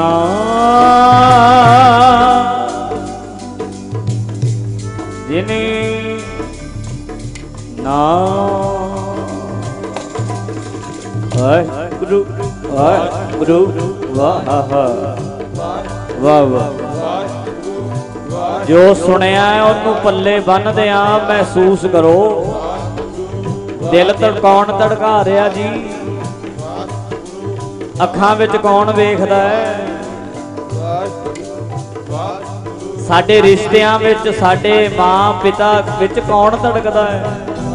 ਜਿਨੀ ਨਾ ਵਾਹਿਗੁਰੂ ਵਾਹਿਗੁਰੂ ਵਾਹ ਵਾਹ ਵਾਹ ਜੋ ਸੁਣਿਆ ਉਹਨੂੰ ਪੱਲੇ ਬੰਨਦੇ ਆ ਮਹਿਸੂਸ ਕਰੋ ਦਿਲ ਧੜਕਾਉਣ ਧੜਕਾ ਰਿਹਾ ਜੀ ਅੱਖਾਂ ਵਿੱਚ ਕੌਣ ਵੇਖਦਾ ਹੈ ਸਾਡੇ ਰਿਸ਼ਤਿਆਂ ਵਿੱਚ ਸਾਡੇ ਮਾਂ ਪਿਤਾ ਵਿੱਚ ਕੌਣ ਧੜਕਦਾ ਹੈ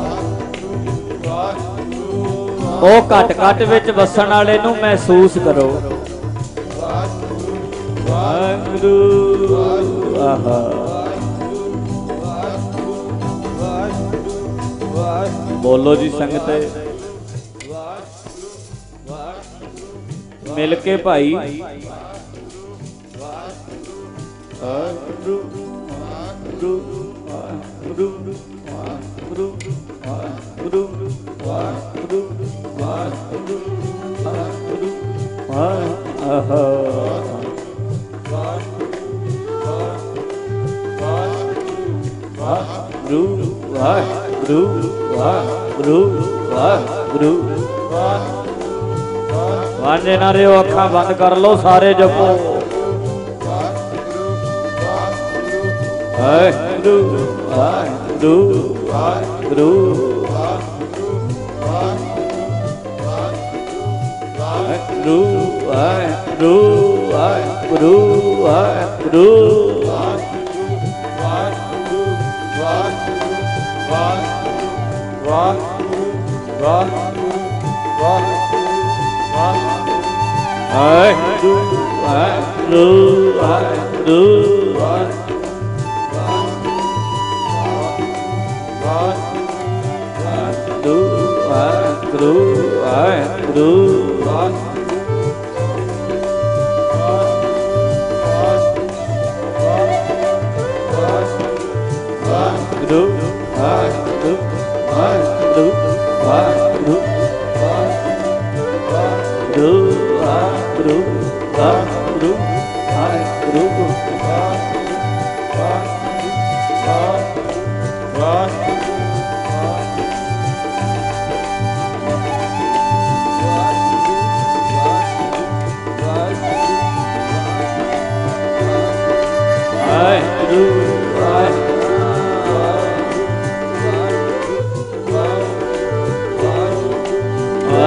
ਉਹ ਘਟ ਘਟ ਵਿੱਚ ਵਸਣ ਵਾਲੇ ਨੂੰ ਮਹਿਸੂਸ ਕਰੋ ਵਾਹਿਗੁਰੂ ਆਹਾ ਬੋਲੋ ਜੀ ਸੰਗਤ ਮਿਲ ਕੇ ਭਾਈ ਵਾਂਝੇ ਨਾ ਰਿਓ ਅੱਖਾਂ ਬੰਦ ਕਰ ਲਓ ਸਾਰੇ ਜਪੋ ਵਾਹਿਗੁਰੂ ਵਾਹਿਗੁਰੂ ਵਾਹਿਗੁਰੂ ਵਾਹਿਗੁਰੂ ਵਾਹਿਗੁਰੂ ਵਾਹਿਗੁਰੂ ਵਾਹਿਗੁਰੂ ਵਾਹਿਗੁਰੂ ਵਾਹਿਗੁਰੂ ਵਾਹਿਗੁਰੂ ਵਾਹਿਗੁਰੂ ਵਾਹਿਗੁਰੂ ਵਾਹਿਗੁਰੂ ਵਾਹਿਗੁਰੂ ਵਾਹਿਗੁਰੂ ਵਾਹਿਗੁਰੂ ਵਾਹਿਗੁਰੂ ਵਾਹਿਗੁਰੂ ਵਾਹਿਗੁਰੂ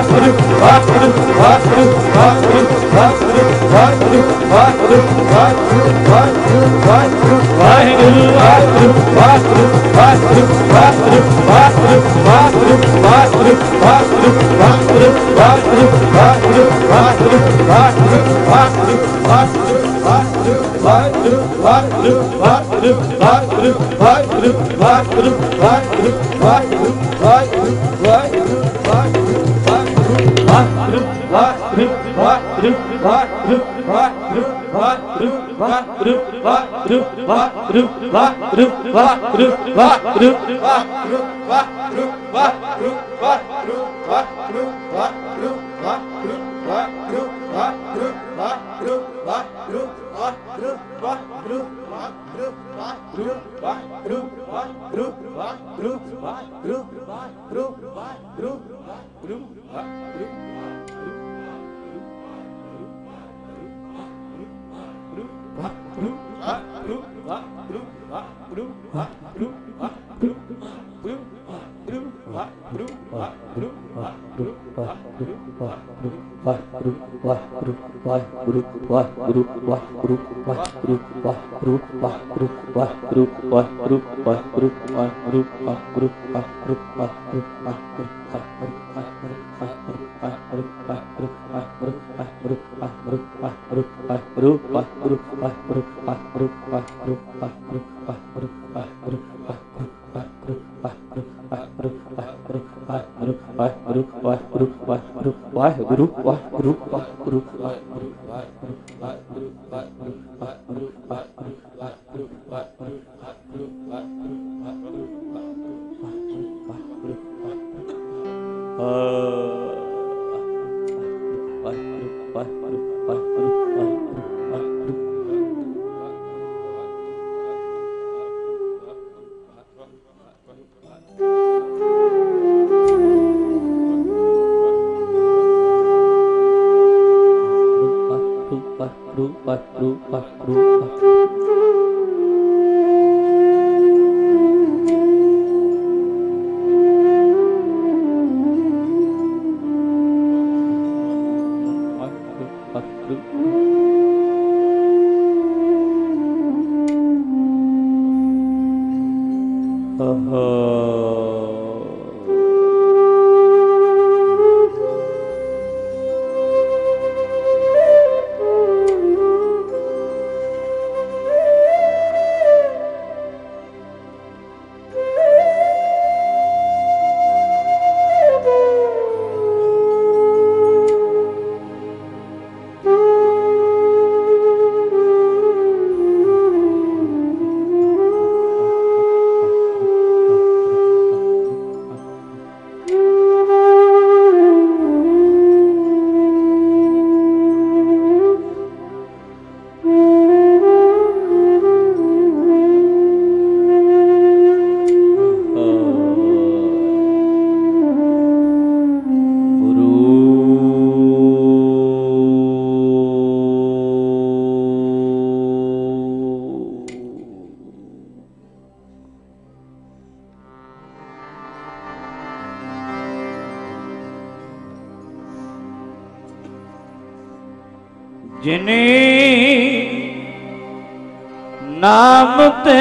नाम ते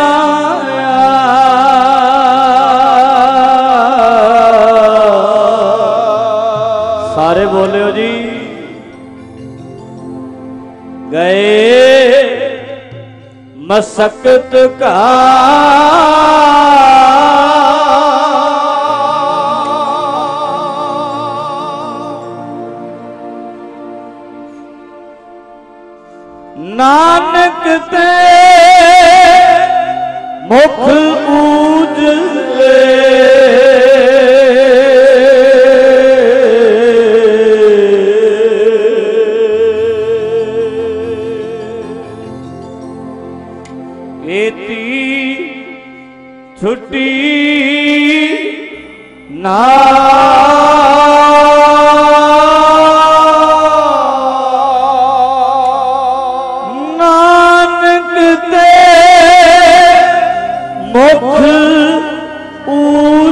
आया सारे बोलियो जी गए मसकत का नानक ते मुख उजले केती छुट्टी ना मुख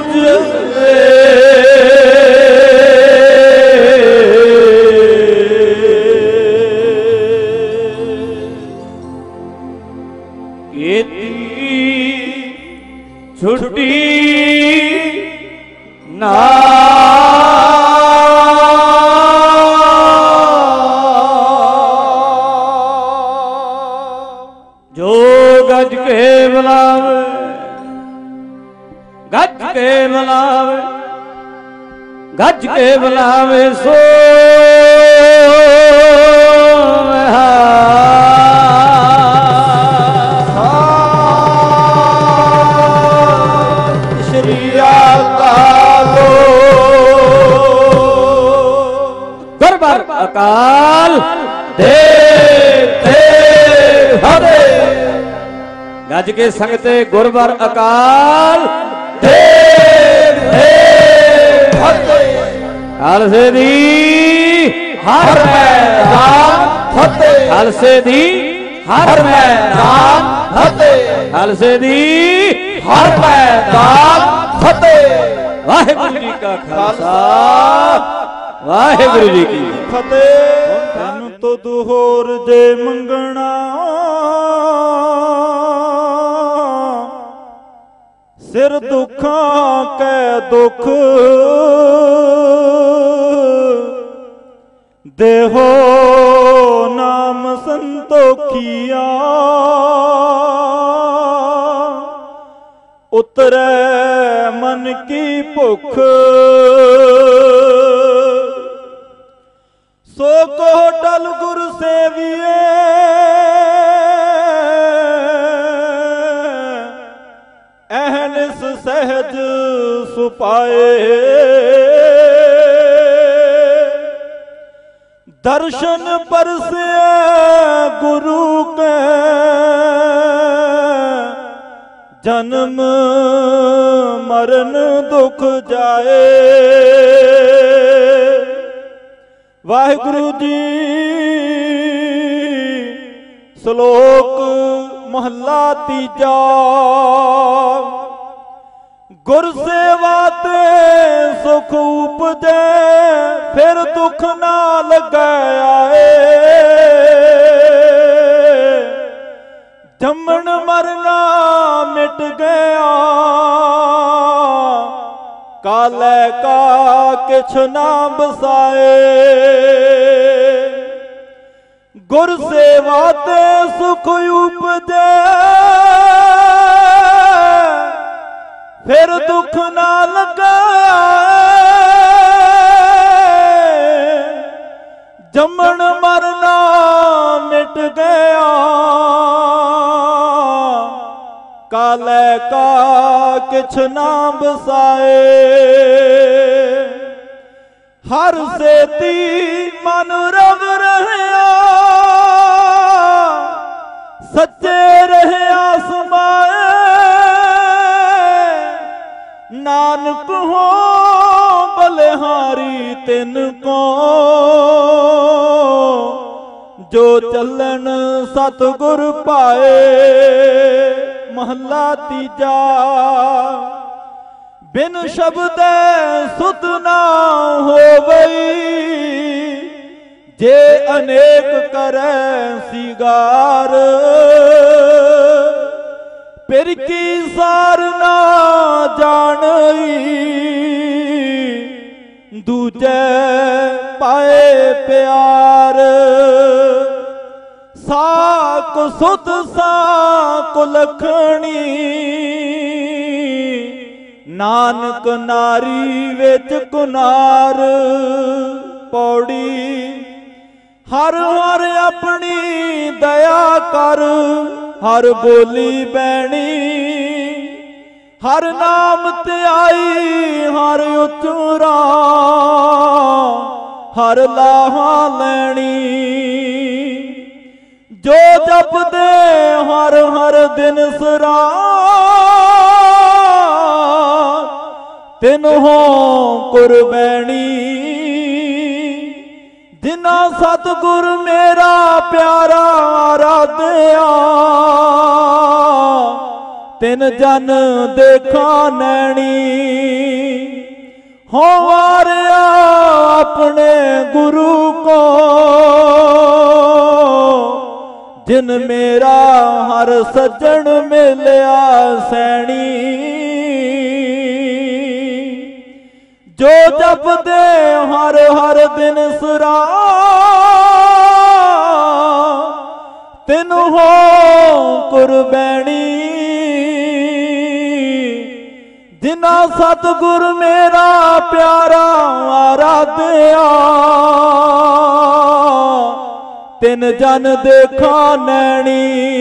ਗੱਜ ਕੇ ਬੁਲਾਵੇ ਸੋ ਸ਼੍ਰੀ ਅਕਾਲ ਗੁਰਬਰ ਅਕਾਲ ਦੇਵ ਫਤਿਹ ਗੱਜ ਕੇ ਸੰਗਤੇ ਗੁਰਬਰ ਅਕਾਲ ਦੇਵ ਫਤਿਹ ਖਾਲਸੇ ਦੀ ਹਰ ਮੈਦਾਨ ਫਤਿਹ ਖਾਲਸੇ ਦੀ ਹਰ ਮੈਦਾਨ ਫਤਿਹ ਖਾਲਸੇ ਦੀ ਹਰ ਮੈਦਾਨ ਫਤਿਹ ਵਾਹਿਗੁਰੂ ਜੀ ਕਾ ਖਾਲਸਾ ਵਾਹਿਗੁਰੂ ਜੀ ਕੀ ਫਤਿਹ ਤਨ ਤੁਧ ਹੋਰ ਜੇ ਮੰਗਣਾ ਸਿਰ ਦੁੱਖਾਂ ਕੈ ਦੁੱਖ ਦੇਹੋ ਨਾਮ ਸੰਤੋਖੀਆ ਉਤਰੈ ਮਨ ਕੀ ਭੁਖ ਸੋ ਕੋ ਟਲ ਗੁਰ ਸੇਵੀਏ ਅਹਨਿਸ ਸਹਿਜ ਸੁਪਾਏ ਦਰਸ਼ਨ ਪਰਸਿਐ ਗੁਰੂ ਕੈ ਜਨਮ ਮਰਨ ਦੁਖ ਜਾਏ ਵਾਹਿਗੁਰੂ ਜੀ ਸ਼ਲੋਕ ਮਹੱਲਾ ਤੀਜਾ ਗੁਰ ਸੇਵਾ ਤੇ ਸੁਖ ਉਪਜੈ ਫਿਰ ਦੁੱਖ ਨਾ ਲੱਗੈ ਆਏ ਜੰਮਣ ਮਰਨਾ ਮਿਟ ਗਿਆ ਕਾਲੇ ਕਾ ਕਿਛ ਨਾ ਬਸਾਏ ਗੁਰ ਸੇਵਾ ਤੇ ਸੁਖ ਉਪਜੈ ਫਿਰ ਦੁੱਖ ਨਾ ਲੱਗੇ ਜੰਮਣ ਮਰਨਾ ਮਿਟ ਗਿਆ ਕਾਲੇ ਕਾ ਕਿਛ ਨਾ ਬਸਾਏ ਹਰ ਸੇਤੀ ਮਨ ਰਵ ਰਹਿਆ ਸੱਚੇ ਰਹਿਆ ਸਮਾਏ ਨਾਨਕ ਹੋ ਬਲਿਹਾਰੀ ਤਿਨ ਕੋ ਜੋ ਚੱਲਣ ਸਤਿਗੁਰ ਪਾਏ ਮਹੱਲਾ ਤੀਜਾ ਬਿਨ ਸ਼ਬਦੈ ਸੁਧ ਨਾ ਹੋਵਈ ਜੇ ਅਨੇਕ ਕਰੈ ਸਿਗਾਰ ਫਿਰ ਕੀ ਸਾਰ ਨਾ ਜਾਣਈ ਦੂਜੇ ਪਾਏ ਪਿਆਰ ਸਾਕ ਸੁਧ ਸਾਕ ਲਖਣੀ ਨਾਨਕ ਨਾਰੀ ਵਿੱਚ ਕੁਨਾਰ ਪੌੜੀ ਹਰ ਹਰ ਆਪਣੀ ਦਇਆ ਕਰ ਹਰ ਬੋਲੀ ਬੈਣੀ ਹਰ ਨਾਮ ਧਿਆਈ ਹਰ ਉਚਰਾ ਹਰ ਲਾਹਾ ਲੈਣੀ ਜੋ ਜਪਦੇ ਹਰ ਹਰ ਦਿਨ ਸਰਾ ਤਿਨ ਹੋ ਕੁਰਬੈਣੀ ਜਿਨਾ ਸਤਿਗੁਰ ਮੇਰਾ ਪਿਆਰਾ ਆਰਾਧਿਆ ਤਿਨ ਜਨ ਦੇਖਾ ਨੈਣੀ ਹੋ ਵਾਰਿਆ ਆਪਣੇ ਗੁਰੂ ਕੋ ਜਿਨ ਮੇਰਾ ਹਰ ਸੱਜਣ ਮਿਲਿਆ ਸੈਣੀ ਜੋ ਜਪਦੇ ਹਰ ਹਰ ਦਿਨ ਸਰਾ ਤਿਨ ਹੋ ਕੁਰਬੈਣੀ ਜਿਨਾ ਸਤਿਗੁਰ ਮੇਰਾ ਪਿਆਰਾ ਆਰਾਧਿਆ ਤਿਨ ਜਨ ਦੇਖਾ ਨੈਣੀ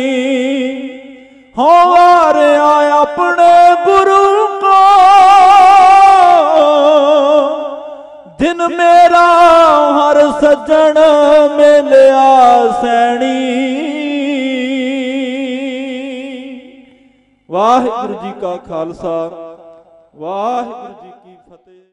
ਹੋ ਵਾਰਿਆ ਆਪਣੇ ਗੁਰੂ ਕੋ ਜਿਨ ਮੇਰਾ ਹਰ ਸੱਜਣ ਮਿਲਿਆ ਸੈਣੀ। ਵਾਹਿਗੁਰੂ ਜੀ ਕਾ ਖਾਲਸਾ ਵਾਹਿਗੁਰੂ ਜੀ ਕੀ ਫਤਿਹ।